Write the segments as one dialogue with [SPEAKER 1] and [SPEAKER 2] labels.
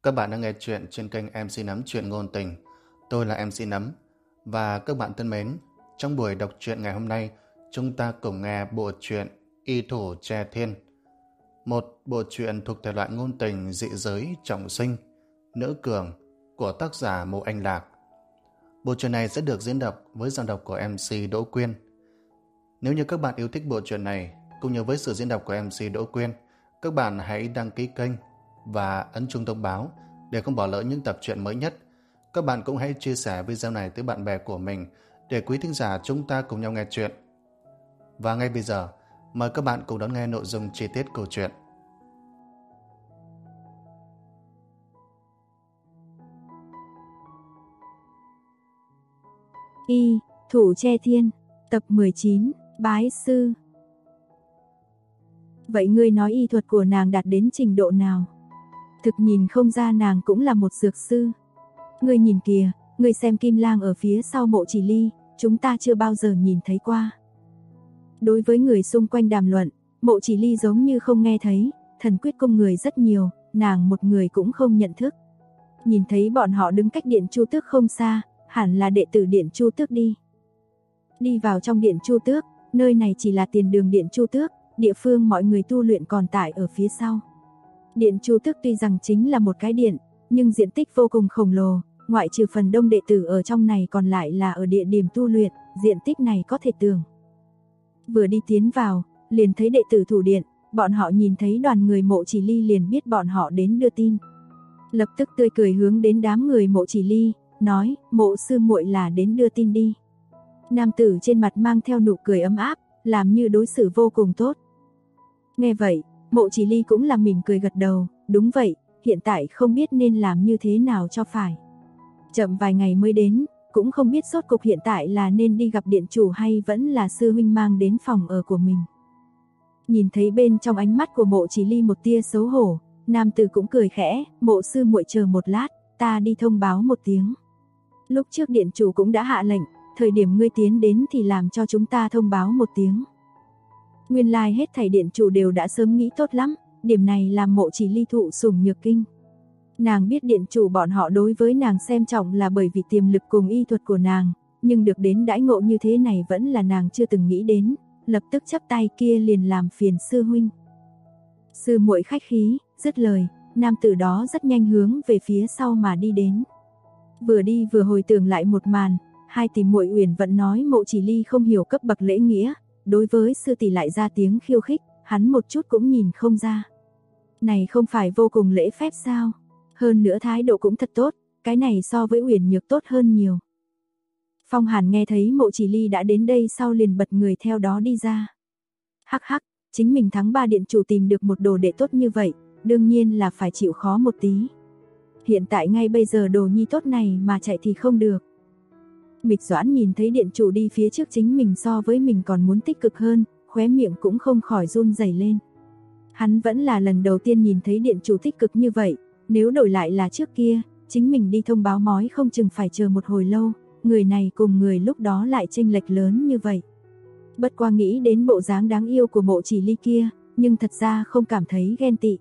[SPEAKER 1] Các bạn đang nghe chuyện trên kênh MC Nấm Chuyện Ngôn Tình. Tôi là MC Nấm. Và các bạn thân mến, trong buổi đọc truyện ngày hôm nay, chúng ta cùng nghe bộ truyện Y Thủ Tre Thiên. Một bộ truyện thuộc thể loại ngôn tình dị giới trọng sinh, nữ cường của tác giả Mộ Anh Lạc. Bộ truyện này sẽ được diễn đọc với giọng đọc của MC Đỗ Quyên. Nếu như các bạn yêu thích bộ truyện này, cũng như với sự diễn đọc của MC Đỗ Quyên, các bạn hãy đăng ký kênh và ấn chuông thông báo để không bỏ lỡ những tập truyện mới nhất. Các bạn cũng hãy chia sẻ video này tới bạn bè của mình để quý thính giả chúng ta cùng nhau nghe chuyện. Và ngay bây giờ, mời các bạn cùng đón nghe nội dung chi tiết câu chuyện.
[SPEAKER 2] Y Thủ Tre Thiên, tập 19, Bái Sư. Vậy ngươi nói y thuật của nàng đạt đến trình độ nào? Thực nhìn không ra nàng cũng là một dược sư. Ngươi nhìn kìa, ngươi xem Kim Lang ở phía sau Mộ Chỉ Ly, chúng ta chưa bao giờ nhìn thấy qua. Đối với người xung quanh đàm luận, Mộ Chỉ Ly giống như không nghe thấy, thần quyết cung người rất nhiều, nàng một người cũng không nhận thức. Nhìn thấy bọn họ đứng cách điện Chu Tước không xa, hẳn là đệ tử điện Chu Tước đi. Đi vào trong điện Chu Tước, nơi này chỉ là tiền đường điện Chu Tước, địa phương mọi người tu luyện còn tại ở phía sau. Điện Chu Tước tuy rằng chính là một cái điện, nhưng diện tích vô cùng khổng lồ, ngoại trừ phần đông đệ tử ở trong này còn lại là ở địa điểm tu luyện, diện tích này có thể tưởng. Vừa đi tiến vào, liền thấy đệ tử thủ điện, bọn họ nhìn thấy đoàn người Mộ Chỉ Ly liền biết bọn họ đến đưa tin. Lập tức tươi cười hướng đến đám người Mộ Chỉ Ly, nói, Mộ sư muội là đến đưa tin đi. Nam tử trên mặt mang theo nụ cười ấm áp, làm như đối xử vô cùng tốt. Nghe vậy, Mộ Chỉ Ly cũng là mỉm cười gật đầu, đúng vậy, hiện tại không biết nên làm như thế nào cho phải. Chậm vài ngày mới đến, cũng không biết rốt cục hiện tại là nên đi gặp điện chủ hay vẫn là sư huynh mang đến phòng ở của mình. Nhìn thấy bên trong ánh mắt của Mộ Chỉ Ly một tia xấu hổ, nam tử cũng cười khẽ, Mộ sư muội chờ một lát, ta đi thông báo một tiếng. Lúc trước điện chủ cũng đã hạ lệnh, thời điểm ngươi tiến đến thì làm cho chúng ta thông báo một tiếng. Nguyên lai hết thảy điện chủ đều đã sớm nghĩ tốt lắm, điểm này làm Mộ Chỉ Ly thụ sủng nhược kinh. Nàng biết điện chủ bọn họ đối với nàng xem trọng là bởi vì tiềm lực cùng y thuật của nàng, nhưng được đến đãi ngộ như thế này vẫn là nàng chưa từng nghĩ đến, lập tức chắp tay kia liền làm phiền sư huynh. Sư muội khách khí, dứt lời, nam tử đó rất nhanh hướng về phía sau mà đi đến. Vừa đi vừa hồi tưởng lại một màn, hai tỷ muội Uyển vẫn nói Mộ Chỉ Ly không hiểu cấp bậc lễ nghĩa, đối với sư tỷ lại ra tiếng khiêu khích, hắn một chút cũng nhìn không ra. Này không phải vô cùng lễ phép sao? Hơn nữa thái độ cũng thật tốt, cái này so với Uyển Nhược tốt hơn nhiều. Phong Hàn nghe thấy Mộ Chỉ Ly đã đến đây sau liền bật người theo đó đi ra. Hắc hắc, chính mình thắng 3 điện chủ tìm được một đồ đệ tốt như vậy, đương nhiên là phải chịu khó một tí. Hiện tại ngay bây giờ đồ nhi tốt này mà chạy thì không được. Mịch Doãn nhìn thấy điện chủ đi phía trước chính mình so với mình còn muốn tích cực hơn, khóe miệng cũng không khỏi run rẩy lên. Hắn vẫn là lần đầu tiên nhìn thấy điện chủ tích cực như vậy, nếu đổi lại là trước kia, chính mình đi thông báo mói không chừng phải chờ một hồi lâu, người này cùng người lúc đó lại chênh lệch lớn như vậy. Bất qua nghĩ đến bộ dáng đáng yêu của Mộ Chỉ Ly kia, nhưng thật ra không cảm thấy ghen tị.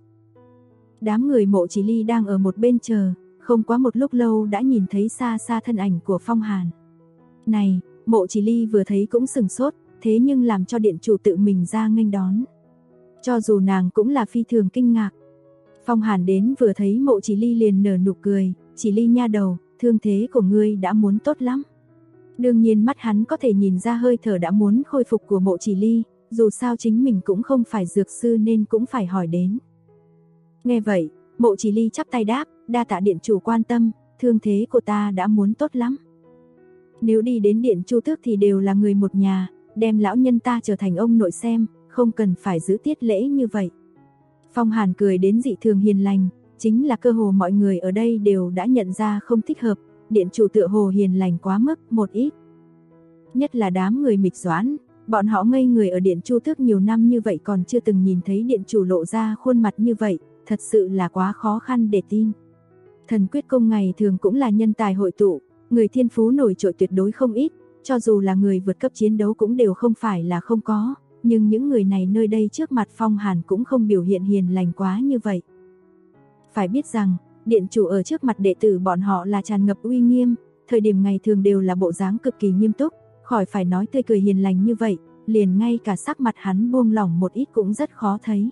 [SPEAKER 2] Đám người Mộ Chỉ Ly đang ở một bên chờ, không quá một lúc lâu đã nhìn thấy xa xa thân ảnh của Phong Hàn. Này, Mộ Chỉ Ly vừa thấy cũng sừng sốt, thế nhưng làm cho điện chủ tự mình ra nghênh đón. Cho dù nàng cũng là phi thường kinh ngạc. Phong Hàn đến vừa thấy Mộ Chỉ Ly liền nở nụ cười, Chỉ Ly nha đầu, thương thế của ngươi đã muốn tốt lắm. Đương nhiên mắt hắn có thể nhìn ra hơi thở đã muốn khôi phục của Mộ Chỉ Ly, dù sao chính mình cũng không phải dược sư nên cũng phải hỏi đến. Nghe vậy, Mộ Chỉ Ly chắp tay đáp, đa tạ điện chủ quan tâm, thương thế của ta đã muốn tốt lắm. Nếu đi đến điện Chu Tước thì đều là người một nhà, đem lão nhân ta trở thành ông nội xem, không cần phải giữ tiết lễ như vậy. Phong Hàn cười đến dị thường hiền lành, chính là cơ hồ mọi người ở đây đều đã nhận ra không thích hợp, điện chủ tựa hồ hiền lành quá mức một ít. Nhất là đám người Mịch Doãn, bọn họ ngây người ở điện Chu Tước nhiều năm như vậy còn chưa từng nhìn thấy điện chủ lộ ra khuôn mặt như vậy, thật sự là quá khó khăn để tin. Thần quyết cung ngày thường cũng là nhân tài hội tụ, người thiên phú nổi trội tuyệt đối không ít, cho dù là người vượt cấp chiến đấu cũng đều không phải là không có, nhưng những người này nơi đây trước mặt Phong Hàn cũng không biểu hiện hiền lành quá như vậy. Phải biết rằng, Điện chủ ở trước mặt đệ tử bọn họ là tràn ngập uy nghiêm, thời điểm ngày thường đều là bộ dáng cực kỳ nghiêm túc, khỏi phải nói tươi cười hiền lành như vậy, liền ngay cả sắc mặt hắn buông lỏng một ít cũng rất khó thấy.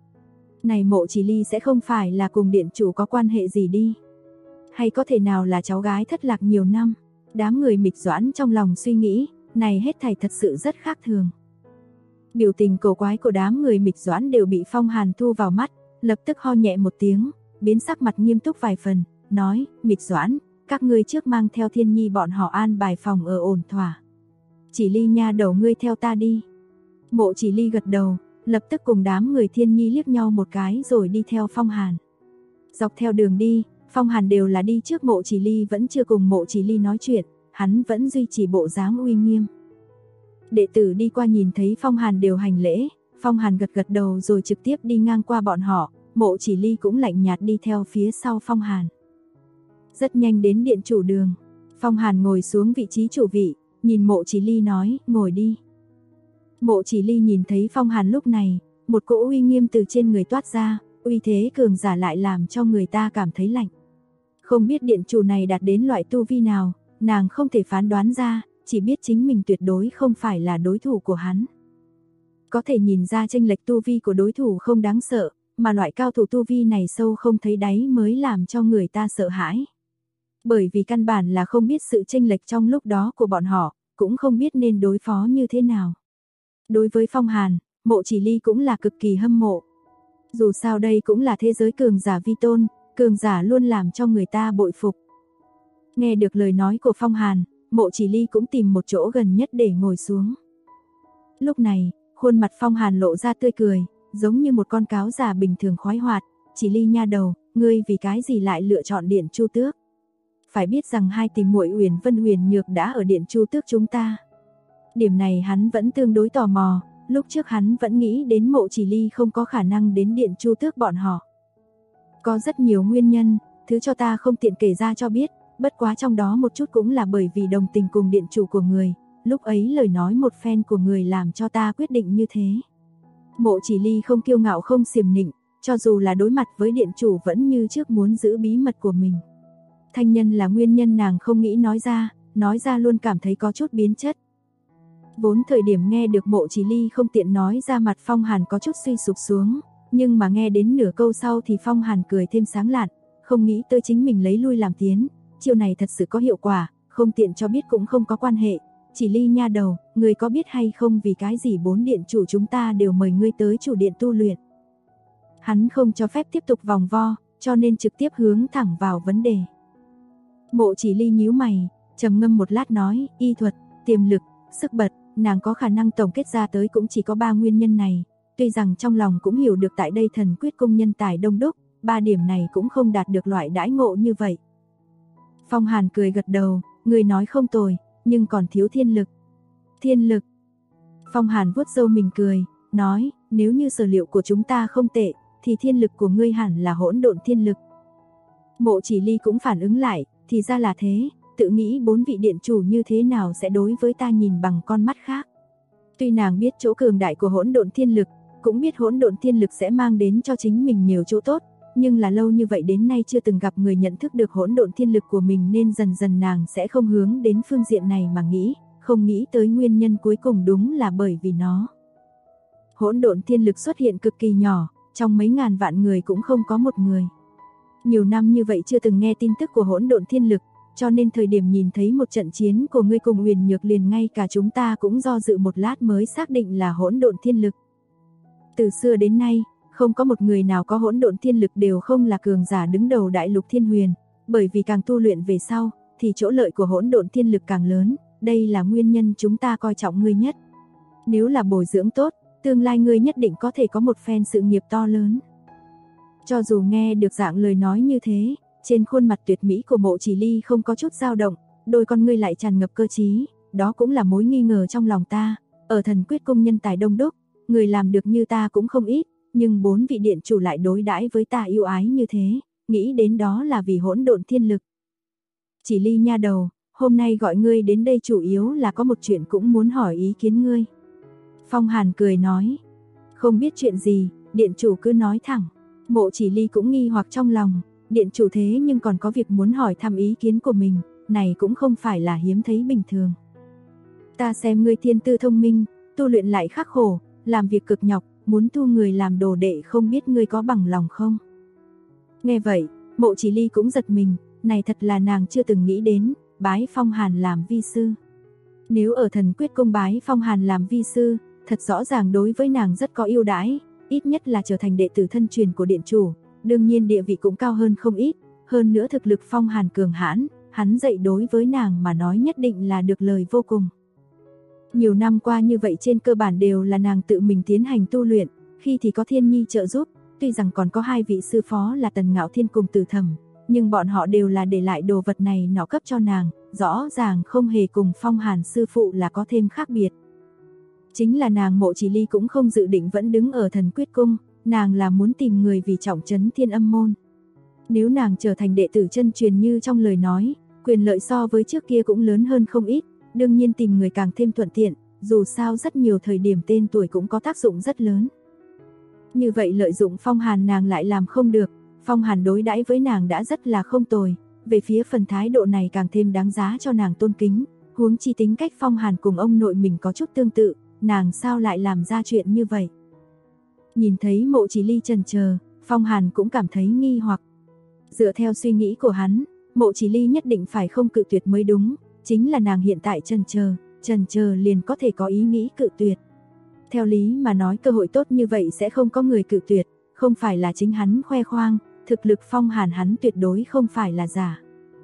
[SPEAKER 2] Này Mộ Chỉ Ly sẽ không phải là cùng điện chủ có quan hệ gì đi? Hay có thể nào là cháu gái thất lạc nhiều năm? Đám người Mịch Doãn trong lòng suy nghĩ, này hết thảy thật sự rất khác thường. Biểu tình cổ quái của đám người Mịch Doãn đều bị Phong Hàn thu vào mắt, lập tức ho nhẹ một tiếng, biến sắc mặt nghiêm túc vài phần, nói, Mịch Doãn, các ngươi trước mang theo Thiên Nhi bọn họ an bài phòng ở ổn thỏa. Chỉ Ly nha đầu ngươi theo ta đi. Mộ Chỉ Ly gật đầu, lập tức cùng đám người Thiên Nhi liếc nhau một cái rồi đi theo Phong Hàn. Dọc theo đường đi, Phong Hàn đều là đi trước, Mộ Chỉ Ly vẫn chưa cùng Mộ Chỉ Ly nói chuyện, hắn vẫn duy trì bộ dáng uy nghiêm. Đệ tử đi qua nhìn thấy Phong Hàn đều hành lễ, Phong Hàn gật gật đầu rồi trực tiếp đi ngang qua bọn họ, Mộ Chỉ Ly cũng lạnh nhạt đi theo phía sau Phong Hàn. Rất nhanh đến điện chủ đường, Phong Hàn ngồi xuống vị trí chủ vị, nhìn Mộ Chỉ Ly nói, ngồi đi. Mộ Chỉ Ly nhìn thấy Phong Hàn lúc này, một cỗ uy nghiêm từ trên người toát ra, uy thế cường giả lại làm cho người ta cảm thấy lạnh. Không biết điện chủ này đạt đến loại tu vi nào, nàng không thể phán đoán ra, chỉ biết chính mình tuyệt đối không phải là đối thủ của hắn. Có thể nhìn ra chênh lệch tu vi của đối thủ không đáng sợ, mà loại cao thủ tu vi này sâu không thấy đáy mới làm cho người ta sợ hãi. Bởi vì căn bản là không biết sự chênh lệch trong lúc đó của bọn họ, cũng không biết nên đối phó như thế nào. Đối với Phong Hàn, Mộ Chỉ Ly cũng là cực kỳ hâm mộ. Dù sao đây cũng là thế giới cường giả vi tôn, cường giả luôn làm cho người ta bội phục. Nghe được lời nói của Phong Hàn, Mộ Chỉ Ly cũng tìm một chỗ gần nhất để ngồi xuống. Lúc này, khuôn mặt Phong Hàn lộ ra tươi cười, giống như một con cáo già bình thường khoái hoạt. Chỉ Ly nha đầu, ngươi vì cái gì lại lựa chọn Điện Chu Tước? Phải biết rằng hai tỷ muội Uyển Vân Uyển Nhược đã ở Điện Chu Tước chúng ta. Điểm này hắn vẫn tương đối tò mò, lúc trước hắn vẫn nghĩ đến Mộ Chỉ Ly không có khả năng đến Điện Chu Tước bọn họ. Có rất nhiều nguyên nhân, thứ cho ta không tiện kể ra cho biết, bất quá trong đó một chút cũng là bởi vì đồng tình cùng điện chủ của người, lúc ấy lời nói một phen của người làm cho ta quyết định như thế. Mộ Chỉ Ly không kiêu ngạo không xiểm nịnh, cho dù là đối mặt với điện chủ vẫn như trước muốn giữ bí mật của mình. Thanh nhân là nguyên nhân nàng không nghĩ nói ra luôn cảm thấy có chút biến chất. Vốn thời điểm nghe được Mộ Chỉ Ly không tiện nói ra, mặt Phong Hàn có chút suy sụp xuống, nhưng mà nghe đến nửa câu sau thì Phong Hàn cười thêm sáng lạn, không nghĩ tới chính mình lấy lui làm tiến, chiêu này thật sự có hiệu quả, không tiện cho biết cũng không có quan hệ. Chỉ Ly nha đầu, người có biết hay không vì cái gì 4 điện chủ chúng ta đều mời ngươi tới chủ điện tu luyện? Hắn không cho phép tiếp tục vòng vo, cho nên trực tiếp hướng thẳng vào vấn đề. Mộ Chỉ Ly nhíu mày, trầm ngâm một lát nói, y thuật, tiềm lực, sức bật, nàng có khả năng tổng kết ra tới cũng chỉ có 3 nguyên nhân này. Tuy rằng trong lòng cũng hiểu được tại đây Thần Quyết Cung nhân tài đông đúc, 3 điểm này cũng không đạt được loại đãi ngộ như vậy. Phong Hàn cười gật đầu, người nói không tồi, nhưng còn thiếu thiên lực. Thiên lực. Phong Hàn vuốt râu mình cười, nói, nếu như sở liệu của chúng ta không tệ, thì thiên lực của ngươi hẳn là hỗn độn thiên lực. Mộ Chỉ Ly cũng phản ứng lại, thì ra là thế, tự nghĩ 4 vị điện chủ như thế nào sẽ đối với ta nhìn bằng con mắt khác. Tuy nàng biết chỗ cường đại của hỗn độn thiên lực, cũng biết hỗn độn thiên lực sẽ mang đến cho chính mình nhiều chỗ tốt, nhưng là lâu như vậy đến nay chưa từng gặp người nhận thức được hỗn độn thiên lực của mình, nên dần dần nàng sẽ không hướng đến phương diện này mà nghĩ, không nghĩ tới nguyên nhân cuối cùng đúng là bởi vì nó. Hỗn độn thiên lực xuất hiện cực kỳ nhỏ, trong mấy ngàn vạn người cũng không có một người. Nhiều năm như vậy chưa từng nghe tin tức của hỗn độn thiên lực, cho nên thời điểm nhìn thấy một trận chiến của ngươi cùng Uyển Nhược liền ngay cả chúng ta cũng do dự một lát mới xác định là hỗn độn thiên lực. Từ xưa đến nay, không có một người nào có hỗn độn thiên lực đều không là cường giả đứng đầu đại lục thiên huyền, bởi vì càng tu luyện về sau, thì chỗ lợi của hỗn độn thiên lực càng lớn, đây là nguyên nhân chúng ta coi trọng ngươi nhất. Nếu là bồi dưỡng tốt, tương lai ngươi nhất định có thể có một phen sự nghiệp to lớn. Cho dù nghe được dạng lời nói như thế, trên khuôn mặt tuyệt mỹ của Mộ Chỉ Ly không có chút dao động, đôi con ngươi lại tràn ngập cơ trí, đó cũng là mối nghi ngờ trong lòng ta, ở Thần Quyết Cung nhân tài đông đúc, người làm được như ta cũng không ít, nhưng 4 vị điện chủ lại đối đãi với ta yêu ái như thế, nghĩ đến đó là vì hỗn độn thiên lực. Chỉ Ly nha đầu, hôm nay gọi ngươi đến đây chủ yếu là có một chuyện cũng muốn hỏi ý kiến ngươi. Phong Hàn cười nói, không biết chuyện gì, điện chủ cứ nói thẳng. Mộ Chỉ Ly cũng nghi hoặc trong lòng, điện chủ thế nhưng còn có việc muốn hỏi thăm ý kiến của mình, này cũng không phải là hiếm thấy bình thường. Ta xem ngươi thiên tư thông minh, tu luyện lại khắc khổ, làm việc cực nhọc, muốn thu người làm đồ đệ không biết ngươi có bằng lòng không? Nghe vậy, Mộ Chỉ Ly cũng giật mình, này thật là nàng chưa từng nghĩ đến, bái Phong Hàn làm vi sư. Nếu ở Thần Quyết Cung bái Phong Hàn làm vi sư, thật rõ ràng đối với nàng rất có ưu đãi, ít nhất là trở thành đệ tử thân truyền của điện chủ, đương nhiên địa vị cũng cao hơn không ít, hơn nữa thực lực Phong Hàn cường hãn, hắn dạy đối với nàng mà nói nhất định là được lời vô cùng. Nhiều năm qua như vậy trên cơ bản đều là nàng tự mình tiến hành tu luyện, khi thì có Thiên Nhi trợ giúp, tuy rằng còn có hai vị sư phó là Tần Ngạo Thiên cùng Từ Thẩm, nhưng bọn họ đều là để lại đồ vật này nọ cấp cho nàng, rõ ràng không hề cùng Phong Hàn sư phụ là có thêm khác biệt. Chính là nàng Mộ Chỉ Ly cũng không dự định vẫn đứng ở Thần Quyết Cung, nàng là muốn tìm người vì trọng trấn Thiên Âm môn. Nếu nàng trở thành đệ tử chân truyền như trong lời nói, quyền lợi so với trước kia cũng lớn hơn không ít, đương nhiên tìm người càng thêm thuận tiện, dù sao rất nhiều thời điểm tên tuổi cũng có tác dụng rất lớn. Như vậy lợi dụng Phong Hàn nàng lại làm không được, Phong Hàn đối đãi với nàng đã rất là không tồi, về phía phần thái độ này càng thêm đáng giá cho nàng tôn kính, huống chi tính cách Phong Hàn cùng ông nội mình có chút tương tự, nàng sao lại làm ra chuyện như vậy. Nhìn thấy Mộ Chỉ Ly chần chờ, Phong Hàn cũng cảm thấy nghi hoặc. Dựa theo suy nghĩ của hắn, Mộ Chỉ Ly nhất định phải không cự tuyệt mới đúng, chính là nàng hiện tại chần chờ liền có thể có ý nghĩ cự tuyệt. Theo lý mà nói cơ hội tốt như vậy sẽ không có người cự tuyệt, không phải là chính hắn khoe khoang, thực lực Phong Hàn hắn tuyệt đối không phải là giả.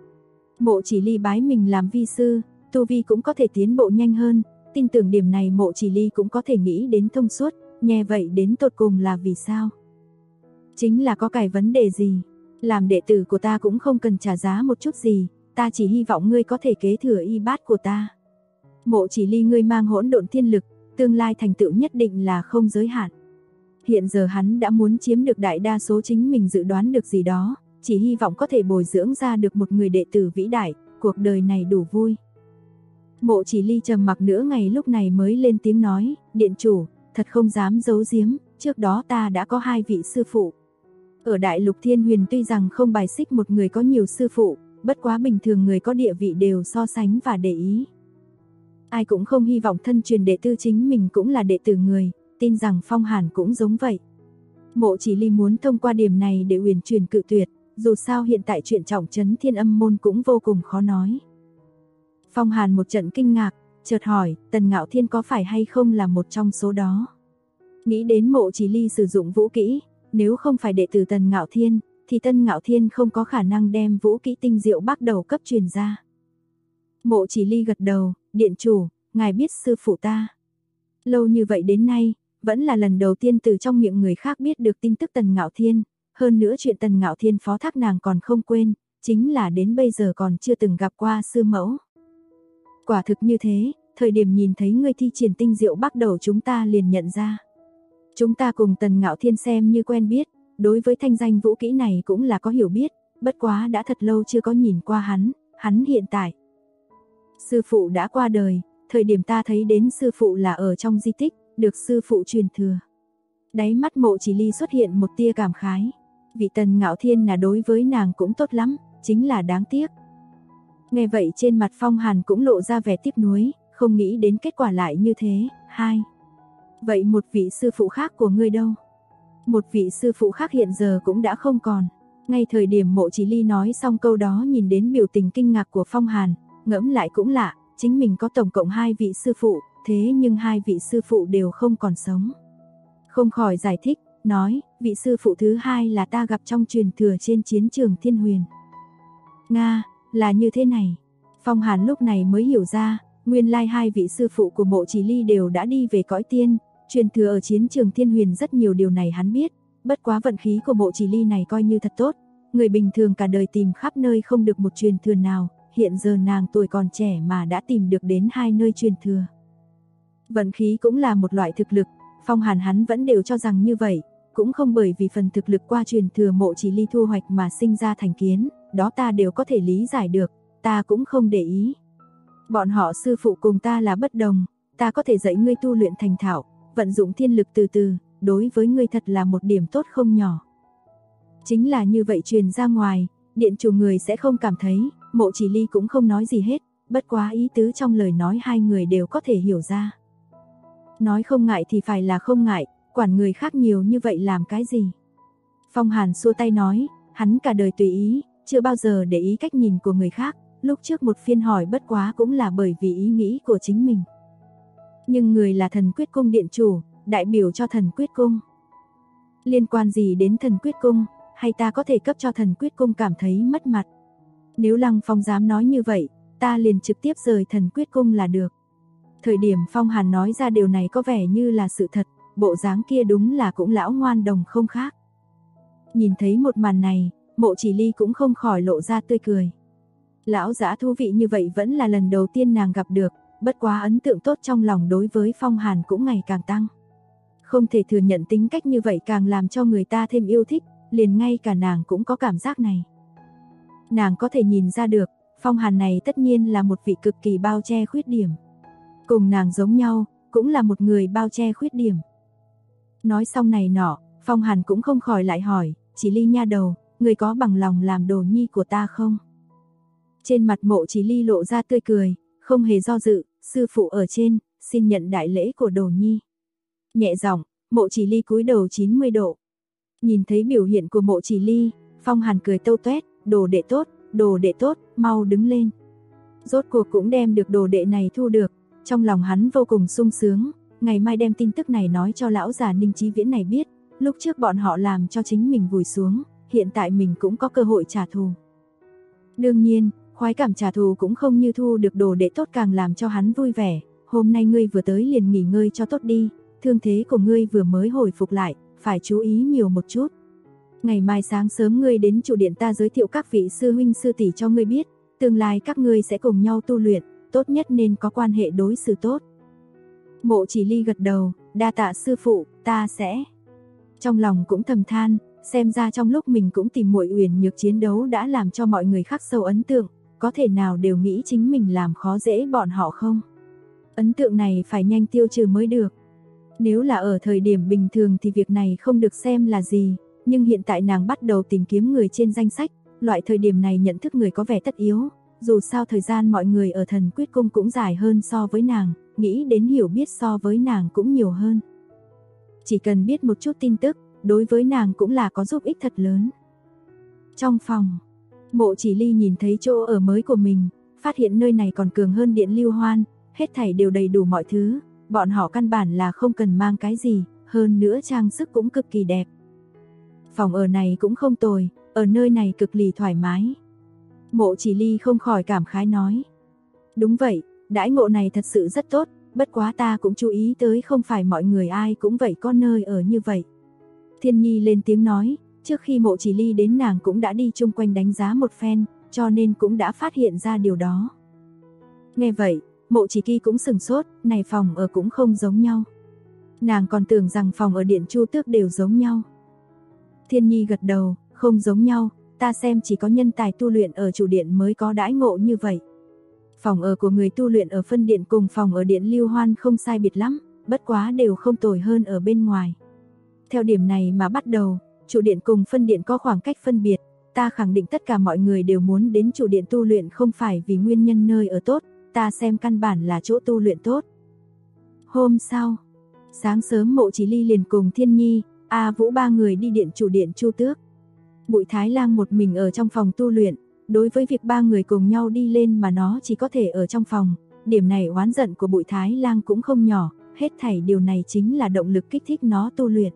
[SPEAKER 2] Mộ Chỉ Ly bái mình làm vi sư, tu vi cũng có thể tiến bộ nhanh hơn, tin tưởng điểm này Mộ Chỉ Ly cũng có thể nghĩ đến thông suốt, nghe vậy đến tột cùng là vì sao? Chính là có cái vấn đề gì? Làm đệ tử của ta cũng không cần trả giá một chút gì, ta chỉ hy vọng ngươi có thể kế thừa y bát của ta. Mộ Chỉ Ly ngươi mang hỗn độn thiên lực, tương lai thành tựu nhất định là không giới hạn. Hiện giờ hắn đã muốn chiếm được đại đa số chính mình dự đoán được gì đó, chỉ hy vọng có thể bồi dưỡng ra được một người đệ tử vĩ đại, cuộc đời này đủ vui. Mộ Chỉ Ly trầm mặc nửa ngày lúc này mới lên tiếng nói, điện chủ, thật không dám giấu giếm, trước đó ta đã có hai vị sư phụ. Ở Đại Lục Thiên Huyền tuy rằng không bài xích một người có nhiều sư phụ, bất quá bình thường người có địa vị đều so sánh và để ý. Ai cũng không hy vọng thân truyền đệ tử chính mình cũng là đệ tử người, tin rằng Phong Hàn cũng giống vậy. Mộ Chỉ Ly muốn thông qua điểm này để uyển chuyển cự tuyệt, dù sao hiện tại chuyện trọng trấn Thiên Âm môn cũng vô cùng khó nói. Phong Hàn một trận kinh ngạc, chợt hỏi, Tần Ngạo Thiên có phải hay không là một trong số đó? Nghĩ đến Mộ Chỉ Ly sử dụng vũ kỹ, nếu không phải đệ tử Tần Ngạo Thiên, thì Tần Ngạo Thiên không có khả năng đem vũ kỹ tinh diệu bắt đầu cấp truyền ra. Mộ Chỉ Ly gật đầu, điện chủ, ngài biết sư phụ ta. Lâu như vậy đến nay, vẫn là lần đầu tiên từ trong miệng người khác biết được tin tức Tần Ngạo Thiên, hơn nữa chuyện Tần Ngạo Thiên phó thác nàng còn không quên, chính là đến bây giờ còn chưa từng gặp qua sư mẫu. Quả thực như thế, thời điểm nhìn thấy ngươi thi triển tinh diệu bắt đầu chúng ta liền nhận ra. Chúng ta cùng Tần Ngạo Thiên xem như quen biết, đối với thanh danh vũ kỹ này cũng là có hiểu biết, bất quá đã thật lâu chưa có nhìn qua hắn hiện tại. Sư phụ đã qua đời, thời điểm ta thấy đến sư phụ là ở trong di tích, được sư phụ truyền thừa. Đáy mắt Mộ Chỉ Ly xuất hiện một tia cảm khái, vị Tần Ngạo Thiên là đối với nàng cũng tốt lắm, chính là đáng tiếc. Nghe vậy trên mặt Phong Hàn cũng lộ ra vẻ tiếc nuối, không nghĩ đến kết quả lại như thế. Vậy một vị sư phụ khác của ngươi đâu? Một vị sư phụ khác hiện giờ cũng đã không còn. Ngay thời điểm Mộ Chỉ Ly nói xong câu đó nhìn đến biểu tình kinh ngạc của Phong Hàn, ngẫm lại cũng lạ, chính mình có tổng cộng hai vị sư phụ, thế nhưng hai vị sư phụ đều không còn sống. Không khỏi giải thích, nói, vị sư phụ thứ hai là ta gặp trong truyền thừa trên chiến trường Thiên Huyền. Nga, là như thế này. Phong Hàn lúc này mới hiểu ra, nguyên lai hai vị sư phụ của Mộ Chỉ Ly đều đã đi về cõi tiên, truyền thừa ở chiến trường Thiên Huyền rất nhiều điều này hắn biết, bất quá vận khí của Mộ Chỉ Ly này coi như thật tốt, người bình thường cả đời tìm khắp nơi không được một truyền thừa nào, hiện giờ nàng tuổi còn trẻ mà đã tìm được đến hai nơi truyền thừa. Vận khí cũng là một loại thực lực, Phong Hàn hắn vẫn đều cho rằng như vậy, cũng không bởi vì phần thực lực qua truyền thừa Mộ Chỉ Ly thu hoạch mà sinh ra thành kiến, đó ta đều có thể lý giải được, ta cũng không để ý. Bọn họ sư phụ cùng ta là bất đồng, ta có thể dạy ngươi tu luyện thành thạo, vận dụng thiên lực từ từ, đối với ngươi thật là một điểm tốt không nhỏ. Chính là như vậy truyền ra ngoài, điện chủ người sẽ không cảm thấy, Mộ Chỉ Ly cũng không nói gì hết, bất quá ý tứ trong lời nói hai người đều có thể hiểu ra. Nói không ngại thì phải là không ngại, quản người khác nhiều như vậy làm cái gì? Phong Hàn xua tay nói, hắn cả đời tùy ý, chưa bao giờ để ý cách nhìn của người khác, lúc trước một phiên hỏi bất quá cũng là bởi vì ý nghĩ của chính mình. Nhưng người là Thần Quyết Cung điện chủ, đại biểu cho Thần Quyết Cung. Liên quan gì đến Thần Quyết Cung, hay ta có thể cấp cho Thần Quyết Cung cảm thấy mất mặt? Nếu Lăng Phong dám nói như vậy, ta liền trực tiếp rời Thần Quyết Cung là được. Thời điểm Phong Hàn nói ra điều này có vẻ như là sự thật, bộ dáng kia đúng là cũng lão ngoan đồng không khác. Nhìn thấy một màn này, Mộ Chỉ Ly cũng không khỏi lộ ra tươi cười. Lão giã thú vị như vậy vẫn là lần đầu tiên nàng gặp được, bất quá ấn tượng tốt trong lòng đối với Phong Hàn cũng ngày càng tăng. Không thể thừa nhận tính cách như vậy càng làm cho người ta thêm yêu thích, liền ngay cả nàng cũng có cảm giác này. Nàng có thể nhìn ra được, Phong Hàn này tất nhiên là một vị cực kỳ bao che khuyết điểm. Cùng nàng giống nhau, cũng là một người bao che khuyết điểm. Nói xong này nọ, Phong Hàn cũng không khỏi lại hỏi, Chỉ Ly nha đầu, người có bằng lòng làm đồ nhi của ta không? Trên mặt Mộ Chỉ Ly lộ ra tươi cười, không hề do dự, sư phụ ở trên, xin nhận đại lễ của đồ nhi. Nhẹ giọng, Mộ Chỉ Ly cúi đầu 90 độ. Nhìn thấy biểu hiện của Mộ Chỉ Ly, Phong Hàn cười tâu tuét, đồ đệ tốt, mau đứng lên. Rốt cuộc cũng đem được đồ đệ này thu được, trong lòng hắn vô cùng sung sướng, ngày mai đem tin tức này nói cho lão già Ninh Chí Viễn này biết, lúc trước bọn họ làm cho chính mình vùi xuống, hiện tại mình cũng có cơ hội trả thù. Đương nhiên, khoái cảm trả thù cũng không như thu được đồ đệ tốt càng làm cho hắn vui vẻ, hôm nay ngươi vừa tới liền nghỉ ngơi cho tốt đi, thương thế của ngươi vừa mới hồi phục lại, phải chú ý nhiều một chút. Ngày mai sáng sớm ngươi đến trụ điện ta giới thiệu các vị sư huynh sư tỷ cho ngươi biết, tương lai các ngươi sẽ cùng nhau tu luyện, tốt nhất nên có quan hệ đối xử tốt. Mộ Chỉ Ly gật đầu, đa tạ sư phụ, ta sẽ. Trong lòng cũng thầm than, xem ra trong lúc mình cũng tìm muội Uyển Nhược chiến đấu đã làm cho mọi người khác sâu ấn tượng, có thể nào đều nghĩ chính mình làm khó dễ bọn họ không? Ấn tượng này phải nhanh tiêu trừ mới được. Nếu là ở thời điểm bình thường thì việc này không được xem là gì, nhưng hiện tại nàng bắt đầu tìm kiếm người trên danh sách, loại thời điểm này nhận thức người có vẻ tất yếu, dù sao thời gian mọi người ở Thần Quyết Cung cũng dài hơn so với nàng, nghĩ đến hiểu biết so với nàng cũng nhiều hơn. Chỉ cần biết một chút tin tức, đối với nàng cũng là có giúp ích thật lớn. Trong phòng, Mộ Chỉ Ly nhìn thấy chỗ ở mới của mình, phát hiện nơi này còn cường hơn Điện Lưu Hoan, hết thảy đều đầy đủ mọi thứ, bọn họ căn bản là không cần mang cái gì, hơn nữa trang sức cũng cực kỳ đẹp. Phòng ở này cũng không tồi, ở nơi này cực kỳ thoải mái. Mộ Chỉ Ly không khỏi cảm khái nói. Đúng vậy, đãi ngộ này thật sự rất tốt, bất quá ta cũng chú ý tới không phải mọi người ai cũng vậy có nơi ở như vậy. Thiên Nhi lên tiếng nói, trước khi Mộ Chỉ Ly đến nàng cũng đã đi chung quanh đánh giá một phen, cho nên cũng đã phát hiện ra điều đó. Nghe vậy, Mộ Chỉ Kỳ cũng sừng sốt, này phòng ở cũng không giống nhau. Nàng còn tưởng rằng phòng ở Điện Chu Tước đều giống nhau. Thiên Nhi gật đầu, không giống nhau, ta xem chỉ có nhân tài tu luyện ở chủ điện mới có đãi ngộ như vậy. Phòng ở của người tu luyện ở phân điện cùng phòng ở Điện Lưu Hoan không sai biệt lắm, bất quá đều không tồi hơn ở bên ngoài. Theo điểm này mà bắt đầu, chủ điện cùng phân điện có khoảng cách phân biệt, ta khẳng định tất cả mọi người đều muốn đến chủ điện tu luyện không phải vì nguyên nhân nơi ở tốt, ta xem căn bản là chỗ tu luyện tốt. Hôm sau, sáng sớm Mộ Chỉ Ly liền cùng Thiên Nhi, A Vũ ba người đi điện chủ điện Chu Tước. Bụi Thái Lang một mình ở trong phòng tu luyện, đối với việc ba người cùng nhau đi lên mà nó chỉ có thể ở trong phòng, điểm này oán giận của Bụi Thái Lang cũng không nhỏ, hết thảy điều này chính là động lực kích thích nó tu luyện.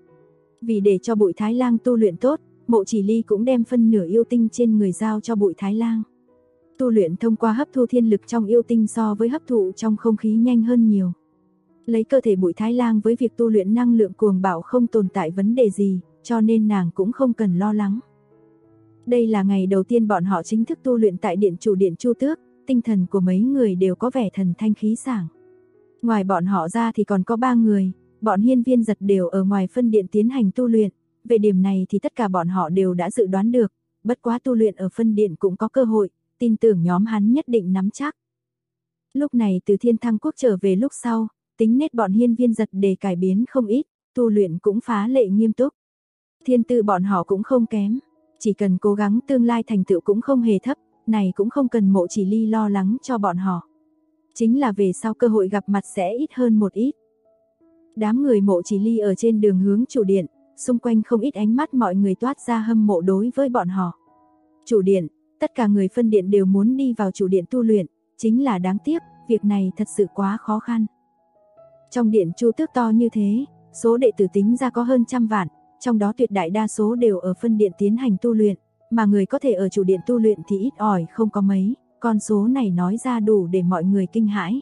[SPEAKER 2] Vì để cho Bụi Thái Lang tu luyện tốt, Mộ Chỉ Ly cũng đem phân nửa yêu tinh trên người giao cho Bụi Thái Lang. Tu luyện thông qua hấp thu thiên lực trong yêu tinh so với hấp thụ trong không khí nhanh hơn nhiều. Lấy cơ thể Bụi Thái Lang với việc tu luyện năng lượng cuồng bạo không tồn tại vấn đề gì, cho nên nàng cũng không cần lo lắng. Đây là ngày đầu tiên bọn họ chính thức tu luyện tại điện chủ điện Chu Tước, tinh thần của mấy người đều có vẻ thần thanh khí sảng. Ngoài bọn họ ra thì còn có 3 người, bọn Hiên Viên Giật đều ở ngoài phân điện tiến hành tu luyện, về điểm này thì tất cả bọn họ đều đã dự đoán được, bất quá tu luyện ở phân điện cũng có cơ hội, tin tưởng nhóm hắn nhất định nắm chắc. Lúc này từ Thiên Thăng Quốc trở về lúc sau, tính nết bọn Hiên Viên Giật để cải biến không ít, tu luyện cũng phá lệ nghiêm túc. Thiên tư bọn họ cũng không kém, chỉ cần cố gắng tương lai thành tựu cũng không hề thấp, này cũng không cần Mộ Chỉ Ly lo lắng cho bọn họ. Chính là về sau cơ hội gặp mặt sẽ ít hơn một ít. Đám người Mộ Chỉ Ly ở trên đường hướng chủ điện, xung quanh không ít ánh mắt mọi người toát ra hâm mộ đối với bọn họ. Chủ điện, tất cả người phân điện đều muốn đi vào chủ điện tu luyện, chính là đáng tiếc, việc này thật sự quá khó khăn. Trong điện Chu Tước to như thế, số đệ tử tính ra có hơn 100 vạn, trong đó tuyệt đại đa số đều ở phân điện tiến hành tu luyện, mà người có thể ở chủ điện tu luyện thì ít ỏi không có mấy, con số này nói ra đủ để mọi người kinh hãi.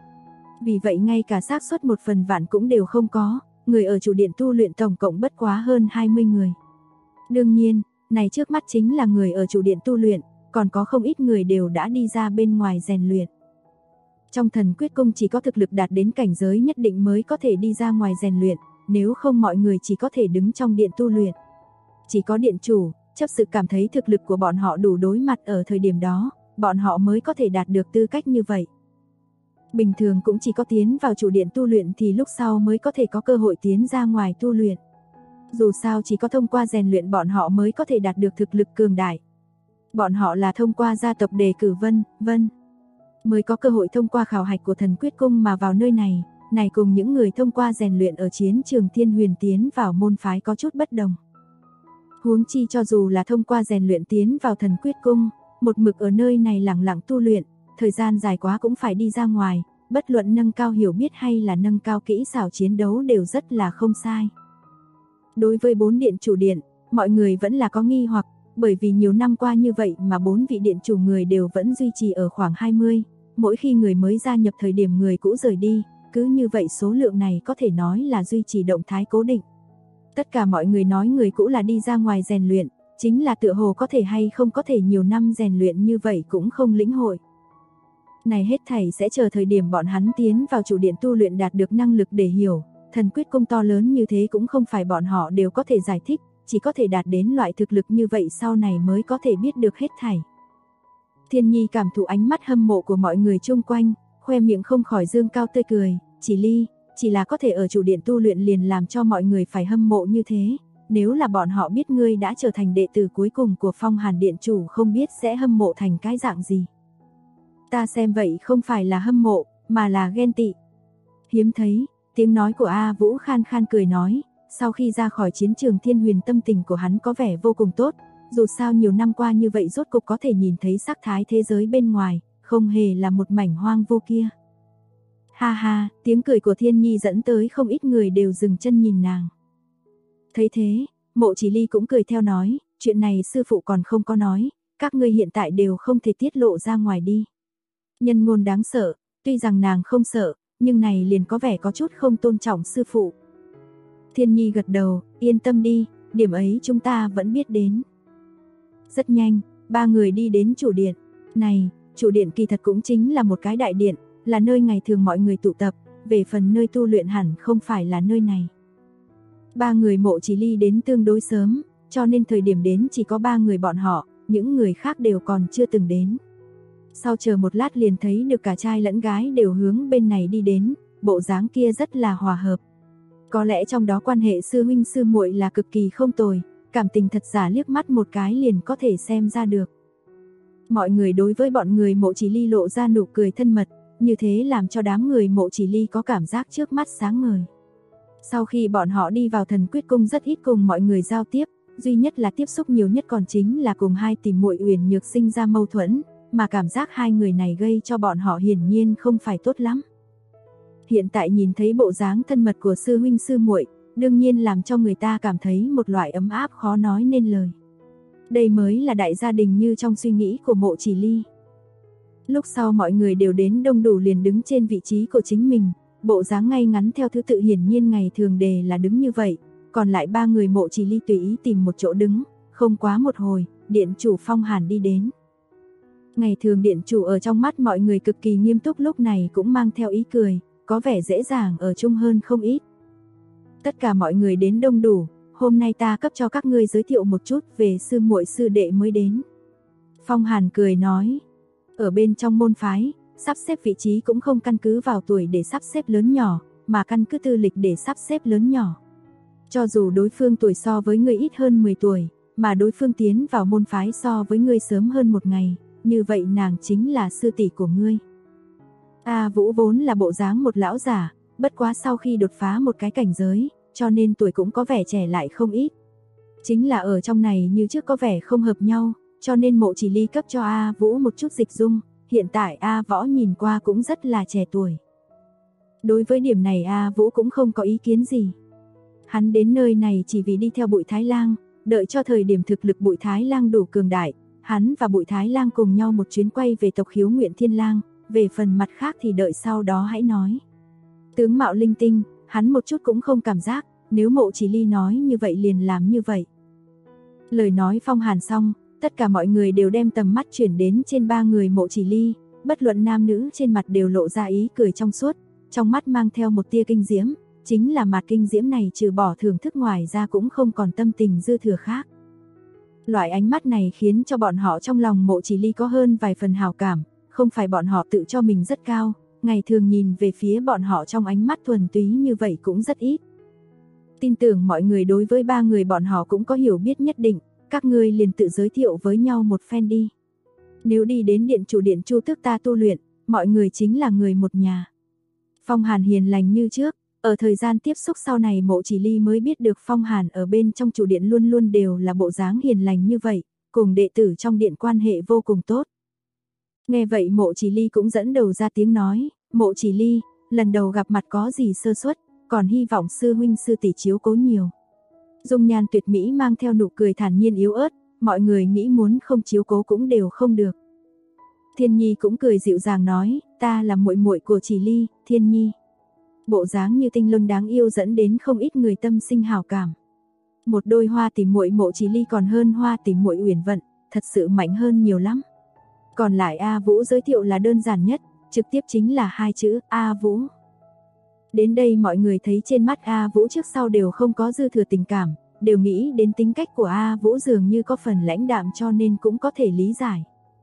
[SPEAKER 2] Vì vậy ngay cả xác suất 1/1000 cũng đều không có, người ở chủ điện tu luyện tổng cộng bất quá hơn 20 người. Đương nhiên, này trước mắt chính là người ở chủ điện tu luyện, còn có không ít người đều đã đi ra bên ngoài rèn luyện. Trong Thần Quyết Cung chỉ có thực lực đạt đến cảnh giới nhất định mới có thể đi ra ngoài rèn luyện, nếu không mọi người chỉ có thể đứng trong điện tu luyện. Chỉ có điện chủ, chấp sự cảm thấy thực lực của bọn họ đủ đối mặt ở thời điểm đó, bọn họ mới có thể đạt được tư cách như vậy. Bình thường cũng chỉ có tiến vào chủ điện tu luyện thì lúc sau mới có thể có cơ hội tiến ra ngoài tu luyện. Dù sao chỉ có thông qua rèn luyện bọn họ mới có thể đạt được thực lực cường đại. Bọn họ là thông qua gia tộc đề cử vân mới có cơ hội thông qua khảo hạch của Thần Quyết Cung mà vào nơi này, này cùng những người thông qua rèn luyện ở chiến trường Thiên Huyền tiến vào môn phái có chút bất đồng. Huống chi cho dù là thông qua rèn luyện tiến vào Thần Quyết Cung, một mực ở nơi này lặng lặng tu luyện, thời gian dài quá cũng phải đi ra ngoài, bất luận nâng cao hiểu biết hay là nâng cao kỹ xảo chiến đấu đều rất là không sai. Đối với 4 điện chủ điện, mọi người vẫn là có nghi hoặc, bởi vì nhiều năm qua như vậy mà 4 vị điện chủ người đều vẫn duy trì ở khoảng 20, mỗi khi người mới gia nhập thời điểm người cũ rời đi, cứ như vậy số lượng này có thể nói là duy trì động thái cố định. Tất cả mọi người nói người cũ là đi ra ngoài rèn luyện, chính là tựa hồ có thể hay không có thể nhiều năm rèn luyện như vậy cũng không lĩnh hội. Này hết thảy sẽ chờ thời điểm bọn hắn tiến vào chủ điện tu luyện đạt được năng lực để hiểu, Thần Quyết Cung to lớn như thế cũng không phải bọn họ đều có thể giải thích, chỉ có thể đạt đến loại thực lực như vậy sau này mới có thể biết được hết thảy. Thiên Nhi cảm thụ ánh mắt hâm mộ của mọi người chung quanh, khoe miệng không khỏi dương cao tươi cười, Chỉ Ly, chỉ là có thể ở chủ điện tu luyện liền làm cho mọi người phải hâm mộ như thế, nếu là bọn họ biết ngươi đã trở thành đệ tử cuối cùng của Phong Hàn điện chủ không biết sẽ hâm mộ thành cái dạng gì. Ta xem vậy không phải là hâm mộ, mà là ghen tị. Hiếm thấy, tiếng nói của A Vũ khan khan cười nói, sau khi ra khỏi chiến trường Thiên Huyền tâm tình của hắn có vẻ vô cùng tốt, dù sao nhiều năm qua như vậy rốt cục có thể nhìn thấy sắc thái thế giới bên ngoài, không hề là một mảnh hoang vu kia. Ha ha, tiếng cười của Thiên Nhi dẫn tới không ít người đều dừng chân nhìn nàng. Thấy thế, Mộ Chỉ Ly cũng cười theo nói, chuyện này sư phụ còn không có nói, các ngươi hiện tại đều không thể tiết lộ ra ngoài đi. Nhân ngôn đáng sợ, tuy rằng nàng không sợ, nhưng này liền có vẻ có chút không tôn trọng sư phụ. Thiên Nhi gật đầu, yên tâm đi, điểm ấy chúng ta vẫn biết đến. Rất nhanh, 3 người đi đến chủ điện. Này, chủ điện kỳ thật cũng chính là một cái đại điện, là nơi ngày thường mọi người tụ tập, về phần nơi tu luyện hẳn không phải là nơi này. 3 người Mộ Chỉ Ly đến tương đối sớm, cho nên thời điểm đến chỉ có 3 người bọn họ, những người khác đều còn chưa từng đến. Sau chờ một lát liền thấy được cả trai lẫn gái đều hướng bên này đi đến, bộ dáng kia rất là hòa hợp. Có lẽ trong đó quan hệ sư huynh sư muội là cực kỳ không tồi, cảm tình thật giả liếc mắt một cái liền có thể xem ra được. Mọi người đối với bọn người Mộ Chỉ Ly lộ ra nụ cười thân mật, như thế làm cho đám người Mộ Chỉ Ly có cảm giác trước mắt sáng ngời. Sau khi bọn họ đi vào Thần Quyết Cung rất ít cùng mọi người giao tiếp, duy nhất là tiếp xúc nhiều nhất còn chính là cùng hai tỷ muội Uyển Nhược sinh ra mâu thuẫn, mà cảm giác hai người này gây cho bọn họ hiển nhiên không phải tốt lắm. Hiện tại nhìn thấy bộ dáng thân mật của sư huynh sư muội, đương nhiên làm cho người ta cảm thấy một loại ấm áp khó nói nên lời. Đây mới là đại gia đình như trong suy nghĩ của Mộ Chỉ Ly. Lúc sau mọi người đều đến đông đủ liền đứng trên vị trí của chính mình, bộ dáng ngay ngắn theo thứ tự hiển nhiên ngày thường đề là đứng như vậy, còn lại 3 người Mộ Chỉ Ly tùy ý tìm một chỗ đứng, không quá một hồi, điện chủ Phong Hàn đi đến. Ngày thường điện chủ ở trong mắt mọi người cực kỳ nghiêm túc lúc này cũng mang theo ý cười, có vẻ dễ dàng ở chung hơn không ít. Tất cả mọi người đến đông đủ, hôm nay ta cấp cho các ngươi giới thiệu một chút về sư muội sư đệ mới đến. Phong Hàn cười nói, ở bên trong môn phái, sắp xếp vị trí cũng không căn cứ vào tuổi để sắp xếp lớn nhỏ, mà căn cứ tư lịch để sắp xếp lớn nhỏ. Cho dù đối phương tuổi so với ngươi ít hơn 10 tuổi, mà đối phương tiến vào môn phái so với ngươi sớm hơn một ngày, như vậy nàng chính là sư tỷ của ngươi. A Vũ vốn là bộ dáng một lão giả, bất quá sau khi đột phá một cái cảnh giới, cho nên tuổi cũng có vẻ trẻ lại không ít. Chính là ở trong này như trước có vẻ không hợp nhau, cho nên Mộ Chỉ Ly cấp cho A Vũ một chút dịch dung, hiện tại A Võ nhìn qua cũng rất là trẻ tuổi. Đối với điểm này A Vũ cũng không có ý kiến gì. Hắn đến nơi này chỉ vì đi theo Bụi Thái Lang, đợi cho thời điểm thực lực Bụi Thái Lang đủ cường đại, hắn và Bụi Thái Lang cùng nhau một chuyến quay về tộc Khiếu Nguyện Thiên Lang, về phần mặt khác thì đợi sau đó hãy nói. Tướng mạo linh tinh, hắn một chút cũng không cảm giác, nếu Mộ Chỉ Ly nói như vậy liền làm như vậy. Lời nói Phong Hàn xong, tất cả mọi người đều đem tầm mắt chuyển đến trên ba người Mộ Chỉ Ly, bất luận nam nữ trên mặt đều lộ ra ý cười trong suốt, trong mắt mang theo một tia kinh diễm, chính là mặt kinh diễm này trừ bỏ thưởng thức ngoài ra cũng không còn tâm tình dư thừa khác. Loại ánh mắt này khiến cho bọn họ trong lòng Mộ Chỉ Ly có hơn vài phần hảo cảm, không phải bọn họ tự cho mình rất cao, ngày thường nhìn về phía bọn họ trong ánh mắt thuần túy như vậy cũng rất ít. Tin tưởng mọi người đối với ba người bọn họ cũng có hiểu biết nhất định, các ngươi liền tự giới thiệu với nhau một phen đi. Nếu đi đến điện chủ điện Chu Tước ta tu luyện, mọi người chính là người một nhà. Phong Hàn hiền lành như trước, ở thời gian tiếp xúc sau này Mộ Chỉ Ly mới biết được Phong Hàn ở bên trong chủ điện luôn luôn đều là bộ dáng hiền lành như vậy, cùng đệ tử trong điện quan hệ vô cùng tốt. Nghe vậy Mộ Chỉ Ly cũng dẫn đầu ra tiếng nói, Mộ Chỉ Ly, lần đầu gặp mặt có gì sơ suất, còn hy vọng sư huynh sư tỷ chiếu cố nhiều. Dung nhan tuyệt mỹ mang theo nụ cười thản nhiên yếu ớt, mọi người nghĩ muốn không chiếu cố cũng đều không được. Thiên Nhi cũng cười dịu dàng nói, ta là muội muội của Chỉ Ly, Thiên Nhi. Bộ dáng như tinh lân đáng yêu dẫn đến không ít người tâm sinh hảo cảm. Một đôi hoa tỷ muội Mộ Chỉ Ly còn hơn hoa tỷ muội Uyển Vận, thật sự mạnh hơn nhiều lắm. Còn lại A Vũ giới thiệu là đơn giản nhất, trực tiếp chính là hai chữ A Vũ. Đến đây mọi người thấy trên mắt A Vũ trước sau đều không có dư thừa tình cảm, đều nghĩ đến tính cách của A Vũ dường như có phần lãnh đạm cho nên cũng có thể lý giải.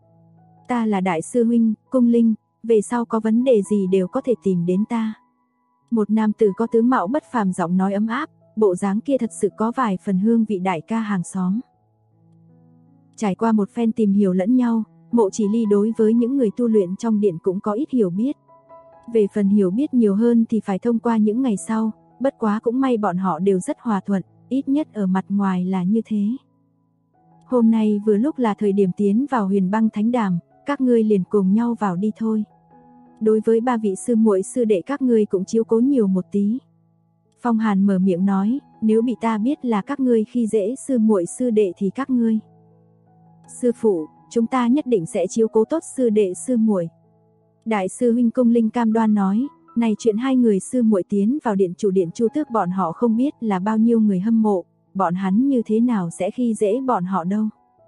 [SPEAKER 2] Ta là đại sư huynh, Cung Linh, về sau có vấn đề gì đều có thể tìm đến ta. Một nam tử có tướng mạo bất phàm giọng nói ấm áp, bộ dáng kia thật sự có vài phần hương vị đại ca hàng xóm. Trải qua một phen tìm hiểu lẫn nhau, Mộ Chỉ Ly đối với những người tu luyện trong điện cũng có ít hiểu biết. Về phần hiểu biết nhiều hơn thì phải thông qua những ngày sau, bất quá cũng may bọn họ đều rất hòa thuận, ít nhất ở mặt ngoài là như thế. Hôm nay vừa lúc là thời điểm tiến vào Huyền Băng Thánh Đàm, các ngươi liền cùng nhau vào đi thôi. Đối với ba vị sư muội sư đệ các ngươi cũng chiếu cố nhiều một tí. Phong Hàn mở miệng nói, nếu bị ta biết là các ngươi khi dễ sư muội sư đệ thì các ngươi. Sư phụ, chúng ta nhất định sẽ chiếu cố tốt sư đệ sư muội. Đại sư huynh Cung Linh cam đoan nói, này chuyện hai người sư muội tiến vào điện chủ điện Chu Tước bọn họ không biết là bao nhiêu người hâm mộ, bọn hắn như thế nào sẽ khi dễ bọn họ đâu.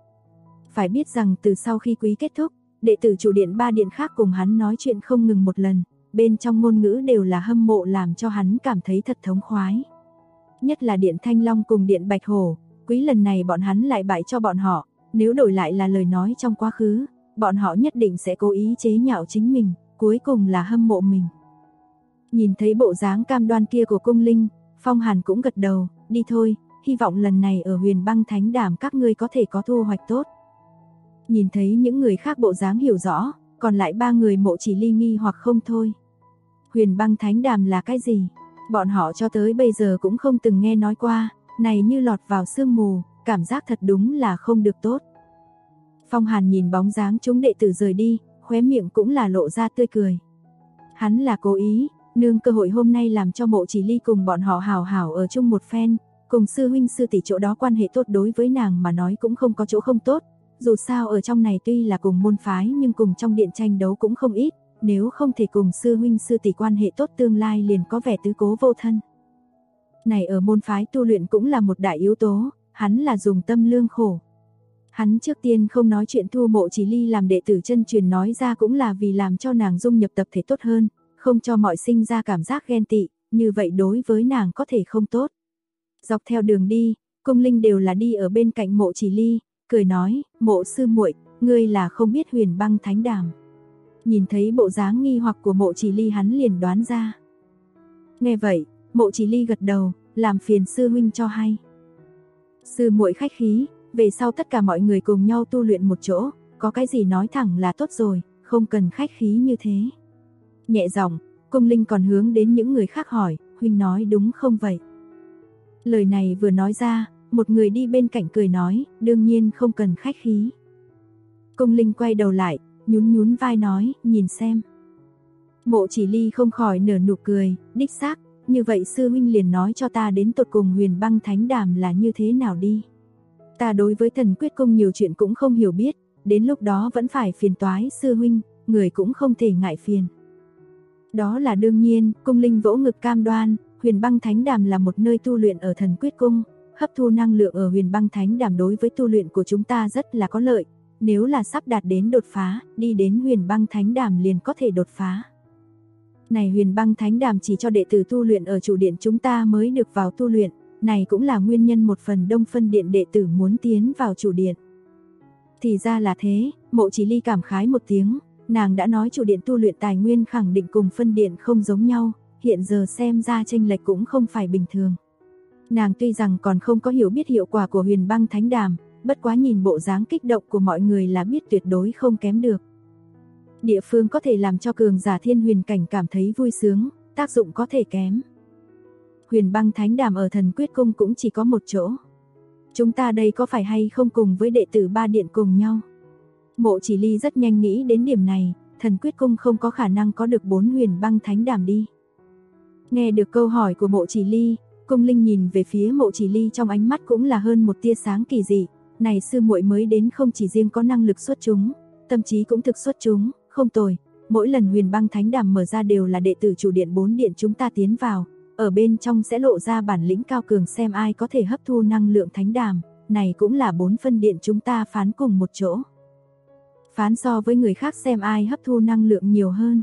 [SPEAKER 2] Phải biết rằng từ sau khi quý kết thúc, đệ tử chủ điện ba điện khác cùng hắn nói chuyện không ngừng một lần, bên trong ngôn ngữ đều là hâm mộ làm cho hắn cảm thấy thật thống khoái. Nhất là điện Thanh Long cùng điện Bạch Hổ, quý lần này bọn hắn lại bại cho bọn họ, nếu đổi lại là lời nói trong quá khứ, bọn họ nhất định sẽ cố ý chế nhạo chính mình, cuối cùng là hâm mộ mình. Nhìn thấy bộ dáng cam đoan kia của Cung Linh, Phong Hàn cũng gật đầu, đi thôi, hy vọng lần này ở Huyền Băng Thánh Đàm các ngươi có thể có thu hoạch tốt. Nhìn thấy những người khác bộ dáng hiểu rõ, còn lại ba người Mộ Chỉ Ly nghi hoặc không thôi. Huyền Băng Thánh Đàm là cái gì? Bọn họ cho tới bây giờ cũng không từng nghe nói qua, này như lọt vào sương mù, cảm giác thật đúng là không được tốt. Phong Hàn nhìn bóng dáng chúng đệ tử rời đi, khóe miệng cũng là lộ ra tươi cười. Hắn là cố ý, nương cơ hội hôm nay làm cho Mộ Chỉ Ly cùng bọn họ hào hảo ở chung một phen, cùng sư huynh sư tỷ chỗ đó quan hệ tốt đối với nàng mà nói cũng không có chỗ không tốt, dù sao ở trong này tuy là cùng môn phái nhưng cùng trong điện tranh đấu cũng không ít, nếu không thể cùng sư huynh sư tỷ quan hệ tốt tương lai liền có vẻ tứ cố vô thân. Này ở môn phái tu luyện cũng là một đại yếu tố, hắn là dùng tâm lương khổ. Hắn trước tiên không nói chuyện thu Mộ Chỉ Ly làm đệ tử chân truyền nói ra cũng là vì làm cho nàng dung nhập tập thể tốt hơn, không cho mọi sinh ra cảm giác ghen tị, như vậy đối với nàng có thể không tốt. Dọc theo đường đi, Cung Linh đều là đi ở bên cạnh Mộ Chỉ Ly, cười nói, Mộ sư muội, ngươi là không biết Huyền Băng Thánh Đàm. Nhìn thấy bộ dáng nghi hoặc của Mộ Chỉ Ly hắn liền đoán ra. Nghe vậy, Mộ Chỉ Ly gật đầu, làm phiền sư huynh cho hay. Sư muội khách khí, về sau tất cả mọi người cùng nhau tu luyện một chỗ, có cái gì nói thẳng là tốt rồi, không cần khách khí như thế. Nhẹ giọng, Cung Linh còn hướng đến những người khác hỏi, huynh nói đúng không vậy? Lời này vừa nói ra, một người đi bên cạnh cười nói, đương nhiên không cần khách khí. Cung Linh quay đầu lại, nhún nhún vai nói, nhìn xem. Mộ Chỉ Ly không khỏi nở nụ cười, đích xác, như vậy sư huynh liền nói cho ta đến tột cùng Huyền Băng Thánh Đàm là như thế nào đi. Ta đối với Thần Quyết Cung nhiều chuyện cũng không hiểu biết, đến lúc đó vẫn phải phiền toái sư huynh, người cũng không thể ngại phiền. Đó là đương nhiên, Cung Linh vỗ ngực cam đoan, Huyền Băng Thánh Đàm là một nơi tu luyện ở Thần Quyết Cung, hấp thu năng lượng ở Huyền Băng Thánh Đàm đối với tu luyện của chúng ta rất là có lợi, nếu là sắp đạt đến đột phá, đi đến Huyền Băng Thánh Đàm liền có thể đột phá. Này Huyền Băng Thánh Đàm chỉ cho đệ tử tu luyện ở chủ điện chúng ta mới được vào tu luyện, này cũng là nguyên nhân một phần Đông Phân Điện đệ tử muốn tiến vào chủ điện. Thì ra là thế, Mộ Chỉ Ly cảm khái một tiếng, nàng đã nói chủ điện tu luyện tài nguyên khẳng định cùng phân điện không giống nhau, hiện giờ xem ra chênh lệch cũng không phải bình thường. Nàng tuy rằng còn không có hiểu biết hiệu quả của Huyền Băng Thánh Đàm, bất quá nhìn bộ dáng kích động của mọi người là biết tuyệt đối không kém được. Địa phương có thể làm cho cường giả thiên huyền cảnh cảm thấy vui sướng, tác dụng có thể kém. Huyền Băng Thánh Đàm ở Thần Quyết Cung cũng chỉ có một chỗ. Chúng ta đây có phải hay không cùng với đệ tử ba điện cùng nhau? Mộ Chỉ Ly rất nhanh nghĩ đến điểm này, Thần Quyết Cung không có khả năng có được 4 Huyền Băng Thánh Đàm đi. Nghe được câu hỏi của Mộ Chỉ Ly, Cung Linh nhìn về phía Mộ Chỉ Ly trong ánh mắt cũng là hơn một tia sáng kỳ dị, này sư muội mới đến không chỉ riêng có năng lực xuất chúng, tâm trí cũng thực xuất chúng, không tồi, mỗi lần Huyền Băng Thánh Đàm mở ra đều là đệ tử chủ điện 4 điện chúng ta tiến vào, ở bên trong sẽ lộ ra bản lĩnh cao cường xem ai có thể hấp thu năng lượng thánh đàm, này cũng là 4 phân điện chúng ta phán cùng một chỗ. Phán so với người khác xem ai hấp thu năng lượng nhiều hơn.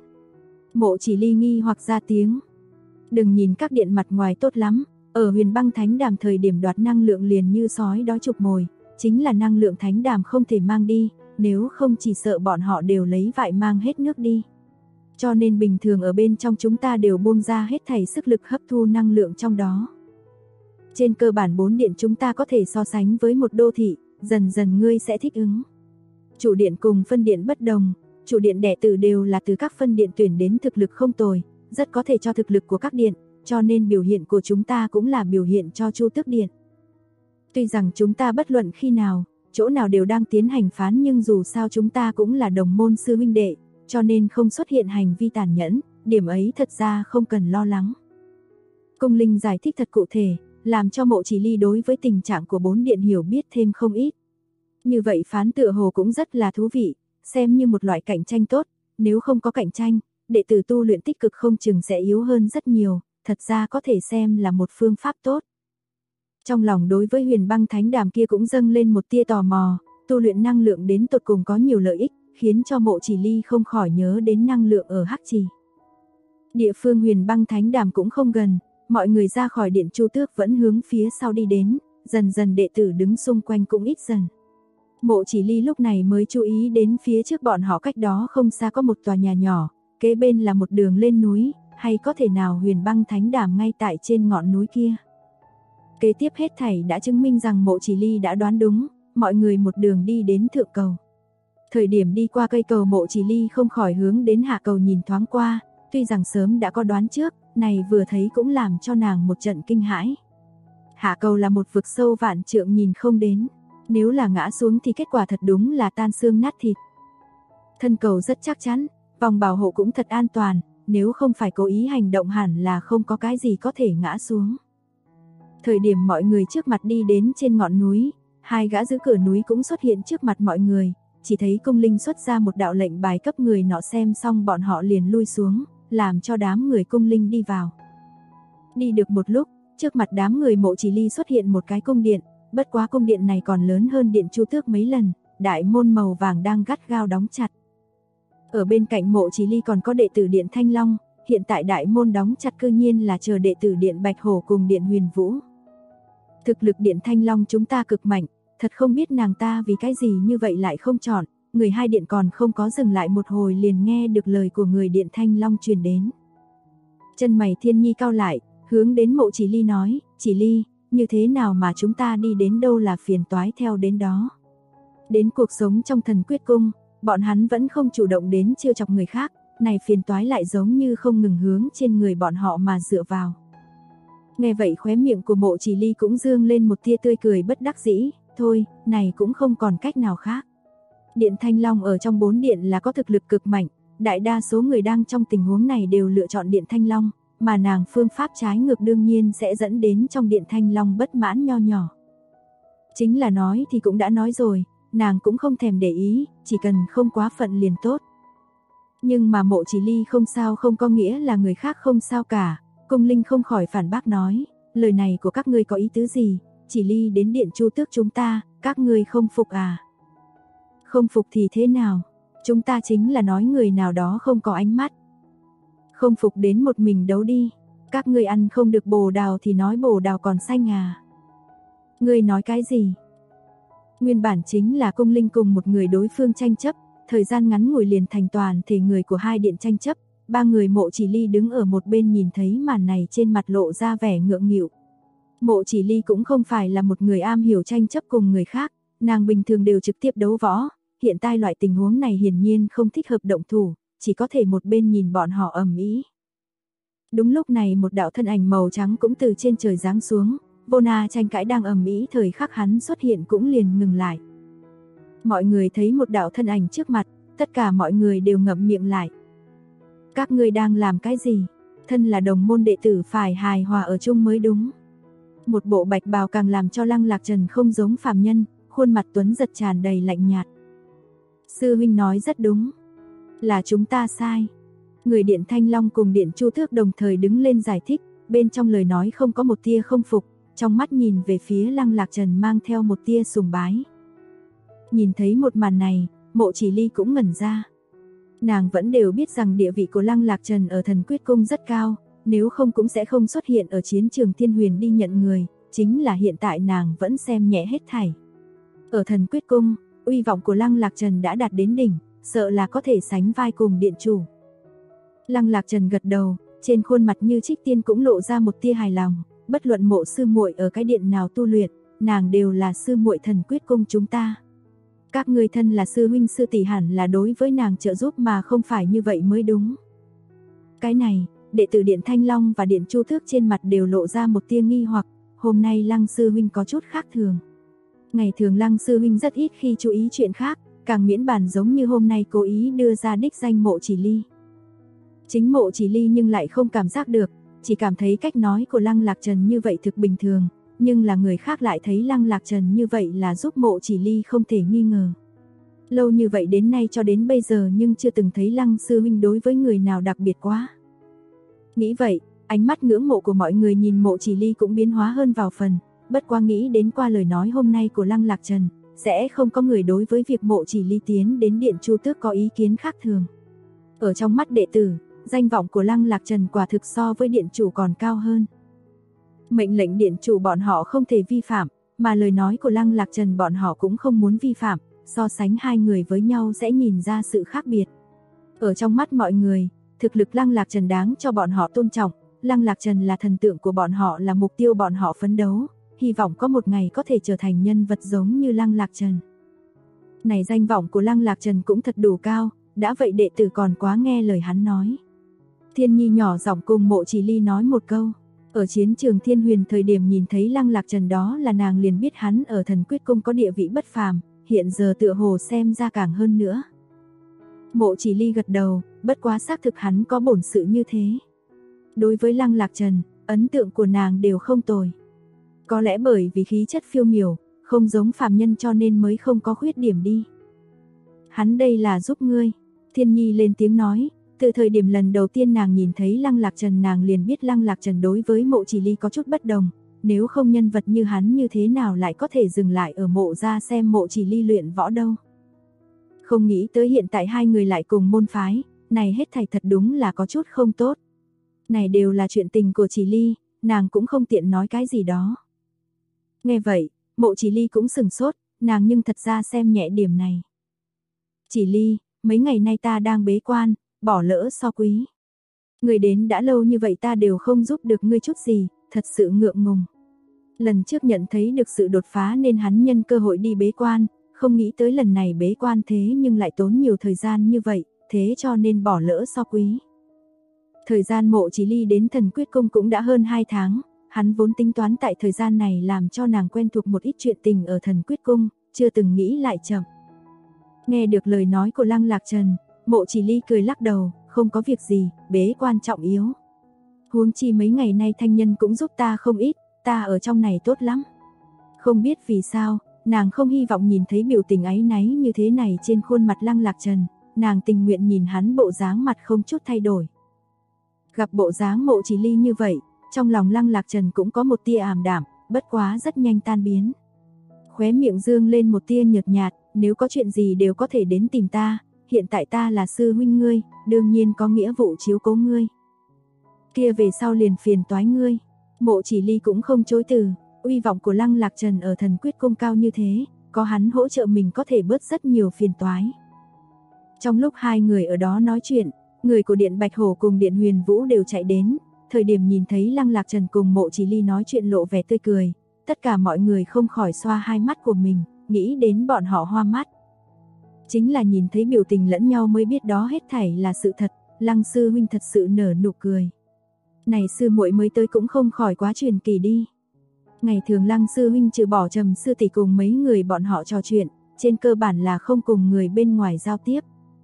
[SPEAKER 2] Mộ Chỉ Ly nghi hoặc ra tiếng. Đừng nhìn các điện mặt ngoài tốt lắm, ở Huyền Băng Thánh Đàm thời điểm đoạt năng lượng liền như sói đói chụp mồi, chính là năng lượng thánh đàm không thể mang đi, nếu không chỉ sợ bọn họ đều lấy vại mang hết nước đi. Cho nên bình thường ở bên trong chúng ta đều buông ra hết thảy sức lực hấp thu năng lượng trong đó. Trên cơ bản 4 điện chúng ta có thể so sánh với một đô thị, dần dần ngươi sẽ thích ứng. Chủ điện cùng phân điện bất đồng, chủ điện đệ tử đều là từ các phân điện tuyển đến thực lực không tồi, rất có thể cho thực lực của các điện, cho nên biểu hiện của chúng ta cũng là biểu hiện cho Chu Tước Điện. Tuy rằng chúng ta bất luận khi nào, chỗ nào đều đang tiến hành phán nhưng dù sao chúng ta cũng là đồng môn sư huynh đệ, cho nên không xuất hiện hành vi tàn nhẫn, điểm ấy thật ra không cần lo lắng. Cung Linh giải thích thật cụ thể, làm cho Mộ Chỉ Ly đối với tình trạng của 4 điện hiểu biết thêm không ít. Như vậy phán tựa hồ cũng rất là thú vị, xem như một loại cạnh tranh tốt, nếu không có cạnh tranh, đệ tử tu luyện tích cực không chừng sẽ yếu hơn rất nhiều, thật ra có thể xem là một phương pháp tốt. Trong lòng đối với Huyền Băng Thánh Đàm kia cũng dâng lên một tia tò mò, tu luyện năng lượng đến tột cùng có nhiều lợi ích, khiến cho Mộ Chỉ Ly không khỏi nhớ đến năng lượng ở Hắc Trì. Địa phương Huyền Băng Thánh Đàm cũng không gần, mọi người ra khỏi điện Chu Tước vẫn hướng phía sau đi đến, dần dần đệ tử đứng xung quanh cũng ít dần. Mộ Chỉ Ly lúc này mới chú ý đến phía trước bọn họ cách đó không xa có một tòa nhà nhỏ, kế bên là một đường lên núi, hay có thể nào Huyền Băng Thánh Đàm ngay tại trên ngọn núi kia. Kế tiếp hết thảy đã chứng minh rằng Mộ Chỉ Ly đã đoán đúng, mọi người một đường đi đến thượng cầu. Thời điểm đi qua cây cầu Mộ Chỉ Ly không khỏi hướng đến hạ cầu nhìn thoáng qua, tuy rằng sớm đã có đoán trước, này vừa thấy cũng làm cho nàng một trận kinh hãi. Hạ cầu là một vực sâu vạn trượng nhìn không đến, nếu là ngã xuống thì kết quả thật đúng là tan xương nát thịt. Thân cầu rất chắc chắn, vòng bảo hộ cũng thật an toàn, nếu không phải cố ý hành động hẳn là không có cái gì có thể ngã xuống. Thời điểm mọi người trước mặt đi đến trên ngọn núi, hai gã giữ cửa núi cũng xuất hiện trước mặt mọi người, chỉ thấy Cung Linh xuất ra một đạo lệnh bài cấp người nọ xem xong bọn họ liền lui xuống, làm cho đám người Cung Linh đi vào. Đi được một lúc, trước mặt đám người Mộ Chỉ Ly xuất hiện một cái cung điện, bất quá cung điện này còn lớn hơn điện Chu Tước mấy lần, đại môn màu vàng đang gắt gao đóng chặt. Ở bên cạnh Mộ Chỉ Ly còn có đệ tử điện Thanh Long, hiện tại đại môn đóng chặt cư nhiên là chờ đệ tử điện Bạch Hổ cùng điện Huyền Vũ. Thực lực điện Thanh Long chúng ta cực mạnh, thật không biết nàng ta vì cái gì như vậy lại không chọn, người hai điện còn không có dừng lại một hồi liền nghe được lời của người điện Thanh Long truyền đến. Chân mày Thiên Nhi cau lại, hướng đến Mộ Chỉ Ly nói, Chỉ Ly, như thế nào mà chúng ta đi đến đâu là phiền toái theo đến đó. Đến cuộc sống trong Thần Quyết Cung, bọn hắn vẫn không chủ động đến trêu chọc người khác, này phiền toái lại giống như không ngừng hướng trên người bọn họ mà dựa vào. Nghe vậy khóe miệng của Mộ Chỉ Ly cũng dương lên một tia tươi cười bất đắc dĩ, thôi, này cũng không còn cách nào khác. Điện Thanh Long ở trong 4 điện là có thực lực cực mạnh, đại đa số người đang trong tình huống này đều lựa chọn Điện Thanh Long, mà nàng phương pháp trái ngược đương nhiên sẽ dẫn đến trong Điện Thanh Long bất mãn nho nhỏ. Chính là nói thì cũng đã nói rồi, nàng cũng không thèm để ý, chỉ cần không quá phận liền tốt. Nhưng mà Mộ Chỉ Ly không sao không có nghĩa là người khác không sao cả, Cung Linh không khỏi phản bác nói, lời này của các ngươi có ý tứ gì, Chỉ Ly đến Điện Chu Tước chúng ta, các ngươi không phục à? Không phục thì thế nào? Chúng ta chính là nói người nào đó không có ánh mắt. Không phục đến một mình đấu đi, các ngươi ăn không được bồ đào thì nói bồ đào còn xanh à? Ngươi nói cái gì? Nguyên bản chính là Cung Linh cùng một người đối phương tranh chấp, thời gian ngắn ngủi liền thành toàn thể người của hai điện tranh chấp, ba người Mộ Chỉ Ly đứng ở một bên nhìn thấy màn này trên mặt lộ ra vẻ ngượng nghịu. Mộ Chỉ Ly cũng không phải là một người am hiểu tranh chấp cùng người khác, nàng bình thường đều trực tiếp đấu võ, hiện tại loại tình huống này hiển nhiên không thích hợp động thủ, chỉ có thể một bên nhìn bọn họ ầm ĩ. Đúng lúc này một đạo thân ảnh màu trắng cũng từ trên trời giáng xuống, vô na tranh cãi đang ầm ĩ thời khắc hắn xuất hiện cũng liền ngừng lại. Mọi người thấy một đạo thân ảnh trước mặt, tất cả mọi người đều ngậm miệng lại. Các ngươi đang làm cái gì? Thân là đồng môn đệ tử phải hài hòa ở chung mới đúng. Một bộ bạch bào càng làm cho Lăng Lạc Trần không giống phàm nhân, khuôn mặt tuấn giật tràn đầy lạnh nhạt. Sư huynh nói rất đúng, là chúng ta sai. Người Điện Thanh Long cùng Điện Chu Tước đồng thời đứng lên giải thích, bên trong lời nói không có một tia không phục, trong mắt nhìn về phía Lăng Lạc Trần mang theo một tia sùng bái. Nhìn thấy một màn này, Mộ Chỉ Ly cũng ngẩn ra. Nàng vẫn đều biết rằng địa vị của Lăng Lạc Trần ở Thần Quyết Cung rất cao, nếu không cũng sẽ không xuất hiện ở chiến trường Thiên Huyền đi nhận người, chính là hiện tại nàng vẫn xem nhẹ hết thảy. Ở Thần Quyết Cung, uy vọng của Lăng Lạc Trần đã đạt đến đỉnh, sợ là có thể sánh vai cùng điện chủ. Lăng Lạc Trần gật đầu, trên khuôn mặt như trích tiên cũng lộ ra một tia hài lòng, bất luận Mộ sư muội ở cái điện nào tu luyện, nàng đều là sư muội Thần Quyết Cung chúng ta. Các ngươi thân là sư huynh sư tỷ hẳn là đối với nàng trợ giúp mà không phải như vậy mới đúng. Cái này, đệ tử Điện Thanh Long và Điện Chu Tước trên mặt đều lộ ra một tia nghi hoặc, hôm nay Lăng sư huynh có chút khác thường. Ngày thường Lăng sư huynh rất ít khi chú ý chuyện khác, càng miễn bàn giống như hôm nay cố ý đưa ra đích danh Mộ Chỉ Ly. Chính Mộ Chỉ Ly nhưng lại không cảm giác được, chỉ cảm thấy cách nói của Lăng Lạc Trần như vậy thực bình thường, nhưng là người khác lại thấy Lăng Lạc Trần như vậy là giúp Mộ Chỉ Ly không thể nghi ngờ. Lâu như vậy đến nay cho đến bây giờ nhưng chưa từng thấy Lăng sư huynh đối với người nào đặc biệt quá. Nghĩ vậy, ánh mắt ngưỡng mộ của mọi người nhìn Mộ Chỉ Ly cũng biến hóa hơn vào phần, bất quá nghĩ đến qua lời nói hôm nay của Lăng Lạc Trần, sẽ không có người đối với việc Mộ Chỉ Ly tiến đến Điện Chu Tước có ý kiến khác thường. Ở trong mắt đệ tử, danh vọng của Lăng Lạc Trần quả thực so với điện chủ còn cao hơn. Mệnh lệnh điện chủ bọn họ không thể vi phạm, mà lời nói của Lăng Lạc Trần bọn họ cũng không muốn vi phạm, so sánh hai người với nhau sẽ nhìn ra sự khác biệt. Ở trong mắt mọi người, thực lực Lăng Lạc Trần đáng cho bọn họ tôn trọng, Lăng Lạc Trần là thần tượng của bọn họ, là mục tiêu bọn họ phấn đấu, hy vọng có một ngày có thể trở thành nhân vật giống như Lăng Lạc Trần. Này danh vọng của Lăng Lạc Trần cũng thật đủ cao, đã vậy đệ tử còn quá nghe lời hắn nói. Thiên Nhi nhỏ giọng cùng Mộ Chỉ Ly nói một câu. Ở chiến trường Thiên Huyền thời điểm nhìn thấy Lăng Lạc Trần đó là nàng liền biết hắn ở Thần Quyết Cung có địa vị bất phàm, hiện giờ tựa hồ xem ra càng hơn nữa. Mộ Chỉ Ly gật đầu, bất quá xác thực hắn có bổn sự như thế. Đối với Lăng Lạc Trần, ấn tượng của nàng đều không tồi. Có lẽ bởi vì khí chất phiêu miểu, không giống phàm nhân cho nên mới không có khuyết điểm đi. Hắn đây là giúp ngươi. Thiên Nhi lên tiếng nói, từ thời điểm lần đầu tiên nàng nhìn thấy Lăng Lạc Trần nàng liền biết Lăng Lạc Trần đối với Mộ Chỉ Ly có chút bất đồng, nếu không nhân vật như hắn như thế nào lại có thể dừng lại ở Mộ gia xem Mộ Chỉ Ly luyện võ đâu. Không nghĩ tới hiện tại hai người lại cùng môn phái, này hết thảy thật đúng là có chút không tốt. Này đều là chuyện tình của Chỉ Ly, nàng cũng không tiện nói cái gì đó. Nghe vậy, Mộ Chỉ Ly cũng sừng sốt, nàng nhưng thật ra xem nhẹ điểm này. Chỉ Ly, mấy ngày nay ta đang bế quan, bỏ lỡ so quý. Ngươi đến đã lâu như vậy ta đều không giúp được ngươi chút gì, thật sự ngượng ngùng. Lần trước nhận thấy được sự đột phá nên hắn nhân cơ hội đi bế quan, không nghĩ tới lần này bế quan thế nhưng lại tốn nhiều thời gian như vậy, thế cho nên bỏ lỡ so quý. Thời gian Mộ Chỉ Ly đến Thần Quyết Cung cũng đã hơn 2 tháng, hắn vốn tính toán tại thời gian này làm cho nàng quen thuộc một ít chuyện tình ở Thần Quyết Cung, chưa từng nghĩ lại chậm. Nghe được lời nói của Lăng Lạc Trần, Mộ Chỉ Ly cười lắc đầu, không có việc gì, bế quan trọng yếu. Huống chi mấy ngày nay thanh nhân cũng giúp ta không ít, ta ở trong này tốt lắm. Không biết vì sao, nàng không hy vọng nhìn thấy biểu tình áy náy như thế này trên khuôn mặt Lăng Lạc Trần, nàng tình nguyện nhìn hắn bộ dáng mặt không chút thay đổi. Gặp bộ dáng Mộ Chỉ Ly như vậy, trong lòng Lăng Lạc Trần cũng có một tia ảm đạm, bất quá rất nhanh tan biến. Khóe miệng dương lên một tia nhợt nhạt, nếu có chuyện gì đều có thể đến tìm ta, hiện tại ta là sư huynh ngươi, đương nhiên có nghĩa vụ chiếu cố ngươi. Kia về sau liền phiền toái ngươi. Mộ Chỉ Ly cũng không chối từ, uy vọng của Lăng Lạc Trần ở Thần Quyết Cung cao như thế, có hắn hỗ trợ mình có thể bớt rất nhiều phiền toái. Trong lúc hai người ở đó nói chuyện, người của Điện Bạch Hổ cùng Điện Huyền Vũ đều chạy đến, thời điểm nhìn thấy Lăng Lạc Trần cùng Mộ Chỉ Ly nói chuyện lộ vẻ tươi cười, tất cả mọi người không khỏi xoa hai mắt của mình, nghĩ đến bọn họ hoa mắt. Chính là nhìn thấy biểu tình lẫn nhau mới biết đó hết thảy là sự thật, Lăng sư huynh thật sự nở nụ cười. Này sư muội mới tới cũng không khỏi quá truyền kỳ đi. Ngày thường Lăng sư huynh trừ bỏ Trầm sư tỷ cùng mấy người bọn họ trò chuyện, trên cơ bản là không cùng người bên ngoài giao tiếp.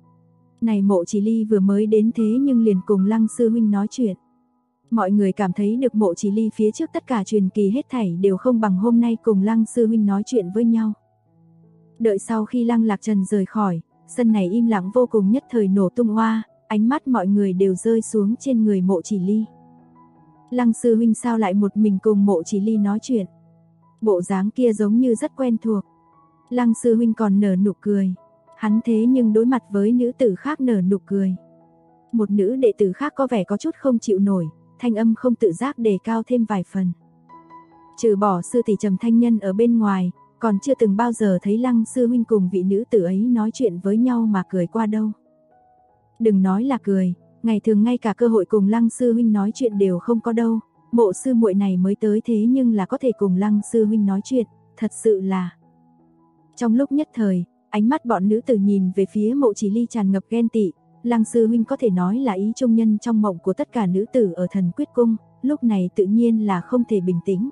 [SPEAKER 2] Này Mộ Chỉ Ly vừa mới đến thế nhưng liền cùng Lăng sư huynh nói chuyện. Mọi người cảm thấy được Mộ Chỉ Ly phía trước tất cả truyền kỳ hết thảy đều không bằng hôm nay cùng Lăng sư huynh nói chuyện với nhau. Đợi sau khi Lăng Lạc Trần rời khỏi, sân này im lặng vô cùng, nhất thời nổ tung hoa, ánh mắt mọi người đều rơi xuống trên người Mộ Chỉ Ly. Lăng sư huynh sao lại một mình cùng Mộ Chỉ Ly nói chuyện? Bộ dáng kia giống như rất quen thuộc. Lăng sư huynh còn nở nụ cười. Hắn thế nhưng đối mặt với nữ tử khác nở nụ cười. Một nữ đệ tử khác có vẻ có chút không chịu nổi, thanh âm không tự giác đề cao thêm vài phần. Trừ bỏ sư tỷ Trầm Thanh Nhân ở bên ngoài, còn chưa từng bao giờ thấy Lăng sư huynh cùng vị nữ tử ấy nói chuyện với nhau mà cười qua đâu. Đừng nói là cười, ngày thường ngay cả cơ hội cùng Lăng sư huynh nói chuyện đều không có đâu. Mộ sư muội này mới tới thế nhưng là có thể cùng Lăng sư huynh nói chuyện, thật sự là. Trong lúc nhất thời, ánh mắt bọn nữ tử nhìn về phía Mộ Chỉ Ly tràn ngập ghen tị. Lăng sư huynh có thể nói là ý trung nhân trong mộng của tất cả nữ tử ở Thần Quyết Cung, lúc này tự nhiên là không thể bình tĩnh.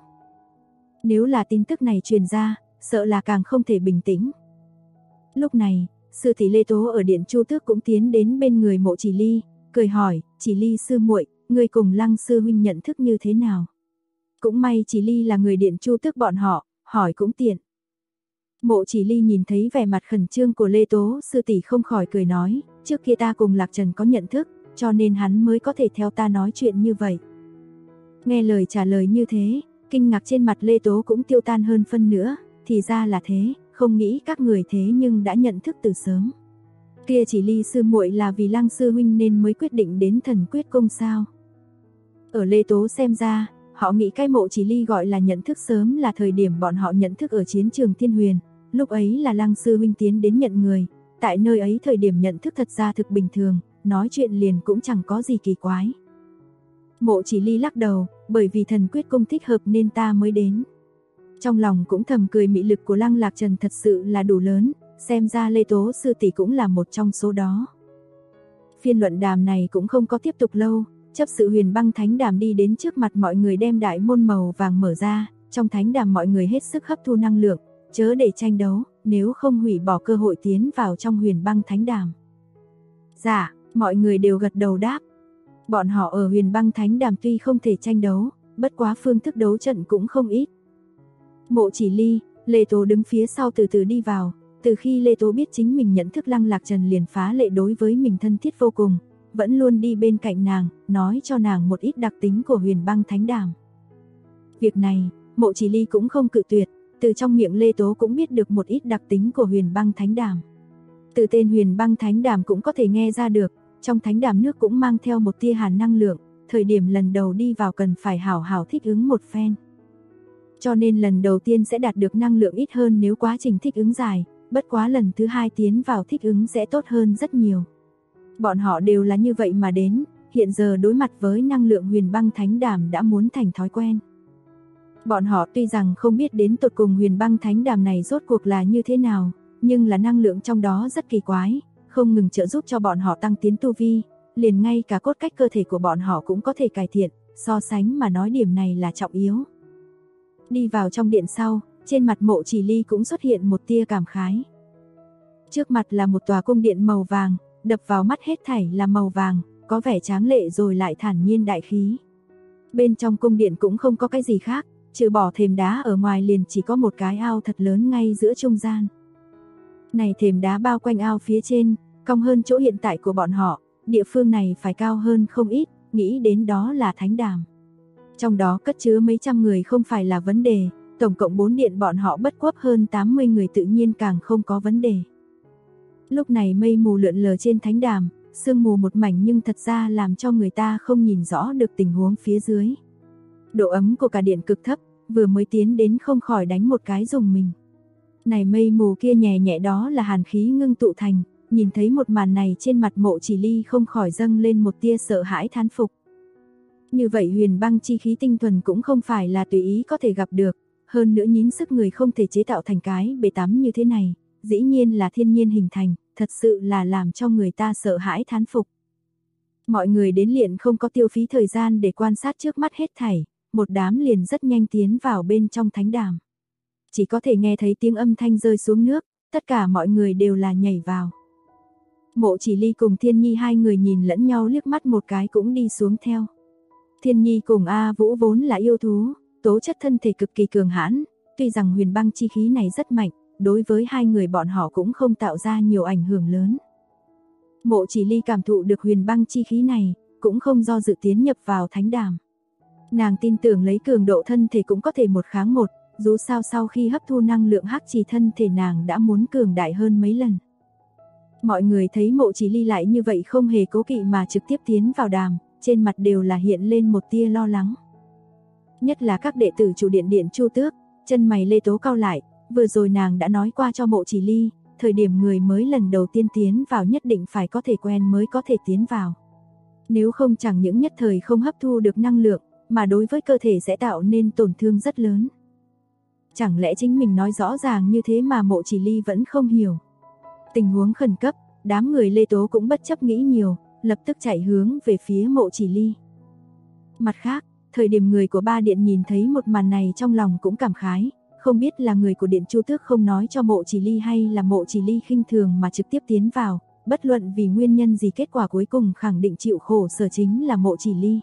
[SPEAKER 2] Nếu là tin tức này truyền ra, sợ là càng không thể bình tĩnh. Lúc này, sư tỷ Lê Tố ở Điện Chu Tước cũng tiến đến bên người Mộ Chỉ Ly, cười hỏi, Chỉ Ly sư muội, ngươi cùng Lăng sư huynh nhận thức như thế nào? Cũng may Chỉ Ly là người Điện Chu Tước bọn họ, hỏi cũng tiện. Mộ Chỉ Ly nhìn thấy vẻ mặt khẩn trương của Lê Tố, sư tỷ không khỏi cười nói, trước kia ta cùng Lạc Trần có nhận thức, cho nên hắn mới có thể theo ta nói chuyện như vậy. Nghe lời trả lời như thế, kinh ngạc trên mặt Lê Tố cũng tiêu tan hơn phân nữa, thì ra là thế, không nghĩ các người thế nhưng đã nhận thức từ sớm. Kia Chỉ Ly sư muội là vì Lăng sư huynh nên mới quyết định đến Thần Quyết Cung sao? Ở Lê Tố xem ra, họ nghĩ cái Mộ Chỉ Ly gọi là nhận thức sớm là thời điểm bọn họ nhận thức ở chiến trường Thiên Huyền, lúc ấy là Lăng sư huynh tiến đến nhận người, tại nơi ấy thời điểm nhận thức thật ra thực bình thường, nói chuyện liền cũng chẳng có gì kỳ quái. Mộ Chỉ Ly lắc đầu, bởi vì Thần Quyết Cung thích hợp nên ta mới đến. Trong lòng cũng thầm cười, mị lực của Lăng Lạc Trần thật sự là đủ lớn, xem ra Lê Tố sư tỷ cũng là một trong số đó. Phiên luận đàm này cũng không có tiếp tục lâu, chấp sự Huyền Băng Thánh Đàm đi đến trước mặt mọi người đem đại môn màu vàng mở ra, trong thánh đàm mọi người hết sức hấp thu năng lượng, chớ để tranh đấu, nếu không hủy bỏ cơ hội tiến vào trong Huyền Băng Thánh Đàm. Dạ, mọi người đều gật đầu đáp. Bọn họ ở Huyền Băng Thánh Đàm tuy không thể tranh đấu, bất quá phương thức đấu trận cũng không ít. Mộ Chỉ Ly, Lê Tố đứng phía sau từ từ đi vào, từ khi Lê Tố biết chính mình nhận thức Lăng Lạc Trần liền phá lệ đối với mình thân thiết vô cùng, vẫn luôn đi bên cạnh nàng, nói cho nàng một ít đặc tính của Huyền Băng Thánh Đàm. Việc này, Mộ Chỉ Ly cũng không cự tuyệt, từ trong miệng Lê Tố cũng biết được một ít đặc tính của Huyền Băng Thánh Đàm. Từ tên Huyền Băng Thánh Đàm cũng có thể nghe ra được, trong thánh đàm nước cũng mang theo một tia hàn năng lượng, thời điểm lần đầu đi vào cần phải hảo hảo thích ứng một phen. Cho nên lần đầu tiên sẽ đạt được năng lượng ít hơn nếu quá trình thích ứng dài, bất quá lần thứ hai tiến vào thích ứng sẽ tốt hơn rất nhiều. Bọn họ đều là như vậy mà đến, hiện giờ đối mặt với năng lượng huyền băng thánh đàm đã muốn thành thói quen. Bọn họ tuy rằng không biết đến tột cùng huyền băng thánh đàm này rốt cuộc là như thế nào, nhưng là năng lượng trong đó rất kỳ quái, không ngừng trợ giúp cho bọn họ tăng tiến tu vi, liền ngay cả cốt cách cơ thể của bọn họ cũng có thể cải thiện, so sánh mà nói điểm này là trọng yếu. Đi vào trong điện sau, trên mặt Mộ Chỉ Ly cũng xuất hiện một tia cảm khái. Trước mặt là một tòa cung điện màu vàng, đập vào mắt hết thảy là màu vàng, có vẻ tráng lệ rồi lại thản nhiên đại khí. Bên trong cung điện cũng không có cái gì khác, trừ bỏ thềm đá ở ngoài liền chỉ có một cái ao thật lớn ngay giữa trung gian. Này thềm đá bao quanh ao phía trên, cong hơn chỗ hiện tại của bọn họ, địa phương này phải cao hơn không ít, nghĩ đến đó là thánh đàm. Trong đó cất chứa mấy trăm người không phải là vấn đề, tổng cộng 4 điện bọn họ bất quốc hơn 80 người tự nhiên càng không có vấn đề. Lúc này mây mù lượn lờ trên thánh đàm, sương mù một mảnh nhưng thật ra làm cho người ta không nhìn rõ được tình huống phía dưới. Độ ấm của cả điện cực thấp, vừa mới tiến đến không khỏi đánh một cái rùng mình. Này mây mù kia nhẹ nhẹ đó là hàn khí ngưng tụ thành, nhìn thấy một màn này trên mặt Mộ Chỉ Ly không khỏi dâng lên một tia sợ hãi thán phục. Như vậy huyền băng chi khí tinh thuần cũng không phải là tùy ý có thể gặp được, hơn nữa nhín sức người không thể chế tạo thành cái bể tắm như thế này, dĩ nhiên là thiên nhiên hình thành, thật sự là làm cho người ta sợ hãi thán phục. Mọi người đến liền không có tiêu phí thời gian để quan sát trước mắt hết thảy, một đám liền rất nhanh tiến vào bên trong thánh đàm. Chỉ có thể nghe thấy tiếng âm thanh rơi xuống nước, tất cả mọi người đều là nhảy vào. Mộ Chỉ Ly cùng Thiên Nhi hai người nhìn lẫn nhau liếc mắt một cái cũng đi xuống theo. Thiên Nhi cùng A Vũ vốn là yêu thú, tố chất thân thể cực kỳ cường hãn, tuy rằng huyền băng chi khí này rất mạnh, đối với hai người bọn họ cũng không tạo ra nhiều ảnh hưởng lớn. Mộ Chỉ Ly cảm thụ được huyền băng chi khí này, cũng không do dự tiến nhập vào thánh đàm. Nàng tin tưởng lấy cường độ thân thể cũng có thể một kháng một, dù sao sau khi hấp thu năng lượng hắc trì thân thể nàng đã muốn cường đại hơn mấy lần. Mọi người thấy Mộ Chỉ Ly lại như vậy không hề cố kỵ mà trực tiếp tiến vào đàm, trên mặt đều là hiện lên một tia lo lắng. Nhất là các đệ tử chủ điện Chu Tước, chân mày Lê Tố cau lại, vừa rồi nàng đã nói qua cho Mộ Chỉ Ly, thời điểm người mới lần đầu tiên tiến vào nhất định phải có thể quen mới có thể tiến vào. Nếu không chẳng những nhất thời không hấp thu được năng lượng, mà đối với cơ thể sẽ tạo nên tổn thương rất lớn. Chẳng lẽ chính mình nói rõ ràng như thế mà Mộ Chỉ Ly vẫn không hiểu. Tình huống khẩn cấp, đám người Lê Tố cũng bất chấp nghĩ nhiều, lập tức chạy hướng về phía Mộ Chỉ Ly. Mặt khác, thời điểm người của ba điện nhìn thấy một màn này trong lòng cũng cảm khái, không biết là người của điện Chu Tước không nói cho Mộ Chỉ Ly hay là Mộ Chỉ Ly khinh thường mà trực tiếp tiến vào, bất luận vì nguyên nhân gì kết quả cuối cùng khẳng định chịu khổ sở chính là Mộ Chỉ Ly.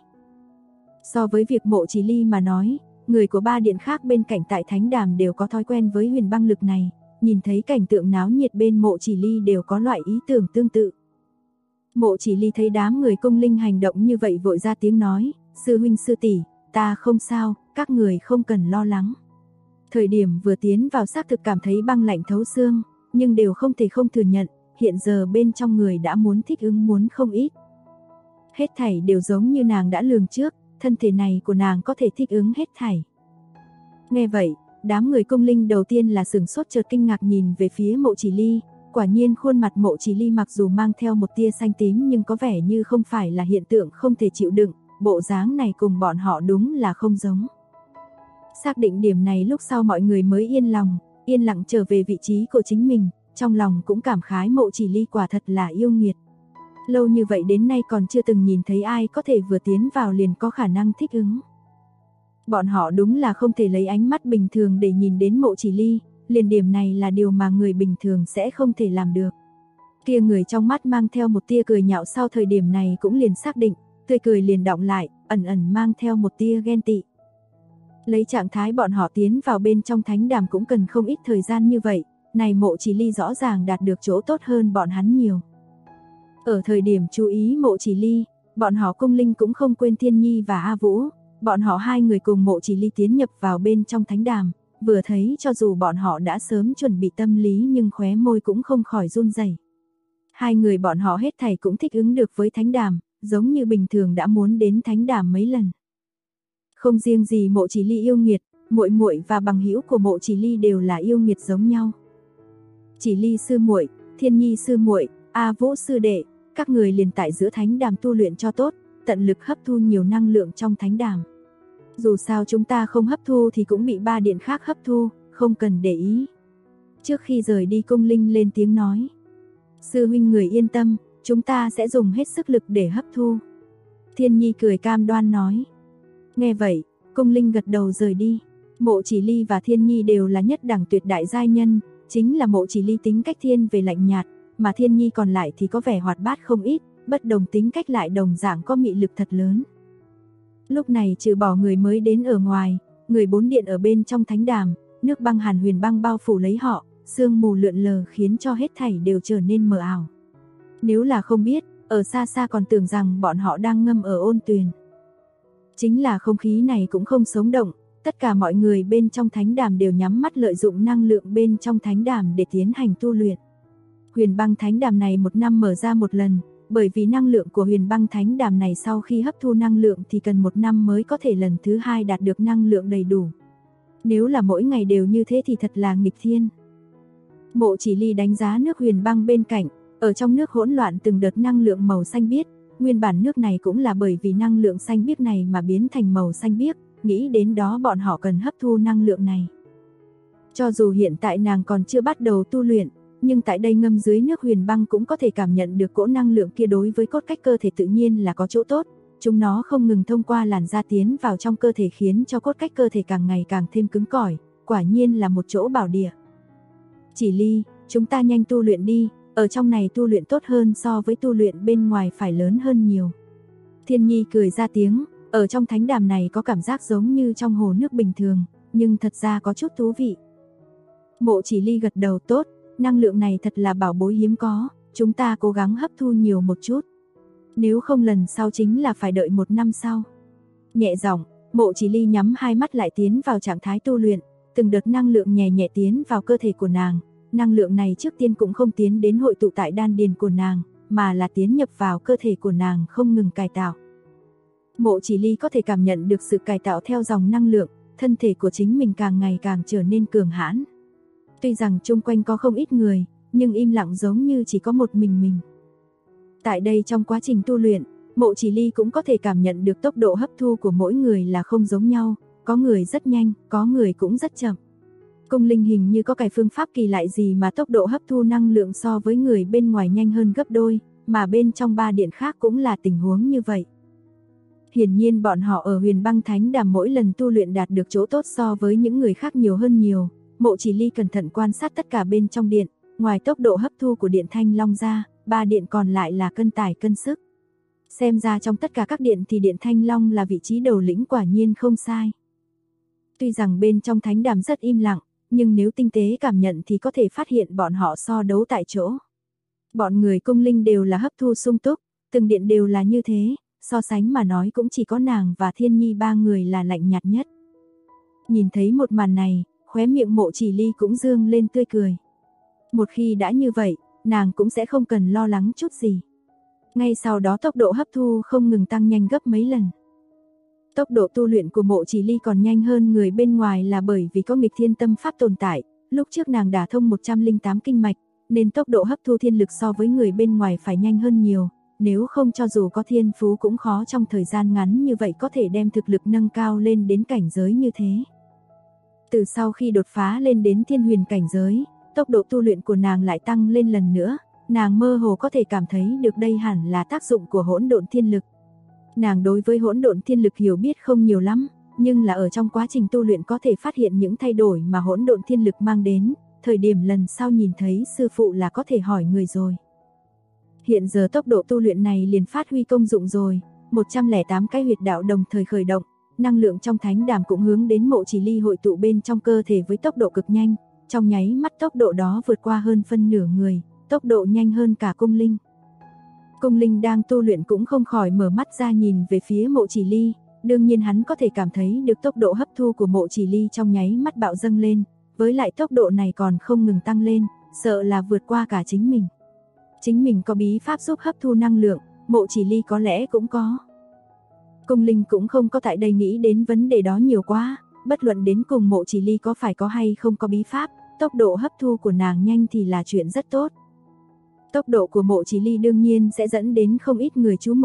[SPEAKER 2] So với việc Mộ Chỉ Ly mà nói, người của ba điện khác bên cạnh tại thánh đàm đều có thói quen với huyền băng lực này, nhìn thấy cảnh tượng náo nhiệt bên Mộ Chỉ Ly đều có loại ý tưởng tương tự. Mộ Chỉ Ly thấy đám người cung linh hành động như vậy vội ra tiếng nói, sư huynh sư tỷ, ta không sao, các người không cần lo lắng. Thời điểm vừa tiến vào xác thực cảm thấy băng lạnh thấu xương, nhưng đều không thể không thừa nhận, hiện giờ bên trong người đã muốn thích ứng muốn không ít. Hết thảy đều giống như nàng đã lường trước, thân thể này của nàng có thể thích ứng hết thảy. Nghe vậy, đám người cung linh đầu tiên là sửng sốt chợt kinh ngạc nhìn về phía Mộ Chỉ Ly, quả nhiên khuôn mặt Mộ Chỉ Ly mặc dù mang theo một tia xanh tím nhưng có vẻ như không phải là hiện tượng không thể chịu đựng, bộ dáng này cùng bọn họ đúng là không giống. Xác định điểm này lúc sau mọi người mới yên lòng, yên lặng trở về vị trí của chính mình, trong lòng cũng cảm khái Mộ Chỉ Ly quả thật là yêu nghiệt. Lâu như vậy đến nay còn chưa từng nhìn thấy ai có thể vừa tiến vào liền có khả năng thích ứng. Bọn họ đúng là không thể lấy ánh mắt bình thường để nhìn đến Mộ Chỉ Ly, liền điểm này là điều mà người bình thường sẽ không thể làm được. Kia người trong mắt mang theo một tia cười nhạo sau thời điểm này cũng liền xác định, tươi cười liền đọng lại, ẩn ẩn mang theo một tia ghen tị. Lấy trạng thái bọn họ tiến vào bên trong thánh đàm cũng cần không ít thời gian như vậy, này Mộ Chỉ Ly rõ ràng đạt được chỗ tốt hơn bọn hắn nhiều. Ở thời điểm chú ý Mộ Chỉ Ly, bọn họ cung linh cũng không quên Thiên Nhi và A Vũ, bọn họ hai người cùng Mộ Chỉ Ly tiến nhập vào bên trong thánh đàm, vừa thấy cho dù bọn họ đã sớm chuẩn bị tâm lý nhưng khóe môi cũng không khỏi run rẩy. Hai người bọn họ hết thảy cũng thích ứng được với thánh đàm, giống như bình thường đã muốn đến thánh đàm mấy lần. Không riêng gì Mộ Chỉ Ly yêu nghiệt, muội muội và bằng hữu của Mộ Chỉ Ly đều là yêu nghiệt giống nhau. Chỉ Ly sư muội, Thiên Nhi sư muội, A Vũ sư đệ, các người liền tại giữa thánh đàm tu luyện cho tốt, tận lực hấp thu nhiều năng lượng trong thánh đàm. Dù sao chúng ta không hấp thu thì cũng bị ba điện khác hấp thu, không cần để ý. Trước khi rời đi cung linh lên tiếng nói. Sư huynh người yên tâm, chúng ta sẽ dùng hết sức lực để hấp thu. Thiên Nhi cười cam đoan nói. Nghe vậy, cung linh gật đầu rời đi. Mộ Chỉ Ly và Thiên Nhi đều là nhất đẳng tuyệt đại giai nhân, chính là Mộ Chỉ Ly tính cách thiên về lạnh nhạt, mà Thiên Nhi còn lại thì có vẻ hoạt bát không ít, bất đồng tính cách lại đồng dạng có mị lực thật lớn. Lúc này trừ bỏ người mới đến ở ngoài, người bốn điện ở bên trong thánh đàm, nước băng Hàn Huyền băng bao phủ lấy họ, sương mù lượn lờ khiến cho hết thảy đều trở nên mờ ảo. Nếu là không biết, ở xa xa còn tưởng rằng bọn họ đang ngâm ở ôn tuyền. Chính là không khí này cũng không sống động, tất cả mọi người bên trong thánh đàm đều nhắm mắt lợi dụng năng lượng bên trong thánh đàm để tiến hành tu luyện. Huyền băng thánh đàm này một năm mở ra một lần, bởi vì năng lượng của huyền băng thánh đàm này sau khi hấp thu năng lượng thì cần một năm mới có thể lần thứ hai đạt được năng lượng đầy đủ. Nếu là mỗi ngày đều như thế thì thật là nghịch thiên. Mộ Chỉ Ly đánh giá nước huyền băng bên cạnh, ở trong nước hỗn loạn từng đợt năng lượng màu xanh biếc, nguyên bản nước này cũng là bởi vì năng lượng xanh biếc này mà biến thành màu xanh biếc, nghĩ đến đó bọn họ cần hấp thu năng lượng này. Cho dù hiện tại nàng còn chưa bắt đầu tu luyện, nhưng tại đây ngâm dưới nước huyền băng cũng có thể cảm nhận được cỗ năng lượng kia đối với cốt cách cơ thể tự nhiên là có chỗ tốt, chúng nó không ngừng thông qua làn da tiến vào trong cơ thể khiến cho cốt cách cơ thể càng ngày càng thêm cứng cỏi, quả nhiên là một chỗ bảo địa. Chỉ Ly, chúng ta nhanh tu luyện đi, ở trong này tu luyện tốt hơn so với tu luyện bên ngoài phải lớn hơn nhiều. Thiên Nhi cười ra tiếng, ở trong thánh đàm này có cảm giác giống như trong hồ nước bình thường, nhưng thật ra có chút thú vị. Mộ Chỉ Ly gật đầu tốt, năng lượng này thật là bảo bối hiếm có, chúng ta cố gắng hấp thu nhiều một chút. Nếu không lần sau chính là phải đợi một năm sau. Nhẹ giọng, Mộ Chỉ Ly nhắm hai mắt lại tiến vào trạng thái tu luyện, từng đợt năng lượng nhẹ nhẹ tiến vào cơ thể của nàng. Năng lượng này trước tiên cũng không tiến đến hội tụ tại đan điền của nàng, mà là tiến nhập vào cơ thể của nàng không ngừng cải tạo. Mộ Chỉ Ly có thể cảm nhận được sự cải tạo theo dòng năng lượng, thân thể của chính mình càng ngày càng trở nên cường hãn. Tuy rằng chung quanh có không ít người, nhưng im lặng giống như chỉ có một mình. Tại đây trong quá trình tu luyện, Mộ Chỉ Ly cũng có thể cảm nhận được tốc độ hấp thu của mỗi người là không giống nhau, có người rất nhanh, có người cũng rất chậm. Cung linh hình như có cái phương pháp kỳ lạ gì mà tốc độ hấp thu năng lượng so với người bên ngoài nhanh hơn gấp đôi, mà bên trong ba điện khác cũng là tình huống như vậy. Hiển nhiên bọn họ ở huyền băng thánh đàm mỗi lần tu luyện đạt được chỗ tốt so với những người khác nhiều hơn nhiều. Mộ Chỉ Ly cẩn thận quan sát tất cả bên trong điện, ngoài tốc độ hấp thu của điện Thanh Long ra, ba điện còn lại là cân tải cân sức. Xem ra trong tất cả các điện thì điện Thanh Long là vị trí đầu lĩnh quả nhiên không sai. Tuy rằng bên trong thánh đàm rất im lặng, nhưng nếu tinh tế cảm nhận thì có thể phát hiện bọn họ so đấu tại chỗ. Bọn người cung linh đều là hấp thu sung túc, từng điện đều là như thế, so sánh mà nói cũng chỉ có nàng và Thiên Nhi ba người là lạnh nhạt nhất. Nhìn thấy một màn này, khóe miệng Mộ Chỉ Ly cũng dương lên tươi cười. Một khi đã như vậy, nàng cũng sẽ không cần lo lắng chút gì. Ngay sau đó tốc độ hấp thu không ngừng tăng nhanh gấp mấy lần. Tốc độ tu luyện của Mộ Chỉ Ly còn nhanh hơn người bên ngoài là bởi vì có nghịch thiên tâm pháp tồn tại, lúc trước nàng đả thông 108 kinh mạch, nên tốc độ hấp thu thiên lực so với người bên ngoài phải nhanh hơn nhiều, nếu không cho dù có thiên phú cũng khó trong thời gian ngắn như vậy có thể đem thực lực nâng cao lên đến cảnh giới như thế. Từ sau khi đột phá lên đến thiên huyền cảnh giới, tốc độ tu luyện của nàng lại tăng lên lần nữa, nàng mơ hồ có thể cảm thấy được đây hẳn là tác dụng của hỗn độn thiên lực. Nàng đối với hỗn độn thiên lực hiểu biết không nhiều lắm, nhưng là ở trong quá trình tu luyện có thể phát hiện những thay đổi mà hỗn độn thiên lực mang đến, thời điểm lần sau nhìn thấy sư phụ là có thể hỏi người rồi. Hiện giờ tốc độ tu luyện này liền phát huy công dụng rồi, 108 cái huyệt đạo đồng thời khởi động, năng lượng trong thánh đàm cũng hướng đến Mộ Chỉ Ly hội tụ bên trong cơ thể với tốc độ cực nhanh, trong nháy mắt tốc độ đó vượt qua hơn phân nửa người, tốc độ nhanh hơn cả cung linh. Cung linh đang tu luyện cũng không khỏi mở mắt ra nhìn về phía Mộ Chỉ Ly, đương nhiên hắn có thể cảm thấy được tốc độ hấp thu của Mộ Chỉ Ly trong nháy mắt bạo dâng lên, với lại tốc độ này còn không ngừng tăng lên, sợ là vượt qua cả chính mình. Chính mình có bí pháp giúp hấp thu năng lượng, Mộ Chỉ Ly có lẽ cũng có. Cung linh cũng không có tại đây nghĩ đến vấn đề đó nhiều quá, bất luận đến cùng Mộ Chỉ Ly có phải có hay không có bí pháp, tốc độ hấp thu của nàng nhanh thì là chuyện rất tốt. Tốc độ của Mộ Chỉ Ly đương nhiên sẽ dẫn đến không ít người chú mục,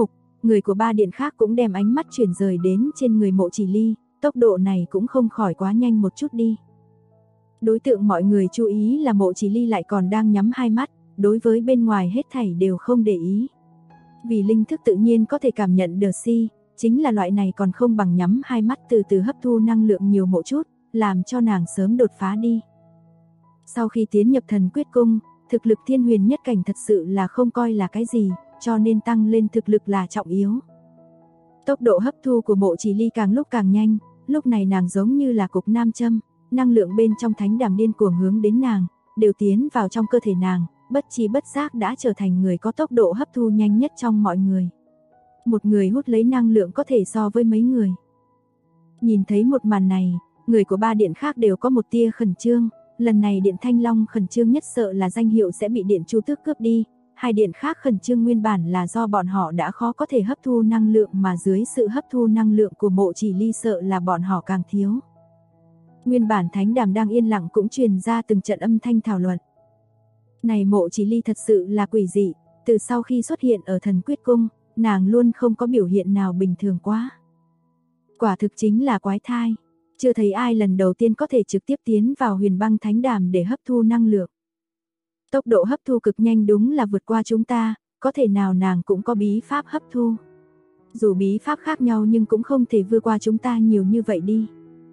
[SPEAKER 2] người của ba điện khác cũng đem ánh mắt chuyển rời đến trên người Mộ Chỉ Ly, tốc độ này cũng không khỏi quá nhanh một chút đi. Đối tượng mọi người chú ý là Mộ Chỉ Ly lại còn đang nhắm hai mắt, đối với bên ngoài hết thảy đều không để ý. Vì linh thức tự nhiên có thể cảm nhận được chính là loại này còn không bằng nhắm hai mắt từ từ hấp thu năng lượng nhiều một chút, làm cho nàng sớm đột phá đi. Sau khi tiến nhập thần quyết cung, thực lực thiên huyền nhất cảnh thật sự là không coi là cái gì, cho nên tăng lên thực lực là trọng yếu. Tốc độ hấp thu của Mộ Chỉ Ly càng lúc càng nhanh, lúc này nàng giống như là cục nam châm, năng lượng bên trong thánh đàm điên cuồng hướng đến nàng, đều tiến vào trong cơ thể nàng, bất chi bất giác đã trở thành người có tốc độ hấp thu nhanh nhất trong mọi người. Một người hút lấy năng lượng có thể so với mấy người. Nhìn thấy một màn này, người của ba điện khác đều có một tia khẩn trương, lần này điện Thanh Long khẩn trương nhất sợ là danh hiệu sẽ bị điện Chu Tước cướp đi, hai điện khác khẩn trương nguyên bản là do bọn họ đã khó có thể hấp thu năng lượng mà dưới sự hấp thu năng lượng của Mộ Chỉ Ly sợ là bọn họ càng thiếu. Nguyên bản thánh đàm đang yên lặng cũng truyền ra từng trận âm thanh thảo luận. Này Mộ Chỉ Ly thật sự là quỷ dị, từ sau khi xuất hiện ở thần quyết cung, nàng luôn không có biểu hiện nào bình thường quá. Quả thực chính là quái thai, chưa thấy ai lần đầu tiên có thể trực tiếp tiến vào huyền băng thánh đàm để hấp thu năng lượng. Tốc độ hấp thu cực nhanh đúng là vượt qua chúng ta, có thể nào nàng cũng có bí pháp hấp thu. Dù bí pháp khác nhau nhưng cũng không thể vượt qua chúng ta nhiều như vậy đi.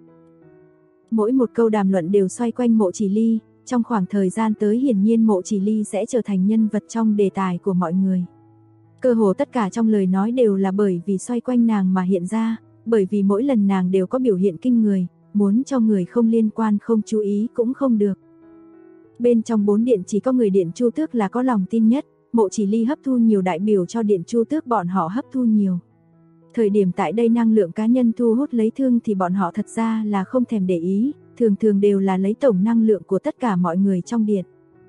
[SPEAKER 2] Mỗi một câu đàm luận đều xoay quanh Mộ Chỉ Ly, trong khoảng thời gian tới hiển nhiên Mộ Chỉ Ly sẽ trở thành nhân vật trong đề tài của mọi người. Cơ hồ tất cả trong lời nói đều là bởi vì xoay quanh nàng mà hiện ra, bởi vì mỗi lần nàng đều có biểu hiện kinh người, muốn cho người không liên quan không chú ý cũng không được. Bên trong 4 điện chỉ có người điện Chu Tước là có lòng tin nhất, Mộ Chỉ Ly hấp thu nhiều đại biểu cho điện Chu Tước bọn họ hấp thu nhiều. Thời điểm tại đây năng lượng cá nhân thu hút lấy thương thì bọn họ thật ra là không thèm để ý, thường thường đều là lấy tổng năng lượng của tất cả mọi người trong điện.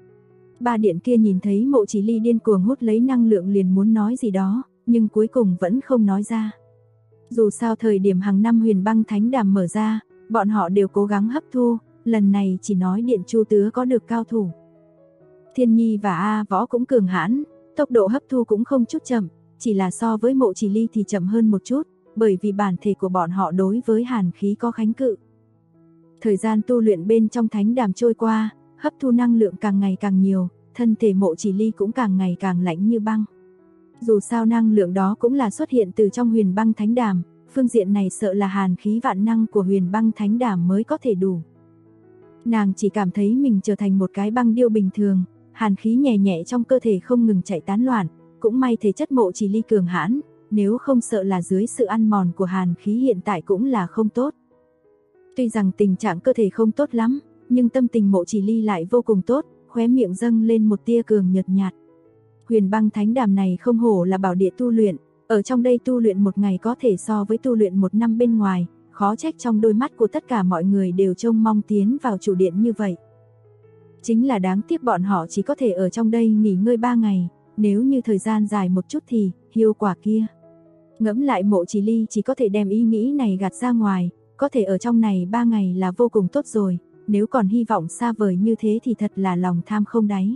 [SPEAKER 2] Ba điện kia nhìn thấy Mộ Chỉ Ly điên cuồng hút lấy năng lượng liền muốn nói gì đó, nhưng cuối cùng vẫn không nói ra. Dù sao thời điểm hàng năm huyền băng thánh đàm mở ra, bọn họ đều cố gắng hấp thu, lần này chỉ nói điện Chu Tứ có được cao thủ. Thiên Nhi và A Võ cũng cường hãn, tốc độ hấp thu cũng không chút chậm, chỉ là so với Mộ Chỉ Ly thì chậm hơn một chút, bởi vì bản thể của bọn họ đối với hàn khí có kháng cự. Thời gian tu luyện bên trong thánh đàm trôi qua, hấp thu năng lượng càng ngày càng nhiều, thân thể Mộ Chỉ Ly cũng càng ngày càng lạnh như băng. Dù sao năng lượng đó cũng là xuất hiện từ trong huyền băng thánh đàm, phương diện này sợ là hàn khí vạn năng của huyền băng thánh đàm mới có thể đủ. Nàng chỉ cảm thấy mình trở thành một cái băng điêu bình thường, hàn khí nhẹ nhẹ trong cơ thể không ngừng chạy tán loạn, cũng may thể chất Mộ Chỉ Ly cường hãn, nếu không sợ là dưới sự ăn mòn của hàn khí hiện tại cũng là không tốt. Tuy rằng tình trạng cơ thể không tốt lắm, nhưng tâm tình Mộ Chỉ Ly lại vô cùng tốt, khóe miệng dâng lên một tia cường nhợt nhạt. Huyền băng thánh đàm này không hổ là bảo địa tu luyện, ở trong đây tu luyện một ngày có thể so với tu luyện một năm bên ngoài, khó trách trong đôi mắt của tất cả mọi người đều trông mong tiến vào chủ điện như vậy. Chính là đáng tiếc bọn họ chỉ có thể ở trong đây nghỉ ngơi 3 ngày, nếu như thời gian dài một chút thì, hiệu quả kia. Ngẫm lại Mộ Chỉ Ly chỉ có thể đem ý nghĩ này gạt ra ngoài, có thể ở trong này 3 ngày là vô cùng tốt rồi, nếu còn hy vọng xa vời như thế thì thật là lòng tham không đáy.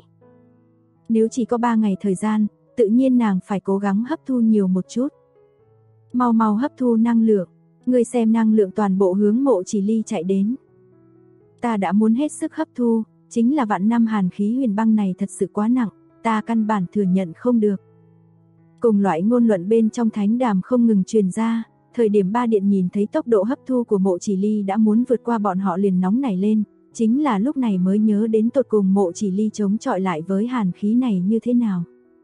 [SPEAKER 2] Nếu chỉ có 3 ngày thời gian, tự nhiên nàng phải cố gắng hấp thu nhiều một chút. Mau mau hấp thu năng lượng, ngươi xem năng lượng toàn bộ hướng Mộ Chỉ Ly chạy đến. Ta đã muốn hết sức hấp thu, chính là vạn năm hàn khí huyền băng này thật sự quá nặng, ta căn bản thừa nhận không được. Cùng loại ngôn luận bên trong thánh đàm không ngừng truyền ra, thời điểm ba điện nhìn thấy tốc độ hấp thu của Mộ Chỉ Ly đã muốn vượt qua bọn họ liền nóng nảy lên, chính là lúc này mới nhớ đến tột cùng Mộ Chỉ Ly chống chọi lại với hàn khí này như thế nào.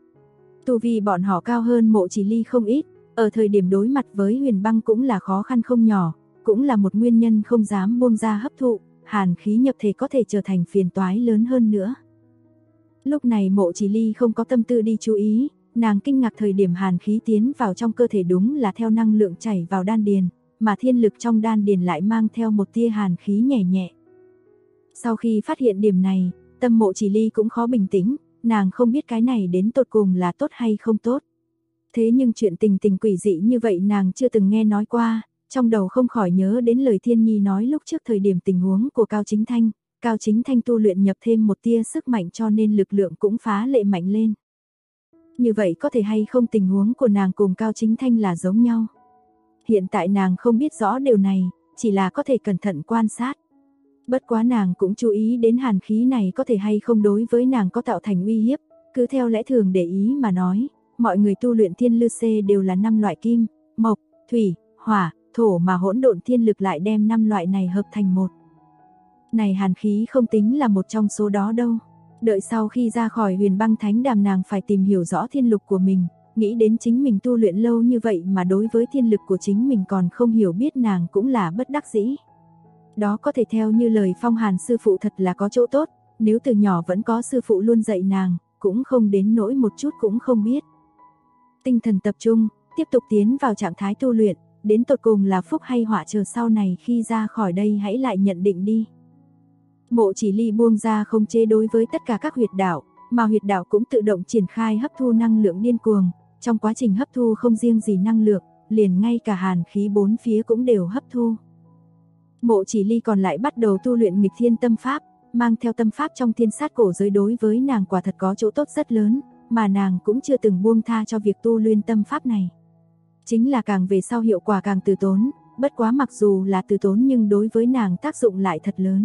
[SPEAKER 2] Tu vi bọn họ cao hơn Mộ Chỉ Ly không ít, ở thời điểm đối mặt với huyền băng cũng là khó khăn không nhỏ, cũng là một nguyên nhân không dám buông ra hấp thụ, hàn khí nhập thể có thể trở thành phiền toái lớn hơn nữa. Lúc này Mộ Chỉ Ly không có tâm tư đi chú ý, nàng kinh ngạc thời điểm hàn khí tiến vào trong cơ thể đúng là theo năng lượng chảy vào đan điền, mà thiên lực trong đan điền lại mang theo một tia hàn khí nhẹ nhẹ. Sau khi phát hiện điểm này, tâm Mộ Chỉ Ly cũng khó bình tĩnh, nàng không biết cái này đến tột cùng là tốt hay không tốt. Thế nhưng chuyện tình tình quỷ dị như vậy nàng chưa từng nghe nói qua, trong đầu không khỏi nhớ đến lời Thiên Nhi nói lúc trước thời điểm tình huống của Cao Chính Thanh. Cao Chính Thanh tu luyện nhập thêm một tia sức mạnh cho nên lực lượng cũng phá lệ mạnh lên. Như vậy có thể hay không tình huống của nàng cùng Cao Chính Thanh là giống nhau. Hiện tại nàng không biết rõ điều này, chỉ là có thể cẩn thận quan sát. Bất quá nàng cũng chú ý đến hàn khí này có thể hay không đối với nàng có tạo thành uy hiếp, cứ theo lẽ thường để ý mà nói, mọi người tu luyện thiên lư xê đều là 5 loại kim, mộc, thủy, hỏa, thổ mà hỗn độn thiên lực lại đem 5 loại này hợp thành một. Này hàn khí không tính là một trong số đó đâu. Đợi sau khi ra khỏi Huyền Băng Thánh Đàm nàng phải tìm hiểu rõ thiên lực của mình, nghĩ đến chính mình tu luyện lâu như vậy mà đối với thiên lực của chính mình còn không hiểu biết nàng cũng là bất đắc dĩ. Đó có thể theo như lời Phong Hàn sư phụ thật là có chỗ tốt, nếu từ nhỏ vẫn có sư phụ luôn dạy nàng, cũng không đến nỗi một chút cũng không biết. Tinh thần tập trung, tiếp tục tiến vào trạng thái tu luyện, đến tột cùng là phúc hay họa chờ sau này khi ra khỏi đây hãy lại nhận định đi. Mộ Chỉ Ly buông ra không chế đối với tất cả các huyệt đạo, mà huyệt đạo cũng tự động triển khai hấp thu năng lượng điên cuồng, trong quá trình hấp thu không riêng gì năng lượng, liền ngay cả hàn khí bốn phía cũng đều hấp thu. Mộ Chỉ Ly còn lại bắt đầu tu luyện nghịch thiên tâm pháp, mang theo tâm pháp trong thiên sát cổ giới đối với nàng quả thật có chỗ tốt rất lớn, mà nàng cũng chưa từng buông tha cho việc tu luyện tâm pháp này. Chính là càng về sau hiệu quả càng từ tốn, bất quá mặc dù là từ tốn nhưng đối với nàng tác dụng lại thật lớn.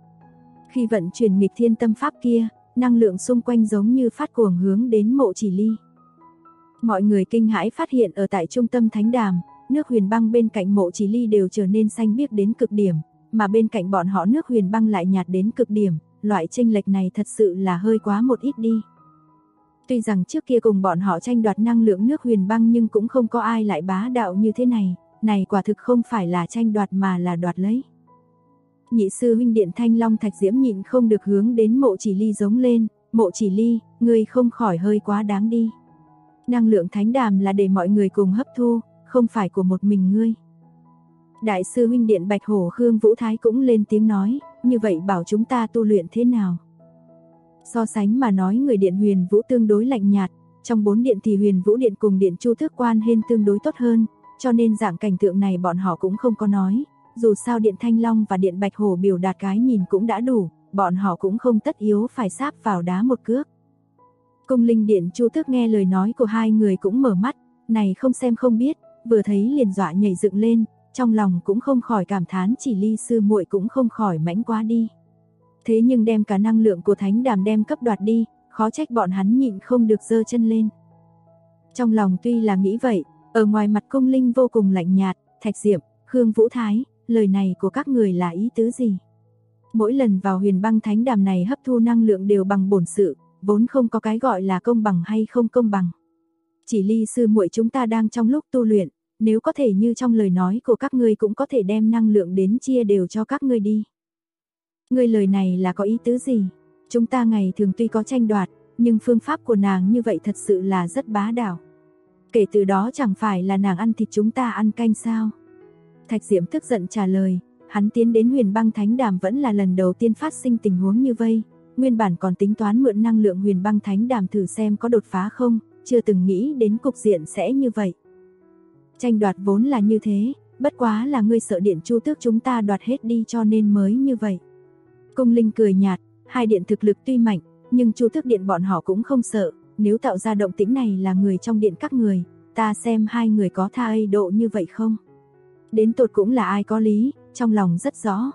[SPEAKER 2] Khi vận chuyển nghịch thiên tâm pháp kia, năng lượng xung quanh giống như phát cuồng hướng đến Mộ Chỉ Ly. Mọi người kinh hãi phát hiện ở tại trung tâm thánh đàm, nước huyền băng bên cạnh Mộ Chỉ Ly đều trở nên xanh biếc đến cực điểm, mà bên cạnh bọn họ nước huyền băng lại nhạt đến cực điểm, loại chênh lệch này thật sự là hơi quá một ít đi. Tuy rằng trước kia cùng bọn họ tranh đoạt năng lượng nước huyền băng nhưng cũng không có ai lại bá đạo như thế này, này quả thực không phải là tranh đoạt mà là đoạt lấy. Nhị sư huynh Điện Thanh Long Thạch Diễm nhịn không được hướng đến Mộ Chỉ Ly giống lên, Mộ Chỉ Ly, ngươi không khỏi hơi quá đáng đi. Năng lượng thánh đàm là để mọi người cùng hấp thu, không phải của một mình ngươi. Đại sư huynh Điện Bạch Hổ Khương Vũ Thái cũng lên tiếng nói, như vậy bảo chúng ta tu luyện thế nào? So sánh mà nói người Điện Huyền Vũ tương đối lạnh nhạt, trong 4 điện thì Huyền Vũ Điện cùng Điện Chu Thước Quan Hên tương đối tốt hơn, cho nên dạng cảnh tượng này bọn họ cũng không có nói. Dù sao Điện Thanh Long và Điện Bạch Hổ biểu đạt cái nhìn cũng đã đủ, bọn họ cũng không tất yếu phải sáp vào đá một cước. Cung Linh Điện Chu Tước nghe lời nói của hai người cũng mở mắt, này không xem không biết, vừa thấy liền dọa nhảy dựng lên, trong lòng cũng không khỏi cảm thán Chỉ Ly sư muội cũng không khỏi mãnh quá đi. Thế nhưng đem cả năng lượng của thánh đàm đem cấp đoạt đi, khó trách bọn hắn nhịn không được giơ chân lên. Trong lòng tuy là nghĩ vậy, ở ngoài mặt Cung Linh vô cùng lạnh nhạt, Thạch Diệm, Khương Vũ Thái, lời này của các người là ý tứ gì? Mỗi lần vào huyền băng thánh đàm này hấp thu năng lượng đều bằng bổn sự, vốn không có cái gọi là công bằng hay không công bằng. Chỉ Ly sư muội chúng ta đang trong lúc tu luyện, nếu có thể như trong lời nói của các ngươi cũng có thể đem năng lượng đến chia đều cho các ngươi đi. Ngươi lời này là có ý tứ gì? Chúng ta ngày thường tuy có tranh đoạt, nhưng phương pháp của nàng như vậy thật sự là rất bá đạo. Kể từ đó chẳng phải là nàng ăn thịt chúng ta ăn canh sao? Thạch Diễm tức giận trả lời, hắn tiến đến huyền băng thánh đàm vẫn là lần đầu tiên phát sinh tình huống như vây, nguyên bản còn tính toán mượn năng lượng huyền băng thánh đàm thử xem có đột phá không, chưa từng nghĩ đến cục diện sẽ như vậy. Tranh đoạt vốn là như thế, bất quá là ngươi sợ Điện Chu Tước chúng ta đoạt hết đi cho nên mới như vậy. Cung Linh cười nhạt, hai điện thực lực tuy mạnh, nhưng Chu Tước điện bọn họ cũng không sợ, nếu tạo ra động tĩnh này là người trong điện các người, ta xem hai người có tha ấy độ như vậy không? Đến tột cũng là ai có lý, trong lòng rất rõ.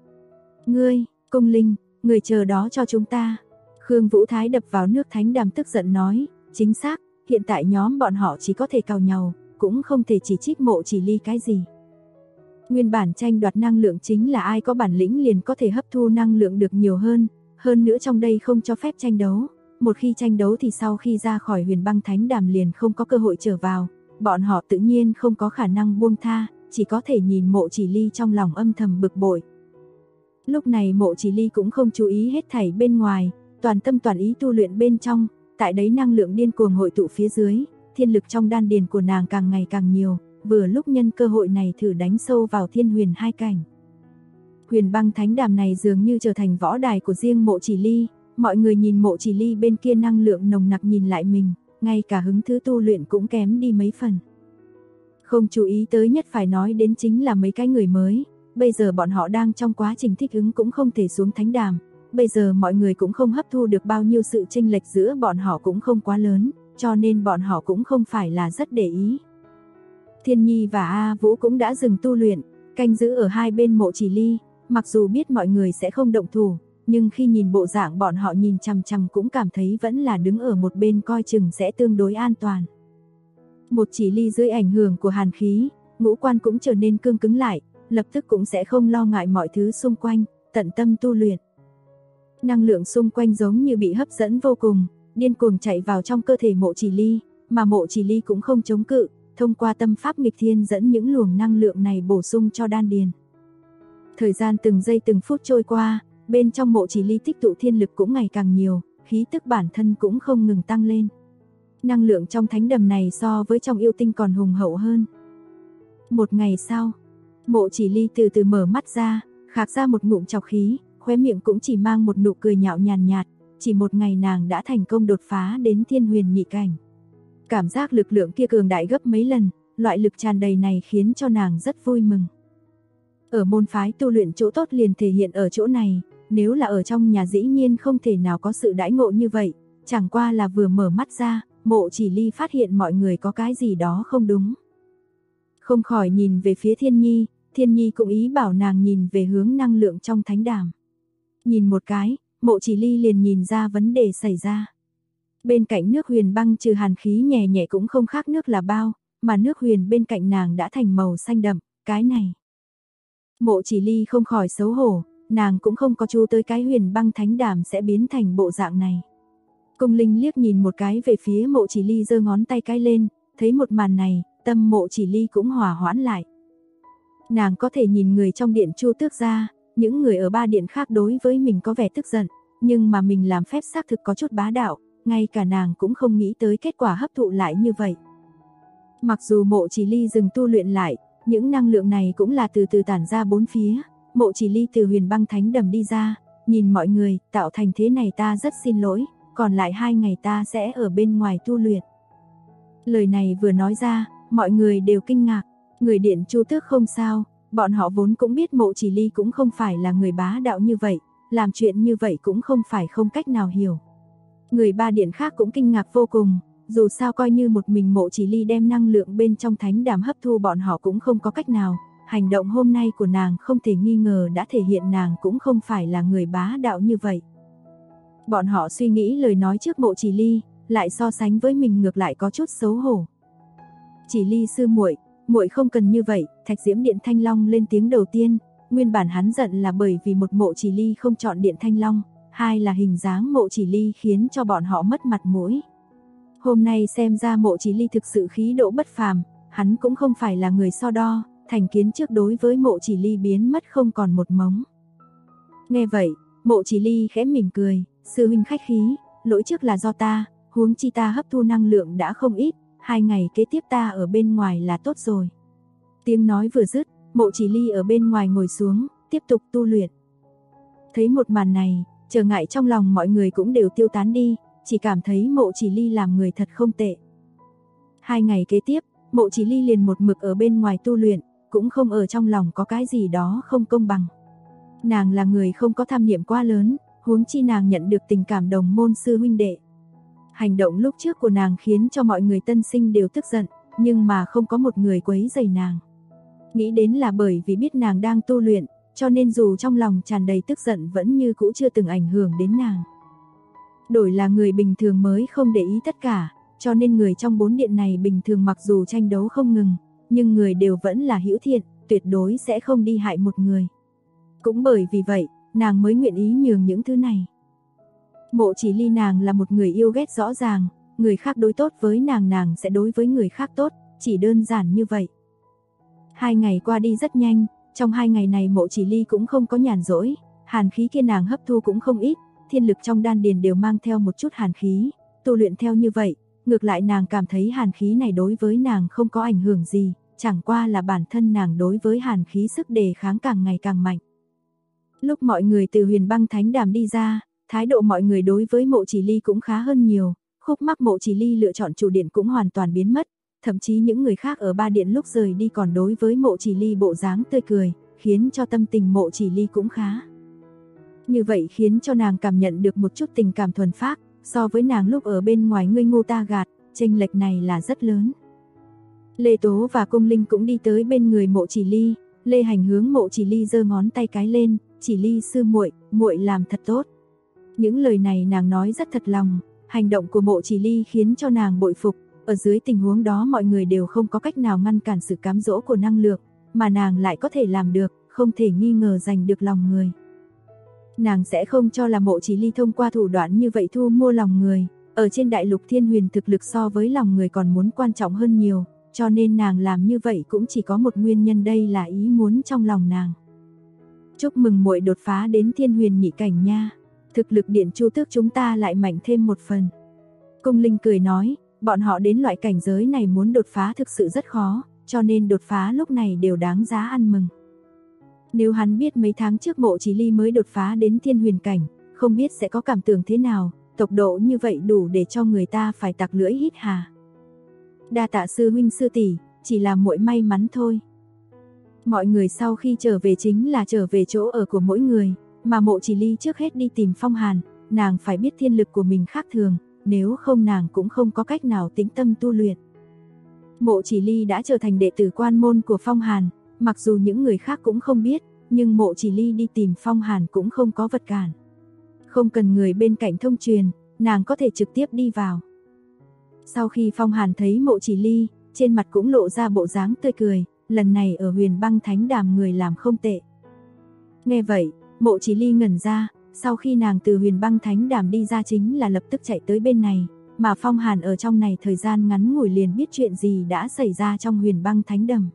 [SPEAKER 2] Ngươi, Cung Linh, người chờ đó cho chúng ta. Khương Vũ Thái đập vào nước thánh đàm tức giận nói, chính xác, hiện tại nhóm bọn họ chỉ có thể cào nhau, cũng không thể chỉ trích Mộ Chỉ Ly cái gì. Nguyên bản tranh đoạt năng lượng chính là ai có bản lĩnh liền có thể hấp thu năng lượng được nhiều hơn nữa trong đây không cho phép tranh đấu. Một khi tranh đấu thì sau khi ra khỏi huyền băng thánh đàm liền không có cơ hội trở vào, bọn họ tự nhiên không có khả năng buông tha, chỉ có thể nhìn Mộ Chỉ Ly trong lòng âm thầm bực bội. Lúc này Mộ Chỉ Ly cũng không chú ý hết thảy bên ngoài, toàn tâm toàn ý tu luyện bên trong, tại đấy năng lượng điên cuồng hội tụ phía dưới, thiên lực trong đan điền của nàng càng ngày càng nhiều, vừa lúc nhân cơ hội này thử đánh sâu vào thiên huyền hai cảnh. Huyền băng thánh đàm này dường như trở thành võ đài của riêng Mộ Chỉ Ly, mọi người nhìn Mộ Chỉ Ly bên kia năng lượng nồng nặc nhìn lại mình, ngay cả hứng thú tu luyện cũng kém đi mấy phần. Không chú ý tới nhất phải nói đến chính là mấy cái người mới, bây giờ bọn họ đang trong quá trình thích ứng cũng không thể xuống thánh đàm, bây giờ mọi người cũng không hấp thu được bao nhiêu sự chênh lệch giữa bọn họ cũng không quá lớn, cho nên bọn họ cũng không phải là rất để ý. Thiên Nhi và A Vũ cũng đã dừng tu luyện, canh giữ ở hai bên mộ chỉ ly, mặc dù biết mọi người sẽ không động thủ, nhưng khi nhìn bộ dạng bọn họ nhìn chằm chằm cũng cảm thấy vẫn là đứng ở một bên coi chừng sẽ tương đối an toàn. Một chỉ ly dưới ảnh hưởng của hàn khí, ngũ quan cũng trở nên cương cứng lại, lập tức cũng sẽ không lo ngại mọi thứ xung quanh, tận tâm tu luyện. Năng lượng xung quanh giống như bị hấp dẫn vô cùng, điên cuồng chạy vào trong cơ thể mộ chỉ ly, mà mộ chỉ ly cũng không chống cự, thông qua tâm pháp nghịch thiên dẫn những luồng năng lượng này bổ sung cho đan điền. Thời gian từng giây từng phút trôi qua, bên trong mộ chỉ ly tích tụ thiên lực cũng ngày càng nhiều, khí tức bản thân cũng không ngừng tăng lên. Năng lượng trong thánh đầm này so với trong yêu tinh còn hùng hậu hơn. Một ngày sau, mộ chỉ ly từ từ mở mắt ra, khạc ra một ngụm trọc khí, khóe miệng cũng chỉ mang một nụ cười nhạo nhàn nhạt, chỉ một ngày nàng đã thành công đột phá đến thiên huyền nhị cảnh. Cảm giác lực lượng kia cường đại gấp mấy lần, loại lực tràn đầy này khiến cho nàng rất vui mừng. Ở môn phái tu luyện chỗ tốt liền thể hiện ở chỗ này, nếu là ở trong nhà dĩ nhiên không thể nào có sự đãi ngộ như vậy, chẳng qua là vừa mở mắt ra, mộ chỉ ly phát hiện mọi người có cái gì đó không đúng. Không khỏi nhìn về phía Thiên Nhi cũng ý bảo nàng nhìn về hướng năng lượng trong thánh đàm. Nhìn một cái, mộ chỉ ly liền nhìn ra vấn đề xảy ra. Bên cạnh nước huyền băng trừ hàn khí nhẹ nhẹ cũng không khác nước là bao, mà nước huyền bên cạnh nàng đã thành màu xanh đậm, cái này. Mộ chỉ ly không khỏi xấu hổ, nàng cũng không có chú tới cái huyền băng thánh đàm sẽ biến thành bộ dạng này. Cung Linh liếc nhìn một cái về phía mộ chỉ ly giơ ngón tay cái lên, thấy một màn này, tâm mộ chỉ ly cũng hòa hoãn lại. Nàng có thể nhìn người trong điện Chu Tước ra, những người ở ba điện khác đối với mình có vẻ tức giận, nhưng mà mình làm phép xác thực có chút bá đạo, ngay cả nàng cũng không nghĩ tới kết quả hấp thụ lại như vậy. Mặc dù mộ chỉ ly dừng tu luyện lại, những năng lượng này cũng là từ từ tản ra bốn phía, mộ chỉ ly từ huyền băng thánh đầm đi ra, nhìn mọi người, tạo thành thế này ta rất xin lỗi, còn lại 2 ngày ta sẽ ở bên ngoài tu luyện. Lời này vừa nói ra, mọi người đều kinh ngạc, người điện Chu Tước không sao, bọn họ vốn cũng biết mộ chỉ ly cũng không phải là người bá đạo như vậy, làm chuyện như vậy cũng không phải không cách nào hiểu. Người ba điện khác cũng kinh ngạc vô cùng, dù sao coi như một mình mộ chỉ ly đem năng lượng bên trong thánh đàm hấp thu bọn họ cũng không có cách nào, hành động hôm nay của nàng không thể nghi ngờ đã thể hiện nàng cũng không phải là người bá đạo như vậy. Bọn họ suy nghĩ lời nói trước mộ chỉ ly, lại so sánh với mình ngược lại có chút xấu hổ. Chỉ ly sư muội, muội không cần như vậy, Thạch Diễm Điện Thanh Long lên tiếng đầu tiên, nguyên bản hắn giận là bởi vì một mộ chỉ ly không chọn Điện Thanh Long, hai là hình dáng mộ chỉ ly khiến cho bọn họ mất mặt mũi. Hôm nay xem ra mộ chỉ ly thực sự khí độ bất phàm, hắn cũng không phải là người so đo, thành kiến trước đối với mộ chỉ ly biến mất không còn một mống. Nghe vậy, mộ chỉ ly khẽ mỉm cười, sư huynh khách khí, lỗi trước là do ta, huống chi ta hấp thu năng lượng đã không ít, 2 ngày kế tiếp ta ở bên ngoài là tốt rồi. Tiếng nói vừa dứt, mộ chỉ ly ở bên ngoài ngồi xuống, tiếp tục tu luyện. Thấy một màn này, trở ngại trong lòng mọi người cũng đều tiêu tán đi, chỉ cảm thấy mộ chỉ ly làm người thật không tệ. 2 ngày kế tiếp, mộ chỉ ly liền một mực ở bên ngoài tu luyện, cũng không ở trong lòng có cái gì đó không công bằng. Nàng là người không có tham niệm quá lớn, huống chi nàng nhận được tình cảm đồng môn sư huynh đệ. Hành động lúc trước của nàng khiến cho mọi người tân sinh đều tức giận, nhưng mà không có một người quấy rầy nàng. Nghĩ đến là bởi vì biết nàng đang tu luyện, cho nên dù trong lòng tràn đầy tức giận vẫn như cũ chưa từng ảnh hưởng đến nàng. Đổi là người bình thường mới không để ý tất cả, cho nên người trong 4 điện này bình thường mặc dù tranh đấu không ngừng, nhưng người đều vẫn là hữu thiện, tuyệt đối sẽ không đi hại một người. Cũng bởi vì vậy, nàng mới nguyện ý nhường những thứ này. Mộ chỉ ly nàng là một người yêu ghét rõ ràng, người khác đối tốt với nàng sẽ đối với người khác tốt, chỉ đơn giản như vậy. 2 ngày qua đi rất nhanh, trong 2 ngày này mộ chỉ ly cũng không có nhàn rỗi, hàn khí kia nàng hấp thu cũng không ít, thiên lực trong đan điền đều mang theo một chút hàn khí, tu luyện theo như vậy, ngược lại nàng cảm thấy hàn khí này đối với nàng không có ảnh hưởng gì, chẳng qua là bản thân nàng đối với hàn khí sức đề kháng càng ngày càng mạnh. Lúc mọi người từ huyền băng thánh đàm đi ra, thái độ mọi người đối với mộ chỉ ly cũng khá hơn nhiều, khúc mắc mộ chỉ ly lựa chọn chủ điện cũng hoàn toàn biến mất, thậm chí những người khác ở ba điện lúc rời đi còn đối với mộ chỉ ly bộ dáng tươi cười, khiến cho tâm tình mộ chỉ ly cũng khá. Như vậy khiến cho nàng cảm nhận được một chút tình cảm thuần phác, so với nàng lúc ở bên ngoài ngươi ngu ta gạt, chênh lệch này là rất lớn. Lê Tố và Cung Linh cũng đi tới bên người Mộ Chỉ Ly, Lê Hành hướng Mộ Chỉ Ly giơ ngón tay cái lên, "Chỉ Ly sư muội, muội làm thật tốt." Những lời này nàng nói rất thật lòng, hành động của Mộ Chỉ Ly khiến cho nàng bội phục, ở dưới tình huống đó mọi người đều không có cách nào ngăn cản sự cám dỗ của năng lượng, mà nàng lại có thể làm được, không thể nghi ngờ giành được lòng người. Nàng sẽ không cho là Mộ Chỉ Ly thông qua thủ đoạn như vậy thu mua lòng người, ở trên đại lục Thiên Huyền thực lực so với lòng người còn muốn quan trọng hơn nhiều, cho nên nàng làm như vậy cũng chỉ có một nguyên nhân, đây là ý muốn trong lòng nàng. Chúc mừng muội đột phá đến Thiên Huyền nhị cảnh nha, thực lực Điện Chu Tước chúng ta lại mạnh thêm một phần. Cung Linh cười nói, bọn họ đến loại cảnh giới này muốn đột phá thực sự rất khó, cho nên đột phá lúc này đều đáng giá ăn mừng. Nếu hắn biết mấy tháng trước Mộ Chỉ Ly mới đột phá đến Thiên Huyền cảnh, không biết sẽ có cảm tưởng thế nào, tốc độ như vậy đủ để cho người ta phải tặc lưỡi hít hà. Đa tạ sư huynh sư tỷ, chỉ là muội may mắn thôi. Mọi người sau khi trở về chính là trở về chỗ ở của mỗi người, mà Mộ Chỉ Ly trước hết đi tìm Phong Hàn, nàng phải biết thiên lực của mình khác thường, nếu không nàng cũng không có cách nào tĩnh tâm tu luyện. Mộ Chỉ Ly đã trở thành đệ tử quan môn của Phong Hàn, mặc dù những người khác cũng không biết, nhưng Mộ Chỉ Ly đi tìm Phong Hàn cũng không có vật cản. Không cần người bên cạnh thông truyền, nàng có thể trực tiếp đi vào. Sau khi Phong Hàn thấy Mộ Chỉ Ly, trên mặt cũng lộ ra bộ dáng tươi cười, lần này ở Huyền Băng Thánh Đàm người làm không tệ. Nghe vậy, Mộ Chỉ Ly ngẩn ra, sau khi nàng từ Huyền Băng Thánh Đàm đi ra chính là lập tức chạy tới bên này, mà Phong Hàn ở trong này thời gian ngắn ngủi liền biết chuyện gì đã xảy ra trong Huyền Băng Thánh Đàm.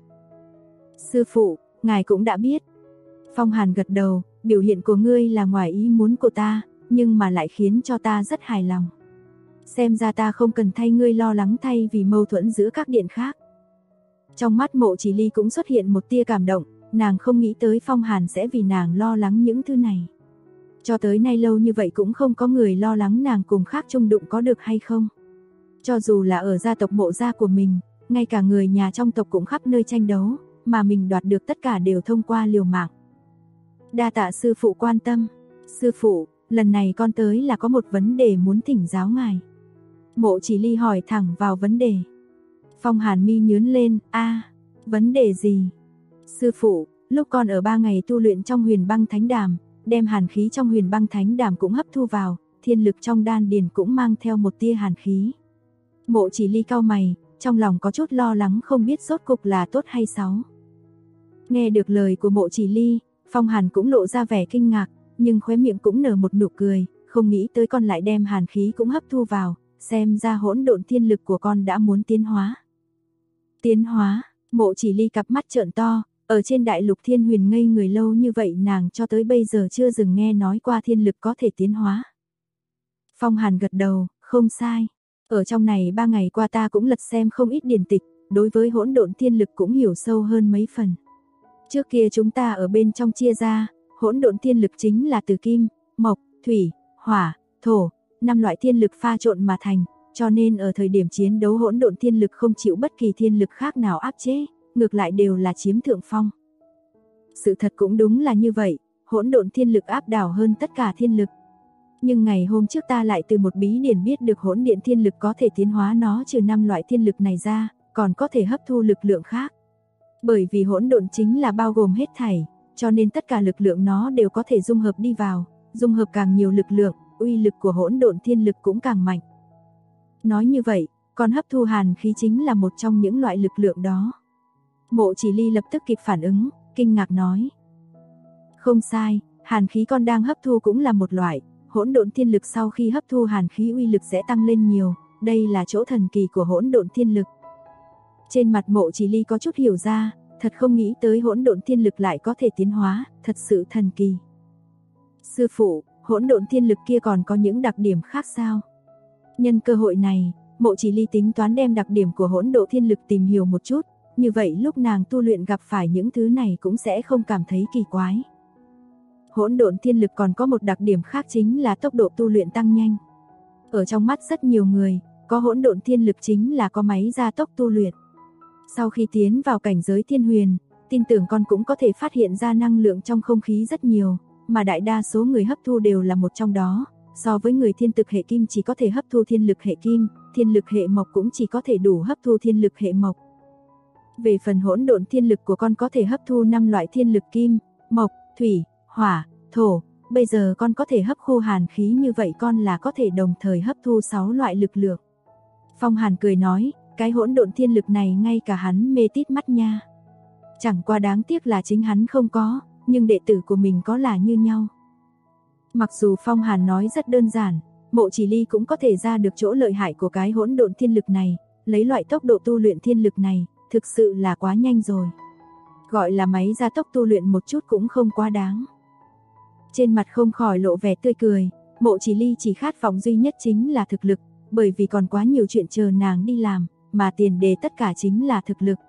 [SPEAKER 2] Sư phụ, ngài cũng đã biết. Phong Hàn gật đầu, biểu hiện của ngươi là ngoài ý muốn của ta, nhưng mà lại khiến cho ta rất hài lòng. Xem ra ta không cần thay ngươi lo lắng thay vì mâu thuẫn giữa các điện khác. Trong mắt Mộ Chỉ Ly cũng xuất hiện một tia cảm động, nàng không nghĩ tới Phong Hàn sẽ vì nàng lo lắng những thứ này. Cho tới nay lâu như vậy cũng không có người lo lắng nàng cùng khác chung đụng có được hay không. Cho dù là ở gia tộc Mộ gia của mình, ngay cả người nhà trong tộc cũng khắp nơi tranh đấu, mà mình đoạt được tất cả đều thông qua liều mạng. Đa tạ sư phụ quan tâm. Sư phụ, lần này con tới là có một vấn đề muốn thỉnh giáo ngài. Mộ Chỉ Ly hỏi thẳng vào vấn đề. Phong Hàn mi nhướng lên, vấn đề gì? Sư phụ, lúc con ở 3 ngày tu luyện trong Huyền Băng Thánh Đàm, đem hàn khí trong Huyền Băng Thánh Đàm cũng hấp thu vào, thiên lực trong đan điền cũng mang theo một tia hàn khí. Mộ Chỉ Ly cau mày, trong lòng có chút lo lắng không biết rốt cục là tốt hay xấu. Nghe được lời của Mộ Chỉ Ly, Phong Hàn cũng lộ ra vẻ kinh ngạc, nhưng khóe miệng cũng nở một nụ cười, không nghĩ tới con lại đem hàn khí cũng hấp thu vào, xem ra hỗn độn thiên lực của con đã muốn tiến hóa. Tiến hóa? Mộ Chỉ Ly cặp mắt trợn to, ở trên đại lục Thiên Huyền ngây người lâu như vậy nàng cho tới bây giờ chưa dừng nghe nói qua thiên lực có thể tiến hóa. Phong Hàn gật đầu, không sai. Ở trong này 3 ngày qua ta cũng lật xem không ít điển tịch, đối với hỗn độn thiên lực cũng hiểu sâu hơn mấy phần. Trước kia chúng ta ở bên trong chia ra, hỗn độn thiên lực chính là từ kim, mộc, thủy, hỏa, thổ, 5 loại thiên lực pha trộn mà thành, cho nên ở thời điểm chiến đấu hỗn độn thiên lực không chịu bất kỳ thiên lực khác nào áp chế, ngược lại đều là chiếm thượng phong. Sự thật cũng đúng là như vậy, hỗn độn thiên lực áp đảo hơn tất cả thiên lực. Nhưng ngày hôm trước ta lại từ một bí điển biết được hỗn điện thiên lực có thể tiến hóa nó trừ 5 loại thiên lực này ra, còn có thể hấp thu lực lượng khác. Bởi vì hỗn độn chính là bao gồm hết thảy, cho nên tất cả lực lượng nó đều có thể dung hợp đi vào, dung hợp càng nhiều lực lượng, uy lực của hỗn độn thiên lực cũng càng mạnh. Nói như vậy, còn hấp thu hàn khí chính là một trong những loại lực lượng đó. Mộ Chỉ Ly lập tức kịp phản ứng, kinh ngạc nói. Không sai, hàn khí con đang hấp thu cũng là một loại, hỗn độn thiên lực sau khi hấp thu hàn khí uy lực sẽ tăng lên nhiều, đây là chỗ thần kỳ của hỗn độn thiên lực. Trên mặt Mộ Chỉ Ly có chút hiểu ra, thật không nghĩ tới hỗn độn thiên lực lại có thể tiến hóa, thật sự thần kỳ. Sư phụ, hỗn độn thiên lực kia còn có những đặc điểm khác sao? Nhân cơ hội này, Mộ Chỉ Ly tính toán đem đặc điểm của hỗn độn thiên lực tìm hiểu một chút, như vậy lúc nàng tu luyện gặp phải những thứ này cũng sẽ không cảm thấy kỳ quái. Hỗn độn thiên lực còn có một đặc điểm khác chính là tốc độ tu luyện tăng nhanh. Ở trong mắt rất nhiều người, có hỗn độn thiên lực chính là có máy gia tốc tu luyện. Sau khi tiến vào cảnh giới Thiên Huyền, tin tưởng con cũng có thể phát hiện ra năng lượng trong không khí rất nhiều, mà đại đa số người hấp thu đều là một trong đó, so với người thiên tực hệ kim chỉ có thể hấp thu thiên lực hệ kim, thiên lực hệ mộc cũng chỉ có thể đủ hấp thu thiên lực hệ mộc. Về phần hỗn độn thiên lực của con có thể hấp thu 5 loại thiên lực kim, mộc, thủy, hỏa, thổ, bây giờ con có thể hấp thu hàn khí như vậy con là có thể đồng thời hấp thu 6 loại lực lượng. Phong Hàn cười nói, cái hỗn độn thiên lực này ngay cả hắn mê tít mắt nha. Chẳng qua đáng tiếc là chính hắn không có, nhưng đệ tử của mình có là như nhau. Mặc dù Phong Hàn nói rất đơn giản, Mộ Chỉ Ly cũng có thể ra được chỗ lợi hại của cái hỗn độn thiên lực này, lấy loại tốc độ tu luyện thiên lực này, thực sự là quá nhanh rồi. Gọi là máy gia tốc tu luyện một chút cũng không quá đáng. Trên mặt không khỏi lộ vẻ tươi cười, Mộ Chỉ Ly chỉ khát vọng duy nhất chính là thực lực, bởi vì còn quá nhiều chuyện chờ nàng đi làm, mà tiền đề tất cả chính là thực lực.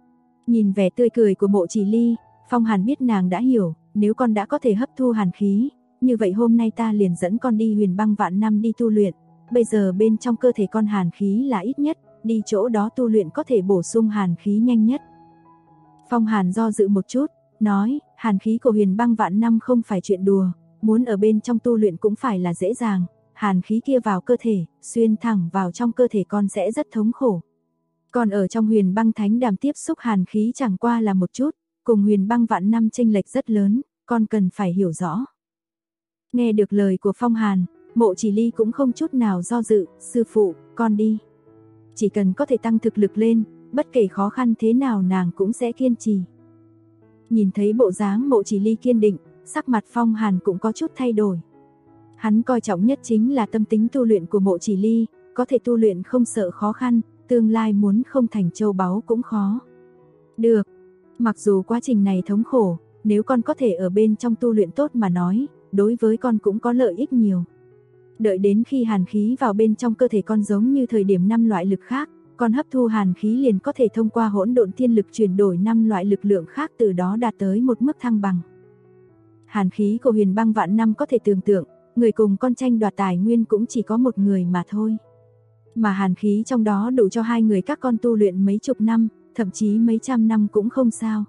[SPEAKER 2] Nhìn vẻ tươi cười của Mộ Chỉ Ly, Phong Hàn biết nàng đã hiểu, nếu con đã có thể hấp thu hàn khí, như vậy hôm nay ta liền dẫn con đi Huyền Băng Vạn Năm đi tu luyện, bây giờ bên trong cơ thể con hàn khí là ít nhất, đi chỗ đó tu luyện có thể bổ sung hàn khí nhanh nhất. Phong Hàn do dự một chút, nói, hàn khí của Huyền Băng Vạn Năm không phải chuyện đùa, muốn ở bên trong tu luyện cũng phải là dễ dàng, hàn khí kia vào cơ thể, xuyên thẳng vào trong cơ thể con sẽ rất thống khổ. Còn ở trong Huyền Băng Thánh Đàm tiếp xúc hàn khí chẳng qua là một chút, cùng Huyền Băng Vạn Năm chênh lệch rất lớn, con cần phải hiểu rõ. Nghe được lời của Phong Hàn, Mộ Chỉ Ly cũng không chút nào do dự, sư phụ, con đi. Chỉ cần có thể tăng thực lực lên, bất kể khó khăn thế nào nàng cũng sẽ kiên trì. Nhìn thấy bộ dáng Mộ Chỉ Ly kiên định, sắc mặt Phong Hàn cũng có chút thay đổi. Hắn coi trọng nhất chính là tâm tính tu luyện của Mộ Chỉ Ly, có thể tu luyện không sợ khó khăn, tương lai muốn không thành châu báu cũng khó. Được, mặc dù quá trình này thống khổ, nếu con có thể ở bên trong tu luyện tốt mà nói, đối với con cũng có lợi ích nhiều. Đợi đến khi hàn khí vào bên trong cơ thể con giống như thời điểm 5 loại lực khác, con hấp thu hàn khí liền có thể thông qua hỗn độn thiên lực chuyển đổi 5 loại lực lượng khác, từ đó đạt tới một mức thăng bằng. Hàn khí của Huyền Băng Vạn Năm có thể tưởng tượng, người cùng con tranh đoạt tài nguyên cũng chỉ có một người mà thôi. Mà hàn khí trong đó đủ cho hai người các con tu luyện mấy chục năm, thậm chí mấy trăm năm cũng không sao.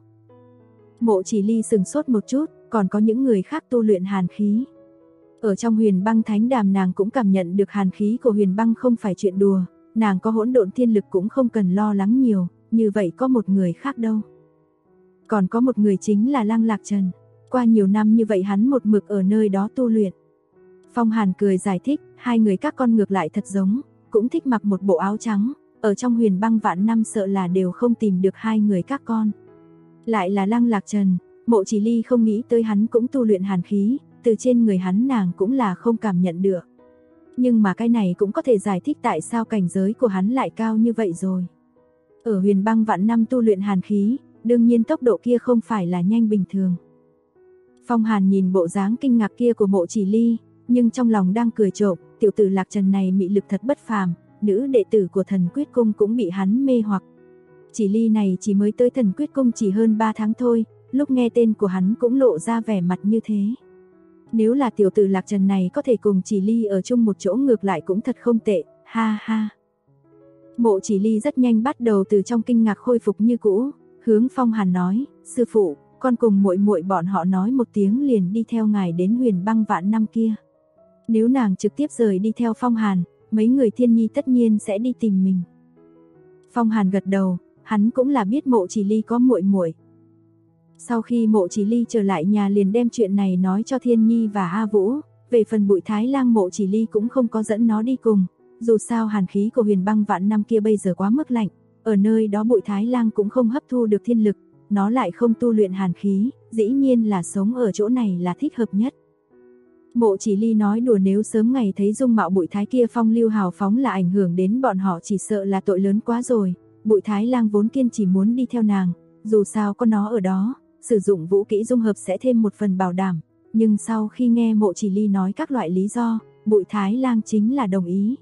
[SPEAKER 2] Mộ Chỉ Ly sừng sốt một chút, còn có những người khác tu luyện hàn khí. Ở trong Huyền Băng Thánh Đàm nàng cũng cảm nhận được hàn khí của Huyền Băng không phải chuyện đùa, nàng có hỗn độn thiên lực cũng không cần lo lắng nhiều, như vậy có một người khác đâu. Còn có một người chính là Lăng Lạc Trần, qua nhiều năm như vậy hắn một mực ở nơi đó tu luyện. Phong Hàn cười giải thích, hai người các con ngược lại thật giống, cũng thích mặc một bộ áo trắng, ở trong Huyền Băng Vạn Năm sợ là đều không tìm được hai người các con. Lại là Lăng Lạc Trần, Mộ Chỉ Ly không nghĩ tới hắn cũng tu luyện hàn khí, từ trên người hắn nàng cũng là không cảm nhận được. Nhưng mà cái này cũng có thể giải thích tại sao cảnh giới của hắn lại cao như vậy rồi. Ở Huyền Băng Vạn Năm tu luyện hàn khí, đương nhiên tốc độ kia không phải là nhanh bình thường. Phong Hàn nhìn bộ dáng kinh ngạc kia của Mộ Chỉ Ly, nhưng trong lòng đang cười trộm, tiểu tử Lạc Trần này mị lực thật bất phàm, nữ đệ tử của Thần Quyết Cung cũng bị hắn mê hoặc. Chỉ Ly này chỉ mới tới Thần Quyết Cung chỉ hơn 3 tháng thôi, lúc nghe tên của hắn cũng lộ ra vẻ mặt như thế. Nếu là tiểu tử Lạc Trần này có thể cùng Chỉ Ly ở chung một chỗ ngược lại cũng thật không tệ, ha ha. Mộ Chỉ Ly rất nhanh bắt đầu từ trong kinh ngạc khôi phục như cũ, hướng Phong Hàn nói, sư phụ, con cùng muội muội bọn họ nói một tiếng liền đi theo ngài đến Huyền Băng Vạn Năm kia. Nếu nàng trực tiếp rời đi theo Phong Hàn, mấy người Thiên Nhi tất nhiên sẽ đi tìm mình. Phong Hàn gật đầu, hắn cũng là biết Mộ Chỉ Ly có muội muội. Sau khi Mộ Chỉ Ly trở lại nhà liền đem chuyện này nói cho Thiên Nhi và A Vũ, về phần Bụi Thái Lang Mộ Chỉ Ly cũng không có dẫn nó đi cùng, dù sao hàn khí của Huyền Băng Vạn Năm kia bây giờ quá mức lạnh, ở nơi đó Bụi Thái Lang cũng không hấp thu được thiên lực, nó lại không tu luyện hàn khí, dĩ nhiên là sống ở chỗ này là thích hợp nhất. Mộ Chỉ Ly nói đùa nếu sớm ngày thấy dung mạo Bụi Thái kia phong lưu hào phóng là ảnh hưởng đến bọn họ chỉ sợ là tội lớn quá rồi. Bụi Thái Lang vốn kiên chỉ muốn đi theo nàng, dù sao có nó ở đó, sử dụng vũ kỹ dung hợp sẽ thêm một phần bảo đảm, nhưng sau khi nghe Mộ Chỉ Ly nói các loại lý do, Bụi Thái Lang chính là đồng ý.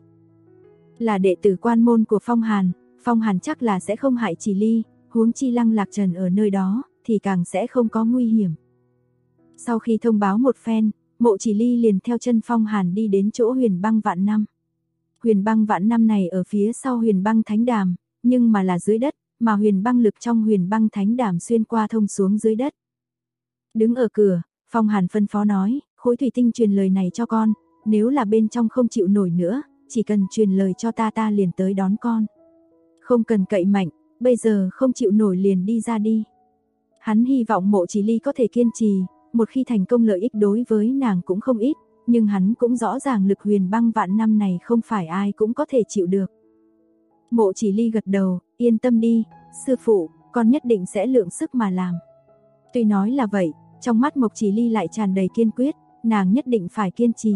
[SPEAKER 2] Là đệ tử quan môn của Phong Hàn chắc là sẽ không hại Chỉ Ly, huống chi Lăng Lạc Trần ở nơi đó thì càng sẽ không có nguy hiểm. Sau khi thông báo một phen, Mộ Chỉ Ly liền theo chân Phong Hàn đi đến chỗ Huyền Băng Vạn Năm. Huyền Băng Vạn Năm này ở phía sau Huyền Băng Thánh Đàm, nhưng mà là dưới đất, mà huyền băng lực trong Huyền Băng Thánh Đàm xuyên qua thông xuống dưới đất. Đứng ở cửa, Phong Hàn phân phó nói, khối thủy tinh truyền lời này cho con, nếu là bên trong không chịu nổi nữa, chỉ cần truyền lời cho ta liền tới đón con. Không cần cậy mạnh, bây giờ không chịu nổi liền đi ra đi. Hắn hy vọng Mộ Chỉ Ly có thể kiên trì, một khi thành công lợi ích đối với nàng cũng không ít, nhưng hắn cũng rõ ràng lực huyền băng vạn năm này không phải ai cũng có thể chịu được. Mộ Chỉ Ly gật đầu, yên tâm đi, sư phụ, con nhất định sẽ lượng sức mà làm. Tuy nói là vậy, trong mắt Mộc Chỉ Ly lại tràn đầy kiên quyết, nàng nhất định phải kiên trì.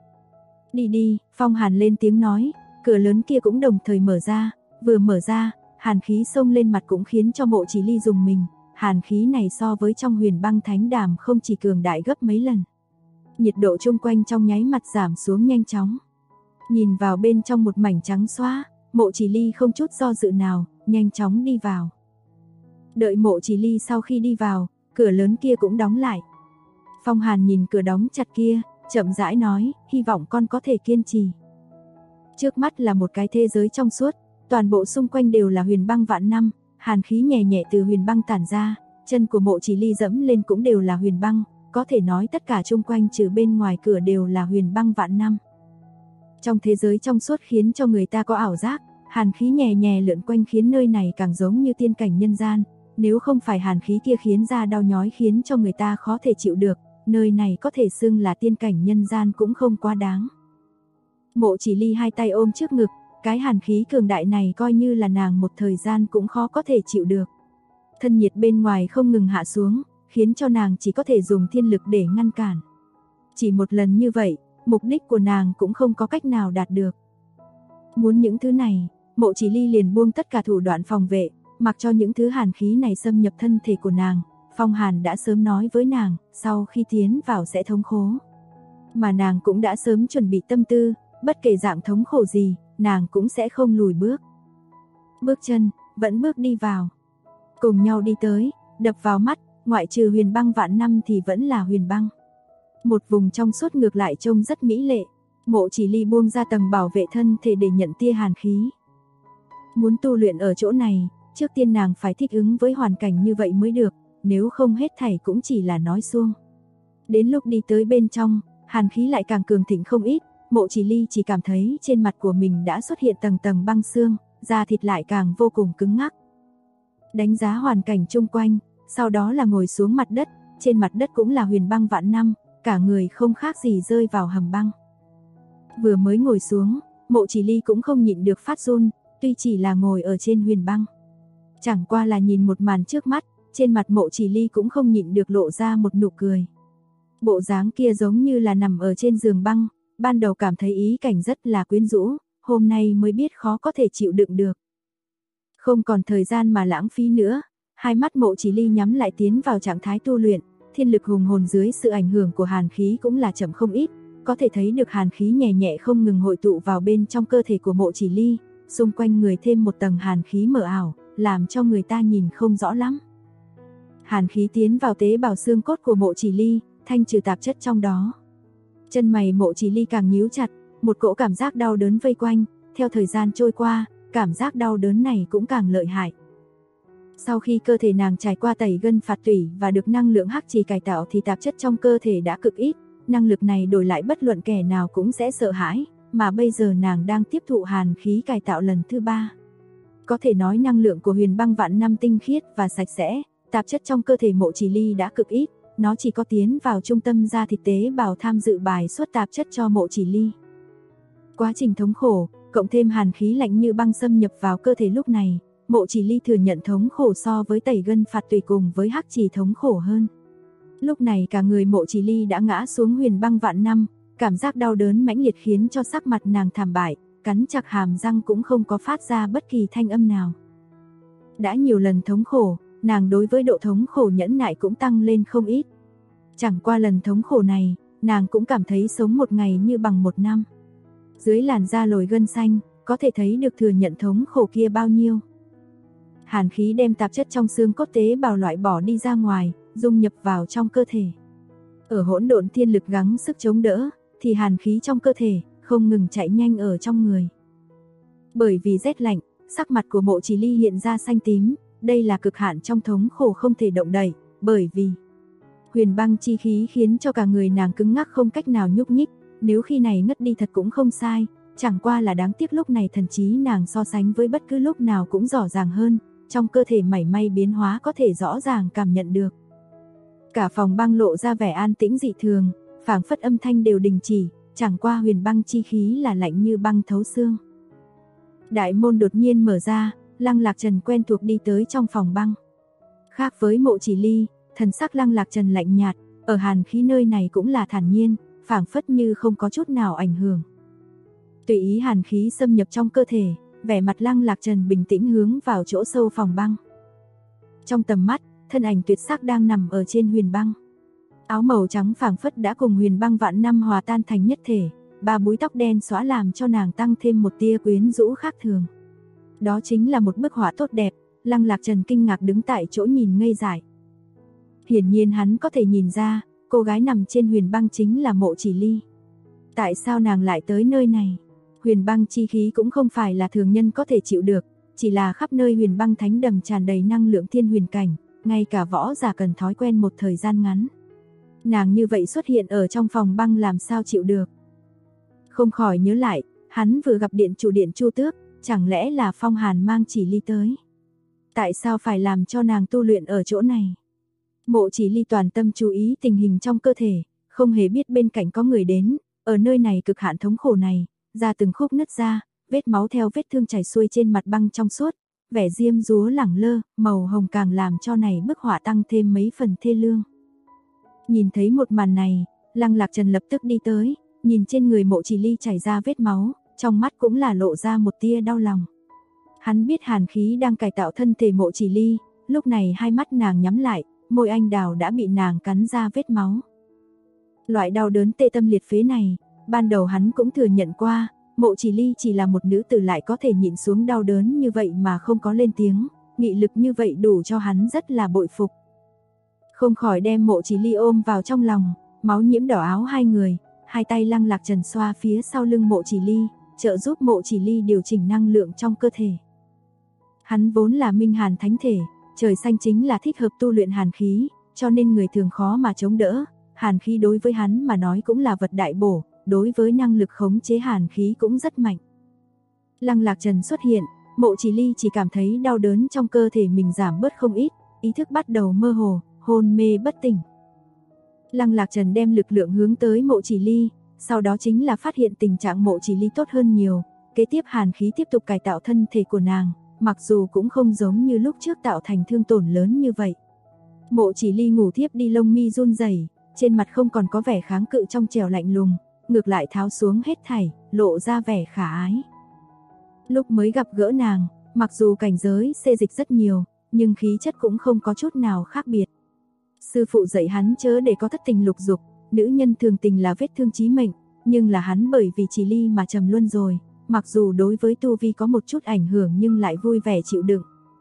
[SPEAKER 2] Đi đi, Phong Hàn lên tiếng nói, cửa lớn kia cũng đồng thời mở ra, vừa mở ra, hàn khí xông lên mặt cũng khiến cho Mộ Chỉ Ly rùng mình, hàn khí này so với trong huyền băng thánh đàm không chỉ cường đại gấp mấy lần. Nhiệt độ chung quanh trong nháy mặt giảm xuống nhanh chóng. Nhìn vào bên trong một mảnh trắng xóa, Mộ Chỉ Ly không chút do dự nào, nhanh chóng đi vào. Đợi Mộ Chỉ Ly sau khi đi vào, cửa lớn kia cũng đóng lại. Phong Hàn nhìn cửa đóng chặt kia, chậm rãi nói, hy vọng con có thể kiên trì. Trước mắt là một cái thế giới trong suốt, toàn bộ xung quanh đều là huyền băng vạn năm, hàn khí nhẹ nhẹ từ huyền băng tản ra, chân của Mộ Chỉ Ly dẫm lên cũng đều là huyền băng, có thể nói tất cả chung quanh trừ bên ngoài cửa đều là huyền băng vạn năm. Trong thế giới trong suốt khiến cho người ta có ảo giác, hàn khí nhẹ nhẹ lượn quanh khiến nơi này càng giống như tiên cảnh nhân gian, nếu không phải hàn khí kia khiến ra đau nhói khiến cho người ta khó thể chịu được, nơi này có thể xưng là tiên cảnh nhân gian cũng không quá đáng. Mộ Chỉ Ly hai tay ôm trước ngực, cái hàn khí cường đại này coi như là nàng một thời gian cũng khó có thể chịu được. Thân nhiệt bên ngoài không ngừng hạ xuống, khiến cho nàng chỉ có thể dùng thiên lực để ngăn cản. Chỉ một lần như vậy, mục đích của nàng cũng không có cách nào đạt được. Muốn những thứ này, Mộ Chỉ Ly liền buông tất cả thủ đoạn phòng vệ, mặc cho những thứ hàn khí này xâm nhập thân thể của nàng. Phong Hàn đã sớm nói với nàng, sau khi tiến vào sẽ thống khổ. Mà nàng cũng đã sớm chuẩn bị tâm tư, bất kể dạng thống khổ gì, nàng cũng sẽ không lùi bước. Bước chân, vẫn bước đi vào. Cùng nhau đi tới, đập vào mắt, ngoại trừ huyền băng vạn năm thì vẫn là huyền băng. Một vùng trong suốt ngược lại trông rất mỹ lệ. Mộ Chỉ Ly buông ra tầng bảo vệ thân thể để nhận tia hàn khí. Muốn tu luyện ở chỗ này, trước tiên nàng phải thích ứng với hoàn cảnh như vậy mới được, nếu không hết thảy cũng chỉ là nói suông. Đến lúc đi tới bên trong, hàn khí lại càng cường thịnh không ít, Mộ Chỉ Ly chỉ cảm thấy trên mặt của mình đã xuất hiện tầng tầng băng xương, da thịt lại càng vô cùng cứng ngắc. Đánh giá hoàn cảnh chung quanh, sau đó là ngồi xuống mặt đất, trên mặt đất cũng là huyền băng vạn năm, cả người không khác gì rơi vào hầm băng. Vừa mới ngồi xuống, Mộ Chỉ Ly cũng không nhịn được phát run, tuy chỉ là ngồi ở trên huyền băng. Chẳng qua là nhìn một màn trước mắt, trên mặt Mộ Chỉ Ly cũng không nhịn được lộ ra một nụ cười. Bộ dáng kia giống như là nằm ở trên giường băng, ban đầu cảm thấy ý cảnh rất là quyến rũ, hôm nay mới biết khó có thể chịu đựng được. Không còn thời gian mà lãng phí nữa, hai mắt Mộ Chỉ Ly nhắm lại tiến vào trạng thái tu luyện, thiên lực hùng hồn dưới sự ảnh hưởng của hàn khí cũng là chậm không ít, có thể thấy được hàn khí nhẹ nhẹ không ngừng hội tụ vào bên trong cơ thể của Mộ Chỉ Ly, xung quanh người thêm một tầng hàn khí mờ ảo, làm cho người ta nhìn không rõ lắm. Hàn khí tiến vào tế bào xương cốt của Mộ Chỉ Ly, thanh trừ tạp chất trong đó. Chân mày Mộ Chỉ Ly càng nhíu chặt, một cỗ cảm giác đau đớn vây quanh, theo thời gian trôi qua, cảm giác đau đớn này cũng càng lợi hại. Sau khi cơ thể nàng trải qua tẩy gân phạt tủy và được năng lượng hắc trì cải tạo thì tạp chất trong cơ thể đã cực ít, năng lực này đổi lại bất luận kẻ nào cũng sẽ sợ hãi, mà bây giờ nàng đang tiếp thụ hàn khí cải tạo lần thứ 3. Có thể nói năng lượng của huyền băng vạn năm tinh khiết và sạch sẽ, tạp chất trong cơ thể Mộ Chỉ Ly đã cực ít, nó chỉ có tiến vào trung tâm da thịt tế bào tham dự bài xuất tạp chất cho Mộ Chỉ Ly. Quá trình thống khổ, cộng thêm hàn khí lạnh như băng xâm nhập vào cơ thể lúc này, Mộ Chỉ Ly thừa nhận thống khổ so với tẩy gân phạt tùy cùng với hắc chỉ thống khổ hơn. Lúc này cả người Mộ Chỉ Ly đã ngã xuống huyền băng vạn năm, cảm giác đau đớn mãnh liệt khiến cho sắc mặt nàng thảm bại, cắn chặt hàm răng cũng không có phát ra bất kỳ thanh âm nào. Đã nhiều lần thống khổ, nàng đối với độ thống khổ nhẫn nại cũng tăng lên không ít. Chẳng qua lần thống khổ này, nàng cũng cảm thấy sống một ngày như bằng một năm. Dưới làn da lồi gân xanh, có thể thấy được thừa nhận thống khổ kia bao nhiêu. Hàn khí đem tạp chất trong xương cốt tế bào loại bỏ đi ra ngoài, dung nhập vào trong cơ thể. Ở hỗn độn thiên lực gắng sức chống đỡ, thì hàn khí trong cơ thể không ngừng chạy nhanh ở trong người. Bởi vì rét lạnh, sắc mặt của Mộ Chỉ Ly hiện ra xanh tím, đây là cực hạn trong thống khổ không thể động đậy, bởi vì huyền băng chi khí khiến cho cả người nàng cứng ngắc không cách nào nhúc nhích, Nếu khi này ngất đi thật cũng không sai, chẳng qua là đáng tiếc lúc này thần trí nàng so sánh với bất cứ lúc nào cũng rõ ràng hơn, trong cơ thể mảy may biến hóa có thể rõ ràng cảm nhận được. Cả phòng băng lộ ra vẻ an tĩnh dị thường, phảng phất âm thanh đều đình chỉ, chẳng qua huyền băng chi khí là lạnh như băng thấu xương. Đại môn đột nhiên mở ra, Lăng Lạc Trần quen thuộc đi tới trong phòng băng. Khác với Mộ Chỉ Ly, thần sắc Lăng Lạc Trần lạnh nhạt, ở hàn khí nơi này cũng là thản nhiên, phảng phất như không có chút nào ảnh hưởng. Tùy ý hàn khí xâm nhập trong cơ thể, vẻ mặt Lăng Lạc Trần bình tĩnh hướng vào chỗ sâu phòng băng. Trong tầm mắt, thân ảnh tuyệt sắc đang nằm ở trên huyền băng. Áo màu trắng phảng phất đã cùng huyền băng vạn năm hòa tan thành nhất thể, ba búi tóc đen xõa làm cho nàng tăng thêm một tia quyến rũ khác thường. Đó chính là một bức họa tốt đẹp, Lăng Lạc Trần kinh ngạc đứng tại chỗ nhìn ngây dại. Hiển nhiên hắn có thể nhìn ra, cô gái nằm trên huyền băng chính là Mộ Chỉ Ly. Tại sao nàng lại tới nơi này? Huyền băng chi khí cũng không phải là thường nhân có thể chịu được, chỉ là khắp nơi huyền băng thánh đầm tràn đầy năng lượng thiên huyền cảnh, ngay cả võ giả cần thói quen một thời gian ngắn. Nàng như vậy xuất hiện ở trong phòng băng làm sao chịu được? Không khỏi nhớ lại, hắn vừa gặp điện chủ điện Chu Tước, chẳng lẽ là Phong Hàn mang Chỉ Ly tới? Tại sao phải làm cho nàng tu luyện ở chỗ này? Mộ Chỉ Ly toàn tâm chú ý tình hình trong cơ thể, không hề biết bên cạnh có người đến, ở nơi này cực hạn thống khổ này, da từng khúc nứt ra, vết máu theo vết thương chảy xuôi trên mặt băng trong suốt, vẻ diêm dúa lẳng lơ, màu hồng càng làm cho này bức họa tăng thêm mấy phần thê lương. Nhìn thấy một màn này, Lăng Lạc Trần lập tức đi tới, nhìn trên người Mộ Chỉ Ly chảy ra vết máu, trong mắt cũng là lộ ra một tia đau lòng. Hắn biết hàn khí đang cải tạo thân thể Mộ Chỉ Ly, lúc này hai mắt nàng nhắm lại, môi anh đào đã bị nàng cắn ra vết máu. Loại đau đớn tê tâm liệt phế này, ban đầu hắn cũng thừa nhận qua, Mộ Chỉ Ly chỉ là một nữ tử lại có thể nhịn xuống đau đớn như vậy mà không có lên tiếng, nghị lực như vậy đủ cho hắn rất là bội phục. Không khỏi đem Mộ Chỉ Ly ôm vào trong lòng, máu nhiễm đỏ áo hai người, hai tay Lăng Lạc Trần xoa phía sau lưng Mộ Chỉ Ly, trợ giúp Mộ Chỉ Ly điều chỉnh năng lượng trong cơ thể. Hắn vốn là minh hàn thánh thể, trời xanh chính là thích hợp tu luyện hàn khí, cho nên người thường khó mà chống đỡ, hàn khí đối với hắn mà nói cũng là vật đại bổ, đối với năng lực khống chế hàn khí cũng rất mạnh. Lăng Lạc Trần xuất hiện, Mộ Chỉ Ly chỉ cảm thấy đau đớn trong cơ thể mình giảm bớt không ít, ý thức bắt đầu mơ hồ, hôn mê bất tỉnh. Lăng Lạc Trần đem lực lượng hướng tới Mộ Chỉ Ly, sau đó chính là phát hiện tình trạng Mộ Chỉ Ly tốt hơn nhiều, kế tiếp hàn khí tiếp tục cải tạo thân thể của nàng, mặc dù cũng không giống như lúc trước tạo thành thương tổn lớn như vậy. Mộ Chỉ Ly ngủ thiếp đi, lông mi run rẩy, trên mặt không còn có vẻ kháng cự trong trẻo lạnh lùng, ngược lại tháo xuống hết thảy, lộ ra vẻ khả ái. Lúc mới gặp gỡ nàng, mặc dù cảnh giới xê dịch rất nhiều, nhưng khí chất cũng không có chút nào khác biệt. Sư phụ dạy hắn chớ để có thất tình lục dục, nữ nhân thường tình là vết thương chí mệnh, nhưng là hắn bởi vì Chỉ Ly mà trầm luân rồi, mặc dù đối với tu vi có một chút ảnh hưởng nhưng lại vui vẻ chịu đựng.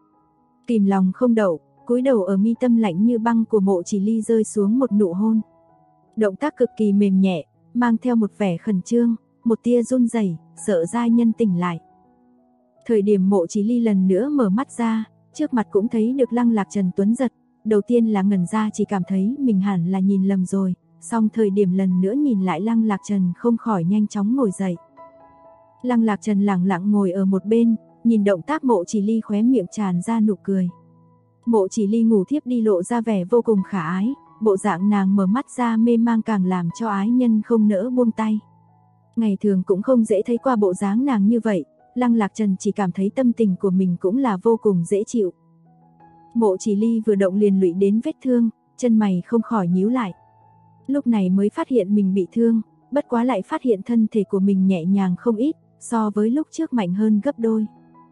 [SPEAKER 2] Kìm lòng không đậu, cúi đầu ở mi tâm lạnh như băng của Mộ Chỉ Ly rơi xuống một nụ hôn. Động tác cực kỳ mềm nhẹ, mang theo một vẻ khẩn trương, một tia run rẩy, sợ giai nhân tỉnh lại. Thời điểm Mộ Chỉ Ly lần nữa mở mắt ra, trước mặt cũng thấy được Lăng Lạc Trần tuấn giật, đầu tiên là ngẩn ra chỉ cảm thấy mình hẳn là nhìn lầm rồi, song thời điểm lần nữa nhìn lại Lăng Lạc Trần không khỏi nhanh chóng ngồi dậy. Lăng Lạc Trần lặng lặng ngồi ở một bên, nhìn động tác Mộ Chỉ Ly khóe miệng tràn ra nụ cười. Mộ Chỉ Ly ngủ thiếp đi lộ ra vẻ vô cùng khả ái, bộ dạng nàng mở mắt ra mê mang càng làm cho ái nhân không nỡ buông tay. Ngày thường cũng không dễ thấy qua bộ dáng nàng như vậy, Lăng Lạc Trần chỉ cảm thấy tâm tình của mình cũng là vô cùng dễ chịu. Mộ Chỉ Ly vừa động liền lụy đến vết thương, chân mày không khỏi nhíu lại. Lúc này mới phát hiện mình bị thương, bất quá lại phát hiện thân thể của mình nhẹ nhàng không ít, so với lúc trước mạnh hơn gấp đôi.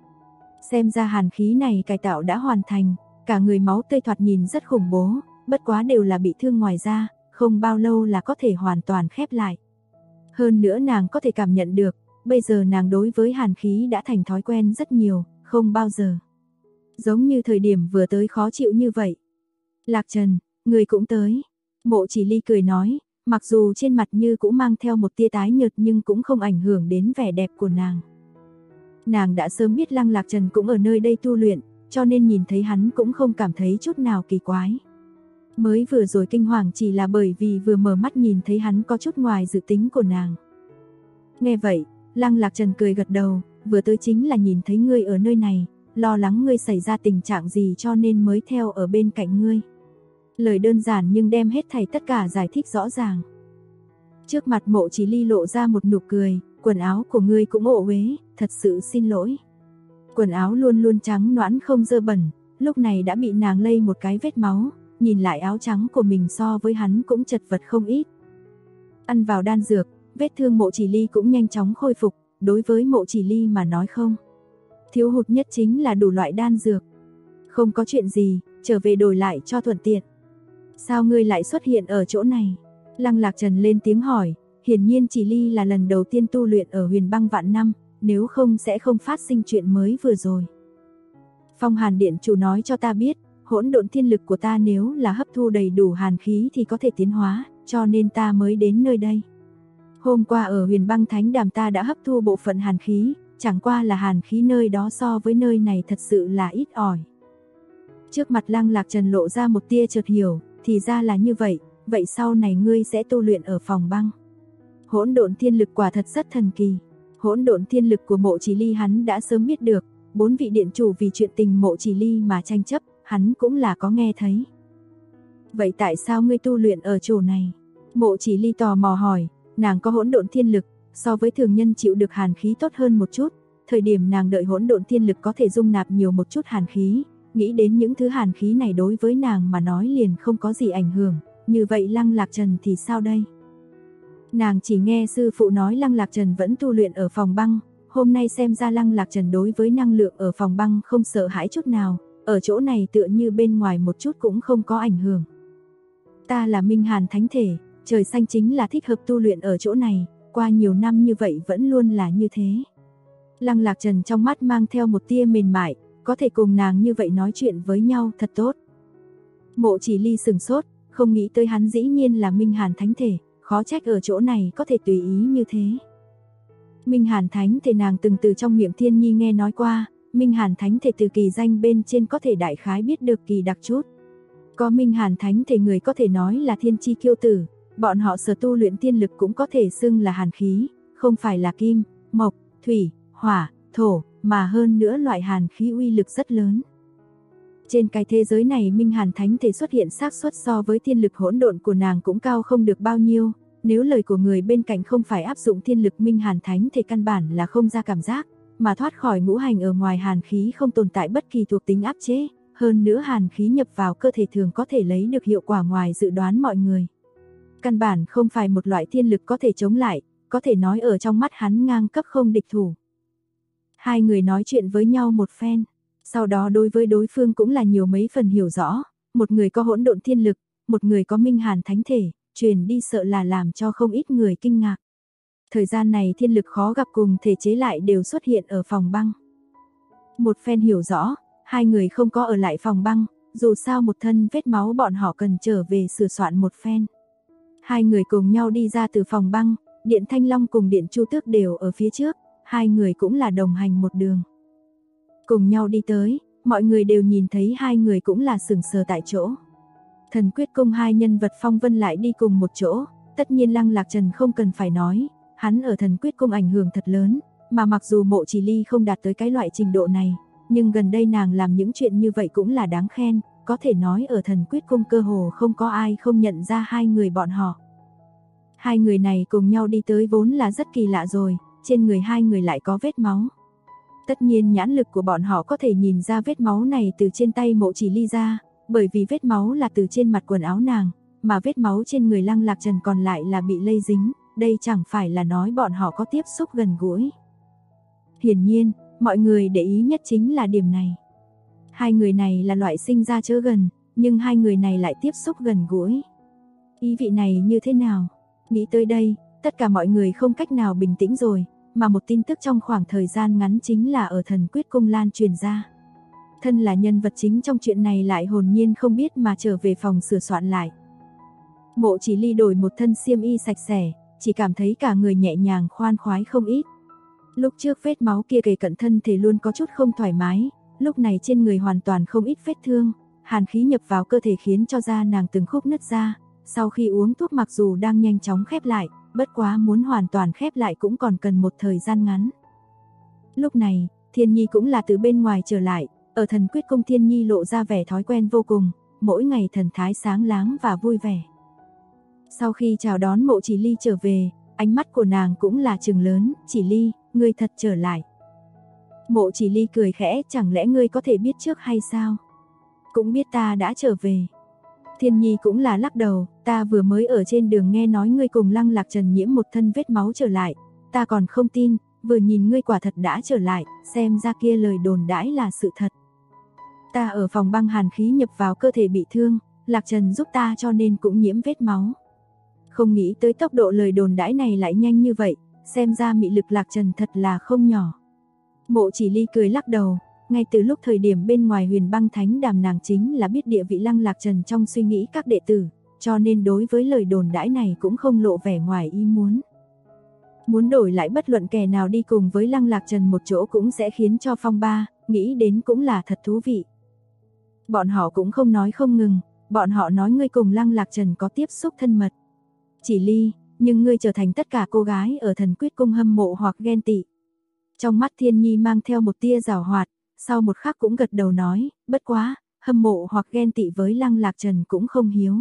[SPEAKER 2] Xem ra hàn khí này cải tạo đã hoàn thành, cả người máu tươi thoạt nhìn rất khủng bố, bất quá đều là bị thương ngoài da, không bao lâu là có thể hoàn toàn khép lại. Hơn nữa nàng có thể cảm nhận được, bây giờ nàng đối với hàn khí đã thành thói quen rất nhiều, không bao giờ giống như thời điểm vừa tới khó chịu như vậy. Lạc Trần, người cũng tới. Mộ Chỉ Ly cười nói, mặc dù trên mặt như cũng mang theo một tia tái nhợt nhưng cũng không ảnh hưởng đến vẻ đẹp của nàng. Nàng đã sớm biết Lăng Lạc Trần cũng ở nơi đây tu luyện, cho nên nhìn thấy hắn cũng không cảm thấy chút nào kỳ quái. Mới vừa rồi kinh hoàng chỉ là bởi vì vừa mở mắt nhìn thấy hắn có chút ngoài dự tính của nàng. Nghe vậy, Lăng Lạc Trần cười gật đầu, vừa tới chính là nhìn thấy ngươi ở nơi này, lo lắng ngươi xảy ra tình trạng gì cho nên mới theo ở bên cạnh ngươi. Lời đơn giản nhưng đem hết thảy tất cả giải thích rõ ràng. Trước mặt Mộ Chỉ Ly lộ ra một nụ cười, quần áo của ngươi cũng ổ uế, thật sự xin lỗi. Quần áo luôn luôn trắng nõn không dơ bẩn, lúc này đã bị nàng lây một cái vết máu, nhìn lại áo trắng của mình so với hắn cũng chật vật không ít. Ăn vào đan dược, vết thương Mộ Chỉ Ly cũng nhanh chóng khôi phục, đối với Mộ Chỉ Ly mà nói không. Thiếu hụt nhất chính là đủ loại đan dược. Không có chuyện gì, trở về đổi lại cho thuận tiện. Sao ngươi lại xuất hiện ở chỗ này? Lăng Lạc Trần lên tiếng hỏi, hiển nhiên Chỉ Ly là lần đầu tiên tu luyện ở Huyền Băng Vạn Năm, nếu không sẽ không phát sinh chuyện mới vừa rồi. Phong Hàn Điện chủ nói cho ta biết, hỗn độn thiên lực của ta nếu là hấp thu đầy đủ hàn khí thì có thể tiến hóa, cho nên ta mới đến nơi đây. Hôm qua ở Huyền Băng Thánh Đàm ta đã hấp thu bộ phận hàn khí, chẳng qua là hàn khí nơi đó so với nơi này thật sự là ít ỏi. Trước mặt Lăng Lạc Trần lộ ra một tia chợt hiểu, thì ra là như vậy, vậy sau này ngươi sẽ tu luyện ở phòng băng. Hỗn độn thiên lực quả thật rất thần kỳ. Hỗn độn thiên lực của Mộ Chỉ Ly hắn đã sớm biết được, 4 vị điện chủ vì chuyện tình Mộ Chỉ Ly mà tranh chấp, hắn cũng là có nghe thấy. Vậy tại sao ngươi tu luyện ở chỗ này? Mộ Chỉ Ly tò mò hỏi, nàng có hỗn độn thiên lực, so với thường nhân chịu được hàn khí tốt hơn một chút, thời điểm nàng đợi hỗn độn thiên lực có thể dung nạp nhiều một chút hàn khí, nghĩ đến những thứ hàn khí này đối với nàng mà nói liền không có gì ảnh hưởng, như vậy Lăng Lạc Trần thì sao đây? Nàng chỉ nghe sư phụ nói Lăng Lạc Trần vẫn tu luyện ở phòng băng, hôm nay xem ra Lăng Lạc Trần đối với năng lượng ở phòng băng không sợ hãi chút nào, ở chỗ này tựa như bên ngoài một chút cũng không có ảnh hưởng. Ta là Minh Hàn Thánh Thể, trời xanh chính là thích hợp tu luyện ở chỗ này, qua nhiều năm như vậy vẫn luôn là như thế. Lăng Lạc Trần trong mắt mang theo một tia mềm mại, có thể cùng nàng như vậy nói chuyện với nhau thật tốt. Mộ Chỉ Ly sừng sốt, không nghĩ tới hắn dĩ nhiên là Minh Hàn Thánh Thể, khó trách ở chỗ này có thể tùy ý như thế. Minh Hàn Thánh Thể nàng từng từ trong miệng Thiên Nhi nghe nói qua, Minh Hàn Thánh Thể từ kỳ danh bên trên có thể đại khái biết được kỳ đặc chút. Có Minh Hàn Thánh Thể người có thể nói là thiên chi kiêu tử, bọn họ sở tu luyện tiên lực cũng có thể xưng là hàn khí, không phải là kim, mộc, thủy, hỏa, thổ, mà hơn nữa loại hàn khí uy lực rất lớn. Trên cái thế giới này Minh Hàn Thánh Thể xuất hiện xác suất so với thiên lực hỗn độn của nàng cũng cao không được bao nhiêu, nếu lời của người bên cạnh không phải áp dụng thiên lực Minh Hàn Thánh Thể căn bản là không ra cảm giác, mà thoát khỏi ngũ hành ở ngoài hàn khí không tồn tại bất kỳ thuộc tính áp chế, hơn nữa hàn khí nhập vào cơ thể thường có thể lấy được hiệu quả ngoài dự đoán mọi người. Căn bản không phải một loại thiên lực có thể chống lại, có thể nói ở trong mắt hắn ngang cấp không địch thủ. Hai người nói chuyện với nhau một phen, sau đó đối với đối phương cũng là nhiều mấy phần hiểu rõ, một người có hỗn độn thiên lực, một người có Minh Hàn Thánh Thể, truyền đi sợ là làm cho không ít người kinh ngạc. Thời gian này thiên lực khó gặp cùng thể chế lại đều xuất hiện ở phòng băng. Một phen hiểu rõ, hai người không có ở lại phòng băng, dù sao một thân vết máu bọn họ cần trở về sửa soạn một phen. Hai người cùng nhau đi ra từ phòng băng, Điện Thanh Long cùng Điện Chu Tước đều ở phía trước, hai người cũng là đồng hành một đường. Cùng nhau đi tới, mọi người đều nhìn thấy hai người cũng là sững sờ tại chỗ. Thần Quyết Cung hai nhân vật phong vân lại đi cùng một chỗ, tất nhiên Lăng Lạc Trần không cần phải nói, hắn ở Thần Quyết Cung ảnh hưởng thật lớn, mà mặc dù Mộ Chỉ Ly không đạt tới cái loại trình độ này, nhưng gần đây nàng làm những chuyện như vậy cũng là đáng khen, có thể nói ở Thần Quyết Cung cơ hồ không có ai không nhận ra hai người bọn họ. Hai người này cùng nhau đi tới vốn là rất kỳ lạ rồi, trên người hai người lại có vết máu. Tất nhiên nhãn lực của bọn họ có thể nhìn ra vết máu này từ trên tay Mộ Chỉ Ly ra, bởi vì vết máu là từ trên mặt quần áo nàng, mà vết máu trên người Lăng Lạc Trần còn lại là bị lây dính, đây chẳng phải là nói bọn họ có tiếp xúc gần gũi. Hiển nhiên, mọi người để ý nhất chính là điểm này. Hai người này là loại sinh ra chớ gần, nhưng hai người này lại tiếp xúc gần gũi. Ý vị này như thế nào? Nghĩ tới đây, tất cả mọi người không cách nào bình tĩnh rồi, mà một tin tức trong khoảng thời gian ngắn chính là ở Thần Quyết Cung lan truyền ra. Thân là nhân vật chính trong chuyện này lại hồn nhiên không biết mà trở về phòng sửa soạn lại. Mộ Chỉ Ly đổi một thân xiêm y sạch sẽ, chỉ cảm thấy cả người nhẹ nhàng khoan khoái không ít. Lúc trước vết máu kia kề cận thân thể luôn có chút không thoải mái, lúc này trên người hoàn toàn không ít vết thương, hàn khí nhập vào cơ thể khiến cho da nàng từng khúc nứt ra, sau khi uống thuốc mặc dù đang nhanh chóng khép lại, bất quá muốn hoàn toàn khép lại cũng còn cần một thời gian ngắn. Lúc này, Thiên Nhi cũng là từ bên ngoài trở lại, ở Thần Quyết Cung Thiên Nhi lộ ra vẻ thói quen vô cùng, mỗi ngày thần thái sáng láng và vui vẻ. Sau khi chào đón Mộ Chỉ Ly trở về, ánh mắt của nàng cũng là trừng lớn, Chỉ Ly, ngươi thật trở lại. Mộ Chỉ Ly cười khẽ, chẳng lẽ ngươi có thể biết trước hay sao? Cũng biết ta đã trở về. Thiên Nhi cũng là lắc đầu, ta vừa mới ở trên đường nghe nói ngươi cùng Lăng Lạc Trần nhiễm một thân vết máu trở lại, ta còn không tin, vừa nhìn ngươi quả thật đã trở lại, xem ra kia lời đồn đãi là sự thật. Ta ở phòng băng hàn khí nhập vào cơ thể bị thương, Lạc Trần giúp ta cho nên cũng nhiễm vết máu. Không nghĩ tới tốc độ lời đồn đãi này lại nhanh như vậy, xem ra mị lực Lạc Trần thật là không nhỏ. Mộ Chỉ Ly cười lắc đầu, ngay từ lúc thời điểm bên ngoài Huyền Băng Thánh Đàm nàng chính là biết địa vị Lăng Lạc Trần trong suy nghĩ các đệ tử, cho nên đối với lời đồn đãi này cũng không lộ vẻ ngoài ý muốn. Muốn đổi lại bất luận kẻ nào đi cùng với Lăng Lạc Trần một chỗ cũng sẽ khiến cho phong ba, nghĩ đến cũng là thật thú vị. Bọn họ cũng không nói không ngừng, bọn họ nói ngươi cùng Lăng Lạc Trần có tiếp xúc thân mật. Chỉ Ly, nhưng ngươi trở thành tất cả cô gái ở Thần Quyết Cung hâm mộ hoặc ghen tị. Trong mắt Thiên Nhi mang theo một tia giảo hoạt, sau một khắc cũng gật đầu nói, bất quá, hâm mộ hoặc ghen tị với Lăng Lạc Trần cũng không hiếu.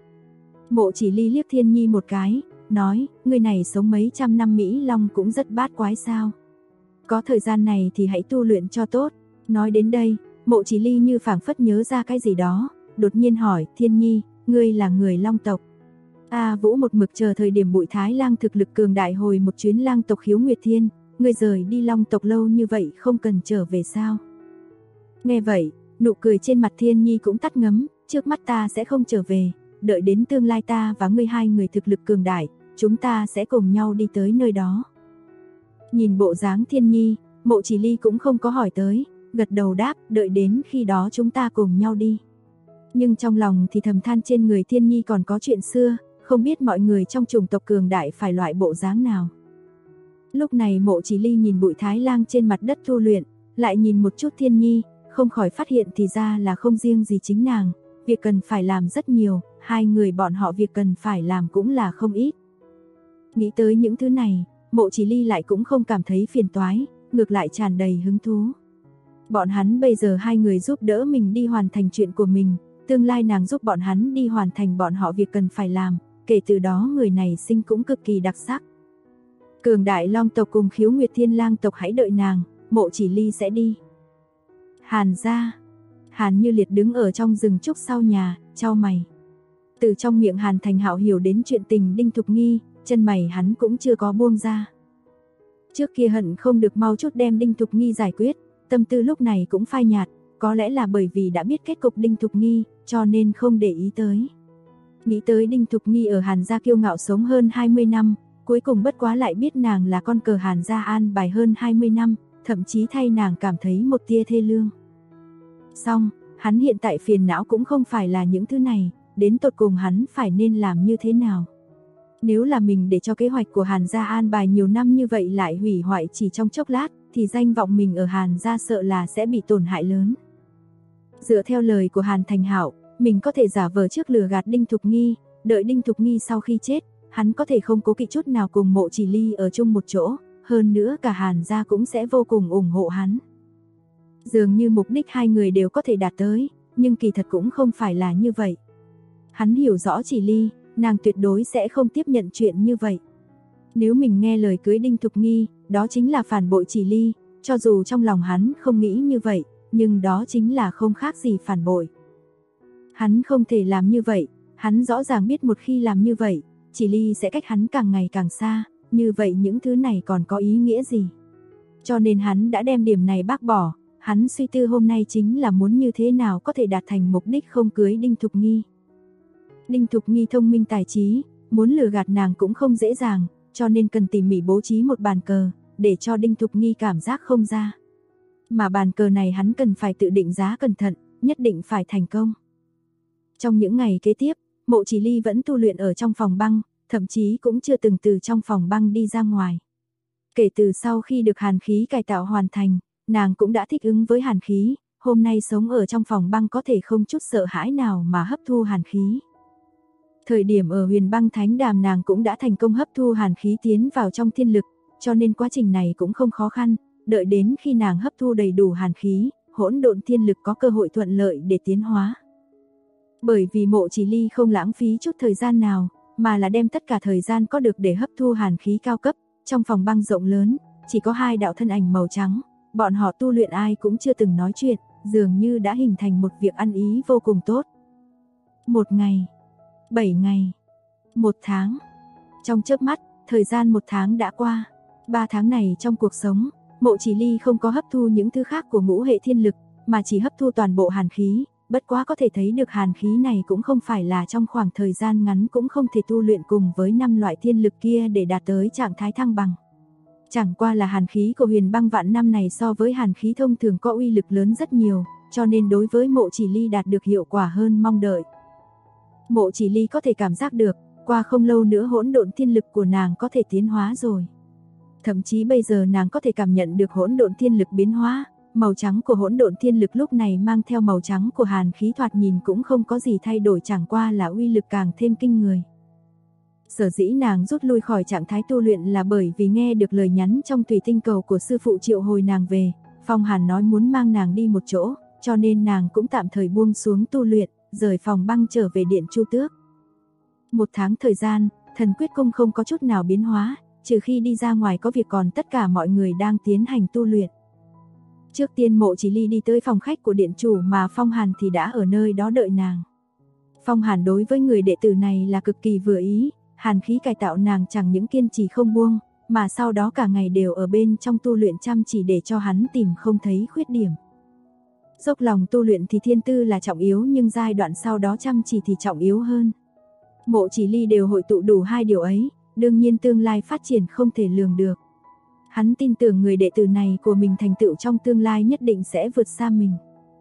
[SPEAKER 2] Mộ Chỉ Ly liếc Thiên Nhi một cái, nói, người này sống mấy trăm năm Mỹ Long cũng rất bát quái sao. Có thời gian này thì hãy tu luyện cho tốt. Nói đến đây, Mộ Chỉ Ly như phảng phất nhớ ra cái gì đó, đột nhiên hỏi, Thiên Nhi, ngươi là người Long tộc. A Vũ một mực chờ thời điểm Bụi Thái Lang thực lực cường đại hồi một chuyến lang tộc khiếu Nguyệt Thiên, ngươi rời đi Long tộc lâu như vậy không cần trở về sao? Nghe vậy, nụ cười trên mặt Thiên Nhi cũng tắt ngấm, trước mắt ta sẽ không trở về, đợi đến tương lai ta và ngươi hai người thực lực cường đại, chúng ta sẽ cùng nhau đi tới nơi đó. Nhìn bộ dáng Thiên Nhi, Mộ Chỉ Ly cũng không có hỏi tới, gật đầu đáp, đợi đến khi đó chúng ta cùng nhau đi. Nhưng trong lòng thì thầm than trên người Thiên Nhi còn có chuyện xưa, không biết mọi người trong chủng tộc cường đại phải loại bộ dáng nào. Lúc này Mộ Chỉ Ly nhìn Bụi Thái Lang trên mặt đất tu luyện, lại nhìn một chút Thiên Nhi, không khỏi phát hiện thì ra là không riêng gì chính nàng, việc cần phải làm rất nhiều, hai người bọn họ việc cần phải làm cũng là không ít. Nghĩ tới những thứ này, Mộ Chỉ Ly lại cũng không cảm thấy phiền toái, ngược lại tràn đầy hứng thú. Bọn hắn bây giờ hai người giúp đỡ mình đi hoàn thành chuyện của mình, tương lai nàng giúp bọn hắn đi hoàn thành bọn họ việc cần phải làm, kể từ đó người này sinh cũng cực kỳ đặc sắc. Cường đại Long tộc cùng khiếu Nguyệt Thiên Lang tộc hãy đợi nàng, Mộ Chỉ Ly sẽ đi. Hàn gia. Hàn Như Liệt đứng ở trong rừng trúc sau nhà, chau mày. Từ trong miệng Hàn Thành Hạo hiểu đến chuyện tình Đinh Thục Nghi, chân mày hắn cũng chưa có buông ra. Trước kia hận không được mau chút đem Đinh Thục Nghi giải quyết, tâm tư lúc này cũng phai nhạt, có lẽ là bởi vì đã biết kết cục Đinh Thục Nghi, cho nên không để ý tới. Nghĩ tới Đinh Thục Nghi ở Hàn gia kiêu ngạo sống hơn 20 năm, cuối cùng bất quá lại biết nàng là con cờ Hàn gia an bài hơn 20 năm, thậm chí thay nàng cảm thấy một tia thê lương. Xong, hắn hiện tại phiền não cũng không phải là những thứ này, đến tột cùng hắn phải nên làm như thế nào. Nếu là mình để cho kế hoạch của Hàn gia an bài nhiều năm như vậy lại hủy hoại chỉ trong chốc lát, thì danh vọng mình ở Hàn gia sợ là sẽ bị tổn hại lớn. Dựa theo lời của Hàn Thành Hạo, mình có thể giả vờ trước lừa gạt Đinh Thục Nghi, đợi Đinh Thục Nghi sau khi chết, hắn có thể không cố kỵ chút nào cùng Mộ Chỉ Ly ở chung một chỗ, hơn nữa cả Hàn gia cũng sẽ vô cùng ủng hộ hắn. Dường như mục đích hai người đều có thể đạt tới, nhưng kỳ thật cũng không phải là như vậy. Hắn hiểu rõ Chỉ Ly, nàng tuyệt đối sẽ không tiếp nhận chuyện như vậy. Nếu mình nghe lời cưới Đinh Thục Nghi, đó chính là phản bội Chỉ Ly, cho dù trong lòng hắn không nghĩ như vậy, nhưng đó chính là không khác gì phản bội. Hắn không thể làm như vậy, hắn rõ ràng biết một khi làm như vậy, Chỉ Ly sẽ cách hắn càng ngày càng xa, như vậy những thứ này còn có ý nghĩa gì? Cho nên hắn đã đem điểm này bác bỏ, hắn suy tư hôm nay chính là muốn như thế nào có thể đạt thành mục đích không cưới Đinh Thục Nghi. Đinh Thục Nghi thông minh tài trí, muốn lừa gạt nàng cũng không dễ dàng, cho nên cần tỉ mỉ bố trí một bàn cờ, để cho Đinh Thục Nghi cảm giác không ra. Mà bàn cờ này hắn cần phải tự định giá cẩn thận, nhất định phải thành công. Trong những ngày kế tiếp, Mộ Chỉ Ly vẫn tu luyện ở trong phòng băng, thậm chí cũng chưa từng từ trong phòng băng đi ra ngoài. Kể từ sau khi được hàn khí cải tạo hoàn thành, nàng cũng đã thích ứng với hàn khí, hôm nay sống ở trong phòng băng có thể không chút sợ hãi nào mà hấp thu hàn khí. Thời điểm ở Huyền Băng Thánh Đàm nàng cũng đã thành công hấp thu hàn khí tiến vào trong thiên lực, cho nên quá trình này cũng không khó khăn, đợi đến khi nàng hấp thu đầy đủ hàn khí, hỗn độn thiên lực có cơ hội thuận lợi để tiến hóa. Bởi vì Mộ Chỉ Ly không lãng phí chút thời gian nào, mà là đem tất cả thời gian có được để hấp thu hàn khí cao cấp, trong phòng băng rộng lớn, chỉ có 2 đạo thân ảnh màu trắng, bọn họ tu luyện ai cũng chưa từng nói chuyện, dường như đã hình thành một việc ăn ý vô cùng tốt. 1 ngày, 7 ngày, 1 tháng. Trong chớp mắt, thời gian 1 tháng đã qua. 3 tháng này trong cuộc sống, Mộ Chỉ Ly không có hấp thu những thứ khác của ngũ hệ thiên lực, mà chỉ hấp thu toàn bộ hàn khí, bất quá có thể thấy được hàn khí này cũng không phải là trong khoảng thời gian ngắn cũng không thể tu luyện cùng với 5 loại thiên lực kia để đạt tới trạng thái thăng bằng. Chẳng qua là hàn khí của Huyền Băng Vạn Năm này so với hàn khí thông thường có uy lực lớn rất nhiều, cho nên đối với Mộ Chỉ Ly đạt được hiệu quả hơn mong đợi. Mộ Chỉ Ly có thể cảm giác được, qua không lâu nữa hỗn độn thiên lực của nàng có thể tiến hóa rồi. Thậm chí bây giờ nàng có thể cảm nhận được hỗn độn thiên lực biến hóa, màu trắng của hỗn độn thiên lực lúc này mang theo màu trắng của hàn khí thoạt nhìn cũng không có gì thay đổi, chẳng qua là uy lực càng thêm kinh người. Sở dĩ nàng rút lui khỏi trạng thái tu luyện là bởi vì nghe được lời nhắn trong thủy tinh cầu của sư phụ triệu hồi nàng về, Phong Hàn nói muốn mang nàng đi một chỗ, cho nên nàng cũng tạm thời buông xuống tu luyện, rời phòng băng trở về Điện Chu Tước. 1 tháng thời gian, Thần Quyết Cung không có chút nào biến hóa, trừ khi đi ra ngoài có việc, còn tất cả mọi người đang tiến hành tu luyện. Trước tiên Mộ Chỉ Ly đi tới phòng khách của điện chủ mà Phong Hàn thì đã ở nơi đó đợi nàng. Phong Hàn đối với người đệ tử này là cực kỳ vừa ý, hàn khí cải tạo nàng chẳng những kiên trì không buông, mà sau đó cả ngày đều ở bên trong tu luyện chăm chỉ để cho hắn tìm không thấy khuyết điểm. Dốc lòng tu luyện thì thiên tư là trọng yếu, nhưng giai đoạn sau đó chăm chỉ thì trọng yếu hơn. Mộ Chỉ Ly đều hội tụ đủ 2 điều ấy, đương nhiên tương lai phát triển không thể lường được. Hắn tin tưởng người đệ tử này của mình thành tựu trong tương lai nhất định sẽ vượt xa mình.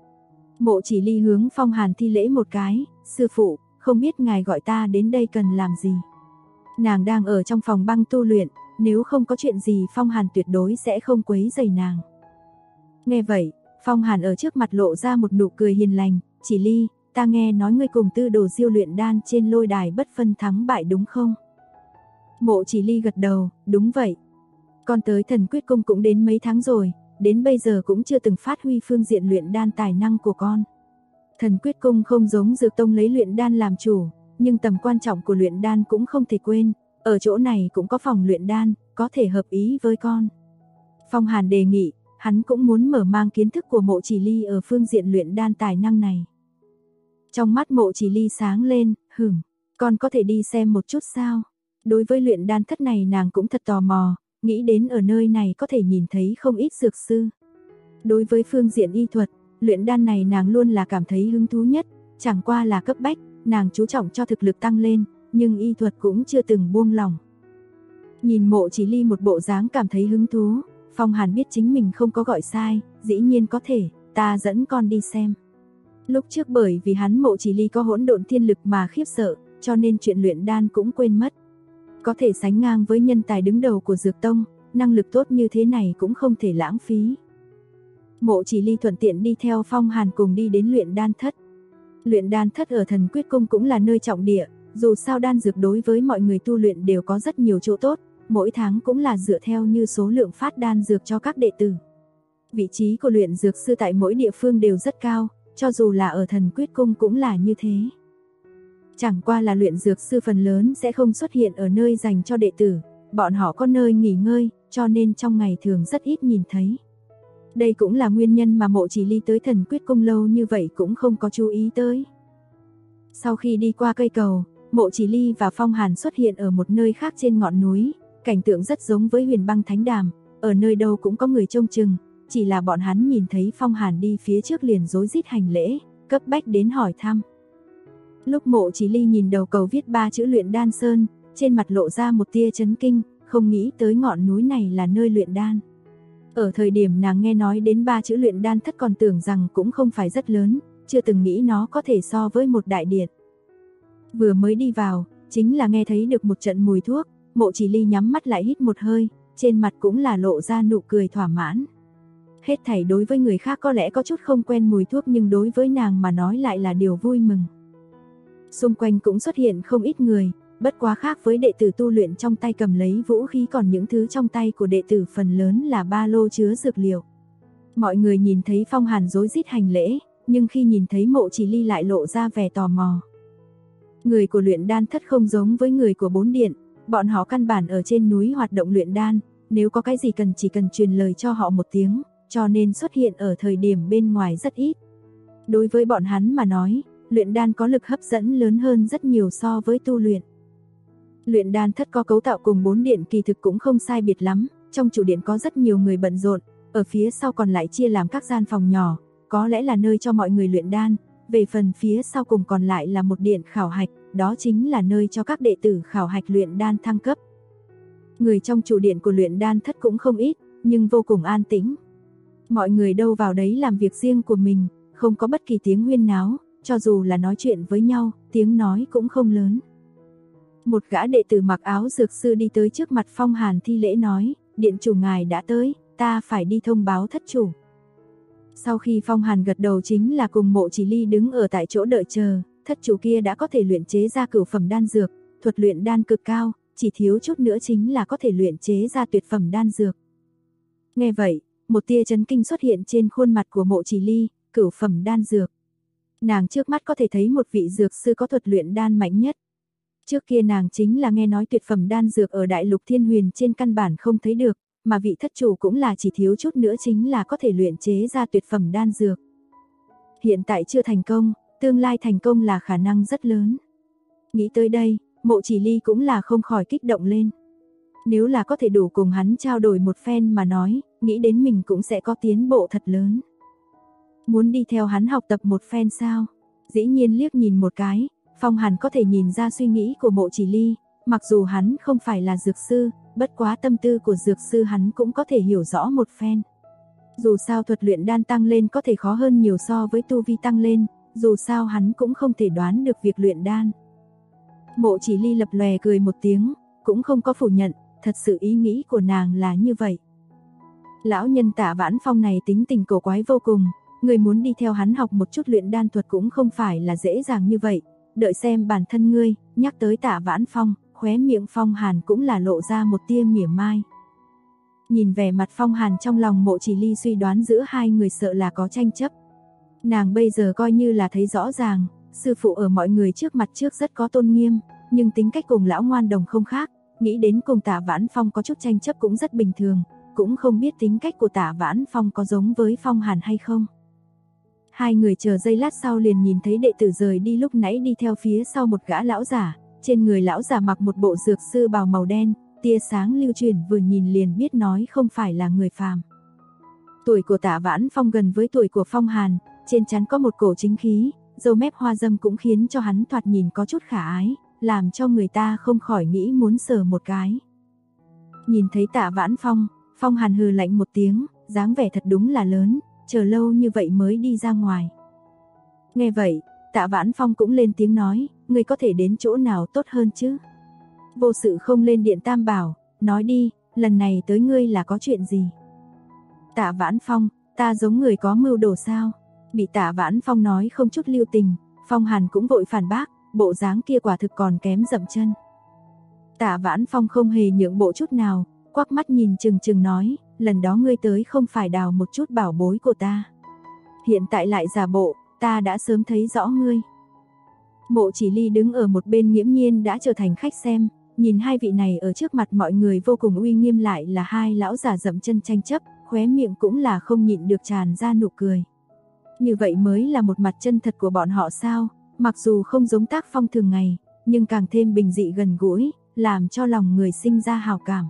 [SPEAKER 2] Mộ Chỉ Ly hướng Phong Hàn thi lễ một cái, sư phụ, không biết ngài gọi ta đến đây cần làm gì. Nàng đang ở trong phòng băng tu luyện, nếu không có chuyện gì Phong Hàn tuyệt đối sẽ không quấy rầy nàng. Nghe vậy, Phong Hàn ở trước mặt lộ ra một nụ cười hiền lành, Chỉ Ly, ta nghe nói ngươi cùng Tư Đồ Diêu luyện đan trên lôi đài bất phân thắng bại đúng không? Mộ Chỉ Ly gật đầu, đúng vậy. Con tới Thần Quyết Cung cũng đến mấy tháng rồi, đến bây giờ cũng chưa từng phát huy phương diện luyện đan tài năng của con. Thần Quyết Cung không giống Dược Tông lấy luyện đan làm chủ, nhưng tầm quan trọng của luyện đan cũng không thể quên, ở chỗ này cũng có phòng luyện đan, có thể hợp ý với con. Phong Hàn đề nghị, hắn cũng muốn mở mang kiến thức của Mộ Chỉ Ly ở phương diện luyện đan tài năng này. Trong mắt Mộ Chỉ Ly sáng lên, con có thể đi xem một chút sao? Đối với luyện đan thất này nàng cũng thật tò mò, nghĩ đến ở nơi này có thể nhìn thấy không ít dược sư. Đối với phương diện y thuật, luyện đan này nàng luôn là cảm thấy hứng thú nhất, chẳng qua là cấp bách, nàng chú trọng cho thực lực tăng lên, nhưng y thuật cũng chưa từng buông lỏng. Nhìn Mộ Chỉ Ly một bộ dáng cảm thấy hứng thú, Phong Hàn biết chính mình không có gọi sai, dĩ nhiên có thể, ta dẫn con đi xem. Lúc trước bởi vì hắn Mộ Chỉ Ly có hỗn độn thiên lực mà khiếp sợ, cho nên chuyện luyện đan cũng quên mất. Có thể sánh ngang với nhân tài đứng đầu của Dược Tông, năng lực tốt như thế này cũng không thể lãng phí. Mộ Chỉ Ly thuận tiện đi theo Phong Hàn cùng đi đến luyện đan thất. Luyện đan thất ở Thần Quyết Cung cũng là nơi trọng địa, dù sao đan dược đối với mọi người tu luyện đều có rất nhiều chỗ tốt, mỗi tháng cũng là dựa theo như số lượng phát đan dược cho các đệ tử. Vị trí của luyện dược sư tại mỗi địa phương đều rất cao, cho dù là ở Thần Quyết Cung cũng là như thế. Chẳng qua là luyện dược sư phần lớn sẽ không xuất hiện ở nơi dành cho đệ tử, bọn họ có nơi nghỉ ngơi, cho nên trong ngày thường rất ít nhìn thấy. Đây cũng là nguyên nhân mà Mộ Chỉ Ly tới Thần Quyết Cung lâu như vậy cũng không có chú ý tới. Sau khi đi qua cây cầu, Mộ Chỉ Ly và Phong Hàn xuất hiện ở một nơi khác trên ngọn núi, cảnh tượng rất giống với Huyền Băng Thánh Đàm, ở nơi đâu cũng có người trông chừng, chỉ là bọn hắn nhìn thấy Phong Hàn đi phía trước liền rối rít hành lễ, cấp bách đến hỏi thăm. Lúc Mộ Chỉ Ly nhìn đầu cầu viết 3 chữ Luyện Đan Sơn, trên mặt lộ ra một tia chấn kinh, không nghĩ tới ngọn núi này là nơi luyện đan. Ở thời điểm nàng nghe nói đến 3 chữ Luyện Đan thất còn tưởng rằng cũng không phải rất lớn, chưa từng nghĩ nó có thể so với một đại điện. Vừa mới đi vào, chính là nghe thấy được một trận mùi thuốc, Mộ Chỉ Ly nhắm mắt lại hít một hơi, trên mặt cũng là lộ ra nụ cười thỏa mãn. Hết thảy đối với người khác có lẽ có chút không quen mùi thuốc nhưng đối với nàng mà nói lại là điều vui mừng. Xung quanh cũng xuất hiện không ít người, bất quá khác với đệ tử tu luyện trong tay cầm lấy vũ khí, còn những thứ trong tay của đệ tử phần lớn là ba lô chứa dược liệu. Mọi người nhìn thấy Phong Hàn rối rít hành lễ, nhưng khi nhìn thấy Mộ Chỉ Ly lại lộ ra vẻ tò mò. Người của luyện đan thất không giống với người của bốn điện, bọn họ căn bản ở trên núi hoạt động luyện đan, nếu có cái gì cần chỉ cần truyền lời cho họ một tiếng, cho nên xuất hiện ở thời điểm bên ngoài rất ít. Đối với bọn hắn mà nói, luyện đan có lực hấp dẫn lớn hơn rất nhiều so với tu luyện. Luyện đan thất có cấu tạo cùng bốn điện kỳ thực cũng không sai biệt lắm, trong chủ điện có rất nhiều người bận rộn, ở phía sau còn lại chia làm các gian phòng nhỏ, có lẽ là nơi cho mọi người luyện đan, về phần phía sau cùng còn lại là một điện khảo hạch, đó chính là nơi cho các đệ tử khảo hạch luyện đan thăng cấp. Người trong chủ điện của luyện đan thất cũng không ít, nhưng vô cùng an tĩnh. Mọi người đâu vào đấy làm việc riêng của mình, không có bất kỳ tiếng huyên náo, cho dù là nói chuyện với nhau, tiếng nói cũng không lớn. Một gã đệ tử mặc áo dược sư đi tới trước mặt Phong Hàn thi lễ nói, điện chủ ngài đã tới, ta phải đi thông báo thất chủ. Sau khi Phong Hàn gật đầu chính là cùng Mộ Chỉ Ly đứng ở tại chỗ đợi chờ, thất chủ kia đã có thể luyện chế ra cửu phẩm đan dược, thuật luyện đan cực cao, chỉ thiếu chút nữa chính là có thể luyện chế ra tuyệt phẩm đan dược. Nghe vậy, một tia chấn kinh xuất hiện trên khuôn mặt của Mộ Chỉ Ly, cửu phẩm đan dược. Nàng trước mắt có thể thấy một vị dược sư có thuật luyện đan mạnh nhất. Trước kia nàng chính là nghe nói tuyệt phẩm đan dược ở Đại Lục Thiên Huyền trên căn bản không thấy được, mà vị thất chủ cũng là chỉ thiếu chút nữa chính là có thể luyện chế ra tuyệt phẩm đan dược. Hiện tại chưa thành công, tương lai thành công là khả năng rất lớn. Nghĩ tới đây, Mộ Chỉ Ly cũng là không khỏi kích động lên. Nếu là có thể đủ cùng hắn trao đổi một phen mà nói, nghĩ đến mình cũng sẽ có tiến bộ thật lớn. Muốn đi theo hắn học tập một phen sao? Dĩ nhiên liếc nhìn một cái, Phong Hàn có thể nhìn ra suy nghĩ của Mộ Chỉ Ly, mặc dù hắn không phải là dược sư, bất quá tâm tư của dược sư hắn cũng có thể hiểu rõ một phen. Dù sao thuật luyện đan tăng lên có thể khó hơn nhiều so với tu vi tăng lên, dù sao hắn cũng không thể đoán được việc luyện đan. Mộ Chỉ Ly lập lòe cười một tiếng, cũng không có phủ nhận, thật sự ý nghĩ của nàng là như vậy. Lão nhân Tạ Vãn Phong này tính tình cổ quái vô cùng, người muốn đi theo hắn học một chút luyện đan thuật cũng không phải là dễ dàng như vậy, đợi xem bản thân ngươi. Nhắc tới Tạ Vãn Phong, khóe miệng Phong Hàn cũng là lộ ra một tia mỉa mai. Nhìn vẻ mặt Phong Hàn trong lòng Mộ Chỉ Ly suy đoán giữa hai người sợ là có tranh chấp. Nàng bây giờ coi như là thấy rõ ràng, sư phụ ở mọi người trước mặt trước rất có tôn nghiêm, nhưng tính cách cùng lão ngoan đồng không khác, nghĩ đến cùng Tạ Vãn Phong có chút tranh chấp cũng rất bình thường, cũng không biết tính cách của Tạ Vãn Phong có giống với Phong Hàn hay không. Hai người chờ giây lát sau liền nhìn thấy đệ tử rời đi, lúc nãy đi theo phía sau một gã lão giả, trên người lão giả mặc một bộ dược sư bào màu đen, tia sáng lưu chuyển vừa nhìn liền biết nói không phải là người phàm. Tuổi của Tạ Vãn Phong gần với tuổi của Phong Hàn, trên trán có một cổ chính khí, râu mép hoa dâm cũng khiến cho hắn thoạt nhìn có chút khả ái, làm cho người ta không khỏi nghĩ muốn sờ một cái. Nhìn thấy Tạ Vãn Phong, Phong Hàn hừ lạnh một tiếng, dáng vẻ thật đúng là lớn, chờ lâu như vậy mới đi ra ngoài. Nghe vậy, Tạ Vãn Phong cũng lên tiếng nói, ngươi có thể đến chỗ nào tốt hơn chứ? Vô sự không lên điện Tam Bảo, nói đi, lần này tới ngươi là có chuyện gì? Tạ Vãn Phong, ta giống người có mưu đồ sao? Bị Tạ Vãn Phong nói không chút lưu tình, Phong Hàn cũng vội phản bác, bộ dáng kia quả thực còn kém dậm chân. Tạ Vãn Phong không hề nhượng bộ chút nào, quắc mắt nhìn chừng chừng nói, lần đó ngươi tới không phải đào một chút bảo bối của ta. Hiện tại lại giả bộ, ta đã sớm thấy rõ ngươi. Mộ Chỉ Ly đứng ở một bên nghiễm nhiên đã trở thành khách xem, nhìn hai vị này ở trước mặt mọi người vô cùng uy nghiêm, lại là hai lão già dậm chân tranh chấp, khóe miệng cũng là không nhịn được tràn ra nụ cười. Như vậy mới là một mặt chân thật của bọn họ sao, mặc dù không giống tác phong thường ngày, nhưng càng thêm bình dị gần gũi, làm cho lòng người sinh ra hào cảm.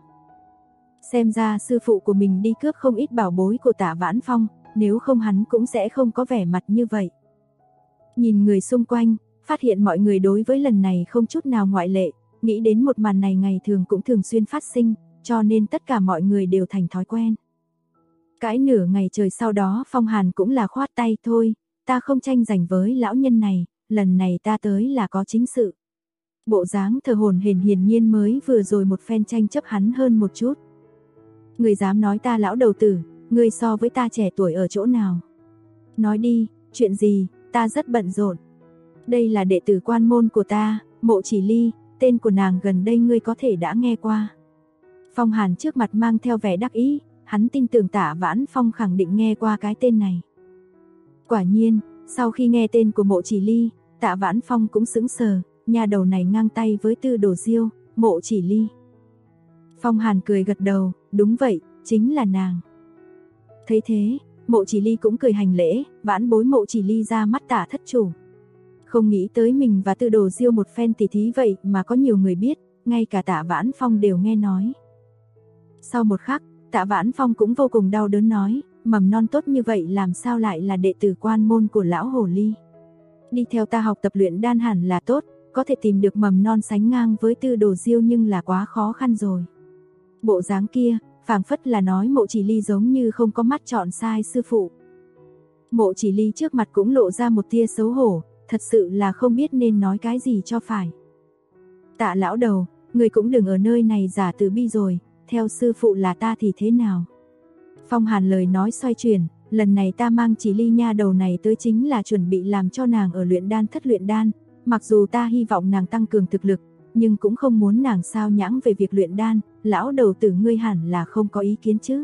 [SPEAKER 2] Xem ra sư phụ của mình đi cướp không ít bảo bối của Tạ Vãn Phong, nếu không hắn cũng sẽ không có vẻ mặt như vậy. Nhìn người xung quanh, phát hiện mọi người đối với lần này không chút nào ngoại lệ, nghĩ đến một màn này ngày thường cũng thường xuyên phát sinh, cho nên tất cả mọi người đều thành thói quen. Cãi nửa ngày trời sau đó Phong Hàn cũng là khoát tay, thôi, ta không tranh giành với lão nhân này, lần này ta tới là có chính sự. Bộ dáng thờ hổn hển hiển nhiên mới vừa rồi một phen tranh chấp hắn hơn một chút. Người dám nói ta lão đầu tử, ngươi so với ta trẻ tuổi ở chỗ nào? Nói đi, chuyện gì, ta rất bận rộn. Đây là đệ tử quan môn của ta, Mộ Chỉ Ly, tên của nàng gần đây ngươi có thể đã nghe qua. Phong Hàn trước mặt mang theo vẻ đắc ý, hắn tin tưởng Tạ Vãn Phong khẳng định nghe qua cái tên này. Quả nhiên, sau khi nghe tên của Mộ Chỉ Ly, Tạ Vãn Phong cũng sững sờ, nha đầu này ngang tay với Tư Đồ Diêu, Mộ Chỉ Ly. Phong Hàn cười gật đầu, đúng vậy, chính là nàng. Thấy thế, Mộ Chỉ Ly cũng cười hành lễ, vãn bối Mộ Chỉ Ly ra mắt Tạ thất chủ. Không nghĩ tới mình và Tư Đồ Diêu một phen tỉ thí vậy mà có nhiều người biết, ngay cả Tạ Vãn Phong đều nghe nói. Sau một khắc, Tạ Vãn Phong cũng vô cùng đau đớn nói, mầm non tốt như vậy làm sao lại là đệ tử quan môn của lão hồ ly. Đi theo ta học tập luyện đan hẳn là tốt, có thể tìm được mầm non sánh ngang với Tư Đồ Diêu nhưng là quá khó khăn rồi. Bộ dáng kia, phảng phất là nói Mộ Chỉ Ly giống như không có mắt chọn sai sư phụ. Mộ Chỉ Ly trước mặt cũng lộ ra một tia xấu hổ, thật sự là không biết nên nói cái gì cho phải. Tạ lão đầu, người cũng đừng ở nơi này giả từ bi rồi, theo sư phụ là ta thì thế nào? Phong Hàn lời nói xoay chuyển, lần này ta mang Chỉ Ly nha đầu này tới chính là chuẩn bị làm cho nàng ở luyện đan thất luyện đan, mặc dù ta hy vọng nàng tăng cường thực lực, nhưng cũng không muốn nàng sao nhãng về việc luyện đan, lão đầu tử ngươi hẳn là không có ý kiến chứ?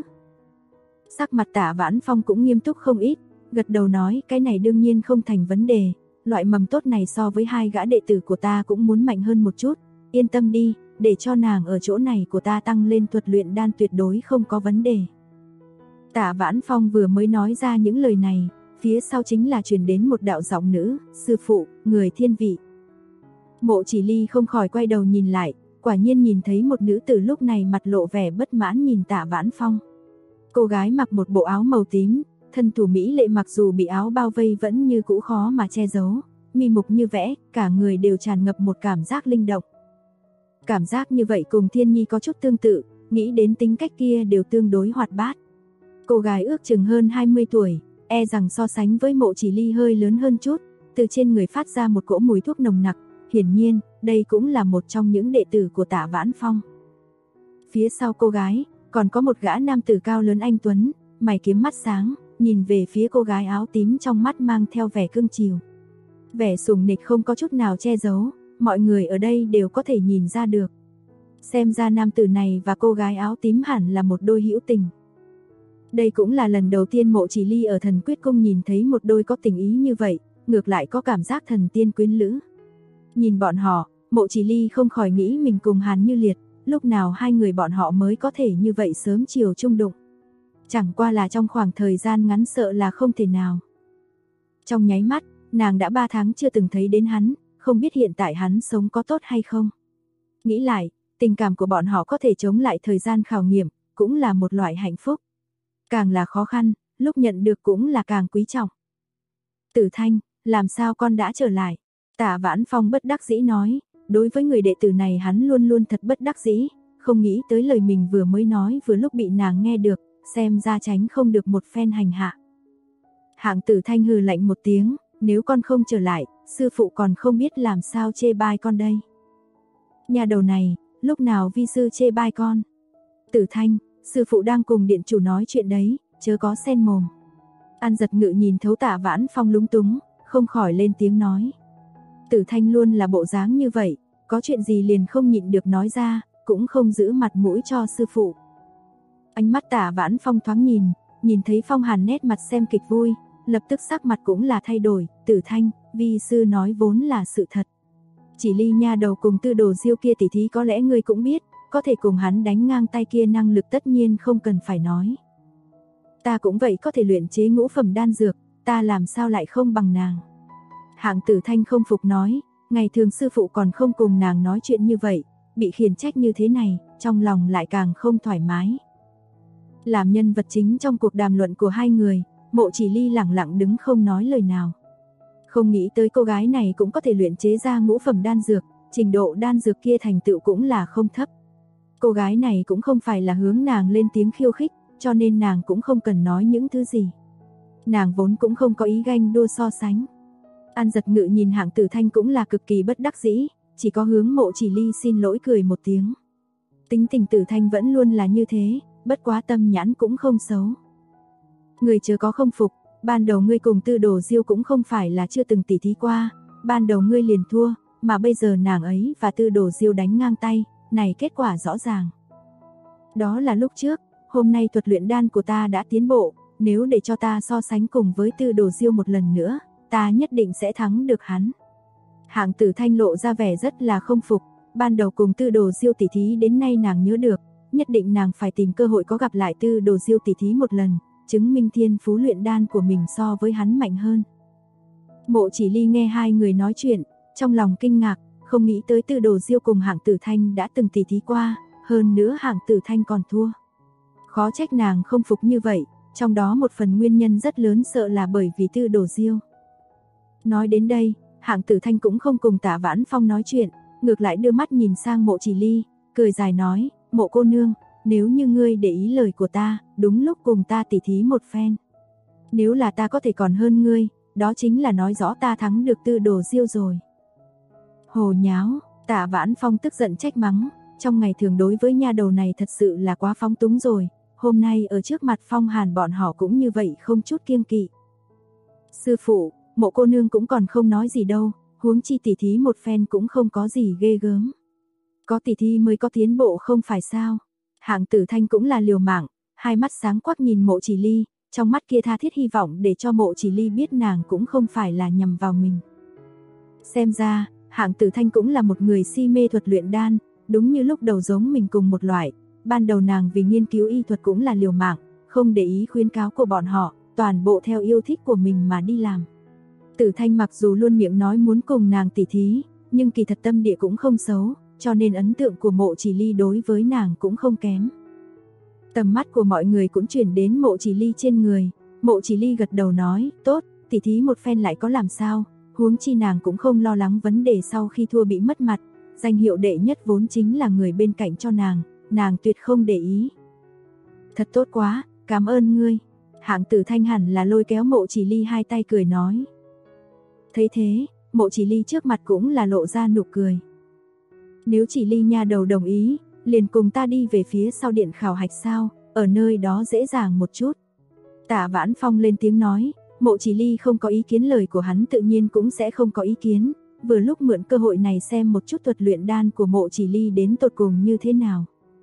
[SPEAKER 2] Sắc mặt Tạ Vãn Phong cũng nghiêm túc không ít, gật đầu nói cái này đương nhiên không thành vấn đề, loại mầm tốt này so với hai gã đệ tử của ta cũng muốn mạnh hơn một chút, yên tâm đi, để cho nàng ở chỗ này của ta tăng lên thuật luyện đan tuyệt đối không có vấn đề. Tạ Vãn Phong vừa mới nói ra những lời này, phía sau chính là truyền đến một đạo giọng nữ, sư phụ, người thiên vị. Mộ Chỉ Ly không khỏi quay đầu nhìn lại, quả nhiên nhìn thấy một nữ tử lúc này mặt lộ vẻ bất mãn nhìn Tạ Vãn Phong. Cô gái mặc một bộ áo màu tím, thân thủ mỹ lệ mặc dù bị áo bao vây vẫn như cũ khó mà che giấu, mi mục như vẽ, cả người đều tràn ngập một cảm giác linh động. Cảm giác như vậy cùng Thiên Nhi có chút tương tự, nghĩ đến tính cách kia đều tương đối hoạt bát. Cô gái ước chừng hơn 20 tuổi, e rằng so sánh với Mộ Chỉ Ly hơi lớn hơn chút, từ trên người phát ra một cỗ mùi thuốc nồng nặc, hiển nhiên, đây cũng là một trong những đệ tử của Tạ Vãn Phong. Phía sau cô gái, còn có một gã nam tử cao lớn anh tuấn, mày kiếm mắt sáng, nhìn về phía cô gái áo tím trong mắt mang theo vẻ cưng chiều. Vẻ sủng nịch không có chút nào che giấu, mọi người ở đây đều có thể nhìn ra được. Xem ra nam tử này và cô gái áo tím hẳn là một đôi hữu tình. Đây cũng là lần đầu tiên Mộ Chỉ Ly ở Thần Quyết Cung nhìn thấy một đôi có tình ý như vậy, ngược lại có cảm giác thần tiên quyến lữ. Nhìn bọn họ, Mộ Chỉ Ly không khỏi nghĩ mình cùng Hàn Như Liệt, lúc nào hai người bọn họ mới có thể như vậy sớm chiều chung đụng. Chẳng qua là trong khoảng thời gian ngắn sợ là không thể nào. Trong nháy mắt, nàng đã 3 tháng chưa từng thấy đến hắn, không biết hiện tại hắn sống có tốt hay không. Nghĩ lại, tình cảm của bọn họ có thể chống lại thời gian khảo nghiệm, cũng là một loại hạnh phúc. Càng là khó khăn, lúc nhận được cũng là càng quý trọng. Tử Thanh, làm sao con đã trở lại? Tạ Vãn Phong bất đắc dĩ nói, đối với người đệ tử này hắn luôn luôn thật bất đắc dĩ, không nghĩ tới lời mình vừa mới nói vừa lúc bị nàng nghe được, xem ra tránh không được một phen hành hạ. Hạng Tử Thanh hừ lạnh một tiếng, nếu con không trở lại, sư phụ còn không biết làm sao chê bai con đây. Nhà đầu này, lúc nào vi sư chê bai con? Tử Thanh, sư phụ đang cùng điện chủ nói chuyện đấy, chớ có xen mồm. An Giật Ngự nhìn thấu Tạ Vãn Phong lúng túng, không khỏi lên tiếng nói. Tử Thanh luôn là bộ dáng như vậy, có chuyện gì liền không nhịn được nói ra, cũng không giữ mặt mũi cho sư phụ. Ánh mắt Tạ Vãn Phong thoáng nhìn thấy Phong Hàn nét mặt xem kịch vui, lập tức sắc mặt cũng là thay đổi, Tử Thanh, vi sư nói vốn là sự thật. Chỉ Ly nha đầu cùng Tư Đồ Diêu kia tỉ thí có lẽ ngươi cũng biết, có thể cùng hắn đánh ngang tay kia năng lực tất nhiên không cần phải nói. Ta cũng vậy có thể luyện chế ngũ phẩm đan dược, ta làm sao lại không bằng nàng. Hạng Tử Thanh không phục nói, ngày thường sư phụ còn không cùng nàng nói chuyện như vậy, bị khiển trách như thế này, trong lòng lại càng không thoải mái. Làm nhân vật chính trong cuộc đàm luận của hai người, Mộ Chỉ Ly lẳng lặng đứng không nói lời nào. Không nghĩ tới cô gái này cũng có thể luyện chế ra ngũ phẩm đan dược, trình độ đan dược kia thành tựu cũng là không thấp. Cô gái này cũng không phải là hướng nàng lên tiếng khiêu khích, cho nên nàng cũng không cần nói những thứ gì. Nàng vốn cũng không có ý ganh đua so sánh. An Giật Ngự nhìn Hạng Tử Thanh cũng là cực kỳ bất đắc dĩ, chỉ có hướng Mộ Chỉ Ly xin lỗi cười một tiếng. Tính tình Tử Thanh vẫn luôn là như thế, bất quá tâm nhãn cũng không xấu. Ngươi chớ có không phục, ban đầu ngươi cùng Tư Đồ Diêu cũng không phải là chưa từng tỉ thí qua, ban đầu ngươi liền thua, mà bây giờ nàng ấy và Tư Đồ Diêu đánh ngang tay, này kết quả rõ ràng. Đó là lúc trước, hôm nay thuật luyện đan của ta đã tiến bộ, nếu để cho ta so sánh cùng với Tư Đồ Diêu một lần nữa, ta nhất định sẽ thắng được hắn. Hạng Tử Thanh lộ ra vẻ rất là không phục, ban đầu cùng Tư Đồ Diêu tỉ thí đến nay nàng nhớ được, nhất định nàng phải tìm cơ hội có gặp lại Tư Đồ Diêu tỉ thí một lần, chứng minh thiên phú luyện đan của mình so với hắn mạnh hơn. Mộ Chỉ Ly nghe hai người nói chuyện, trong lòng kinh ngạc, không nghĩ tới Tư Đồ Diêu cùng Hạng Tử Thanh đã từng tỉ thí qua, hơn nữa Hạng Tử Thanh còn thua. Khó trách nàng không phục như vậy, trong đó một phần nguyên nhân rất lớn sợ là bởi vì Tư Đồ Diêu. Nói đến đây, Hạng Tử Thanh cũng không cùng Tạ Vãn Phong nói chuyện, ngược lại đưa mắt nhìn sang Mộ Chỉ Ly, cười dài nói, Mộ cô nương, nếu như ngươi để ý lời của ta, đúng lúc cùng ta tỉ thí một phen. Nếu là ta có thể còn hơn ngươi, đó chính là nói rõ ta thắng được Tư Đồ Diêu rồi. Hồ nháo, Tạ Vãn Phong tức giận trách mắng, trong ngày thường đối với nha đầu này thật sự là quá phóng túng rồi, hôm nay ở trước mặt Phong Hàn bọn họ cũng như vậy không chút kiêng kỵ. Sư phụ, Mộ cô nương cũng còn không nói gì đâu, huống chi tỉ thí một phen cũng không có gì ghê gớm. Có tỉ thí mới có tiến bộ không phải sao? Hạng Tử Thanh cũng là liều mạng, hai mắt sáng quắc nhìn Mộ Chỉ Ly, trong mắt kia tha thiết hy vọng để cho Mộ Chỉ Ly biết nàng cũng không phải là nhằm vào mình. Xem ra, Hạng Tử Thanh cũng là một người si mê thuật luyện đan, đúng như lúc đầu giống mình cùng một loại, ban đầu nàng vì nghiên cứu y thuật cũng là liều mạng, không để ý khuyến cáo của bọn họ, toàn bộ theo yêu thích của mình mà đi làm. Tử Thanh mặc dù luôn miệng nói muốn cùng nàng tỉ thí, nhưng kỳ thật tâm địa cũng không xấu, cho nên ấn tượng của Mộ Chỉ Ly đối với nàng cũng không kém. Tầm mắt của mọi người cũng chuyển đến Mộ Chỉ Ly trên người, Mộ Chỉ Ly gật đầu nói, tốt, tỉ thí một phen lại có làm sao, huống chi nàng cũng không lo lắng vấn đề sau khi thua bị mất mặt, danh hiệu đệ nhất vốn chính là người bên cạnh cho nàng tuyệt không để ý. Thật tốt quá, cảm ơn ngươi. Hạng Tử Thanh hẳn là lôi kéo Mộ Chỉ Ly hai tay cười nói. Thấy thế, Mộ Chỉ Ly trước mặt cũng là lộ ra nụ cười. Nếu Chỉ Ly nha đầu đồng ý, liền cùng ta đi về phía sau điện khảo hạch sao, ở nơi đó dễ dàng một chút. Tạ Vãn Phong lên tiếng nói, Mộ Chỉ Ly không có ý kiến lời của hắn tự nhiên cũng sẽ không có ý kiến, vừa lúc mượn cơ hội này xem một chút thuật luyện đan của Mộ Chỉ Ly đến tột cùng như thế nào.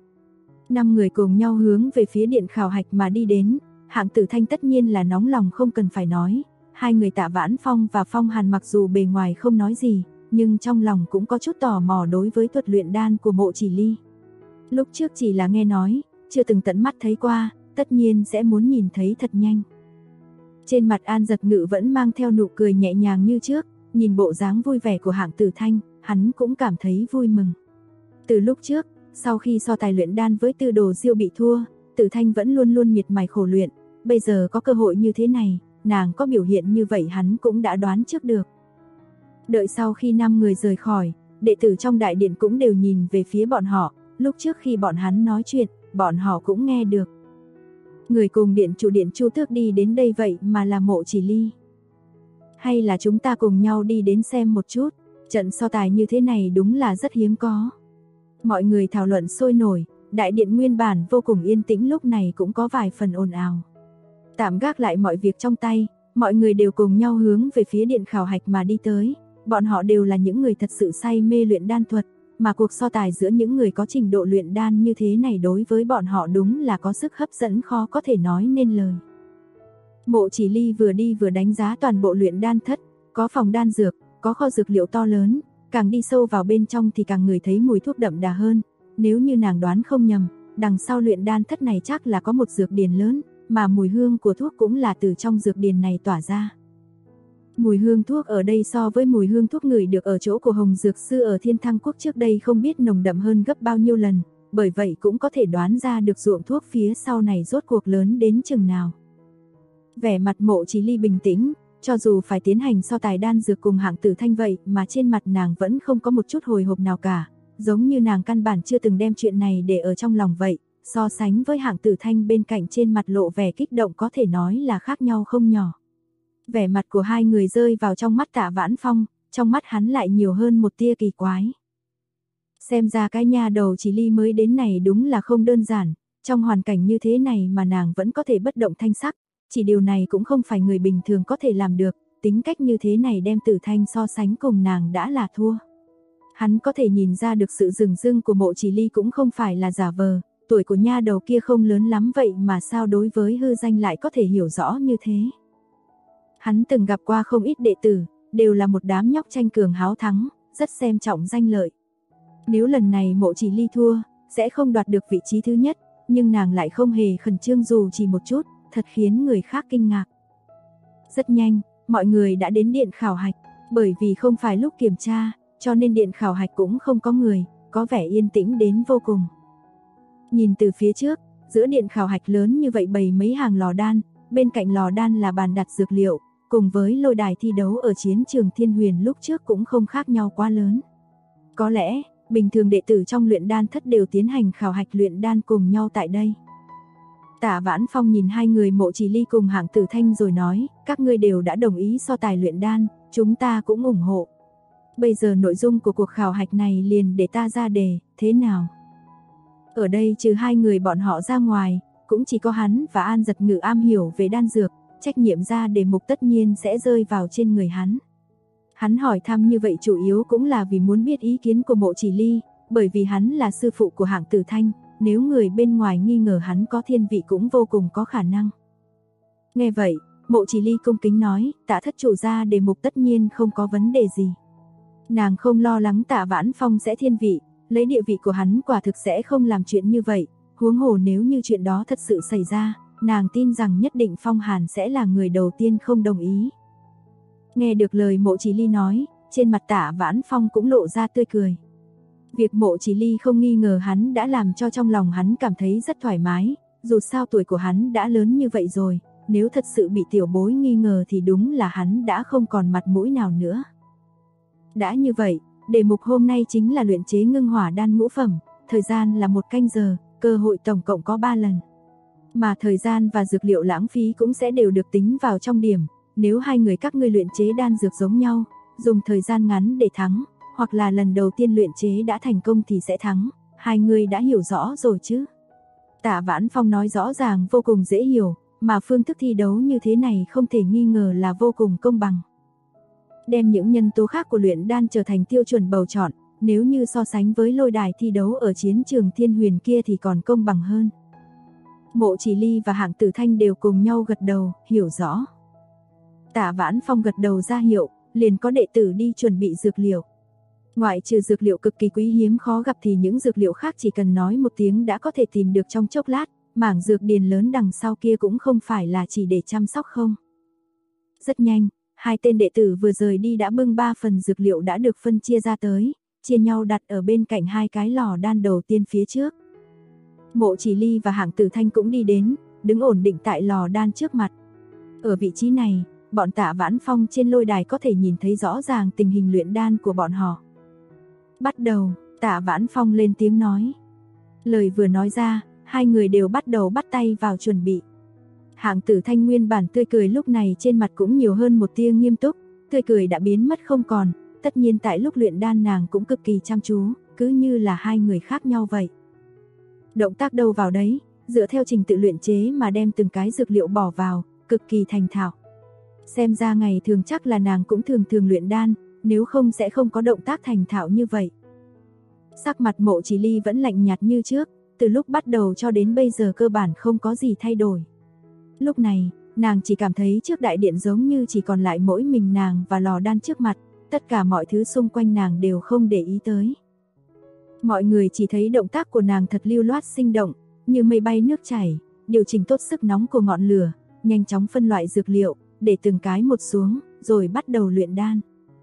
[SPEAKER 2] 5 người cùng nhau hướng về phía điện khảo hạch mà đi đến, Hạng Tử Thanh tất nhiên là nóng lòng không cần phải nói, hai người Tạ Vãn Phong và Phong Hàn mặc dù bề ngoài không nói gì, nhưng trong lòng cũng có chút tò mò đối với thuật luyện đan của Mộ Chỉ Ly. Lúc trước chỉ là nghe nói, chưa từng tận mắt thấy qua, tất nhiên sẽ muốn nhìn thấy thật nhanh. Trên mặt An Giật Ngự vẫn mang theo nụ cười nhẹ nhàng như trước, nhìn bộ dáng vui vẻ của Hạng Tử Thanh, hắn cũng cảm thấy vui mừng. Từ lúc trước, sau khi so tài luyện đan với Tư Đồ Diêu bị thua, Tử Thanh vẫn luôn luôn miệt mài khổ luyện, bây giờ có cơ hội như thế này, nàng có biểu hiện như vậy hắn cũng đã đoán trước được. Đợi sau khi 5 người rời khỏi, đệ tử trong đại điện cũng đều nhìn về phía bọn họ, lúc trước khi bọn hắn nói chuyện, bọn họ cũng nghe được. Người cùng điện Chu Tước đi đến đây vậy mà là Mộ Chỉ Ly. Hay là chúng ta cùng nhau đi đến xem một chút, trận so tài như thế này đúng là rất hiếm có. Mọi người thảo luận sôi nổi, đại điện nguyên bản vô cùng yên tĩnh lúc này cũng có vài phần ồn ào. Tạm gác lại mọi việc trong tay, mọi người đều cùng nhau hướng về phía điện khảo hạch mà đi tới. Bọn họ đều là những người thật sự say mê luyện đan thuật, mà cuộc so tài giữa những người có trình độ luyện đan như thế này đối với bọn họ đúng là có sức hấp dẫn khó có thể nói nên lời. Mộ Chỉ Ly vừa đi vừa đánh giá toàn bộ luyện đan thất, có phòng đan dược, có kho dược liệu to lớn, càng đi sâu vào bên trong thì càng ngửi thấy mùi thuốc đậm đà hơn. Nếu như nàng đoán không nhầm, đằng sau luyện đan thất này chắc là có một dược điền lớn, mà mùi hương của thuốc cũng là từ trong dược điền này tỏa ra. Mùi hương thuốc ở đây so với mùi hương thuốc ngửi được ở chỗ của Hồng Dược Sư ở Thiên Thăng Quốc trước đây không biết nồng đậm hơn gấp bao nhiêu lần, bởi vậy cũng có thể đoán ra được ruộng thuốc phía sau này rốt cuộc lớn đến chừng nào. Vẻ mặt Mộ Chỉ Ly bình tĩnh, cho dù phải tiến hành so tài đan dược cùng Hạng Tử Thanh vậy mà trên mặt nàng vẫn không có một chút hồi hộp nào cả, giống như nàng căn bản chưa từng đem chuyện này để ở trong lòng vậy, so sánh với Hạng Tử Thanh bên cạnh trên mặt lộ vẻ kích động có thể nói là khác nhau không nhỏ. Vẻ mặt của hai người rơi vào trong mắt Tạ Vãn Phong, trong mắt hắn lại nhiều hơn một tia kỳ quái. Xem ra cái nha đầu Chỉ Ly mới đến này đúng là không đơn giản, trong hoàn cảnh như thế này mà nàng vẫn có thể bất động thanh sắc, chỉ điều này cũng không phải người bình thường có thể làm được, tính cách như thế này đem Tử Thanh so sánh cùng nàng đã là thua. Hắn có thể nhìn ra được sự dửng dưng của Mộ Chỉ Ly cũng không phải là giả vờ, tuổi của nha đầu kia không lớn lắm vậy mà sao đối với hư danh lại có thể hiểu rõ như thế. Hắn từng gặp qua không ít đệ tử, đều là một đám nhóc tranh cường háo thắng, rất xem trọng danh lợi. Nếu lần này Mộ Chỉ Ly thua, sẽ không đoạt được vị trí thứ nhất, nhưng nàng lại không hề khẩn trương dù chỉ một chút, thật khiến người khác kinh ngạc. Rất nhanh, mọi người đã đến điện khảo hạch, bởi vì không phải lúc kiểm tra, cho nên điện khảo hạch cũng không có người, có vẻ yên tĩnh đến vô cùng. Nhìn từ phía trước, giữa điện khảo hạch lớn như vậy bày mấy hàng lò đan, bên cạnh lò đan là bàn đặt dược liệu, cùng với lôi đài thi đấu ở chiến trường Thiên Huyền lúc trước cũng không khác nhau quá lớn. Có lẽ, bình thường đệ tử trong luyện đan thất đều tiến hành khảo hạch luyện đan cùng nhau tại đây. Tạ Vãn Phong nhìn hai người Mộ Chỉ Ly cùng Hạng Tử Thanh rồi nói, các ngươi đều đã đồng ý so tài luyện đan, chúng ta cũng ủng hộ. Bây giờ nội dung của cuộc khảo hạch này liền để ta ra đề, thế nào? Ở đây trừ hai người bọn họ ra ngoài, cũng chỉ có hắn và An Giật Ngự am hiểu về đan dược, trách nhiệm ra đề mục tất nhiên sẽ rơi vào trên người hắn. Hắn hỏi thăm như vậy chủ yếu cũng là vì muốn biết ý kiến của Mộ Chỉ Ly, bởi vì hắn là sư phụ của Hạng Tử Thanh, nếu người bên ngoài nghi ngờ hắn có thiên vị cũng vô cùng có khả năng. Nghe vậy, Mộ Chỉ Ly cung kính nói, Tạ thất chủ ra đề mục tất nhiên không có vấn đề gì. Nàng không lo lắng Tạ Vãn Phong sẽ thiên vị, lấy địa vị của hắn quả thực sẽ không làm chuyện như vậy, huống hồ nếu như chuyện đó thật sự xảy ra, nàng tin rằng nhất định Phong Hàn sẽ là người đầu tiên không đồng ý. Nghe được lời Mộ Chỉ Ly nói, trên mặt Tạ Vãn Phong cũng lộ ra tươi cười. Việc Mộ Chỉ Ly không nghi ngờ hắn đã làm cho trong lòng hắn cảm thấy rất thoải mái, dù sao tuổi của hắn đã lớn như vậy rồi, nếu thật sự bị tiểu bối nghi ngờ thì đúng là hắn đã không còn mặt mũi nào nữa. Đã như vậy, đề mục hôm nay chính là luyện chế ngưng hỏa đan ngũ phẩm, thời gian là 1 canh giờ, cơ hội tổng cộng có 3 lần. Mà thời gian và dược liệu lãng phí cũng sẽ đều được tính vào trong điểm, nếu hai người các ngươi luyện chế đan dược giống nhau, dùng thời gian ngắn để thắng, hoặc là lần đầu tiên luyện chế đã thành công thì sẽ thắng, hai người đã hiểu rõ rồi chứ. Tạ Vãn Phong nói rõ ràng vô cùng dễ hiểu, mà phương thức thi đấu như thế này không thể nghi ngờ là vô cùng công bằng. Đem những nhân tố khác của luyện đan trở thành tiêu chuẩn bầu chọn, nếu như so sánh với lôi đài thi đấu ở chiến trường Thiên Huyền kia thì còn công bằng hơn. Mộ Chỉ Ly và Hạng Tử Thanh đều cùng nhau gật đầu, hiểu rõ. Tạ Vãn Phong gật đầu ra hiệu, liền có đệ tử đi chuẩn bị dược liệu. Ngoại trừ dược liệu cực kỳ quý hiếm khó gặp thì những dược liệu khác chỉ cần nói một tiếng đã có thể tìm được trong chốc lát, mảng dược điền lớn đằng sau kia cũng không phải là chỉ để chăm sóc không. Rất nhanh, hai tên đệ tử vừa rời đi đã bưng 3 phần dược liệu đã được phân chia ra tới, chia nhau đặt ở bên cạnh hai cái lò đan đầu tiên phía trước. Mộ Chỉ Ly và Hạng Tử Thanh cũng đi đến, đứng ổn định tại lò đan trước mặt. Ở vị trí này, bọn Tạ Vãn Phong trên lôi đài có thể nhìn thấy rõ ràng tình hình luyện đan của bọn họ. Bắt đầu, Tạ Vãn Phong lên tiếng nói. Lời vừa nói ra, hai người đều bắt đầu bắt tay vào chuẩn bị. Hạng Tử Thanh nguyên bản tươi cười lúc này trên mặt cũng nhiều hơn một tia nghiêm túc, tươi cười đã biến mất không còn, tất nhiên tại lúc luyện đan nàng cũng cực kỳ chăm chú, cứ như là hai người khác nhau vậy. Động tác đâu vào đấy, dựa theo trình tự luyện chế mà đem từng cái dược liệu bỏ vào, cực kỳ thành thạo. Xem ra ngày thường chắc là nàng cũng thường luyện đan, nếu không sẽ không có động tác thành thạo như vậy. Sắc mặt Mộ Chỉ Ly vẫn lạnh nhạt như trước, từ lúc bắt đầu cho đến bây giờ cơ bản không có gì thay đổi. Lúc này, nàng chỉ cảm thấy trước đại điện giống như chỉ còn lại mỗi mình nàng và lò đan trước mặt, tất cả mọi thứ xung quanh nàng đều không để ý tới. Mọi người chỉ thấy động tác của nàng thật lưu loát sinh động, như mây bay nước chảy, điều chỉnh tốt sức nóng của ngọn lửa, nhanh chóng phân loại dược liệu, để từng cái một xuống, rồi bắt đầu luyện đan.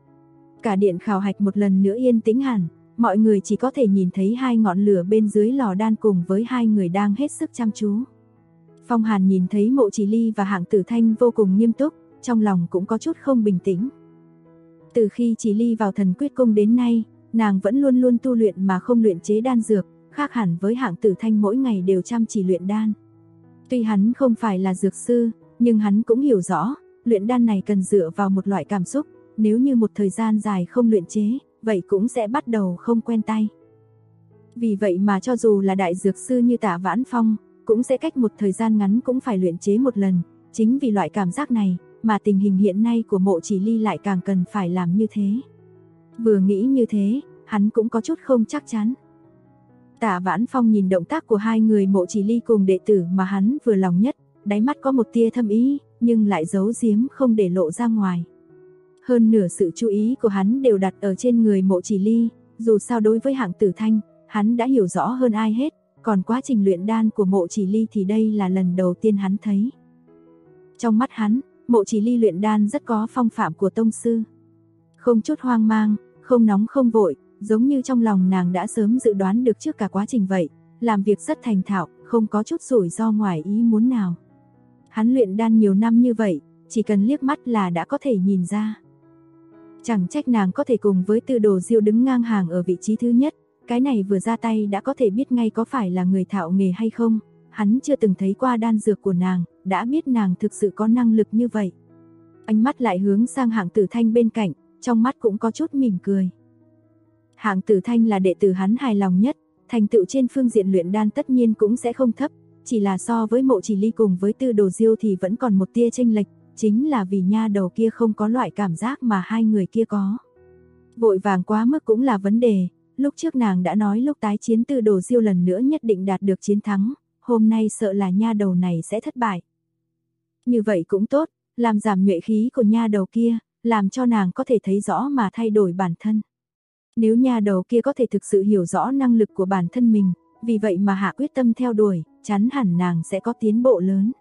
[SPEAKER 2] Cả điện khảo hạch một lần nữa yên tĩnh hẳn, mọi người chỉ có thể nhìn thấy hai ngọn lửa bên dưới lò đan cùng với hai người đang hết sức chăm chú. Phong Hàn nhìn thấy Mộ Chỉ Ly và Hạng Tử Thanh vô cùng nghiêm túc, trong lòng cũng có chút không bình tĩnh. Từ khi Chỉ Ly vào Thần Quyết Cung đến nay, nàng vẫn luôn luôn tu luyện mà không luyện chế đan dược, khác hẳn với Hạng Tử Thanh mỗi ngày đều chăm chỉ luyện đan. Tuy hắn không phải là dược sư, nhưng hắn cũng hiểu rõ, luyện đan này cần dựa vào một loại cảm xúc, nếu như một thời gian dài không luyện chế, vậy cũng sẽ bắt đầu không quen tay. Vì vậy mà cho dù là đại dược sư như Tạ Vãn Phong, cũng sẽ cách một thời gian ngắn cũng phải luyện chế một lần, chính vì loại cảm giác này mà tình hình hiện nay của Mộ Chỉ Ly lại càng cần phải làm như thế. Vừa nghĩ như thế, hắn cũng có chút không chắc chắn. Tạ Vãn Phong nhìn động tác của hai người Mộ Chỉ Ly cùng đệ tử mà hắn vừa lòng nhất, đáy mắt có một tia thâm ý, nhưng lại giấu giếm không để lộ ra ngoài. Hơn nửa sự chú ý của hắn đều đặt ở trên người Mộ Chỉ Ly, dù sao đối với Hạng Tử Thanh, hắn đã hiểu rõ hơn ai hết, còn quá trình luyện đan của Mộ Chỉ Ly thì đây là lần đầu tiên hắn thấy. Trong mắt hắn, Mộ Chỉ Ly luyện đan rất có phong phạm của tông sư. Không chút hoang mang, không nóng không vội, giống như trong lòng nàng đã sớm dự đoán được trước cả quá trình vậy, làm việc rất thành thạo, không có chút rủi ro ngoài ý muốn nào. Hắn luyện đan nhiều năm như vậy, chỉ cần liếc mắt là đã có thể nhìn ra. Chẳng trách nàng có thể cùng với Tư Đồ Diêu đứng ngang hàng ở vị trí thứ nhất, cái này vừa ra tay đã có thể biết ngay có phải là người thạo nghề hay không. Hắn chưa từng thấy qua đan dược của nàng, đã biết nàng thực sự có năng lực như vậy. Ánh mắt lại hướng sang Hạng Tử Thanh bên cạnh, trong mắt cũng có chút mỉm cười. Hạng Tử Thanh là đệ tử hắn hài lòng nhất, thành tựu trên phương diện luyện đan tất nhiên cũng sẽ không thấp, chỉ là so với Mộ Chỉ Ly cùng với Tư Đồ Diêu thì vẫn còn một tia chênh lệch, chính là vì nha đầu kia không có loại cảm giác mà hai người kia có. Vội vàng quá mức cũng là vấn đề, lúc trước nàng đã nói lúc tái chiến Tư Đồ Diêu lần nữa nhất định đạt được chiến thắng, hôm nay sợ là nha đầu này sẽ thất bại. Như vậy cũng tốt, làm giảm nhuệ khí của nha đầu kia, làm cho nàng có thể thấy rõ mà thay đổi bản thân. Nếu nha đầu kia có thể thực sự hiểu rõ năng lực của bản thân mình, vì vậy mà hạ quyết tâm theo đuổi, chắn hẳn nàng sẽ có tiến bộ lớn.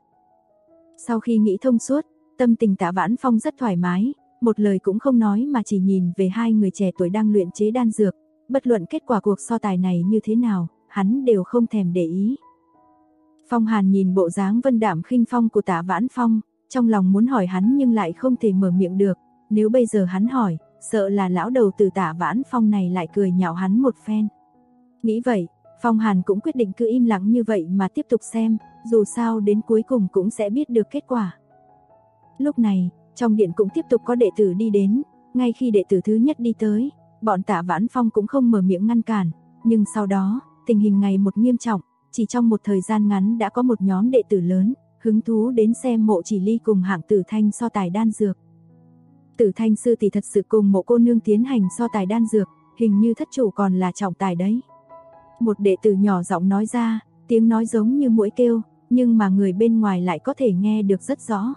[SPEAKER 2] Sau khi nghĩ thông suốt, tâm tình Tạ Vãn Phong rất thoải mái, một lời cũng không nói mà chỉ nhìn về hai người trẻ tuổi đang luyện chế đan dược, bất luận kết quả cuộc so tài này như thế nào, hắn đều không thèm để ý. Phong Hàn nhìn bộ dáng vân đạm khinh phong của Tạ Vãn Phong, trong lòng muốn hỏi hắn nhưng lại không thể mở miệng được, nếu bây giờ hắn hỏi, sợ là lão đầu từ Tạ Vãn Phong này lại cười nhạo hắn một phen. Nghĩ vậy, Phong Hàn cũng quyết định cứ im lặng như vậy mà tiếp tục xem, dù sao đến cuối cùng cũng sẽ biết được kết quả. Lúc này, trong điện cũng tiếp tục có đệ tử đi đến, ngay khi đệ tử thứ nhất đi tới, bọn Tạ Vãn Phong cũng không mở miệng ngăn cản, nhưng sau đó, tình hình ngày một nghiêm trọng, chỉ trong một thời gian ngắn đã có một nhóm đệ tử lớn, hứng thú đến xem Mộ Chỉ Ly cùng Hạng Tử Thanh so tài đan dược. Tử Thanh sư tỷ thật sự cùng Mộ cô nương tiến hành so tài đan dược, hình như thất chủ còn là trọng tài đấy. Một đệ tử nhỏ giọng nói ra, tiếng nói giống như muỗi kêu, nhưng mà người bên ngoài lại có thể nghe được rất rõ.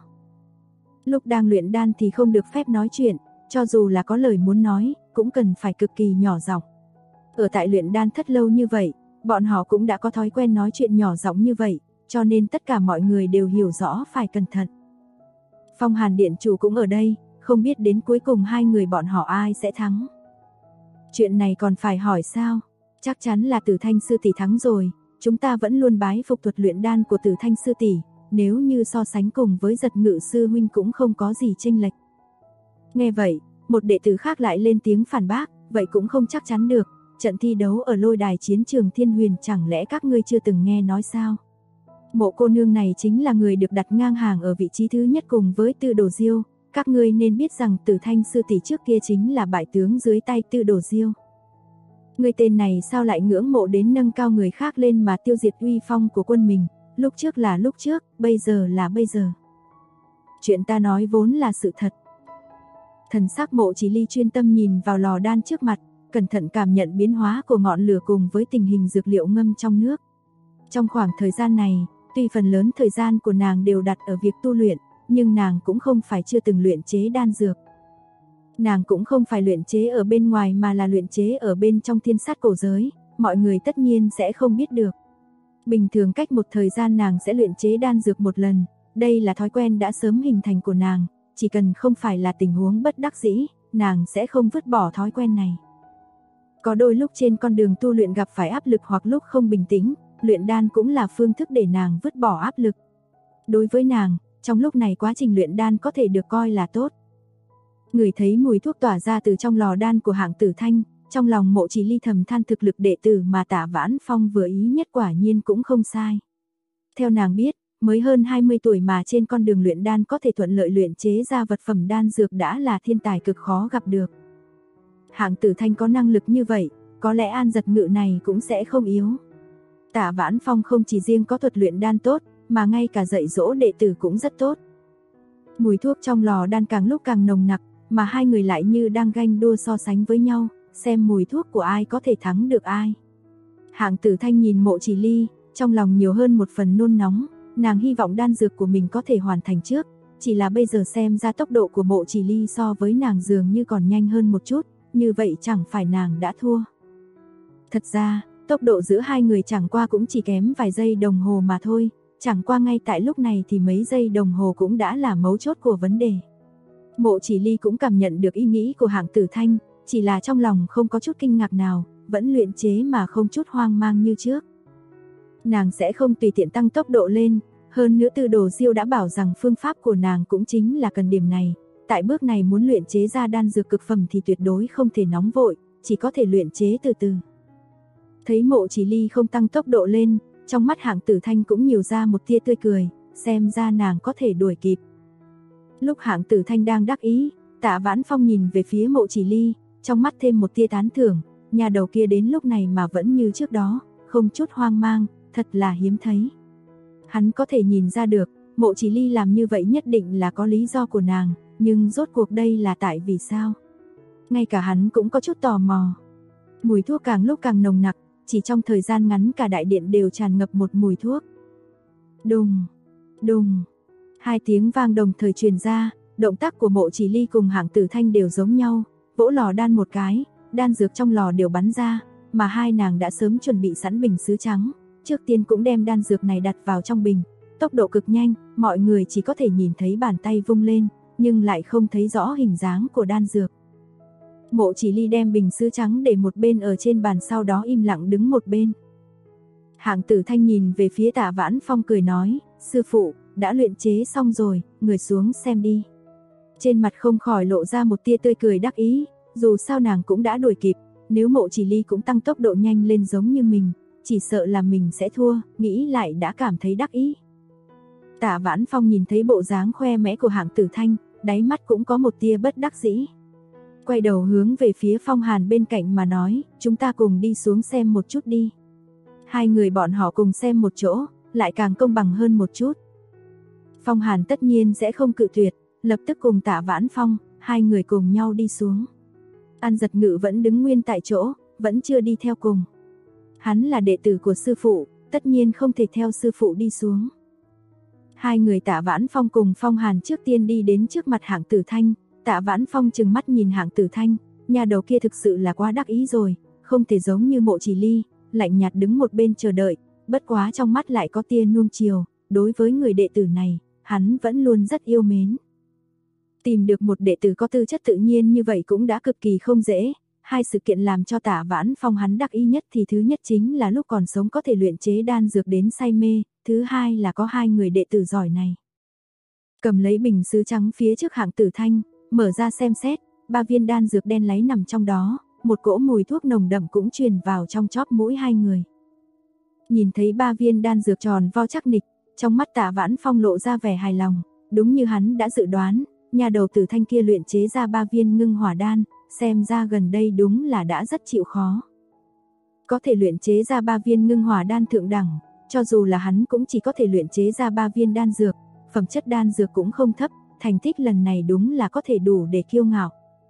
[SPEAKER 2] Lúc đang luyện đan thì không được phép nói chuyện, cho dù là có lời muốn nói, cũng cần phải cực kỳ nhỏ giọng. Ở tại luyện đan thất lâu như vậy, bọn họ cũng đã có thói quen nói chuyện nhỏ giọng như vậy, cho nên tất cả mọi người đều hiểu rõ phải cẩn thận. Phong Hàn điện chủ cũng ở đây, không biết đến cuối cùng hai người bọn họ ai sẽ thắng. Chuyện này còn phải hỏi sao? Chắc chắn là Tử Thanh sư tỷ thắng rồi, chúng ta vẫn luôn bái phục thuật luyện đan của Tử Thanh sư tỷ, nếu như so sánh cùng với Giật Ngự sư huynh cũng không có gì chênh lệch. Nghe vậy, một đệ tử khác lại lên tiếng phản bác, vậy cũng không chắc chắn được, trận thi đấu ở lôi đài chiến trường Thiên Huyền chẳng lẽ các ngươi chưa từng nghe nói sao? Mộ cô nương này chính là người được đặt ngang hàng ở vị trí thứ nhất cùng với Tư Đồ Diêu, các ngươi nên biết rằng Tử Thanh sư tỷ trước kia chính là bại tướng dưới tay Tư Đồ Diêu. Người tên này sao lại ngưỡng mộ đến nâng cao người khác lên mà tiêu diệt uy phong của quân mình, lúc trước là lúc trước, bây giờ là bây giờ. Chuyện ta nói vốn là sự thật. Thần sắc Mộ Chỉ Ly chuyên tâm nhìn vào lò đan trước mặt, cẩn thận cảm nhận biến hóa của ngọn lửa cùng với tình hình dược liệu ngâm trong nước. Trong khoảng thời gian này, tuy phần lớn thời gian của nàng đều đặt ở việc tu luyện, nhưng nàng cũng không phải chưa từng luyện chế đan dược. Nàng cũng không phải luyện chế ở bên ngoài mà là luyện chế ở bên trong thiên sát cổ giới, mọi người tất nhiên sẽ không biết được. Bình thường cách một thời gian nàng sẽ luyện chế đan dược một lần, đây là thói quen đã sớm hình thành của nàng, chỉ cần không phải là tình huống bất đắc dĩ, nàng sẽ không vứt bỏ thói quen này. Có đôi lúc trên con đường tu luyện gặp phải áp lực hoặc lúc không bình tĩnh, luyện đan cũng là phương thức để nàng vứt bỏ áp lực. Đối với nàng, trong lúc này quá trình luyện đan có thể được coi là tốt. Người thấy mùi thuốc tỏa ra từ trong lò đan của Hạng Tử Thanh, trong lòng Mộ Chỉ Ly thầm than thực lực đệ tử mà Tạ Vãn Phong vừa ý nhất quả nhiên cũng không sai. Theo nàng biết, mới hơn 20 tuổi mà trên con đường luyện đan có thể thuận lợi luyện chế ra vật phẩm đan dược đã là thiên tài cực khó gặp được. Hạng Tử Thanh có năng lực như vậy, có lẽ An Giật Ngự này cũng sẽ không yếu. Tạ Vãn Phong không chỉ riêng có thuật luyện đan tốt, mà ngay cả dạy dỗ đệ tử cũng rất tốt. Mùi thuốc trong lò đan càng lúc càng nồng nặc, mà hai người lại như đang ganh đua so sánh với nhau, xem mùi thuốc của ai có thể thắng được ai. Hạng Tử Thanh nhìn Mộ Chỉ Ly, trong lòng nhiều hơn một phần nôn nóng, nàng hy vọng đan dược của mình có thể hoàn thành trước, chỉ là bây giờ xem ra tốc độ của Mộ Chỉ Ly so với nàng dường như còn nhanh hơn một chút, như vậy chẳng phải nàng đã thua. Thật ra, tốc độ giữa hai người chẳng qua cũng chỉ kém vài giây đồng hồ mà thôi, chẳng qua ngay tại lúc này thì mấy giây đồng hồ cũng đã là mấu chốt của vấn đề. Mộ Chỉ Ly cũng cảm nhận được ý nghĩ của Hạng Tử Thanh, chỉ là trong lòng không có chút kinh ngạc nào, vẫn luyện chế mà không chút hoang mang như trước. Nàng sẽ không tùy tiện tăng tốc độ lên, hơn nữa Tư Đồ Diêu đã bảo rằng phương pháp của nàng cũng chính là cần điểm này. Tại bước này muốn luyện chế ra đan dược cực phẩm thì tuyệt đối không thể nóng vội, chỉ có thể luyện chế từ từ. Thấy Mộ Chỉ Ly không tăng tốc độ lên, trong mắt Hạng Tử Thanh cũng nhiều ra một tia tươi cười, xem ra nàng có thể đuổi kịp. Lúc Hạng Tử Thanh đang đắc ý, Tạ Vãn Phong nhìn về phía Mộ Chỉ Ly, trong mắt thêm một tia tán thưởng, nhà đầu kia đến lúc này mà vẫn như trước đó, không chút hoang mang, thật là hiếm thấy. Hắn có thể nhìn ra được, Mộ Chỉ Ly làm như vậy nhất định là có lý do của nàng, nhưng rốt cuộc đây là tại vì sao? Ngay cả hắn cũng có chút tò mò. Mùi thuốc càng lúc càng nồng nặc, chỉ trong thời gian ngắn cả đại điện đều tràn ngập một mùi thuốc. Đùng, đùng, hai tiếng vang đồng thời truyền ra, động tác của Mộ Chỉ Ly cùng Hạng Tử Thanh đều giống nhau, vỗ lò đan một cái, đan dược trong lò đều bắn ra, mà hai nàng đã sớm chuẩn bị sẵn bình sứ trắng, trước tiên cũng đem đan dược này đặt vào trong bình, tốc độ cực nhanh, mọi người chỉ có thể nhìn thấy bàn tay vung lên, nhưng lại không thấy rõ hình dáng của đan dược. Mộ Chỉ Ly đem bình sứ trắng để một bên ở trên bàn, sau đó im lặng đứng một bên. Hạng Tử Thanh nhìn về phía Tạ Vãn Phong cười nói, sư phụ, đã luyện chế xong rồi, người xuống xem đi. Trên mặt không khỏi lộ ra một tia tươi cười đắc ý, dù sao nàng cũng đã đuổi kịp, nếu Mộ Chỉ Ly cũng tăng tốc độ nhanh lên giống như mình, chỉ sợ là mình sẽ thua, nghĩ lại đã cảm thấy đắc ý. Tạ Vãn Phong nhìn thấy bộ dáng khoe mẽ của Hạng Tử Thanh, đáy mắt cũng có một tia bất đắc dĩ. Quay đầu hướng về phía Phong Hàn bên cạnh mà nói, chúng ta cùng đi xuống xem một chút đi. Hai người bọn họ cùng xem một chỗ, lại càng công bằng hơn một chút. Phong Hàn tất nhiên sẽ không cự tuyệt, lập tức cùng Tạ Vãn Phong, hai người cùng nhau đi xuống. An Giật Ngự vẫn đứng nguyên tại chỗ, vẫn chưa đi theo cùng. Hắn là đệ tử của sư phụ, tất nhiên không thể theo sư phụ đi xuống. Hai người Tạ Vãn Phong cùng Phong Hàn trước tiên đi đến trước mặt Hạng Tử Thanh. Tạ Vãn Phong trừng mắt nhìn Hạng Tử Thanh, nhà đầu kia thực sự là quá đắc ý rồi, không thể giống như Mộ Chỉ Ly, lạnh nhạt đứng một bên chờ đợi, bất quá trong mắt lại có tia nuông chiều, đối với người đệ tử này, hắn vẫn luôn rất yêu mến. Tìm được một đệ tử có tư chất tự nhiên như vậy cũng đã cực kỳ không dễ, hai sự kiện làm cho Tạ Vãn Phong hắn đắc ý nhất thì thứ nhất chính là lúc còn sống có thể luyện chế đan dược đến say mê, thứ hai là có hai người đệ tử giỏi này. Cầm lấy bình sứ trắng phía trước Hạng Tử Thanh, mở ra xem xét, 3 viên đan dược đen láy nằm trong đó, một cỗ mùi thuốc nồng đậm cũng truyền vào trong chóp mũi hai người. Nhìn thấy 3 viên đan dược tròn vo chắc nịch, trong mắt Tạ Vãn Phong lộ ra vẻ hài lòng, đúng như hắn đã dự đoán, nhà đầu Tử Thanh kia luyện chế ra 3 viên ngưng hỏa đan, xem ra gần đây đúng là đã rất chịu khó. Có thể luyện chế ra 3 viên ngưng hỏa đan thượng đẳng, cho dù là hắn cũng chỉ có thể luyện chế ra 3 viên đan dược, phẩm chất đan dược cũng không thấp, thành tích lần này đúng là có thể đủ để kiêu ngạo.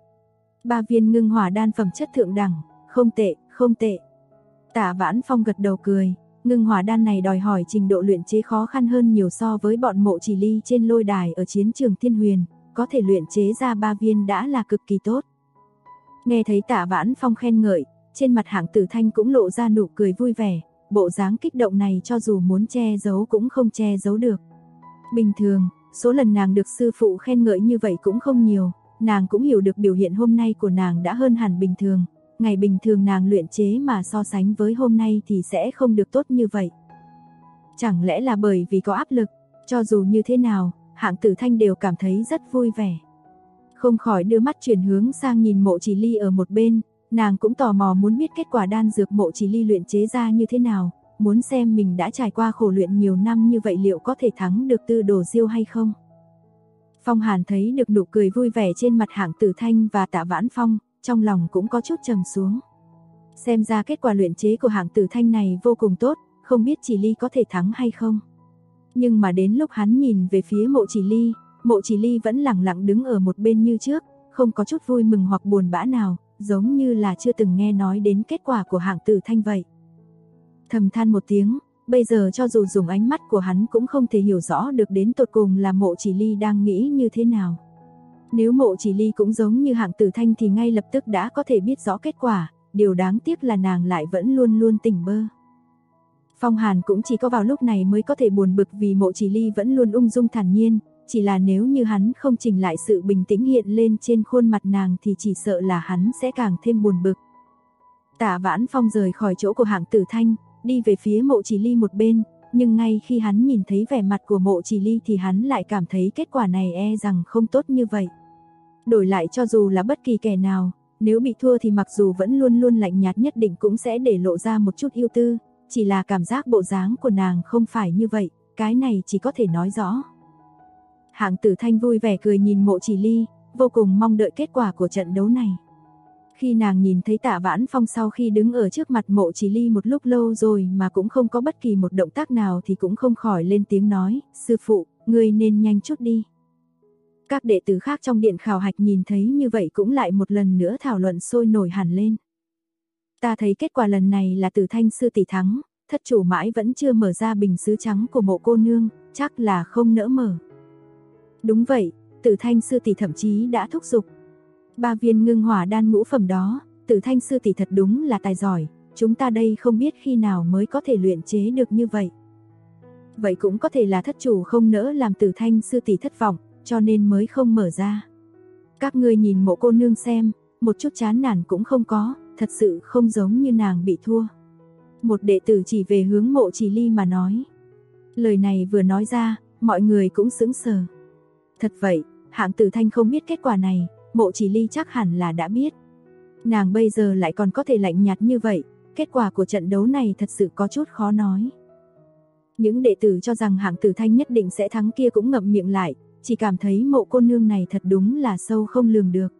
[SPEAKER 2] 3 viên ngưng hỏa đan phẩm chất thượng đẳng, không tệ, không tệ. Tạ Vãn Phong gật đầu cười, ngưng hỏa đan này đòi hỏi trình độ luyện chế khó khăn hơn nhiều so với bọn Mộ Chỉ Ly trên lôi đài ở chiến trường Thiên Huyền, có thể luyện chế ra 3 viên đã là cực kỳ tốt. Nghe thấy Tạ Vãn Phong khen ngợi, trên mặt Hạng Tử Thanh cũng lộ ra nụ cười vui vẻ, bộ dáng kích động này cho dù muốn che giấu cũng không che giấu được. Bình thường, số lần nàng được sư phụ khen ngợi như vậy cũng không nhiều, nàng cũng hiểu được biểu hiện hôm nay của nàng đã hơn hẳn bình thường, ngày bình thường nàng luyện chế mà so sánh với hôm nay thì sẽ không được tốt như vậy. Chẳng lẽ là bởi vì có áp lực, cho dù như thế nào, Hạng Tử Thanh đều cảm thấy rất vui vẻ. Không khỏi đưa mắt chuyển hướng sang nhìn Mộ Chỉ Ly ở một bên, nàng cũng tò mò muốn biết kết quả đan dược Mộ Chỉ Ly luyện chế ra như thế nào, muốn xem mình đã trải qua khổ luyện nhiều năm như vậy liệu có thể thắng được Tư Đồ Diêu hay không. Phong Hàn thấy được nụ cười vui vẻ trên mặt Hạng Tử Thanh và Tạ Vãn Phong, trong lòng cũng có chút trầm xuống. Xem ra kết quả luyện chế của Hạng Tử Thanh này vô cùng tốt, không biết Chỉ Ly có thể thắng hay không. Nhưng mà đến lúc hắn nhìn về phía Mộ Chỉ Ly, Mộ Chỉ Ly vẫn lặng lặng đứng ở một bên như trước, không có chút vui mừng hoặc buồn bã nào, giống như là chưa từng nghe nói đến kết quả của Hạng Tử Thanh vậy. Thầm than một tiếng, bây giờ cho dù dùng ánh mắt của hắn cũng không thể hiểu rõ được đến tột cùng là Mộ Chỉ Ly đang nghĩ như thế nào. Nếu Mộ Chỉ Ly cũng giống như Hạng Tử Thanh thì ngay lập tức đã có thể biết rõ kết quả, điều đáng tiếc là nàng lại vẫn luôn luôn tỉnh bơ. Phong Hàn cũng chỉ có vào lúc này mới có thể buồn bực vì Mộ Chỉ Ly vẫn luôn ung dung thản nhiên, chỉ là nếu như hắn không chỉnh lại sự bình tĩnh hiện lên trên khuôn mặt nàng thì chỉ sợ là hắn sẽ càng thêm buồn bực. Tạ Vãn Phong rời khỏi chỗ của Hạng Tử Thanh, đi về phía Mộ Chỉ Ly một bên, nhưng ngay khi hắn nhìn thấy vẻ mặt của Mộ Chỉ Ly thì hắn lại cảm thấy kết quả này e rằng không tốt như vậy. Đổi lại cho dù là bất kỳ kẻ nào, nếu bị thua thì mặc dù vẫn luôn luôn lạnh nhạt nhất định cũng sẽ để lộ ra một chút ưu tư, chỉ là cảm giác bộ dáng của nàng không phải như vậy, cái này chỉ có thể nói rõ. Hạng Tử Thanh vui vẻ cười nhìn Mộ Chỉ Ly, vô cùng mong đợi kết quả của trận đấu này. Khi nàng nhìn thấy Tạ Vãn Phong sau khi đứng ở trước mặt Mộ Chỉ Ly một lúc lâu rồi mà cũng không có bất kỳ một động tác nào thì cũng không khỏi lên tiếng nói, sư phụ, ngươi nên nhanh chút đi. Các đệ tử khác trong điện khảo hạch nhìn thấy như vậy cũng lại một lần nữa thảo luận sôi nổi hẳn lên. Ta thấy kết quả lần này là Tử Thanh sư tỷ thắng, thất chủ mãi vẫn chưa mở ra bình sứ trắng của Mộ cô nương, chắc là không nỡ mở. Đúng vậy, Tử Thanh sư tỷ thậm chí đã thúc giục. 3 viên ngưng hỏa đan ngũ phẩm đó, Tử Thanh sư tỷ thật đúng là tài giỏi, chúng ta đây không biết khi nào mới có thể luyện chế được như vậy. Vậy cũng có thể là thất chủ không nỡ làm Tử Thanh sư tỷ thất vọng, cho nên mới không mở ra. Các ngươi nhìn Mộ cô nương xem, một chút chán nản cũng không có, thật sự không giống như nàng bị thua. Một đệ tử chỉ về hướng Mộ Chỉ Ly mà nói. Lời này vừa nói ra, mọi người cũng sững sờ. Thật vậy, Hạng Tử Thanh không biết kết quả này, Mộ Chỉ Ly chắc hẳn là đã biết. Nàng bây giờ lại còn có thể lạnh nhạt như vậy, kết quả của trận đấu này thật sự có chút khó nói. Những đệ tử cho rằng Hạng Tử Thanh nhất định sẽ thắng kia cũng ngậm miệng lại, chỉ cảm thấy Mộ cô nương này thật đúng là sâu không lường được.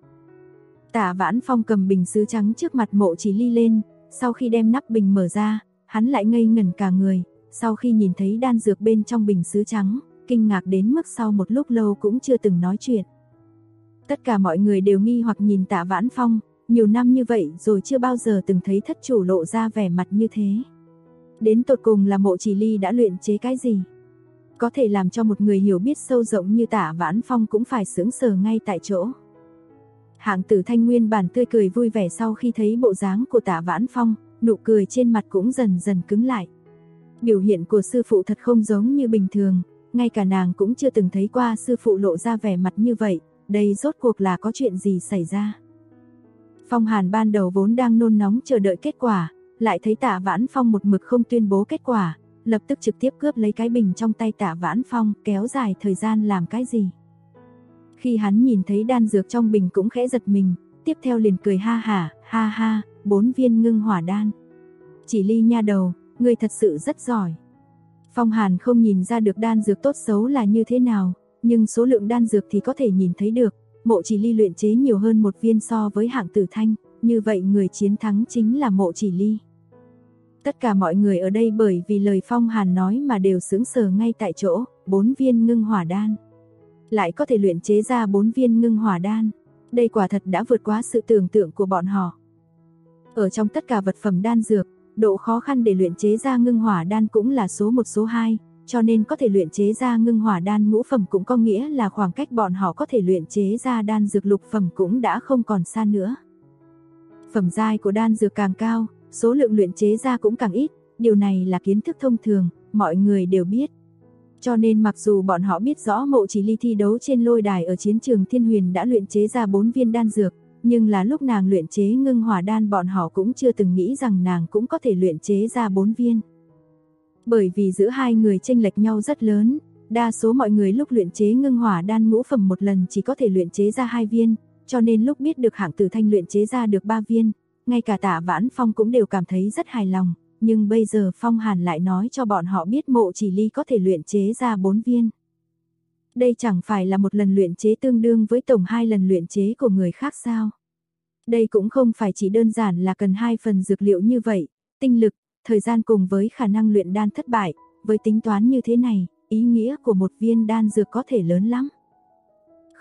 [SPEAKER 2] Tạ Vãn Phong cầm bình sứ trắng trước mặt Mộ Chỉ Ly lên, sau khi đem nắp bình mở ra, hắn lại ngây ngẩn cả người, sau khi nhìn thấy đan dược bên trong bình sứ trắng, kinh ngạc đến mức sau một lúc lâu cũng chưa từng nói chuyện. Tất cả mọi người đều nghi hoặc nhìn Tạ Vãn Phong, nhiều năm như vậy rồi chưa bao giờ từng thấy thất chủ lộ ra vẻ mặt như thế. Đến tột cùng là Mộ Chỉ Ly đã luyện chế cái gì? Có thể làm cho một người hiểu biết sâu rộng như Tạ Vãn Phong cũng phải sững sờ ngay tại chỗ. Hạng Tử Thanh nguyên bản tươi cười vui vẻ sau khi thấy bộ dáng của Tạ Vãn Phong, nụ cười trên mặt cũng dần dần cứng lại. Biểu hiện của sư phụ thật không giống như bình thường, ngay cả nàng cũng chưa từng thấy qua sư phụ lộ ra vẻ mặt như vậy, đây rốt cuộc là có chuyện gì xảy ra. Phong Hàn ban đầu vốn đang nôn nóng chờ đợi kết quả, lại thấy Tạ Vãn Phong một mực không tuyên bố kết quả, lập tức trực tiếp cướp lấy cái bình trong tay Tạ Vãn Phong, kéo dài thời gian làm cái gì. Khi hắn nhìn thấy đan dược trong bình cũng khẽ giật mình, tiếp theo liền cười ha ha, 4 viên ngưng hỏa đan. Chỉ Ly nha đầu, ngươi thật sự rất giỏi. Phong Hàn không nhìn ra được đan dược tốt xấu là như thế nào, nhưng số lượng đan dược thì có thể nhìn thấy được, Mộ Chỉ Ly luyện chế nhiều hơn 1 viên so với Hạng Tử Thanh, như vậy người chiến thắng chính là Mộ Chỉ Ly. Tất cả mọi người ở đây bởi vì lời Phong Hàn nói mà đều sững sờ ngay tại chỗ, 4 viên ngưng hỏa đan. Lại có thể luyện chế ra 4 viên ngưng hỏa đan, đây quả thật đã vượt quá sự tưởng tượng của bọn họ. Ở trong tất cả vật phẩm đan dược, độ khó khăn để luyện chế ra ngưng hỏa đan cũng là số 1 số 2, cho nên có thể luyện chế ra ngưng hỏa đan ngũ phẩm cũng có nghĩa là khoảng cách bọn họ có thể luyện chế ra đan dược lục phẩm cũng đã không còn xa nữa. Phẩm giai của đan dược càng cao, số lượng luyện chế ra cũng càng ít, điều này là kiến thức thông thường, mọi người đều biết. Cho nên mặc dù bọn họ biết rõ Mộ Chỉ Ly thi đấu trên lôi đài ở chiến trường Thiên Huyền đã luyện chế ra 4 viên đan dược, nhưng là lúc nàng luyện chế ngưng hỏa đan bọn họ cũng chưa từng nghĩ rằng nàng cũng có thể luyện chế ra 4 viên. Bởi vì giữa hai người chênh lệch nhau rất lớn, đa số mọi người lúc luyện chế ngưng hỏa đan ngũ phẩm một lần chỉ có thể luyện chế ra 2 viên, cho nên lúc biết được Hạng Tử Thanh luyện chế ra được 3 viên, ngay cả Tạ Vãn Phong cũng đều cảm thấy rất hài lòng, nhưng bây giờ Phong Hàn lại nói cho bọn họ biết Mộ Chỉ Ly có thể luyện chế ra 4 viên. Đây chẳng phải là một lần luyện chế tương đương với tổng 2 lần luyện chế của người khác sao? Đây cũng không phải chỉ đơn giản là cần 2 phần dược liệu như vậy, tinh lực, thời gian cùng với khả năng luyện đan thất bại, với tính toán như thế này, ý nghĩa của một viên đan dược có thể lớn lắm.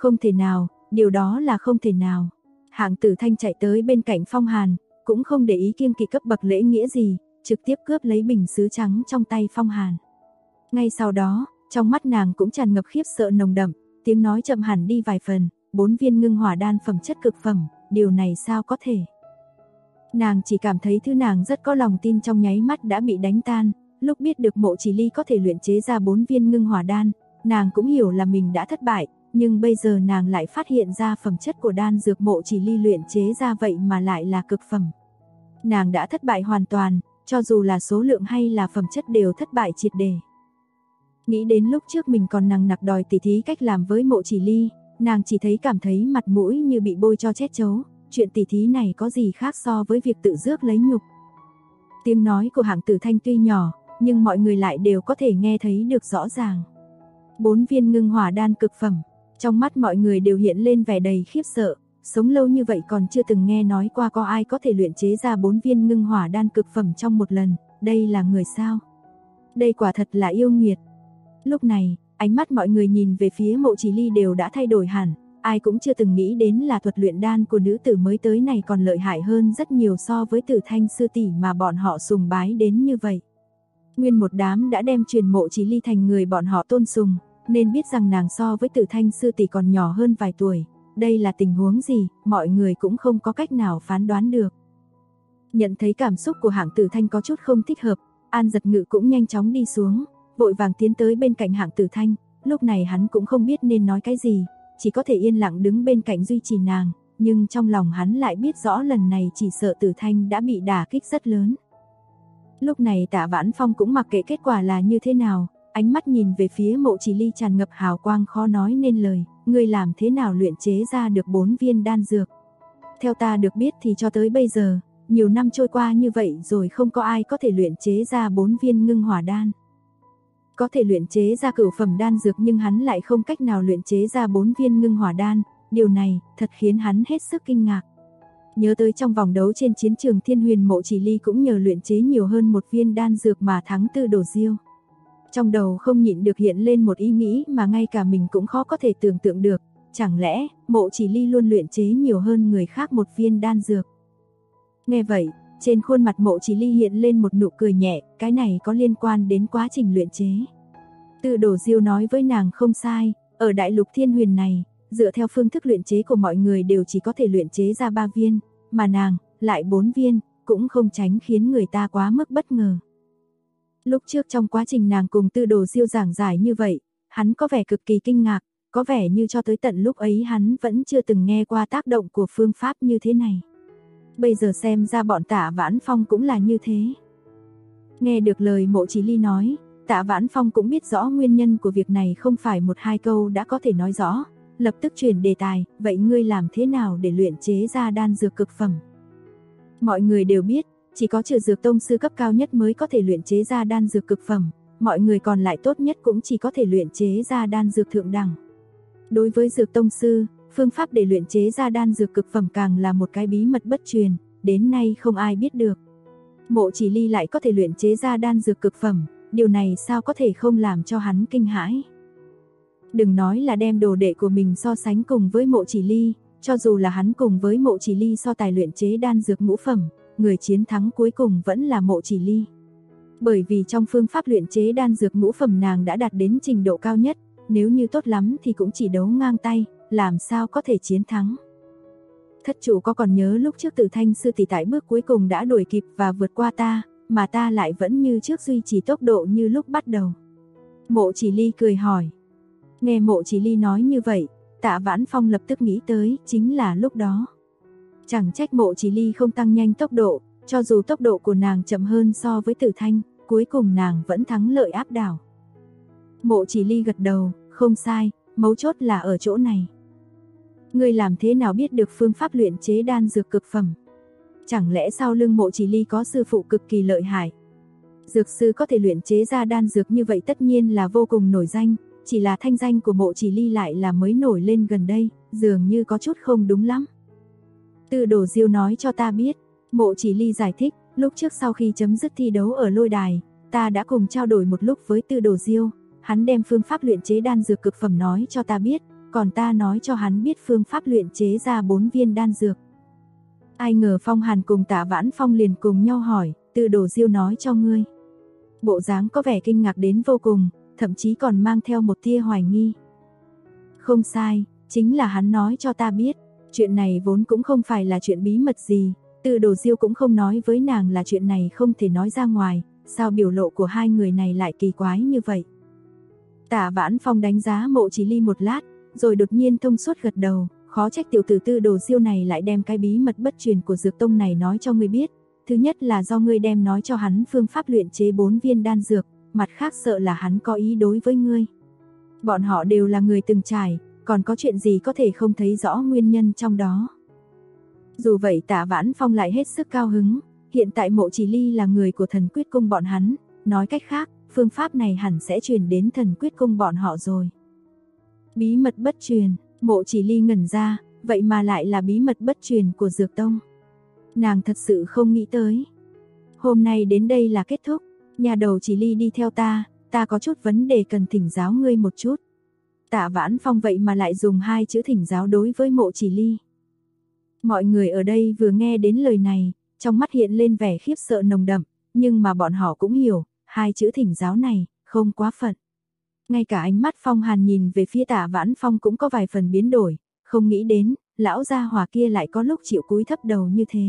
[SPEAKER 2] Không thể nào, điều đó là không thể nào. Hạng Tử Thanh chạy tới bên cạnh Phong Hàn, cũng không để ý kiêng kỵ cấp bậc lễ nghĩa gì, trực tiếp cướp lấy bình sứ trắng trong tay Phong Hàn. Ngay sau đó, trong mắt nàng cũng tràn ngập khiếp sợ nồng đậm, tiếng nói chậm hẳn đi vài phần, 4 viên ngưng hỏa đan phẩm chất cực phẩm, điều này sao có thể? Nàng chỉ cảm thấy thứ nàng rất có lòng tin trong nháy mắt đã bị đánh tan, lúc biết được Mộ Chỉ Ly có thể luyện chế ra 4 viên ngưng hỏa đan, nàng cũng hiểu là mình đã thất bại, nhưng bây giờ nàng lại phát hiện ra phẩm chất của đan dược Mộ Chỉ Ly luyện chế ra vậy mà lại là cực phẩm. Nàng đã thất bại hoàn toàn, cho dù là số lượng hay là phẩm chất đều thất bại triệt để. Nghĩ đến lúc trước mình còn nằng nặc đòi tỉ thí cách làm với Mộ Chỉ Ly, nàng chỉ thấy cảm thấy mặt mũi như bị bôi cho chết chấu, chuyện tỉ thí này có gì khác so với việc tự rước lấy nhục. Tiếng nói của Hạng Tử Thanh tuy nhỏ, nhưng mọi người lại đều có thể nghe thấy được rõ ràng. 4 viên ngưng hỏa đan cực phẩm, trong mắt mọi người đều hiện lên vẻ đầy khiếp sợ, sống lâu như vậy còn chưa từng nghe nói qua có ai có thể luyện chế ra 4 viên ngưng hỏa đan cực phẩm trong một lần, đây là người sao? Đây quả thật là yêu nghiệt. Lúc này, ánh mắt mọi người nhìn về phía Mộ Chỉ Ly đều đã thay đổi hẳn, ai cũng chưa từng nghĩ đến là thuật luyện đan của nữ tử mới tới này còn lợi hại hơn rất nhiều so với Tử Thanh sư tỷ mà bọn họ sùng bái đến như vậy. Nguyên một đám đã đem truyền Mộ Chỉ Ly thành người bọn họ tôn sùng, nên biết rằng nàng so với Tử Thanh sư tỷ còn nhỏ hơn vài tuổi. Đây là tình huống gì, mọi người cũng không có cách nào phán đoán được. Nhận thấy cảm xúc của Hạng Tử Thanh có chút không thích hợp, An Giật Ngự cũng nhanh chóng đi xuống, vội vàng tiến tới bên cạnh Hạng Tử Thanh, lúc này hắn cũng không biết nên nói cái gì, chỉ có thể yên lặng đứng bên cạnh duy trì nàng, nhưng trong lòng hắn lại biết rõ lần này chỉ sợ Tử Thanh đã bị đả kích rất lớn. Lúc này Tạ Vãn Phong cũng mặc kệ kết quả là như thế nào, ánh mắt nhìn về phía Mộ Chỉ Ly tràn ngập hào quang khó nói nên lời, ngươi làm thế nào luyện chế ra được 4 viên đan dược? Theo ta được biết thì cho tới bây giờ, nhiều năm trôi qua như vậy rồi không có ai có thể luyện chế ra 4 viên ngưng hỏa đan. Có thể luyện chế ra cửu phẩm đan dược nhưng hắn lại không cách nào luyện chế ra 4 viên ngưng hỏa đan, điều này thật khiến hắn hết sức kinh ngạc. Nhớ tới trong vòng đấu trên chiến trường Thiên Huyền, Mộ Chỉ Ly cũng nhờ luyện chế nhiều hơn một viên đan dược mà thắng Tư Đồ Diêu. Trong đầu không nhịn được hiện lên một ý nghĩ mà ngay cả mình cũng khó có thể tưởng tượng được, chẳng lẽ Mộ Chỉ Ly luôn luyện chế nhiều hơn người khác một viên đan dược. Nghe vậy, trên khuôn mặt Mộ Chỉ Ly hiện lên một nụ cười nhẹ, cái này có liên quan đến quá trình luyện chế. Tư Đồ Diêu nói với nàng không sai, ở đại lục Thiên Huyền này, dựa theo phương thức luyện chế của mọi người đều chỉ có thể luyện chế ra 3 viên, mà nàng lại 4 viên, cũng không tránh khiến người ta quá mức bất ngờ. Lúc trước trong quá trình nàng cùng Tư Đồ Diêu giảng giải như vậy, hắn có vẻ cực kỳ kinh ngạc, có vẻ như cho tới tận lúc ấy hắn vẫn chưa từng nghe qua tác động của phương pháp như thế này. Bây giờ xem ra bọn Tạ Vãn Phong cũng là như thế. Nghe được lời Mộ Chỉ Ly nói, Tạ Vãn Phong cũng biết rõ nguyên nhân của việc này không phải một hai câu đã có thể nói rõ, lập tức chuyển đề tài, vậy ngươi làm thế nào để luyện chế ra đan dược cực phẩm? Mọi người đều biết, chỉ có trừ dược tông sư cấp cao nhất mới có thể luyện chế ra đan dược cực phẩm, mọi người còn lại tốt nhất cũng chỉ có thể luyện chế ra đan dược thượng đẳng. Đối với dược tông sư, phương pháp để luyện chế ra đan dược cực phẩm càng là một cái bí mật bất truyền, đến nay không ai biết được. Mộ Chỉ Ly lại có thể luyện chế ra đan dược cực phẩm, điều này sao có thể không làm cho hắn kinh hãi. Đừng nói là đem đồ đệ của mình so sánh cùng với Mộ Chỉ Ly, cho dù là hắn cùng với Mộ Chỉ Ly so tài luyện chế đan dược ngũ phẩm, người chiến thắng cuối cùng vẫn là Mộ Chỉ Ly. Bởi vì trong phương pháp luyện chế đan dược ngũ phẩm nàng đã đạt đến trình độ cao nhất, nếu như tốt lắm thì cũng chỉ đấu ngang tay, làm sao có thể chiến thắng. Thất chủ có còn nhớ lúc trước Tử Thanh sư tỷ tại bước cuối cùng đã đuổi kịp và vượt qua ta, mà ta lại vẫn như trước duy trì tốc độ như lúc bắt đầu? Mộ Chỉ Ly cười hỏi. Nghe Mộ Chỉ Ly nói như vậy, Tạ Vãn Phong lập tức nghĩ tới chính là lúc đó. Chẳng trách Mộ Chỉ Ly không tăng nhanh tốc độ, cho dù tốc độ của nàng chậm hơn so với Tử Thanh, cuối cùng nàng vẫn thắng lợi áp đảo. Mộ Chỉ Ly gật đầu, không sai, mấu chốt là ở chỗ này. Ngươi làm thế nào biết được phương pháp luyện chế đan dược cực phẩm? Chẳng lẽ sau lưng Mộ Chỉ Ly có sư phụ cực kỳ lợi hại? Dược sư có thể luyện chế ra đan dược như vậy tất nhiên là vô cùng nổi danh, chỉ là thanh danh của Mộ Chỉ Ly lại là mới nổi lên gần đây, dường như có chút không đúng lắm. Tư Đồ Diêu nói cho ta biết, Mộ Chỉ Ly giải thích, lúc trước sau khi chấm dứt thi đấu ở lôi đài, ta đã cùng trao đổi một lúc với Tư Đồ Diêu, hắn đem phương pháp luyện chế đan dược cực phẩm nói cho ta biết, còn ta nói cho hắn biết phương pháp luyện chế ra 4 viên đan dược. Ai ngờ Phong Hàn cùng Tạ Vãn Phong liền cùng nhau hỏi, Tư Đồ Diêu nói cho ngươi. Bộ dáng có vẻ kinh ngạc đến vô cùng, thậm chí còn mang theo một tia hoài nghi. Không sai, chính là hắn nói cho ta biết, chuyện này vốn cũng không phải là chuyện bí mật gì, Tư Đồ Diêu cũng không nói với nàng là chuyện này không thể nói ra ngoài, sao biểu lộ của hai người này lại kỳ quái như vậy. Tạ Vãn Phong đánh giá Mộ Chỉ Ly một lát, rồi đột nhiên thông suốt gật đầu, khó trách tiểu tử Tư Đồ Diêu này lại đem cái bí mật bất truyền của dược tông này nói cho ngươi biết. Thứ nhất là do ngươi đem nói cho hắn phương pháp luyện chế 4 viên đan dược, mặt khác sợ là hắn có ý đối với ngươi. Bọn họ đều là người từng trải, còn có chuyện gì có thể không thấy rõ nguyên nhân trong đó. Dù vậy Tạ Vãn Phong lại hết sức cao hứng, hiện tại Mộ Chỉ Ly là người của Thần Quyết Cung bọn hắn, nói cách khác, phương pháp này hẳn sẽ truyền đến Thần Quyết Cung bọn họ rồi. Bí mật bất truyền, Mộ Chỉ Ly ngẩn ra, vậy mà lại là bí mật bất truyền của Dược Tông. Nàng thật sự không nghĩ tới. Hôm nay đến đây là kết thúc, nhà đầu Chỉ Ly đi theo ta có chút vấn đề cần thỉnh giáo ngươi một chút. Tạ Vãn Phong vậy mà lại dùng 2 chữ thỉnh giáo đối với Mộ Chỉ Ly. Mọi người ở đây vừa nghe đến lời này, trong mắt hiện lên vẻ khiếp sợ nồng đậm, nhưng mà bọn họ cũng hiểu, 2 chữ thỉnh giáo này, không quá phận. Ngay cả ánh mắt Phong Hàn nhìn về phía Tạ Vãn Phong cũng có vài phần biến đổi, không nghĩ đến, lão gia hỏa kia lại có lúc chịu cúi thấp đầu như thế.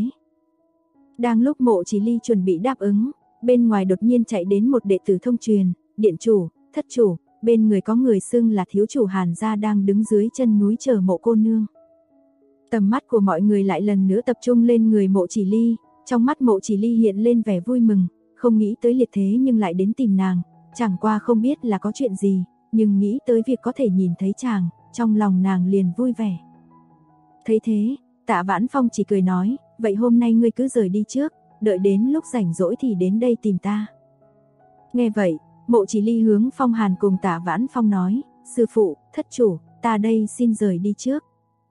[SPEAKER 2] Đang lúc Mộ Chỉ Ly chuẩn bị đáp ứng, bên ngoài đột nhiên chạy đến một đệ tử thông truyền, điện chủ, thất chủ, bên người có người xưng là thiếu chủ Hàn gia đang đứng dưới chân núi chờ Mộ cô nương. Tầm mắt của mọi người lại lần nữa tập trung lên người Mộ Chỉ Ly, trong mắt Mộ Chỉ Ly hiện lên vẻ vui mừng, không nghĩ tới liệt thế nhưng lại đến tìm nàng, chẳng qua không biết là có chuyện gì, nhưng nghĩ tới việc có thể nhìn thấy chàng, trong lòng nàng liền vui vẻ. Thấy thế, Tạ Vãn Phong chỉ cười nói, vậy hôm nay ngươi cứ rời đi trước, đợi đến lúc rảnh rỗi thì đến đây tìm ta. Nghe vậy, Mộ Chỉ Ly hướng Phong Hàn cùng Tạ Vãn Phong nói, sư phụ, thất chủ, ta đây xin rời đi trước.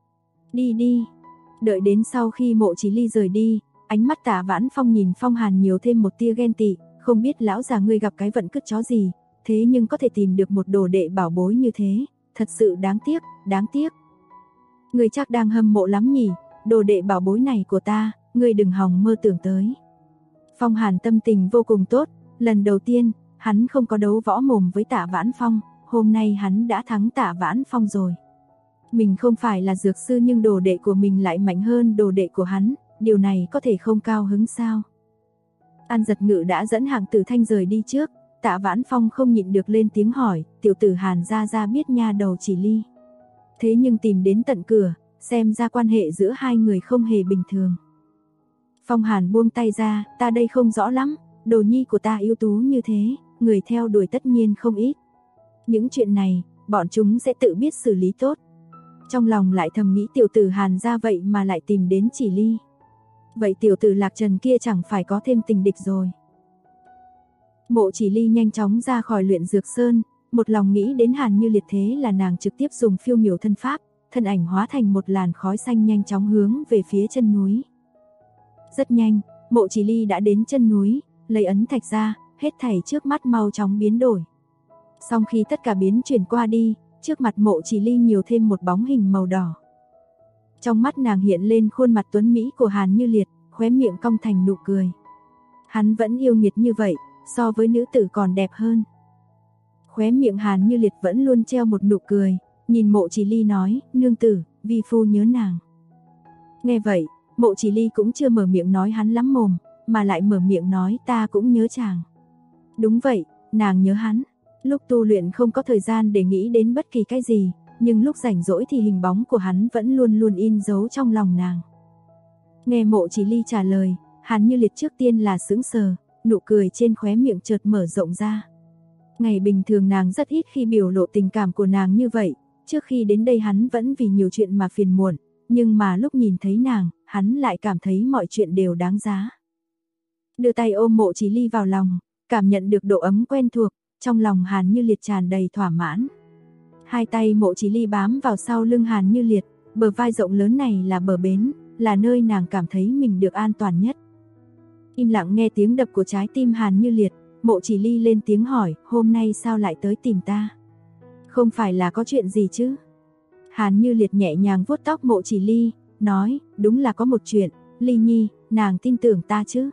[SPEAKER 2] Đi đi. Đợi đến sau khi Mộ Chỉ Ly rời đi, ánh mắt Tạ Vãn Phong nhìn Phong Hàn nhiều thêm một tia ghen tị, không biết lão già ngươi gặp cái vận cứt chó gì, thế nhưng có thể tìm được một đồ đệ bảo bối như thế, thật sự đáng tiếc, đáng tiếc. Ngươi chắc đang hâm mộ lắm nhỉ, đồ đệ bảo bối này của ta, ngươi đừng hòng mơ tưởng tới. Phong Hàn tâm tình vô cùng tốt, lần đầu tiên, hắn không có đấu võ mồm với Tạ Vãn Phong, hôm nay hắn đã thắng Tạ Vãn Phong rồi. Mình không phải là dược sư nhưng đồ đệ của mình lại mạnh hơn đồ đệ của hắn, điều này có thể không cao hứng sao? An Giật Ngự đã dẫn Hạng Tử Thanh rời đi trước, Tạ Vãn Phong không nhịn được lên tiếng hỏi, tiểu tử Hàn gia biết nha đầu Chỉ Ly. Thế nhưng tìm đến tận cửa, xem ra quan hệ giữa hai người không hề bình thường. Phong Hàn buông tay ra, ta đây không rõ lắm, đồ nhi của ta ưu tú như thế, người theo đuổi tất nhiên không ít. Những chuyện này, bọn chúng sẽ tự biết xử lý tốt. Trong lòng lại thầm nghĩ tiểu tử Hàn gia vậy mà lại tìm đến Chỉ Ly. Vậy tiểu tử Lạc Trần kia chẳng phải có thêm tình địch rồi. Mộ Chỉ Ly nhanh chóng ra khỏi luyện dược sơn, một lòng nghĩ đến Hàn Như Liệt, thế là nàng trực tiếp dùng phiêu miểu thân pháp, thân ảnh hóa thành một làn khói xanh nhanh chóng hướng về phía chân núi. Rất nhanh, Mộ Chỉ Ly đã đến chân núi, lấy ấn thạch ra, hết thảy trước mắt mau chóng biến đổi. Sau khi tất cả biến chuyển qua đi, trước mặt Mộ Chỉ Ly nhiều thêm một bóng hình màu đỏ. Trong mắt nàng hiện lên khuôn mặt tuấn mỹ của Hàn Như Liệt, khóe miệng cong thành nụ cười. Hắn vẫn yêu nghiệt như vậy, so với nữ tử còn đẹp hơn. Khóe miệng Hàn Như Liệt vẫn luôn treo một nụ cười, nhìn Mộ Chỉ Ly nói, nương tử, vi phu nhớ nàng. Nghe vậy, Mộ Chỉ Ly cũng chưa mở miệng nói hắn lắm mồm, mà lại mở miệng nói ta cũng nhớ chàng. Đúng vậy, nàng nhớ hắn. Lúc tu luyện không có thời gian để nghĩ đến bất kỳ cái gì, nhưng lúc rảnh rỗi thì hình bóng của hắn vẫn luôn luôn in dấu trong lòng nàng. Nghe Mộ Chỉ Ly trả lời, Hàn Như Liệt trước tiên là sững sờ, nụ cười trên khóe miệng chợt mở rộng ra. Ngày bình thường nàng rất ít khi biểu lộ tình cảm của nàng như vậy, trước khi đến đây hắn vẫn vì nhiều chuyện mà phiền muộn, nhưng mà lúc nhìn thấy nàng, hắn lại cảm thấy mọi chuyện đều đáng giá. Đưa tay ôm Mộ Chỉ Ly vào lòng, cảm nhận được độ ấm quen thuộc, trong lòng Hàn Như Liệt tràn đầy thỏa mãn. Hai tay Mộ Chỉ Ly bám vào sau lưng Hàn Như Liệt, bờ vai rộng lớn này là bờ bến, là nơi nàng cảm thấy mình được an toàn nhất. Im lặng nghe tiếng đập của trái tim Hàn Như Liệt, Mộ Chỉ Ly lên tiếng hỏi, hôm nay sao lại tới tìm ta? Không phải là có chuyện gì chứ? Hàn Như Liệt nhẹ nhàng vuốt tóc Mộ Chỉ Ly, nói, đúng là có một chuyện, Ly Nhi, nàng tin tưởng ta chứ?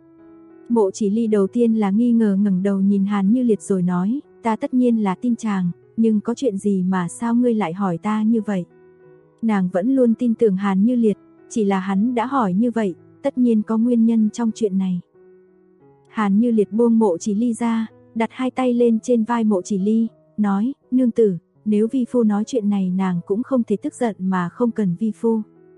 [SPEAKER 2] Mộ Chỉ Ly đầu tiên là nghi ngờ ngẩng đầu nhìn Hàn Như Liệt rồi nói, ta tất nhiên là tin chàng, nhưng có chuyện gì mà sao ngươi lại hỏi ta như vậy? Nàng vẫn luôn tin tưởng Hàn Như Liệt, chỉ là hắn đã hỏi như vậy, tất nhiên có nguyên nhân trong chuyện này. Hàn Như Liệt buông Mộ Chỉ Ly ra, đặt hai tay lên trên vai Mộ Chỉ Ly, nói, nương tử, nếu vi phu nói chuyện này nàng cũng không thể tức giận mà không cần vi phu.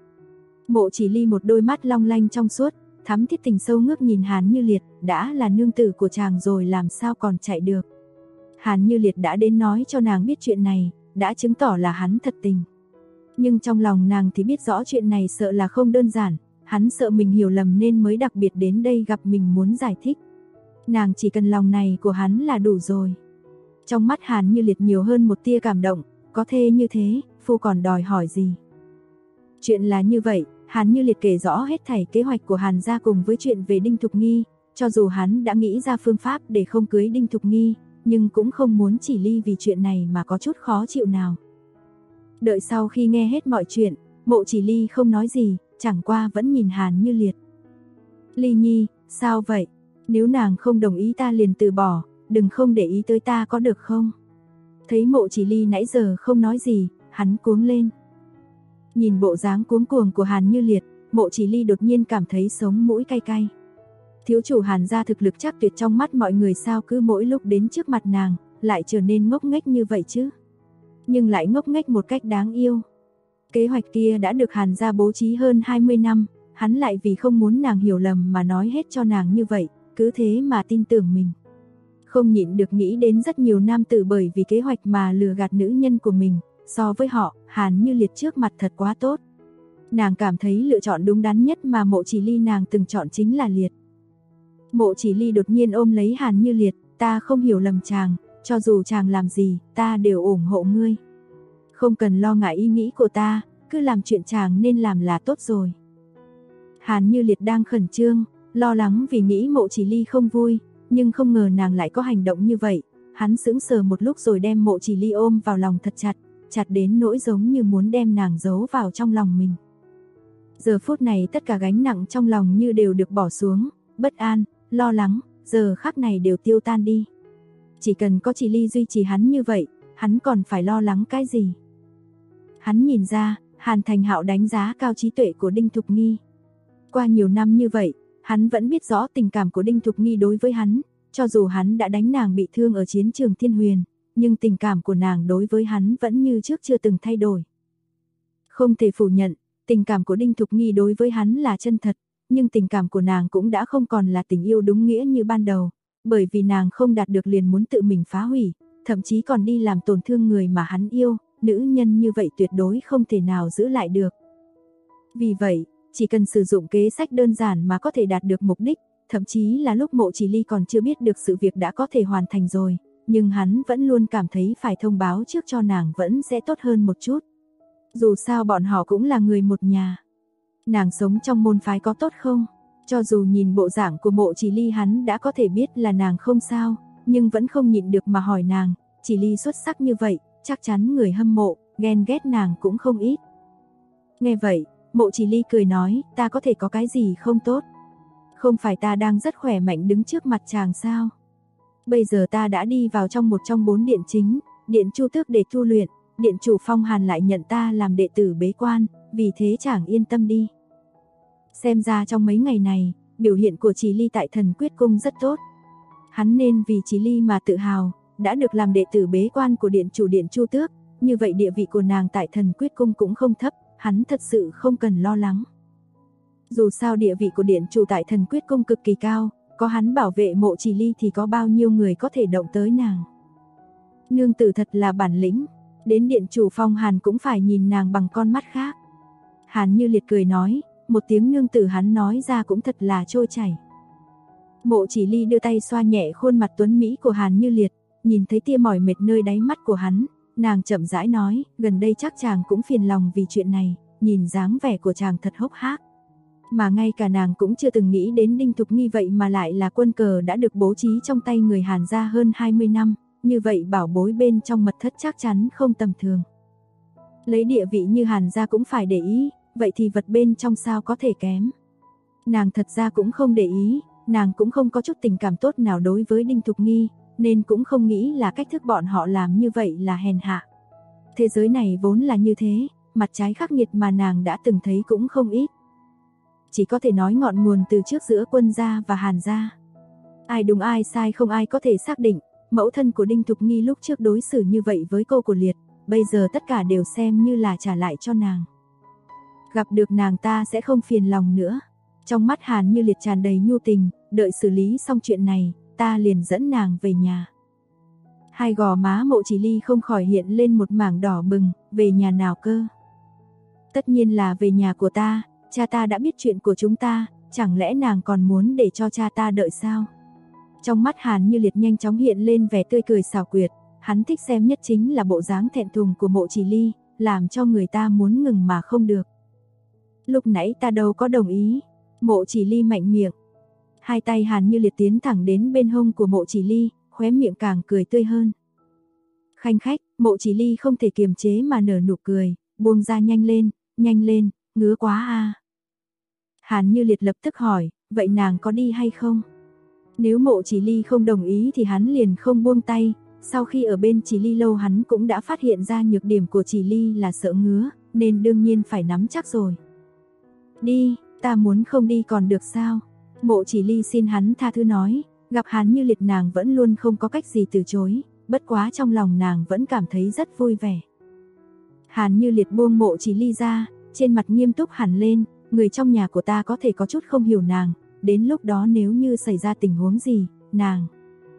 [SPEAKER 2] Mộ Chỉ Ly một đôi mắt long lanh trong suốt, thắm thiết tình sâu ngước nhìn Hàn Như Liệt, đã là nương tử của chàng rồi làm sao còn chạy được. Hàn Như Liệt đã đến nói cho nàng biết chuyện này, đã chứng tỏ là hắn thật tình. Nhưng trong lòng nàng thì biết rõ chuyện này sợ là không đơn giản, hắn sợ mình hiểu lầm nên mới đặc biệt đến đây gặp mình muốn giải thích. Nàng chỉ cần lòng này của hắn là đủ rồi. Trong mắt Hàn Như Liệt nhiều hơn một tia cảm động, có thê như thế, phu còn đòi hỏi gì. Chuyện là như vậy, Hàn Như Liệt kể rõ hết thảy kế hoạch của Hàn gia cùng với chuyện về Đinh Thục Nghi, cho dù hắn đã nghĩ ra phương pháp để không cưới Đinh Thục Nghi, nhưng cũng không muốn Chỉ Ly vì chuyện này mà có chút khó chịu nào. Đợi sau khi nghe hết mọi chuyện, Mộ Chỉ Ly không nói gì, chẳng qua vẫn nhìn Hàn Như Liệt. Ly Nhi, sao vậy? Nếu nàng không đồng ý ta liền từ bỏ, đừng không để ý tới ta có được không? Thấy Mộ Chỉ Ly nãy giờ không nói gì, hắn cuống lên. Nhìn bộ dáng cuống cuồng của Hàn Như Liệt, Mộ Chỉ Ly đột nhiên cảm thấy sống mũi cay cay. Thiếu chủ Hàn gia thực lực chắc tuyệt trong mắt mọi người sao cứ mỗi lúc đến trước mặt nàng, lại trở nên ngốc nghếch như vậy chứ? Nhưng lại ngốc nghếch một cách đáng yêu. Kế hoạch kia đã được Hàn gia bố trí hơn 20 năm, hắn lại vì không muốn nàng hiểu lầm mà nói hết cho nàng như vậy, cứ thế mà tin tưởng mình. Không nhịn được nghĩ đến rất nhiều nam tử bởi vì kế hoạch mà lừa gạt nữ nhân của mình, so với họ, Hàn Như Liệt trước mặt thật quá tốt. Nàng cảm thấy lựa chọn đúng đắn nhất mà Mộ Chỉ Ly nàng từng chọn chính là Liệt. Mộ Chỉ Ly đột nhiên ôm lấy Hàn Như Liệt, ta không hiểu lầm chàng, cho dù chàng làm gì, ta đều ủng hộ ngươi. Không cần lo ngại ý nghĩ của ta, cứ làm chuyện chàng nên làm là tốt rồi. Hàn Như Liệt đang khẩn trương, lo lắng vì nghĩ Mộ Chỉ Ly không vui, nhưng không ngờ nàng lại có hành động như vậy. Hắn sững sờ một lúc rồi đem Mộ Chỉ Ly ôm vào lòng thật chặt, chặt đến nỗi giống như muốn đem nàng giấu vào trong lòng mình. Giờ phút này tất cả gánh nặng trong lòng như đều được bỏ xuống, bất an, lo lắng, giờ khắc này đều tiêu tan đi. Chỉ cần có Chỉ Ly duy trì hắn như vậy, hắn còn phải lo lắng cái gì? Hắn nhìn ra, Hàn Thành Hạo đánh giá cao trí tuệ của Đinh Thục Nghi. Qua nhiều năm như vậy, hắn vẫn biết rõ tình cảm của Đinh Thục Nghi đối với hắn, cho dù hắn đã đánh nàng bị thương ở chiến trường Thiên Huyền, nhưng tình cảm của nàng đối với hắn vẫn như trước chưa từng thay đổi. Không thể phủ nhận, tình cảm của Đinh Thục Nghi đối với hắn là chân thật, nhưng tình cảm của nàng cũng đã không còn là tình yêu đúng nghĩa như ban đầu, bởi vì nàng không đạt được liền muốn tự mình phá hủy, thậm chí còn đi làm tổn thương người mà hắn yêu, nữ nhân như vậy tuyệt đối không thể nào giữ lại được. Vì vậy, chỉ cần sử dụng kế sách đơn giản mà có thể đạt được mục đích, thậm chí là lúc Mộ Chỉ Ly còn chưa biết được sự việc đã có thể hoàn thành rồi, nhưng hắn vẫn luôn cảm thấy phải thông báo trước cho nàng vẫn sẽ tốt hơn một chút. Dù sao bọn họ cũng là người một nhà. Nàng sống trong môn phái có tốt không? Cho dù nhìn bộ dạng của Mộ Chỉ Ly hắn đã có thể biết là nàng không sao, nhưng vẫn không nhịn được mà hỏi nàng, Chỉ Ly xuất sắc như vậy, chắc chắn người hâm mộ, ghen ghét nàng cũng không ít. Nghe vậy, Mộ Chỉ Ly cười nói, ta có thể có cái gì không tốt? Không phải ta đang rất khỏe mạnh đứng trước mặt chàng sao? Bây giờ ta đã đi vào trong một trong 4 điện chính, điện Chu Tước để tu luyện, điện chủ Phong Hàn lại nhận ta làm đệ tử bế quan, vì thế chàng yên tâm đi. Xem ra trong mấy ngày này, biểu hiện của Chỉ Ly tại Thần Quyết Cung rất tốt. Hắn nên vì Chỉ Ly mà tự hào, đã được làm đệ tử bế quan của điện chủ điện Chu Tước, như vậy địa vị của nàng tại Thần Quyết Cung cũng không thấp, hắn thật sự không cần lo lắng. Dù sao địa vị của điện chủ tại Thần Quyết Cung cực kỳ cao, có hắn bảo vệ Mộ Chỉ Ly thì có bao nhiêu người có thể động tới nàng. Nương tử thật là bản lĩnh, đến điện chủ Phong Hàn cũng phải nhìn nàng bằng con mắt khác. Hàn Như Liệt cười nói, một tiếng nương tử hắn nói ra cũng thật là trôi chảy. Mộ Chỉ Ly đưa tay xoa nhẹ khuôn mặt tuấn mỹ của Hàn Như Liệt, nhìn thấy tia mỏi mệt nơi đáy mắt của hắn, nàng chậm rãi nói, gần đây chắc chàng cũng phiền lòng vì chuyện này, nhìn dáng vẻ của chàng thật hốc hác. Mà ngay cả nàng cũng chưa từng nghĩ đến Đinh Thục Nghi vậy mà lại là quân cờ đã được bố trí trong tay người Hàn gia hơn 20 năm, như vậy bảo bối bên trong mật thất chắc chắn không tầm thường. Lấy địa vị như Hàn gia cũng phải để ý, vậy thì vật bên trong sao có thể kém. Nàng thật ra cũng không để ý, nàng cũng không có chút tình cảm tốt nào đối với Đinh Thục Nghi, nên cũng không nghĩ là cách thức bọn họ làm như vậy là hèn hạ. Thế giới này vốn là như thế, mặt trái khắc nghiệt mà nàng đã từng thấy cũng không ít. Chỉ có thể nói ngọn nguồn từ trước giữa Quân gia và Hàn gia. Ai đúng ai sai không ai có thể xác định, mẫu thân của Đinh Thục Nghi lúc trước đối xử như vậy với cô của Liệt, bây giờ tất cả đều xem như là trả lại cho nàng. Gặp được nàng ta sẽ không phiền lòng nữa. Trong mắt Hàn Như Liệt tràn đầy nhu tình, đợi xử lý xong chuyện này, ta liền dẫn nàng về nhà. Hai gò má Mộ Chỉ Ly không khỏi hiện lên một mảng đỏ bừng, về nhà nào cơ? Tất nhiên là về nhà của ta, cha ta đã biết chuyện của chúng ta, chẳng lẽ nàng còn muốn để cho cha ta đợi sao? Trong mắt Hàn Như Liệt nhanh chóng hiện lên vẻ tươi cười xảo quyệt, hắn thích xem nhất chính là bộ dáng thẹn thùng của Mộ Chỉ Ly, làm cho người ta muốn ngừng mà không được. Lúc nãy ta đâu có đồng ý. Mộ Chỉ Ly mạnh miệng. Hai tay Hàn Như Liệt tiến thẳng đến bên hông của Mộ Chỉ Ly, khóe miệng càng cười tươi hơn. Khanh khách, Mộ Chỉ Ly không thể kiềm chế mà nở nụ cười, buông ra nhanh lên, ngứa quá à. Hàn Như Liệt lập tức hỏi, vậy nàng có đi hay không? Nếu Mộ Chỉ Ly không đồng ý thì hắn liền không buông tay, sau khi ở bên Chỉ Ly lâu hắn cũng đã phát hiện ra nhược điểm của Chỉ Ly là sợ ngứa, nên đương nhiên phải nắm chắc rồi. Đi, ta muốn không đi còn được sao? Mộ Chỉ Ly xin hắn tha thứ nói, gặp Hàn Như Liệt nàng vẫn luôn không có cách gì từ chối, bất quá trong lòng nàng vẫn cảm thấy rất vui vẻ. Hàn Như Liệt buông Mộ Chỉ Ly ra, trên mặt nghiêm túc hẳn lên, người trong nhà của ta có thể có chút không hiểu nàng, đến lúc đó nếu như xảy ra tình huống gì, nàng.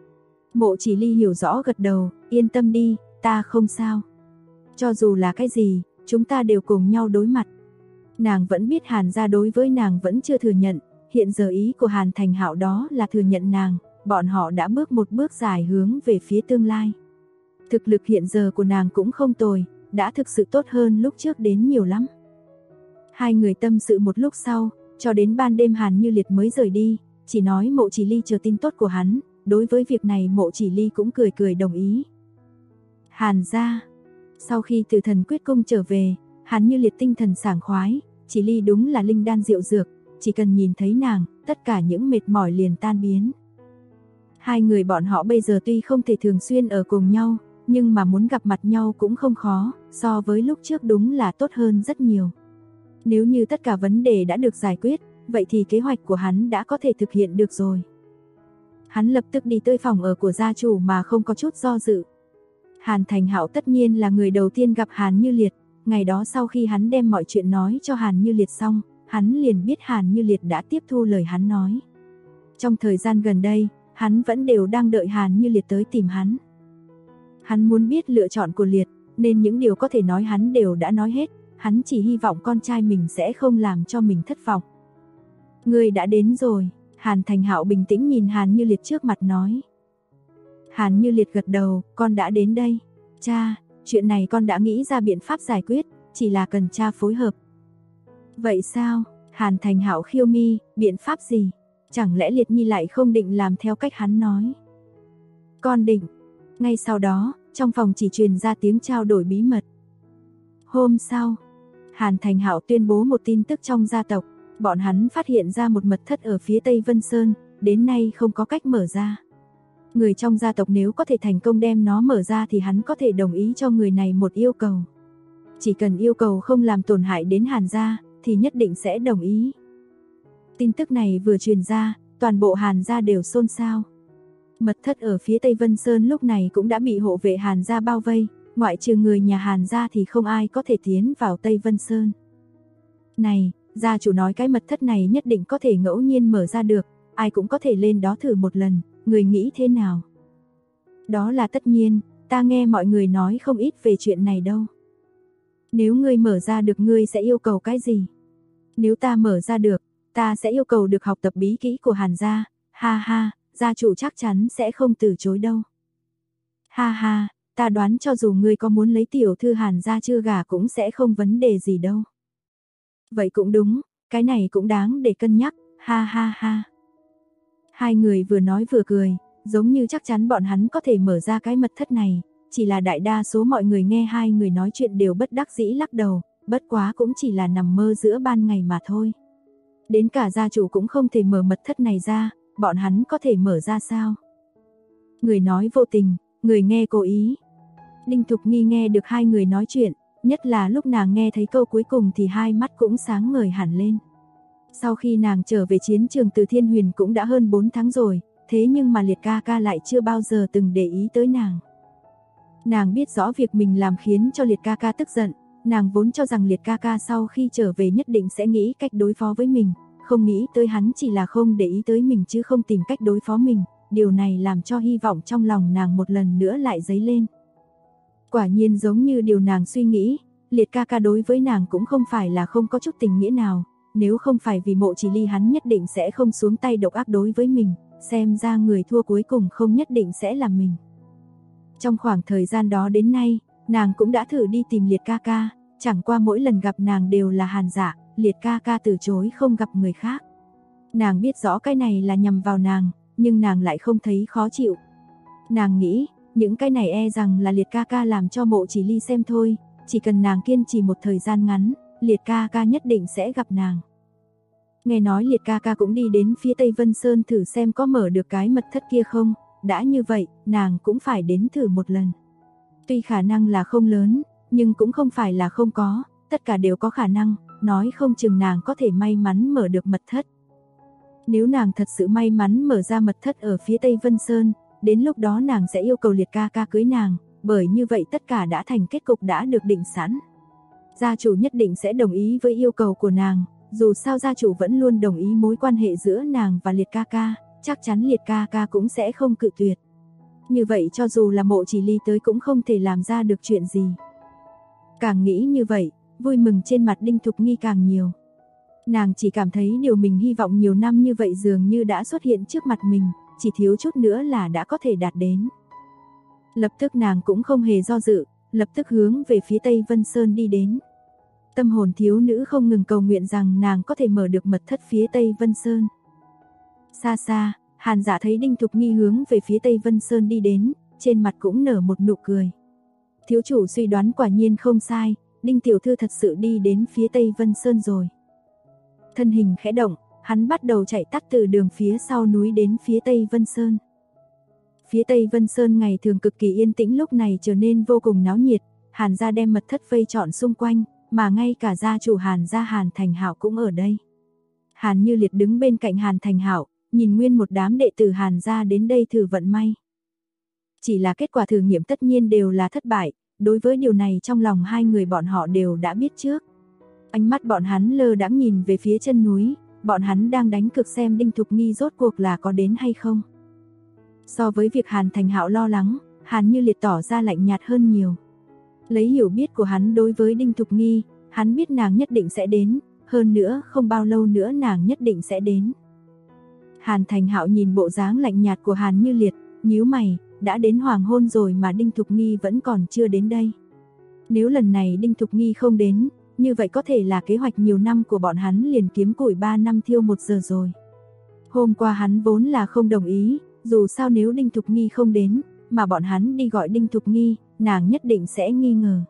[SPEAKER 2] Mộ Chỉ Ly hiểu rõ gật đầu, yên tâm đi, ta không sao. Cho dù là cái gì, chúng ta đều cùng nhau đối mặt. Nàng vẫn biết Hàn gia đối với nàng vẫn chưa thừa nhận, hiện giờ ý của Hàn Thành Hạo đó là thừa nhận nàng, bọn họ đã bước một bước dài hướng về phía tương lai. Thực lực hiện giờ của nàng cũng không tồi, đã thực sự tốt hơn lúc trước đến nhiều lắm. Hai người tâm sự một lúc sau, cho đến ban đêm Hàn Như Liệt mới rời đi, chỉ nói Mộ Chỉ Ly chờ tin tốt của hắn, đối với việc này Mộ Chỉ Ly cũng cười cười đồng ý. Hàn gia, sau khi từ Thần Quyết Cung trở về, Hàn Như Liệt tinh thần sảng khoái, Chỉ Ly đúng là linh đan diệu dược, chỉ cần nhìn thấy nàng, tất cả những mệt mỏi liền tan biến. Hai người bọn họ bây giờ tuy không thể thường xuyên ở cùng nhau, nhưng mà muốn gặp mặt nhau cũng không khó, so với lúc trước đúng là tốt hơn rất nhiều. Nếu như tất cả vấn đề đã được giải quyết, vậy thì kế hoạch của hắn đã có thể thực hiện được rồi. Hắn lập tức đi tới phòng ở của gia chủ mà không có chút do dự. Hàn Thành Hạo tất nhiên là người đầu tiên gặp Hàn Như Liệt, ngày đó sau khi hắn đem mọi chuyện nói cho Hàn Như Liệt xong, hắn liền biết Hàn Như Liệt đã tiếp thu lời hắn nói. Trong thời gian gần đây, hắn vẫn đều đang đợi Hàn Như Liệt tới tìm hắn. Hắn muốn biết lựa chọn của Liệt, nên những điều có thể nói hắn đều đã nói hết, hắn chỉ hy vọng con trai mình sẽ không làm cho mình thất vọng. Người đã đến rồi, Hàn Thành Hạo bình tĩnh nhìn Hàn Như Liệt trước mặt nói. Hàn Như Liệt gật đầu, con đã đến đây. Cha, chuyện này con đã nghĩ ra biện pháp giải quyết, chỉ là cần cha phối hợp. Vậy sao? Hàn Thành Hạo khiêu mi, biện pháp gì? Chẳng lẽ Liệt Nhi lại không định làm theo cách hắn nói? Con định. Ngay sau đó, trong phòng chỉ truyền ra tiếng trao đổi bí mật. Hôm sau, Hàn Thành Hạo tuyên bố một tin tức trong gia tộc, bọn hắn phát hiện ra một mật thất ở phía Tây Vân Sơn, đến nay không có cách mở ra. Người trong gia tộc nếu có thể thành công đem nó mở ra thì hắn có thể đồng ý cho người này một yêu cầu. Chỉ cần yêu cầu không làm tổn hại đến Hàn gia, thì nhất định sẽ đồng ý. Tin tức này vừa truyền ra, toàn bộ Hàn gia đều xôn xao. Mật thất ở phía Tây Vân Sơn lúc này cũng đã bị hộ vệ Hàn gia bao vây, ngoại trừ người nhà Hàn gia thì không ai có thể tiến vào Tây Vân Sơn. Này, gia chủ nói cái mật thất này nhất định có thể ngẫu nhiên mở ra được, ai cũng có thể lên đó thử một lần, người nghĩ thế nào? Đó là tất nhiên, ta nghe mọi người nói không ít về chuyện này đâu. Nếu ngươi mở ra được ngươi sẽ yêu cầu cái gì? Nếu ta mở ra được, ta sẽ yêu cầu được học tập bí kỹ của Hàn gia, ha ha, gia chủ chắc chắn sẽ không từ chối đâu. Ha ha, ta đoán cho dù ngươi có muốn lấy tiểu thư Hàn gia chưa gả cũng sẽ không vấn đề gì đâu. Vậy cũng đúng, cái này cũng đáng để cân nhắc, ha ha ha. Hai người vừa nói vừa cười, giống như chắc chắn bọn hắn có thể mở ra cái mật thất này, chỉ là đại đa số mọi người nghe hai người nói chuyện đều bất đắc dĩ lắc đầu, bất quá cũng chỉ là nằm mơ giữa ban ngày mà thôi. Đến cả gia chủ cũng không thể mở mật thất này ra, bọn hắn có thể mở ra sao? Người nói vô tình, người nghe cố ý. Đinh Thục Nghi nghe được hai người nói chuyện, nhất là lúc nàng nghe thấy câu cuối cùng thì hai mắt cũng sáng ngời hẳn lên. Sau khi nàng trở về chiến trường từ Thiên Huyền cũng đã hơn 4 tháng rồi, thế nhưng mà Liệt ca ca lại chưa bao giờ từng để ý tới nàng. Nàng biết rõ việc mình làm khiến cho Liệt ca ca tức giận, nàng vốn cho rằng Liệt ca ca sau khi trở về nhất định sẽ nghĩ cách đối phó với mình, không nghĩ tới hắn chỉ là không để ý tới mình chứ không tìm cách đối phó mình, điều này làm cho hy vọng trong lòng nàng một lần nữa lại dấy lên. Quả nhiên giống như điều nàng suy nghĩ, Liệt ca ca đối với nàng cũng không phải là không có chút tình nghĩa nào, nếu không phải vì Mộ Chỉ Ly hắn nhất định sẽ không xuống tay độc ác đối với mình, xem ra người thua cuối cùng không nhất định sẽ là mình. Trong khoảng thời gian đó đến nay, nàng cũng đã thử đi tìm Liệt ca ca, chẳng qua mỗi lần gặp nàng đều là Hàn Dạ, Liệt ca ca từ chối không gặp người khác. Nàng biết rõ cái này là nhằm vào nàng, nhưng nàng lại không thấy khó chịu. Nàng nghĩ, những cái này e rằng là Liệt ca ca làm cho Mộ Chỉ Ly xem thôi, chỉ cần nàng kiên trì một thời gian ngắn, Liệt ca ca nhất định sẽ gặp nàng. Nghe nói Liệt ca ca cũng đi đến phía Tây Vân Sơn thử xem có mở được cái mật thất kia không, đã như vậy, nàng cũng phải đến thử một lần. Tuy khả năng là không lớn, nhưng cũng không phải là không có, tất cả đều có khả năng, nói không chừng nàng có thể may mắn mở được mật thất. Nếu nàng thật sự may mắn mở ra mật thất ở phía Tây Vân Sơn, đến lúc đó nàng sẽ yêu cầu Liệt ca ca cưới nàng, bởi như vậy tất cả đã thành kết cục đã được định sẵn. Gia chủ nhất định sẽ đồng ý với yêu cầu của nàng, dù sao gia chủ vẫn luôn đồng ý mối quan hệ giữa nàng và Liệt ca ca, chắc chắn Liệt ca ca cũng sẽ không cự tuyệt. Như vậy cho dù là Mộ Chỉ Ly tới cũng không thể làm ra được chuyện gì. Càng nghĩ như vậy, vui mừng trên mặt Đinh Thục Nghi càng nhiều. Nàng chỉ cảm thấy điều mình hy vọng nhiều năm như vậy dường như đã xuất hiện trước mặt mình, chỉ thiếu chút nữa là đã có thể đạt đến. Lập tức nàng cũng không hề do dự, lập tức hướng về phía Tây Vân Sơn đi đến. Tâm hồn thiếu nữ không ngừng cầu nguyện rằng nàng có thể mở được mật thất phía Tây Vân Sơn. Xa xa, Hàn Dạ thấy Đinh Thục Nghi hướng về phía Tây Vân Sơn đi đến, trên mặt cũng nở một nụ cười. Thiếu chủ suy đoán quả nhiên không sai, Đinh tiểu thư thật sự đi đến phía Tây Vân Sơn rồi. Thân hình khẽ động, hắn bắt đầu chạy tắt từ đường phía sau núi đến phía Tây Vân Sơn. Phía Tây Vân Sơn ngày thường cực kỳ yên tĩnh lúc này trở nên vô cùng náo nhiệt, Hàn gia đem mật thất vây trọn xung quanh, mà ngay cả gia chủ Hàn gia Hàn Thành Hạo cũng ở đây. Hàn Như Liệt đứng bên cạnh Hàn Thành Hạo, nhìn nguyên một đám đệ tử Hàn gia đến đây thử vận may. Chỉ là kết quả thử nghiệm tất nhiên đều là thất bại, đối với điều này trong lòng hai người bọn họ đều đã biết trước. Ánh mắt bọn hắn lơ đãng nhìn về phía chân núi, bọn hắn đang đánh cược xem Đinh Thục Nghi rốt cuộc là có đến hay không. So với việc Hàn Thành Hạo lo lắng, Hàn Như Liệt tỏ ra lạnh nhạt hơn nhiều. Lấy hiểu biết của hắn đối với Đinh Thục Nghi, hắn biết nàng nhất định sẽ đến, hơn nữa không bao lâu nữa nàng nhất định sẽ đến. Hàn Thành Hạo nhìn bộ dáng lạnh nhạt của Hàn Như Liệt, nhíu mày, đã đến hoàng hôn rồi mà Đinh Thục Nghi vẫn còn chưa đến đây. Nếu lần này Đinh Thục Nghi không đến, như vậy có thể là kế hoạch nhiều năm của bọn hắn liền kiếm củi 3 năm thiêu 1 giờ rồi. Hôm qua hắn vốn là không đồng ý, dù sao nếu Đinh Thục Nghi không đến, mà bọn hắn đi gọi Đinh Thục Nghi, nàng nhất định sẽ nghi ngờ.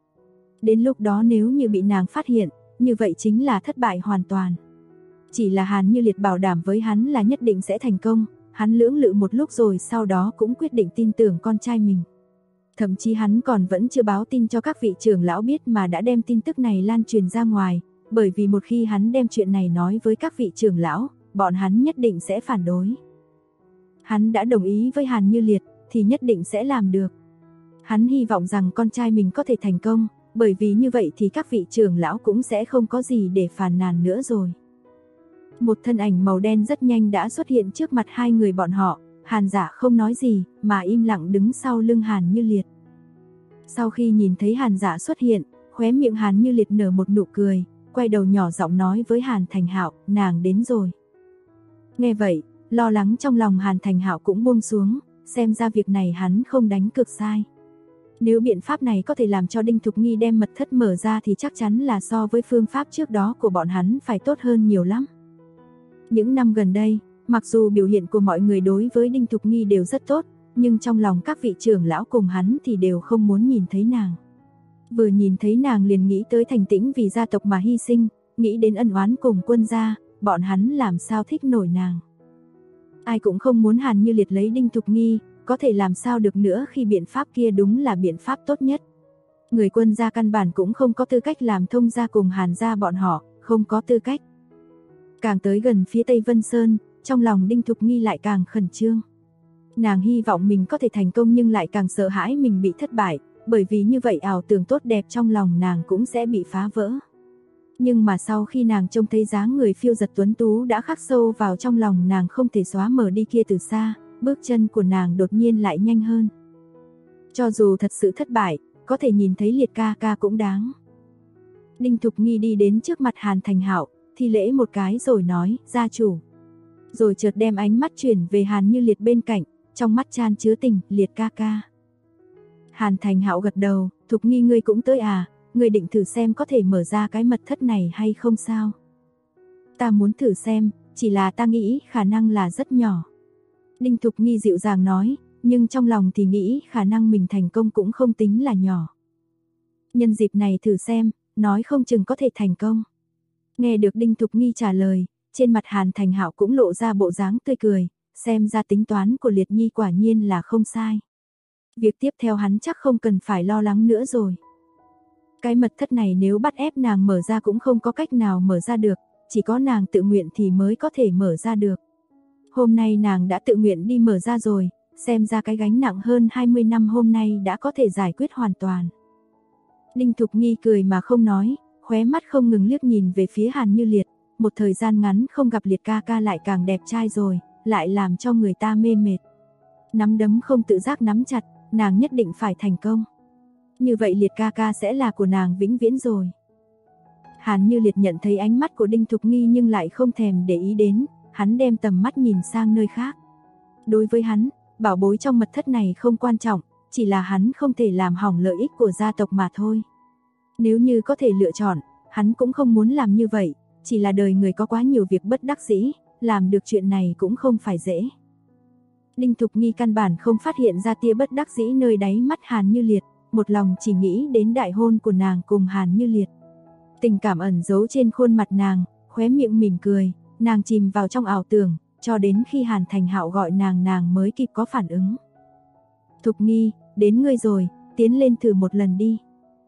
[SPEAKER 2] Đến lúc đó nếu như bị nàng phát hiện, như vậy chính là thất bại hoàn toàn. Chỉ là Hàn Như Liệt bảo đảm với hắn là nhất định sẽ thành công, hắn lưỡng lự một lúc rồi sau đó cũng quyết định tin tưởng con trai mình. Thậm chí hắn còn vẫn chưa báo tin cho các vị trưởng lão biết mà đã đem tin tức này lan truyền ra ngoài, bởi vì một khi hắn đem chuyện này nói với các vị trưởng lão, bọn hắn nhất định sẽ phản đối. Hắn đã đồng ý với Hàn Như Liệt, thì nhất định sẽ làm được. Hắn hy vọng rằng con trai mình có thể thành công, bởi vì như vậy thì các vị trưởng lão cũng sẽ không có gì để phàn nàn nữa rồi. Một thân ảnh màu đen rất nhanh đã xuất hiện trước mặt hai người bọn họ, Hàn Dạ không nói gì, mà im lặng đứng sau lưng Hàn Như Liệt. Sau khi nhìn thấy Hàn Dạ xuất hiện, khóe miệng Hàn Như Liệt nở một nụ cười, quay đầu nhỏ giọng nói với Hàn Thành Hạo, nàng đến rồi. Nghe vậy, lo lắng trong lòng Hàn Thành Hạo cũng buông xuống, xem ra việc này hắn không đánh cược sai. Nếu biện pháp này có thể làm cho Đinh Thục Nghi đem mật thất mở ra thì chắc chắn là so với phương pháp trước đó của bọn hắn phải tốt hơn nhiều lắm. Những năm gần đây, mặc dù biểu hiện của mọi người đối với Đinh Thục Nghi đều rất tốt, nhưng trong lòng các vị trưởng lão cùng hắn thì đều không muốn nhìn thấy nàng. Vừa nhìn thấy nàng liền nghĩ tới Thành Tĩnh vì gia tộc mà hy sinh, nghĩ đến ân oán cùng Quân gia, bọn hắn làm sao thích nổi nàng. Ai cũng không muốn Hàn Như Liệt lấy Đinh Thục Nghi, có thể làm sao được nữa khi biện pháp kia đúng là biện pháp tốt nhất. Người Quân gia căn bản cũng không có tư cách làm thông gia cùng Hàn gia bọn họ, không có tư cách. Càng tới gần phía Tây Vân Sơn, trong lòng Đinh Thục Nghi lại càng khẩn trương. Nàng hy vọng mình có thể thành công nhưng lại càng sợ hãi mình bị thất bại, bởi vì như vậy ảo tưởng tốt đẹp trong lòng nàng cũng sẽ bị phá vỡ. Nhưng mà sau khi nàng trông thấy dáng người phiêu giật tuấn tú đã khắc sâu vào trong lòng nàng không thể xóa mờ đi kia từ xa, bước chân của nàng đột nhiên lại nhanh hơn. Cho dù thật sự thất bại, có thể nhìn thấy Liệt ca ca cũng đáng. Đinh Thục Nghi đi đến trước mặt Hàn Thành Hạo, thi lễ một cái rồi nói, gia chủ. Rồi chợt đem ánh mắt chuyển về Hàn Như Liệt bên cạnh, trong mắt chan chứa tình, Liệt ca ca. Hàn Thành Hạo gật đầu, Thục Nghi ngươi cũng tới à, ngươi định thử xem có thể mở ra cái mật thất này hay không sao? Ta muốn thử xem, chỉ là ta nghĩ khả năng là rất nhỏ. Đinh Thục Nghi dịu dàng nói, nhưng trong lòng thì nghĩ khả năng mình thành công cũng không tính là nhỏ. Nhân dịp này thử xem, nói không chừng có thể thành công. Nghe được Đinh Thục Nghi trả lời, trên mặt Hàn Thành Hạo cũng lộ ra bộ dáng tươi cười, xem ra tính toán của Liệt Nhi quả nhiên là không sai. Việc tiếp theo hắn chắc không cần phải lo lắng nữa rồi. Cái mật thất này nếu bắt ép nàng mở ra cũng không có cách nào mở ra được, chỉ có nàng tự nguyện thì mới có thể mở ra được. Hôm nay nàng đã tự nguyện đi mở ra rồi, xem ra cái gánh nặng hơn 20 năm hôm nay đã có thể giải quyết hoàn toàn. Đinh Thục Nghi cười mà không nói, khóe mắt không ngừng liếc nhìn về phía Hàn Như Liệt, một thời gian ngắn không gặp Liệt ca ca lại càng đẹp trai rồi, lại làm cho người ta mê mệt. Nắm đấm không tự giác nắm chặt, nàng nhất định phải thành công. Như vậy Liệt ca ca sẽ là của nàng vĩnh viễn rồi. Hàn Như Liệt nhận thấy ánh mắt của Đinh Thục Nghi nhưng lại không thèm để ý đến, hắn đem tầm mắt nhìn sang nơi khác. Đối với hắn, bảo bối trong mật thất này không quan trọng, chỉ là hắn không thể làm hỏng lợi ích của gia tộc mà thôi. Nếu như có thể lựa chọn, hắn cũng không muốn làm như vậy, chỉ là đời người có quá nhiều việc bất đắc dĩ, làm được chuyện này cũng không phải dễ. Đinh Thục Nghi căn bản không phát hiện ra tia bất đắc dĩ nơi đáy mắt Hàn Như Liệt, một lòng chỉ nghĩ đến đại hôn của nàng cùng Hàn Như Liệt. Tình cảm ẩn giấu trên khuôn mặt nàng, khóe miệng mỉm cười, nàng chìm vào trong ảo tưởng, cho đến khi Hàn Thành Hạo gọi nàng mới kịp có phản ứng. Thục Nghi, đến ngươi rồi, tiến lên thử một lần đi.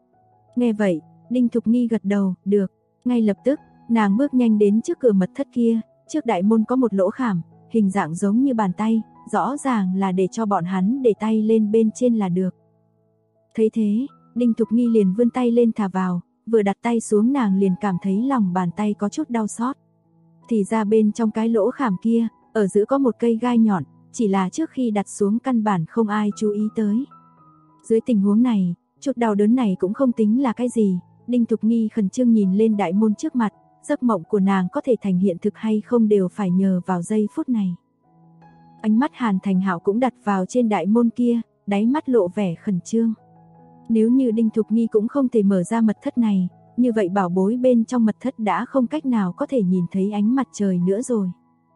[SPEAKER 2] Nghe vậy, Đinh Thục Nghi gật đầu, được. Ngay lập tức, nàng bước nhanh đến trước cửa mật thất kia, trước đại môn có một lỗ khảm, hình dạng giống như bàn tay, rõ ràng là để cho bọn hắn để tay lên bên trên là được. Thấy thế, Đinh Thục Nghi liền vươn tay lên thả vào, vừa đặt tay xuống nàng liền cảm thấy lòng bàn tay có chút đau xót. Thì ra bên trong cái lỗ khảm kia, ở giữa có một cây gai nhọn, chỉ là trước khi đặt xuống căn bản không ai chú ý tới. Dưới tình huống này, chút đau đớn này cũng không tính là cái gì, Đinh Thục Nghi khẩn trương nhìn lên đại môn trước mặt, giấc mộng của nàng có thể thành hiện thực hay không đều phải nhờ vào giây phút này. Ánh mắt Hàn Thành Hạo cũng đặt vào trên đại môn kia, đáy mắt lộ vẻ khẩn trương. Nếu như Đinh Thục Nghi cũng không thể mở ra mật thất này, như vậy bảo bối bên trong mật thất đã không cách nào có thể nhìn thấy ánh mặt trời nữa rồi.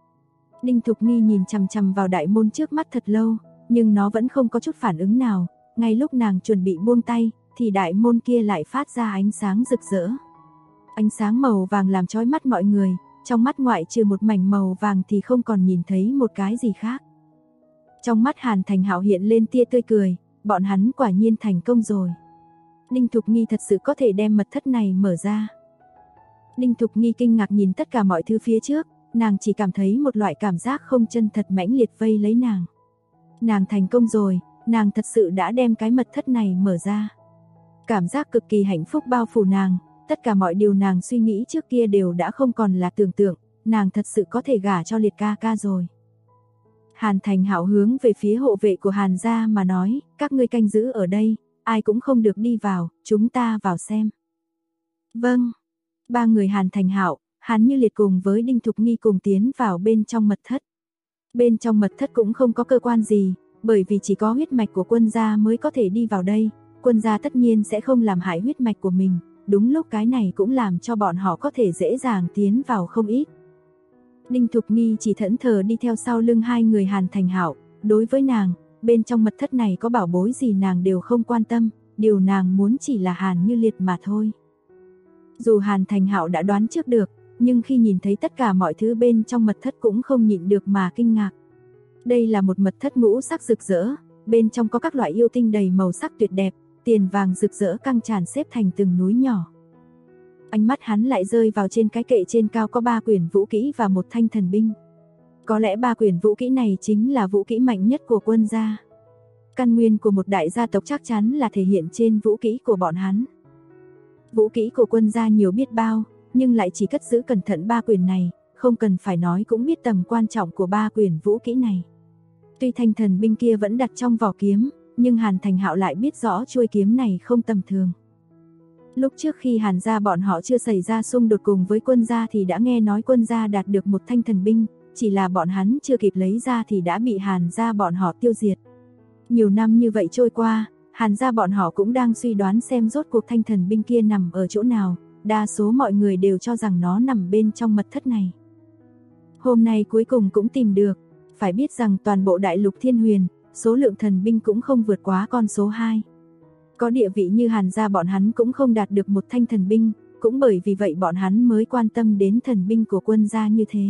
[SPEAKER 2] Đinh Thục Nghi nhìn chằm chằm vào đại môn trước mắt thật lâu, nhưng nó vẫn không có chút phản ứng nào, ngay lúc nàng chuẩn bị buông tay, thì đại môn kia lại phát ra ánh sáng rực rỡ. Ánh sáng màu vàng làm chói mắt mọi người, trong mắt ngoại trừ một mảnh màu vàng thì không còn nhìn thấy một cái gì khác. Trong mắt Hàn Thành Hạo hiện lên tia tươi cười, bọn hắn quả nhiên thành công rồi. Đinh Thục Nghi thật sự có thể đem mật thất này mở ra. Đinh Thục Nghi kinh ngạc nhìn tất cả mọi thứ phía trước, nàng chỉ cảm thấy một loại cảm giác không chân thật mãnh liệt vây lấy nàng. Nàng thành công rồi, nàng thật sự đã đem cái mật thất này mở ra. Cảm giác cực kỳ hạnh phúc bao phủ nàng, tất cả mọi điều nàng suy nghĩ trước kia đều đã không còn là tưởng tượng, nàng thật sự có thể gả cho Liệt ca ca rồi. Hàn Thành Hạo hướng về phía hộ vệ của Hàn gia mà nói, các ngươi canh giữ ở đây, ai cũng không được đi vào, chúng ta vào xem. Vâng. Ba người Hàn Thành Hạo, Hàn Như Liệt cùng với Đinh Thục Nghi cùng tiến vào bên trong mật thất. Bên trong mật thất cũng không có cơ quan gì, bởi vì chỉ có huyết mạch của Quân gia mới có thể đi vào đây, Quân gia tất nhiên sẽ không làm hại huyết mạch của mình, đúng lúc cái này cũng làm cho bọn họ có thể dễ dàng tiến vào không ít. Đinh Thục Nghi chỉ thẫn thờ đi theo sau lưng hai người Hàn Thành Hạo, đối với nàng, bên trong mật thất này có bảo bối gì nàng đều không quan tâm, điều nàng muốn chỉ là Hàn Như Liệt mà thôi. Dù Hàn Thành Hạo đã đoán trước được, nhưng khi nhìn thấy tất cả mọi thứ bên trong mật thất cũng không nhịn được mà kinh ngạc. Đây là một mật thất ngũ sắc rực rỡ, bên trong có các loại yêu tinh đầy màu sắc tuyệt đẹp, tiền vàng rực rỡ căng tràn xếp thành từng núi nhỏ. Ánh mắt hắn lại rơi vào trên cái kệ trên cao có 3 quyển vũ kỹ và một thanh thần binh. Có lẽ 3 quyển vũ kỹ này chính là vũ kỹ mạnh nhất của quân gia. Căn nguyên của một đại gia tộc chắc chắn là thể hiện trên vũ kỹ của bọn hắn. Vũ kỹ của quân gia nhiều biết bao, nhưng lại chỉ cất giữ cẩn thận 3 quyển này, không cần phải nói cũng biết tầm quan trọng của 3 quyển vũ kỹ này. Tuy thanh thần binh kia vẫn đặt trong vỏ kiếm, nhưng Hàn Thành Hạo lại biết rõ chuôi kiếm này không tầm thường. Lúc trước khi Hàn gia bọn họ chưa xảy ra xung đột cùng với quân gia thì đã nghe nói quân gia đạt được một thanh thần binh, chỉ là bọn hắn chưa kịp lấy ra thì đã bị Hàn gia bọn họ tiêu diệt. Nhiều năm như vậy trôi qua, Hàn gia bọn họ cũng đang suy đoán xem rốt cuộc thanh thần binh kia nằm ở chỗ nào, đa số mọi người đều cho rằng nó nằm bên trong mật thất này. Hôm nay cuối cùng cũng tìm được, phải biết rằng toàn bộ đại lục Thiên Huyền, số lượng thần binh cũng không vượt quá con số 2. Có địa vị như Hàn gia bọn hắn cũng không đạt được một thanh thần binh, cũng bởi vì vậy bọn hắn mới quan tâm đến thần binh của quân gia như thế.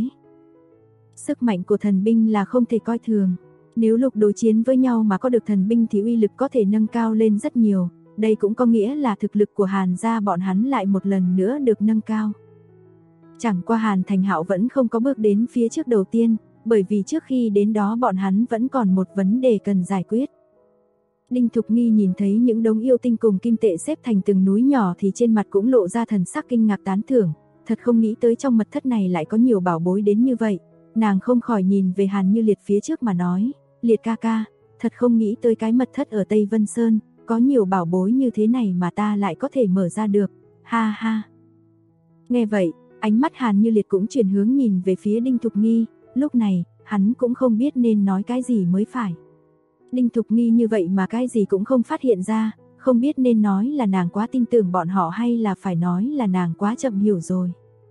[SPEAKER 2] Sức mạnh của thần binh là không thể coi thường. Nếu lục đối chiến với nhau mà có được thần binh thì uy lực có thể nâng cao lên rất nhiều. Đây cũng có nghĩa là thực lực của Hàn gia bọn hắn lại một lần nữa được nâng cao. Chẳng qua Hàn Thành Hạo vẫn không có bước đến phía trước đầu tiên, bởi vì trước khi đến đó bọn hắn vẫn còn một vấn đề cần giải quyết. Đinh Thục Nghi nhìn thấy những đống yêu tinh cùng kim tệ xếp thành từng núi nhỏ thì trên mặt cũng lộ ra thần sắc kinh ngạc tán thưởng, thật không nghĩ tới trong mật thất này lại có nhiều bảo bối đến như vậy. Nàng không khỏi nhìn về Hàn Như Liệt phía trước mà nói, Liệt ca ca, thật không nghĩ tới cái mật thất ở Tây Vân Sơn, có nhiều bảo bối như thế này mà ta lại có thể mở ra được, ha ha. Nghe vậy, ánh mắt Hàn Như Liệt cũng chuyển hướng nhìn về phía Đinh Thục Nghi, lúc này, hắn cũng không biết nên nói cái gì mới phải. Đinh Thục Nghi như vậy mà cái gì cũng không phát hiện ra, không biết nên nói là nàng quá tin tưởng bọn họ hay là phải nói là nàng quá chậm hiểu rồi.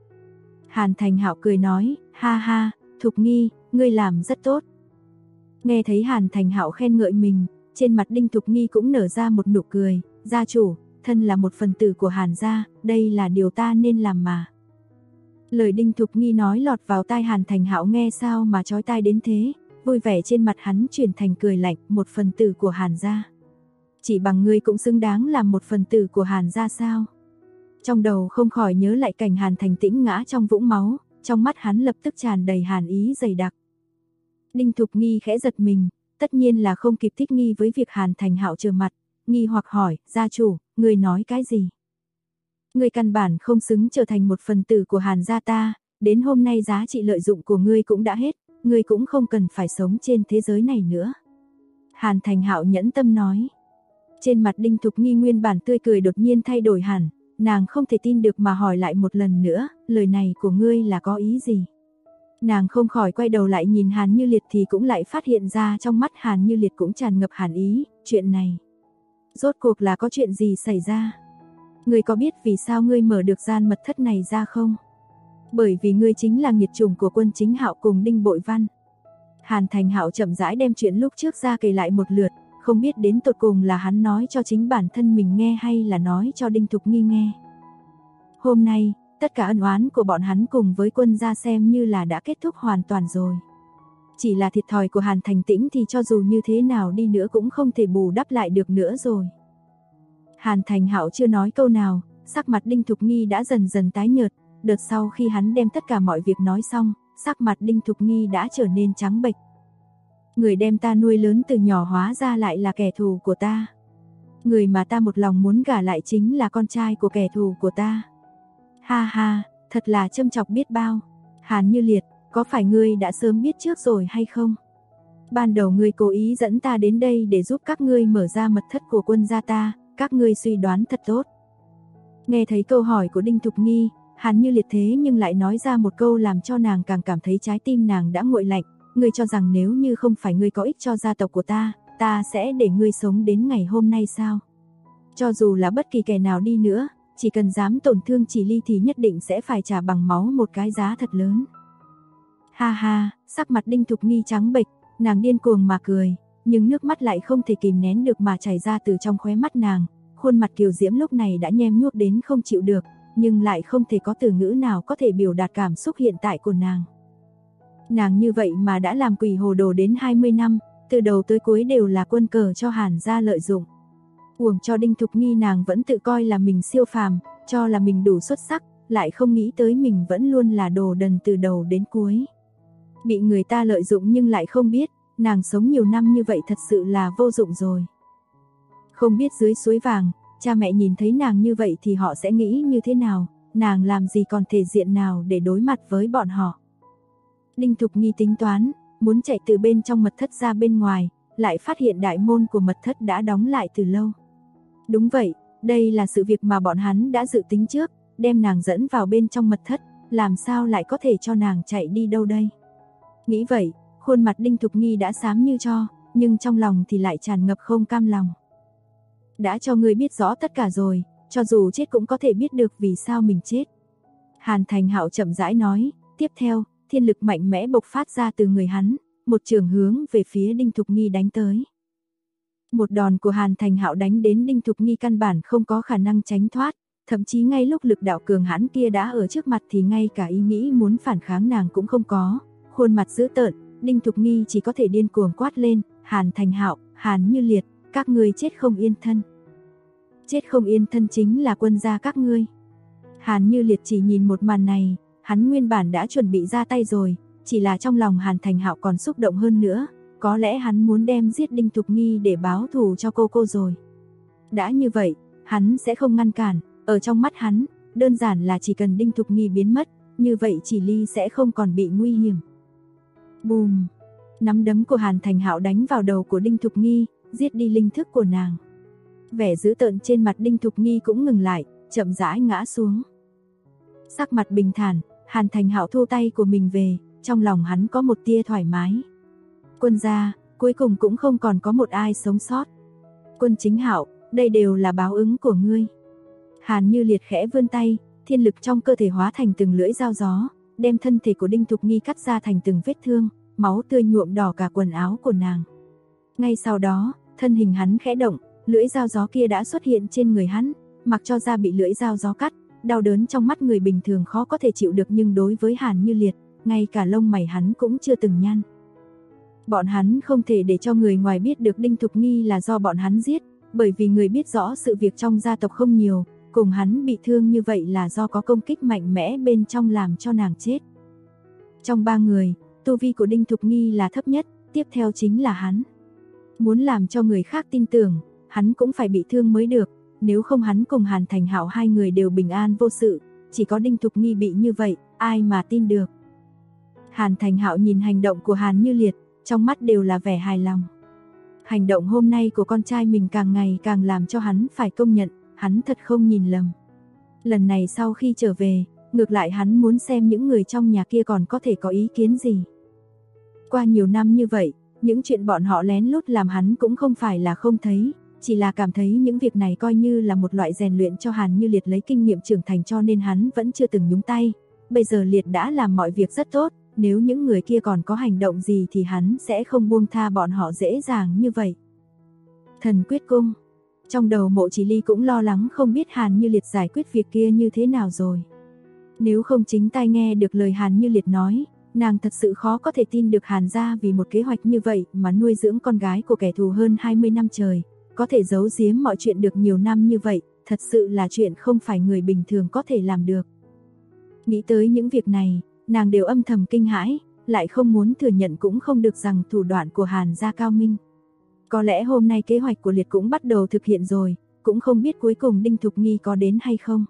[SPEAKER 2] Hàn Thành Hạo cười nói, ha ha, Thục Nghi, ngươi làm rất tốt. Nghe thấy Hàn Thành Hạo khen ngợi mình, trên mặt Đinh Thục Nghi cũng nở ra một nụ cười, gia chủ, thân là một phần tử của Hàn gia, đây là điều ta nên làm mà. Lời Đinh Thục Nghi nói lọt vào tai Hàn Thành Hạo nghe sao mà chói tai đến thế, vui vẻ trên mặt hắn chuyển thành cười lạnh, một phần tử của Hàn gia. Chỉ bằng ngươi cũng xứng đáng làm một phần tử của Hàn gia sao? Trong đầu không khỏi nhớ lại cảnh Hàn Thành Tĩnh ngã trong vũng máu, trong mắt hắn lập tức tràn đầy hàn ý dày đặc. Đinh Thục Nghi khẽ giật mình, tất nhiên là không kịp thích nghi với việc Hàn Thành Hạo trơ mặt, nghi hoặc hỏi, gia chủ, ngươi nói cái gì? Ngươi căn bản không xứng trở thành một phần tử của Hàn gia ta, đến hôm nay giá trị lợi dụng của ngươi cũng đã hết, ngươi cũng không cần phải sống trên thế giới này nữa. Hàn Thành Hạo nhẫn tâm nói. Trên mặt Đinh Thục Nghi nguyên bản tươi cười đột nhiên thay đổi hẳn, nàng không thể tin được mà hỏi lại một lần nữa, lời này của ngươi là có ý gì? Nàng không khỏi quay đầu lại nhìn Hàn Như Liệt thì cũng lại phát hiện ra trong mắt Hàn Như Liệt cũng tràn ngập hàn ý, chuyện này. Rốt cuộc là có chuyện gì xảy ra? Ngươi có biết vì sao ngươi mở được gian mật thất này ra không? Bởi vì ngươi chính là nghiệt chủng của Quân Chính Hạo cùng Đinh Bội Văn. Hàn Thành Hạo chậm rãi đem chuyện lúc trước ra kể lại một lượt, không biết đến tột cùng là hắn nói cho chính bản thân mình nghe hay là nói cho Đinh Thục Nghi nghe. Hôm nay, tất cả ân oán của bọn hắn cùng với quân gia xem như là đã kết thúc hoàn toàn rồi. Chỉ là thiệt thòi của Hàn Thành Tĩnh thì cho dù như thế nào đi nữa cũng không thể bù đắp lại được nữa rồi. Hàn Thành Hạo chưa nói câu nào, sắc mặt Đinh Thục Nghi đã dần dần tái nhợt, đợt sau khi hắn đem tất cả mọi việc nói xong, sắc mặt Đinh Thục Nghi đã trở nên trắng bệch. Người đem ta nuôi lớn từ nhỏ hóa ra lại là kẻ thù của ta. Người mà ta một lòng muốn gả lại chính là con trai của kẻ thù của ta. Ha ha, thật là châm chọc biết bao. Hàn Như Liệt, có phải ngươi đã sớm biết trước rồi hay không? Ban đầu ngươi cố ý dẫn ta đến đây để giúp các ngươi mở ra mật thất của quân gia ta, các ngươi suy đoán thật tốt. Nghe thấy câu hỏi của Đinh Thục Nghi, Hàn Như Liệt thế nhưng lại nói ra một câu làm cho nàng càng cảm thấy trái tim nàng đã nguội lạnh. Ngươi cho rằng nếu như không phải ngươi có ích cho gia tộc của ta, ta sẽ để ngươi sống đến ngày hôm nay sao? Cho dù là bất kỳ kẻ nào đi nữa, chỉ cần dám tổn thương Chỉ Ly thì nhất định sẽ phải trả bằng máu một cái giá thật lớn. Ha ha, sắc mặt Đinh Thục Nghi trắng bệch, nàng điên cuồng mà cười, nhưng nước mắt lại không thể kìm nén được mà chảy ra từ trong khóe mắt nàng. Khuôn mặt kiều diễm lúc này đã nhem nhuốc đến không chịu được, nhưng lại không thể có từ ngữ nào có thể biểu đạt cảm xúc hiện tại của nàng. Nàng như vậy mà đã làm quỷ hồ đồ đến 20 năm, từ đầu tới cuối đều là quân cờ cho Hàn gia lợi dụng. Uổng cho Đinh Thục Nghi nàng vẫn tự coi là mình siêu phàm, cho là mình đủ xuất sắc, lại không nghĩ tới mình vẫn luôn là đồ đần từ đầu đến cuối. Bị người ta lợi dụng nhưng lại không biết, nàng sống nhiều năm như vậy thật sự là vô dụng rồi. Không biết dưới suối vàng, cha mẹ nhìn thấy nàng như vậy thì họ sẽ nghĩ như thế nào, nàng làm gì còn thể diện nào để đối mặt với bọn họ. Đinh Thục Nghi tính toán, muốn chạy từ bên trong mật thất ra bên ngoài, lại phát hiện đại môn của mật thất đã đóng lại từ lâu. Đúng vậy, đây là sự việc mà bọn hắn đã dự tính trước, đem nàng dẫn vào bên trong mật thất, làm sao lại có thể cho nàng chạy đi đâu đây. Nghĩ vậy, khuôn mặt Đinh Thục Nghi đã xám như tro, nhưng trong lòng thì lại tràn ngập không cam lòng. Đã cho ngươi biết rõ tất cả rồi, cho dù chết cũng có thể biết được vì sao mình chết. Hàn Thành Hạo chậm rãi nói, tiếp theo, thiên lực mạnh mẽ bộc phát ra từ người hắn, một trường hướng về phía Đinh Thục Nghi đánh tới. Một đòn của Hàn Thành Hạo đánh đến Đinh Thục Nghi căn bản không có khả năng tránh thoát, thậm chí ngay lúc lực đạo cường hãn kia đã ở trước mặt thì ngay cả ý nghĩ muốn phản kháng nàng cũng không có. Khuôn mặt dữ tợn, Đinh Thục Nghi chỉ có thể điên cuồng quát lên, Hàn Thành Hạo, Hàn Như Liệt, các ngươi chết không yên thân. Chết không yên thân chính là quân gia các ngươi. Hàn Như Liệt chỉ nhìn một màn này, hắn nguyên bản đã chuẩn bị ra tay rồi, chỉ là trong lòng Hàn Thành Hạo còn xúc động hơn nữa, có lẽ hắn muốn đem giết Đinh Thục Nghi để báo thù cho cô rồi. Đã như vậy, hắn sẽ không ngăn cản, ở trong mắt hắn, đơn giản là chỉ cần Đinh Thục Nghi biến mất, như vậy Chỉ Ly sẽ không còn bị nguy hiểm. Bùm! Nắm đấm của Hàn Thành Hạo đánh vào đầu của Đinh Thục Nghi, giết đi linh thức của nàng. Vẻ dữ tợn trên mặt Đinh Thục Nghi cũng ngừng lại, chậm rãi ngã xuống. Sắc mặt bình thản, Hàn Thành Hạo thu tay của mình về, trong lòng hắn có một tia thoải mái. Quân gia, cuối cùng cũng không còn có một ai sống sót. Quân Chính Hạo, đây đều là báo ứng của ngươi. Hàn Như Liệt khẽ vươn tay, thiên lực trong cơ thể hóa thành từng lưỡi dao gió, đem thân thể của Đinh Thục Nghi cắt ra thành từng vết thương, máu tươi nhuộm đỏ cả quần áo của nàng. Ngay sau đó, thân hình hắn khẽ động, lưỡi dao gió kia đã xuất hiện trên người hắn, mặc cho da bị lưỡi dao gió cắt, đau đớn trong mắt người bình thường khó có thể chịu được, nhưng đối với Hàn Như Liệt, ngay cả lông mày hắn cũng chưa từng nhăn. Bọn hắn không thể để cho người ngoài biết được Đinh Thục Nghi là do bọn hắn giết, bởi vì người biết rõ sự việc trong gia tộc không nhiều, cùng hắn bị thương như vậy là do có công kích mạnh mẽ bên trong làm cho nàng chết. Trong 3 người, tu vi của Đinh Thục Nghi là thấp nhất, tiếp theo chính là hắn. Muốn làm cho người khác tin tưởng, hắn cũng phải bị thương mới được, nếu không hắn cùng Hàn Thành Hạo hai người đều bình an vô sự, chỉ có Đinh Thục Nghi bị như vậy, ai mà tin được. Hàn Thành Hạo nhìn hành động của Hàn Như Liệt, trong mắt đều là vẻ hài lòng. Hành động hôm nay của con trai mình càng ngày càng làm cho hắn phải công nhận, hắn thật không nhìn lầm. Lần này sau khi trở về, ngược lại hắn muốn xem những người trong nhà kia còn có thể có ý kiến gì. Qua nhiều năm như vậy, những chuyện bọn họ lén lút làm hắn cũng không phải là không thấy, chỉ là cảm thấy những việc này coi như là một loại rèn luyện cho Hàn Như Liệt lấy kinh nghiệm trưởng thành, cho nên hắn vẫn chưa từng nhúng tay. Bây giờ Liệt đã làm mọi việc rất tốt, nếu những người kia còn có hành động gì thì hắn sẽ không buông tha bọn họ dễ dàng như vậy. Thần quyết cung. Trong đầu Mộ Chỉ Ly cũng lo lắng không biết Hàn Như Liệt giải quyết việc kia như thế nào rồi. Nếu không chính tai nghe được lời Hàn Như Liệt nói, nàng thật sự khó có thể tin được Hàn gia vì một kế hoạch như vậy mà nuôi dưỡng con gái của kẻ thù hơn 20 năm trời, có thể giấu giếm mọi chuyện được nhiều năm như vậy, thật sự là chuyện không phải người bình thường có thể làm được. Nghĩ tới những việc này, nàng đều âm thầm kinh hãi, lại không muốn thừa nhận cũng không được rằng thủ đoạn của Hàn gia cao minh. Có lẽ hôm nay kế hoạch của Liệt cũng bắt đầu thực hiện rồi, cũng không biết cuối cùng Đinh Thục Nghi có đến hay không.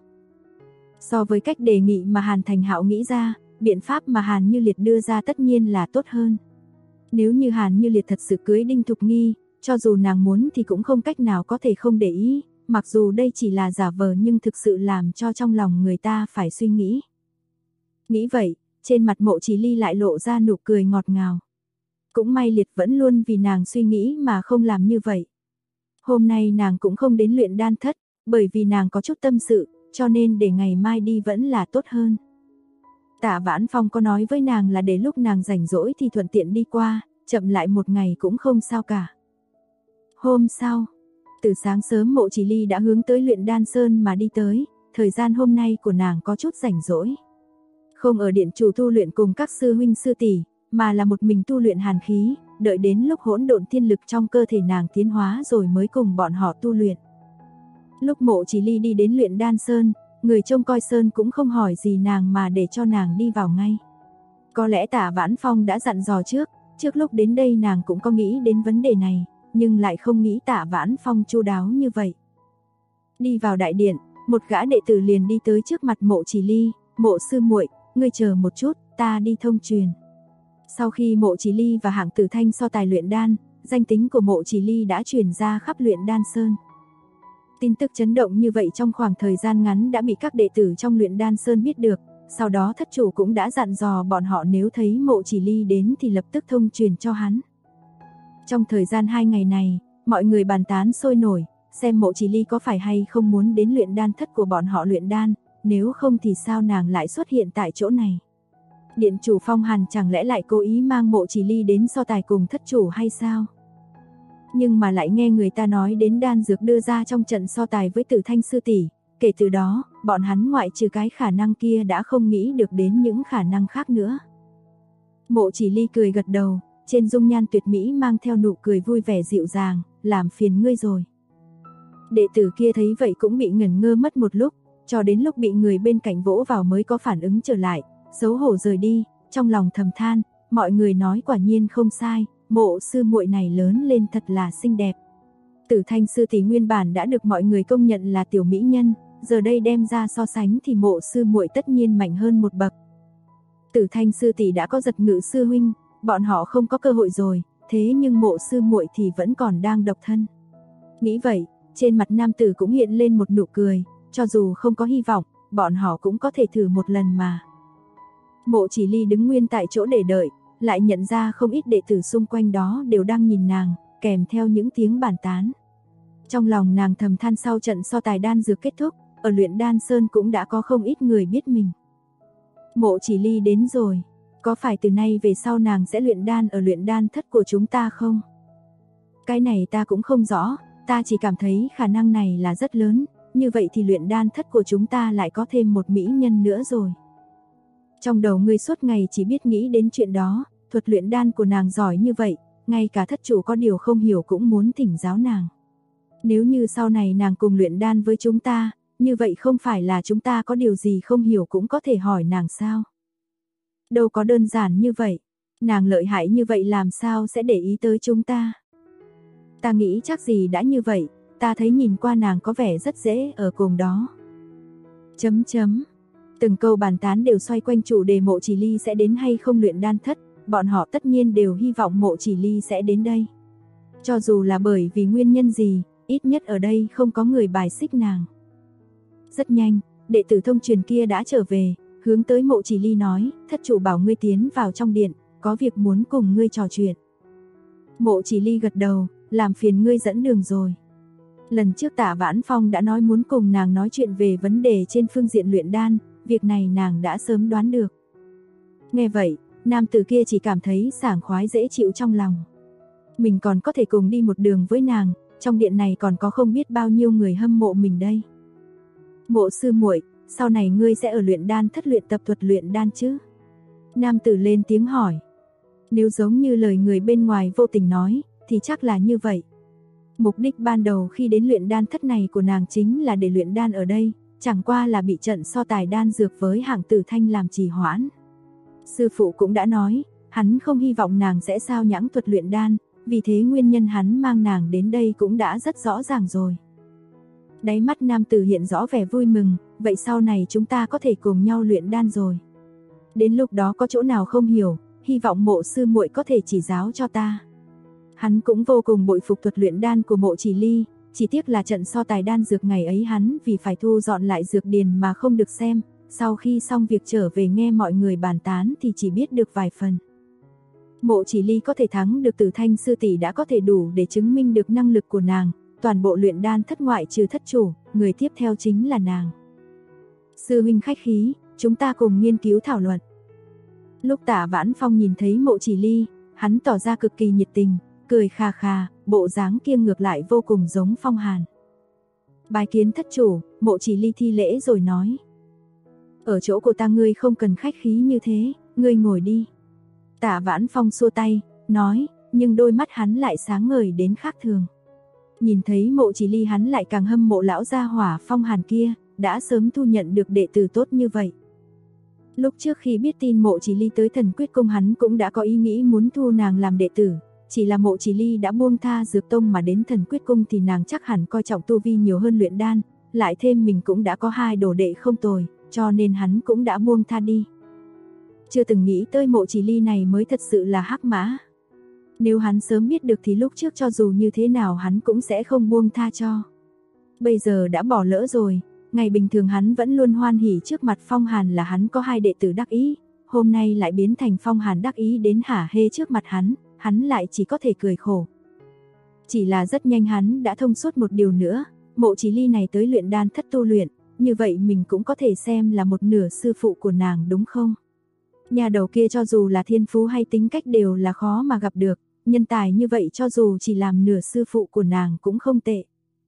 [SPEAKER 2] So với cách đề nghị mà Hàn Thành Hạo nghĩ ra, biện pháp mà Hàn Như Liệt đưa ra tất nhiên là tốt hơn. Nếu như Hàn Như Liệt thật sự cưới Đinh Thục Nghi, cho dù nàng muốn thì cũng không cách nào có thể không để ý, mặc dù đây chỉ là giả vờ nhưng thực sự làm cho trong lòng người ta phải suy nghĩ. Nghĩ vậy, trên mặt Mộ Chỉ Ly lại lộ ra nụ cười ngọt ngào. Cũng may Liệt vẫn luôn vì nàng suy nghĩ mà không làm như vậy. Hôm nay nàng cũng không đến luyện đan thất, bởi vì nàng có chút tâm sự, cho nên để ngày mai đi vẫn là tốt hơn. Tạ Vãn Phong có nói với nàng là để lúc nàng rảnh rỗi thì thuận tiện đi qua, chậm lại một ngày cũng không sao cả. Hôm sau, từ sáng sớm Mộ Chỉ Ly đã hướng tới Luyện Đan Sơn mà đi tới, thời gian hôm nay của nàng có chút rảnh rỗi. Không ở điện chủ tu luyện cùng các sư huynh sư tỷ, mà là một mình tu luyện hàn khí, đợi đến lúc hỗn độn thiên lực trong cơ thể nàng tiến hóa rồi mới cùng bọn họ tu luyện. Lúc Mộ Chỉ Ly đi đến Luyện Đan Sơn, người trông coi Sơn cũng không hỏi gì nàng mà để cho nàng đi vào ngay. Có lẽ Tạ Vãn Phong đã dặn dò trước lúc đến đây nàng cũng có nghĩ đến vấn đề này, nhưng lại không nghĩ Tạ Vãn Phong chu đáo như vậy. Đi vào đại điện, một gã đệ tử liền đi tới trước mặt Mộ Chỉ Ly, "Mộ sư muội, ngươi chờ một chút, ta đi thông truyền." Sau khi Mộ Chỉ Ly và Hạng Tử Thanh so tài luyện đan, danh tính của Mộ Chỉ Ly đã truyền ra khắp Luyện Đan Sơn. Tin tức chấn động như vậy trong khoảng thời gian ngắn đã bị các đệ tử trong Luyện Đan Sơn biết được, sau đó thất chủ cũng đã dặn dò bọn họ nếu thấy Mộ Chỉ Ly đến thì lập tức thông truyền cho hắn. Trong thời gian 2 ngày này, mọi người bàn tán sôi nổi, xem Mộ Chỉ Ly có phải hay không muốn đến luyện đan thất của bọn họ luyện đan, nếu không thì sao nàng lại xuất hiện tại chỗ này. Điện chủ Phong Hàn chẳng lẽ lại cố ý mang Mộ Chỉ Ly đến so tài cùng thất chủ hay sao? Nhưng mà lại nghe người ta nói đến đan dược đưa ra trong trận so tài với Tử Thanh sư tỷ, kể từ đó, bọn hắn ngoại trừ cái khả năng kia đã không nghĩ được đến những khả năng khác nữa. Mộ Chỉ Ly cười gật đầu, trên dung nhan tuyệt mỹ mang theo nụ cười vui vẻ dịu dàng, "Làm phiền ngươi rồi." Đệ tử kia thấy vậy cũng bị ngẩn ngơ mất một lúc, cho đến lúc bị người bên cạnh vỗ vào mới có phản ứng trở lại, xấu hổ rời đi, trong lòng thầm than, mọi người nói quả nhiên không sai, Mộ sư muội này lớn lên thật là xinh đẹp. Tử Thanh sư tỷ nguyên bản đã được mọi người công nhận là tiểu mỹ nhân, giờ đây đem ra so sánh thì Mộ sư muội tất nhiên mạnh hơn một bậc. Tử Thanh sư tỷ đã có Giật Ngự sư huynh, bọn họ không có cơ hội rồi, thế nhưng Mộ sư muội thì vẫn còn đang độc thân. Nghĩ vậy, trên mặt nam tử cũng hiện lên một nụ cười, cho dù không có hy vọng, bọn họ cũng có thể thử một lần mà. Mộ Chỉ Ly đứng nguyên tại chỗ để đợi, lại nhận ra không ít đệ tử xung quanh đó đều đang nhìn nàng, kèm theo những tiếng bàn tán. Trong lòng nàng thầm than sau trận so tài đan dược kết thúc, ở Luyện Đan Sơn cũng đã có không ít người biết mình. Mộ Chỉ Ly đến rồi, có phải từ nay về sau nàng sẽ luyện đan ở luyện đan thất của chúng ta không? Cái này ta cũng không rõ, ta chỉ cảm thấy khả năng này là rất lớn, như vậy thì luyện đan thất của chúng ta lại có thêm một mỹ nhân nữa rồi. Trong đầu ngươi suốt ngày chỉ biết nghĩ đến chuyện đó, thuật luyện đan của nàng giỏi như vậy, ngay cả thất chủ có điều không hiểu cũng muốn thỉnh giáo nàng. Nếu như sau này nàng cùng luyện đan với chúng ta, như vậy không phải là chúng ta có điều gì không hiểu cũng có thể hỏi nàng sao? Đâu có đơn giản như vậy, nàng lợi hại như vậy làm sao sẽ để ý tới chúng ta? Ta nghĩ chắc gì đã như vậy, ta thấy nhìn qua nàng có vẻ rất dễ ở cùng đó. Từng câu bàn tán đều xoay quanh chủ đề Mộ Chỉ Ly sẽ đến hay không luyện đan thất, bọn họ tất nhiên đều hy vọng Mộ Chỉ Ly sẽ đến đây. Cho dù là bởi vì nguyên nhân gì, ít nhất ở đây không có người bài xích nàng. Rất nhanh, đệ tử thông truyền kia đã trở về, hướng tới Mộ Chỉ Ly nói, thất chủ bảo ngươi tiến vào trong điện, có việc muốn cùng ngươi trò chuyện. Mộ Chỉ Ly gật đầu, làm phiền ngươi dẫn đường rồi. Lần trước Tạ Vãn Phong đã nói muốn cùng nàng nói chuyện về vấn đề trên phương diện luyện đan, việc này nàng đã sớm đoán được. Nghe vậy, nam tử kia chỉ cảm thấy sảng khoái dễ chịu trong lòng. Mình còn có thể cùng đi một đường với nàng, trong điện này còn có không biết bao nhiêu người hâm mộ mình đây. Mộ sư muội, sau này ngươi sẽ ở luyện đan thất luyện tập thuật luyện đan chứ? Nam tử lên tiếng hỏi. Nếu giống như lời người bên ngoài vô tình nói, thì chắc là như vậy. Mục đích ban đầu khi đến luyện đan thất này của nàng chính là để luyện đan ở đây, chẳng qua là bị trận so tài đan dược với Hạng Tử Thanh làm trì hoãn. Sư phụ cũng đã nói, hắn không hy vọng nàng sẽ sao nhãng thuật luyện đan, vì thế nguyên nhân hắn mang nàng đến đây cũng đã rất rõ ràng rồi. Đáy mắt nam tử hiện rõ vẻ vui mừng, vậy sau này chúng ta có thể cùng nhau luyện đan rồi. Đến lúc đó có chỗ nào không hiểu, hy vọng Mộ sư muội có thể chỉ giáo cho ta. Hắn cũng vô cùng bội phục thuật luyện đan của Mộ Chỉ Ly, chỉ tiếc là trận so tài đan dược ngày ấy hắn vì phải thu dọn lại dược điền mà không được xem, sau khi xong việc trở về nghe mọi người bàn tán thì chỉ biết được vài phần. Mộ Chỉ Ly có thể thắng được Tử Thanh sư tỷ đã có thể đủ để chứng minh được năng lực của nàng, toàn bộ luyện đan thất ngoại trừ thất chủ, người tiếp theo chính là nàng. Sư huynh khách khí, chúng ta cùng nghiên cứu thảo luận. Lúc Tạ Vãn Phong nhìn thấy Mộ Chỉ Ly, hắn tỏ ra cực kỳ nhiệt tình, cười khà khà, bộ dáng kia ngược lại vô cùng giống Phong Hàn. Bái kiến thất chủ, Mộ Chỉ Ly thi lễ rồi nói. Ở chỗ của ta ngươi không cần khách khí như thế, ngươi ngồi đi. Tạ Vãn Phong xua tay, nói, nhưng đôi mắt hắn lại sáng ngời đến khác thường. Nhìn thấy Mộ Chỉ Ly hắn lại càng hâm mộ lão gia hỏa Phong Hàn kia, đã sớm thu nhận được đệ tử tốt như vậy. Lúc trước khi biết tin Mộ Chỉ Ly tới Thần Quyết Cung hắn cũng đã có ý nghĩ muốn thu nàng làm đệ tử, chỉ là Mộ Chỉ Ly đã buông tha Dược Tông mà đến Thần Quyết Cung thì nàng chắc hẳn coi trọng tu vi nhiều hơn luyện đan, lại thêm mình cũng đã có 2 đồ đệ không tồi, cho nên hắn cũng đã buông tha đi. Chưa từng nghĩ tới Mộ Chỉ Ly này mới thật sự là hắc mã. Nếu hắn sớm biết được thì lúc trước cho dù như thế nào hắn cũng sẽ không buông tha cho. Bây giờ đã bỏ lỡ rồi, ngày bình thường hắn vẫn luôn hoan hỉ trước mặt Phong Hàn là hắn có 2 đệ tử đắc ý, hôm nay lại biến thành Phong Hàn đắc ý đến hả hê trước mặt hắn lại chỉ có thể cười khổ. Chỉ là rất nhanh hắn đã thông suốt một điều nữa, Mộ Chỉ Ly này tới luyện đan thất tu luyện, như vậy mình cũng có thể xem là một nửa sư phụ của nàng đúng không? Nhà đầu kia cho dù là thiên phú hay tính cách đều là khó mà gặp được, nhân tài như vậy cho dù chỉ làm nửa sư phụ của nàng cũng không tệ.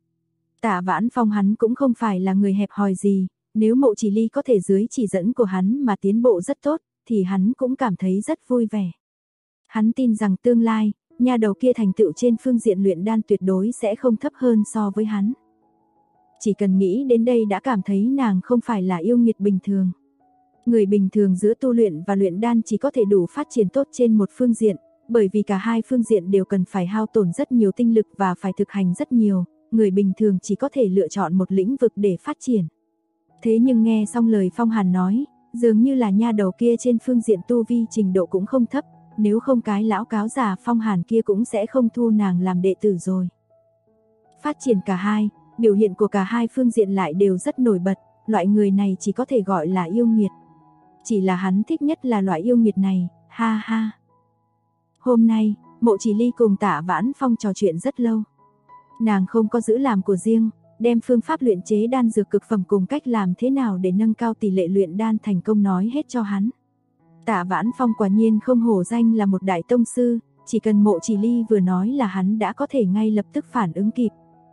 [SPEAKER 2] Tạ Vãn Phong hắn cũng không phải là người hẹp hòi gì, nếu Mộ Chỉ Ly có thể dưới chỉ dẫn của hắn mà tiến bộ rất tốt, thì hắn cũng cảm thấy rất vui vẻ. Hắn tin rằng tương lai, nhà đầu kia thành tựu trên phương diện luyện đan tuyệt đối sẽ không thấp hơn so với hắn. Chỉ cần nghĩ đến đây đã cảm thấy nàng không phải là yêu nghiệt bình thường. Người bình thường giữa tu luyện và luyện đan chỉ có thể đủ phát triển tốt trên một phương diện, bởi vì cả 2 phương diện đều cần phải hao tổn rất nhiều tinh lực và phải thực hành rất nhiều, người bình thường chỉ có thể lựa chọn một lĩnh vực để phát triển. Thế nhưng nghe xong lời Phong Hàn nói, dường như là nha đầu kia trên phương diện tu vi trình độ cũng không thấp, nếu không cái lão cáo già Phong Hàn kia cũng sẽ không thu nàng làm đệ tử rồi. Phát triển cả 2, biểu hiện của cả 2 phương diện lại đều rất nổi bật, loại người này chỉ có thể gọi là yêu nghiệt. Chỉ là hắn thích nhất là loại yêu nghiệt này, ha ha. Hôm nay, Mộ Chỉ Ly cùng Tạ Vãn Phong trò chuyện rất lâu. Nàng không có giữ làm của riêng, đem phương pháp luyện chế đan dược cực phẩm cùng cách làm thế nào để nâng cao tỷ lệ luyện đan thành công nói hết cho hắn. Tạ Vãn Phong quả nhiên không hổ danh là một đại tông sư, chỉ cần Mộ Chỉ Ly vừa nói là hắn đã có thể ngay lập tức phản ứng kịp.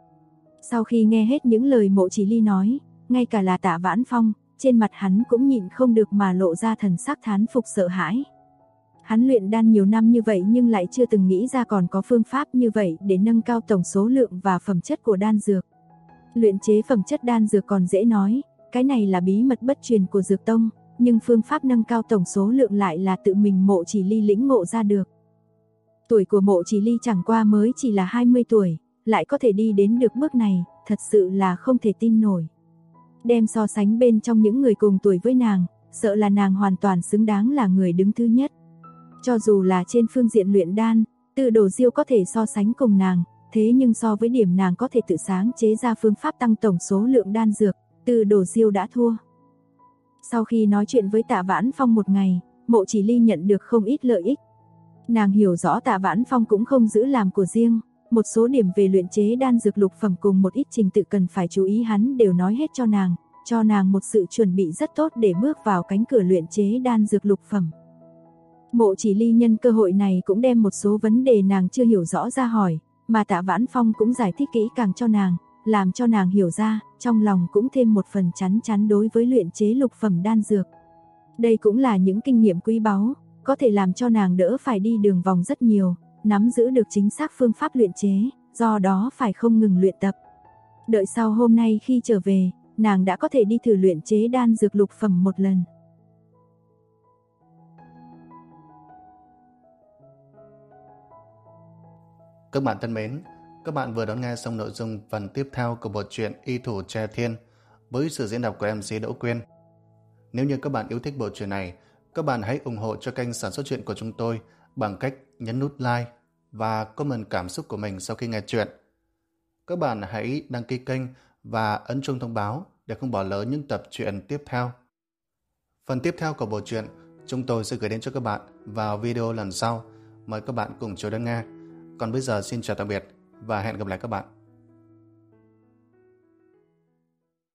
[SPEAKER 2] Sau khi nghe hết những lời Mộ Chỉ Ly nói, ngay cả là Tạ Vãn Phong, trên mặt hắn cũng nhịn không được mà lộ ra thần sắc thán phục sợ hãi. Hắn luyện đan nhiều năm như vậy nhưng lại chưa từng nghĩ ra còn có phương pháp như vậy để nâng cao tổng số lượng và phẩm chất của đan dược. Luyện chế phẩm chất đan dược còn dễ nói, cái này là bí mật bất truyền của Dược Tông, nhưng phương pháp nâng cao tổng số lượng lại là tự mình Mộ Chỉ Ly lĩnh ngộ ra được. Tuổi của Mộ Chỉ Ly chẳng qua mới chỉ là 20 tuổi, lại có thể đi đến được bước này, thật sự là không thể tin nổi. Đem so sánh bên trong những người cùng tuổi với nàng, sợ là nàng hoàn toàn xứng đáng là người đứng thứ nhất. Cho dù là trên phương diện luyện đan, Từ Đồ Diêu có thể so sánh cùng nàng, thế nhưng so với điểm nàng có thể tự sáng chế ra phương pháp tăng tổng số lượng đan dược, Từ Đồ Diêu đã thua. Sau khi nói chuyện với Tạ Vãn Phong một ngày, Mộ Chỉ Ly nhận được không ít lợi ích. Nàng hiểu rõ Tạ Vãn Phong cũng không giữ làm của riêng, một số điểm về luyện chế đan dược lục phẩm cùng một ít trình tự cần phải chú ý hắn đều nói hết cho nàng một sự chuẩn bị rất tốt để bước vào cánh cửa luyện chế đan dược lục phẩm. Mộ Chỉ Ly nhân cơ hội này cũng đem một số vấn đề nàng chưa hiểu rõ ra hỏi, mà Tạ Vãn Phong cũng giải thích kỹ càng cho nàng, làm cho nàng hiểu ra, trong lòng cũng thêm một phần chắn chắn đối với luyện chế lục phẩm đan dược. Đây cũng là những kinh nghiệm quý báu, có thể làm cho nàng đỡ phải đi đường vòng rất nhiều, nắm giữ được chính xác phương pháp luyện chế, do đó phải không ngừng luyện tập. Đợi sau hôm nay khi trở về, nàng đã có thể đi thử luyện chế đan dược lục phẩm một lần.
[SPEAKER 1] Các bạn thân mến, các bạn vừa đón nghe xong nội dung phần tiếp theo của bộ truyện Y Thủ Tre Thiên với sự diễn đọc của MC Đỗ Quyên. Nếu như các bạn yêu thích bộ truyện này, các bạn hãy ủng hộ cho kênh sản xuất truyện của chúng tôi bằng cách nhấn nút like và comment cảm xúc của mình sau khi nghe truyện. Các bạn hãy đăng ký kênh và ấn chuông thông báo để không bỏ lỡ những tập truyện tiếp theo. Phần tiếp theo của bộ truyện chúng tôi sẽ gửi đến cho các bạn vào video lần sau. Mời các bạn cùng chờ đón nghe. Còn bây giờ xin chào tạm biệt và hẹn gặp lại các bạn.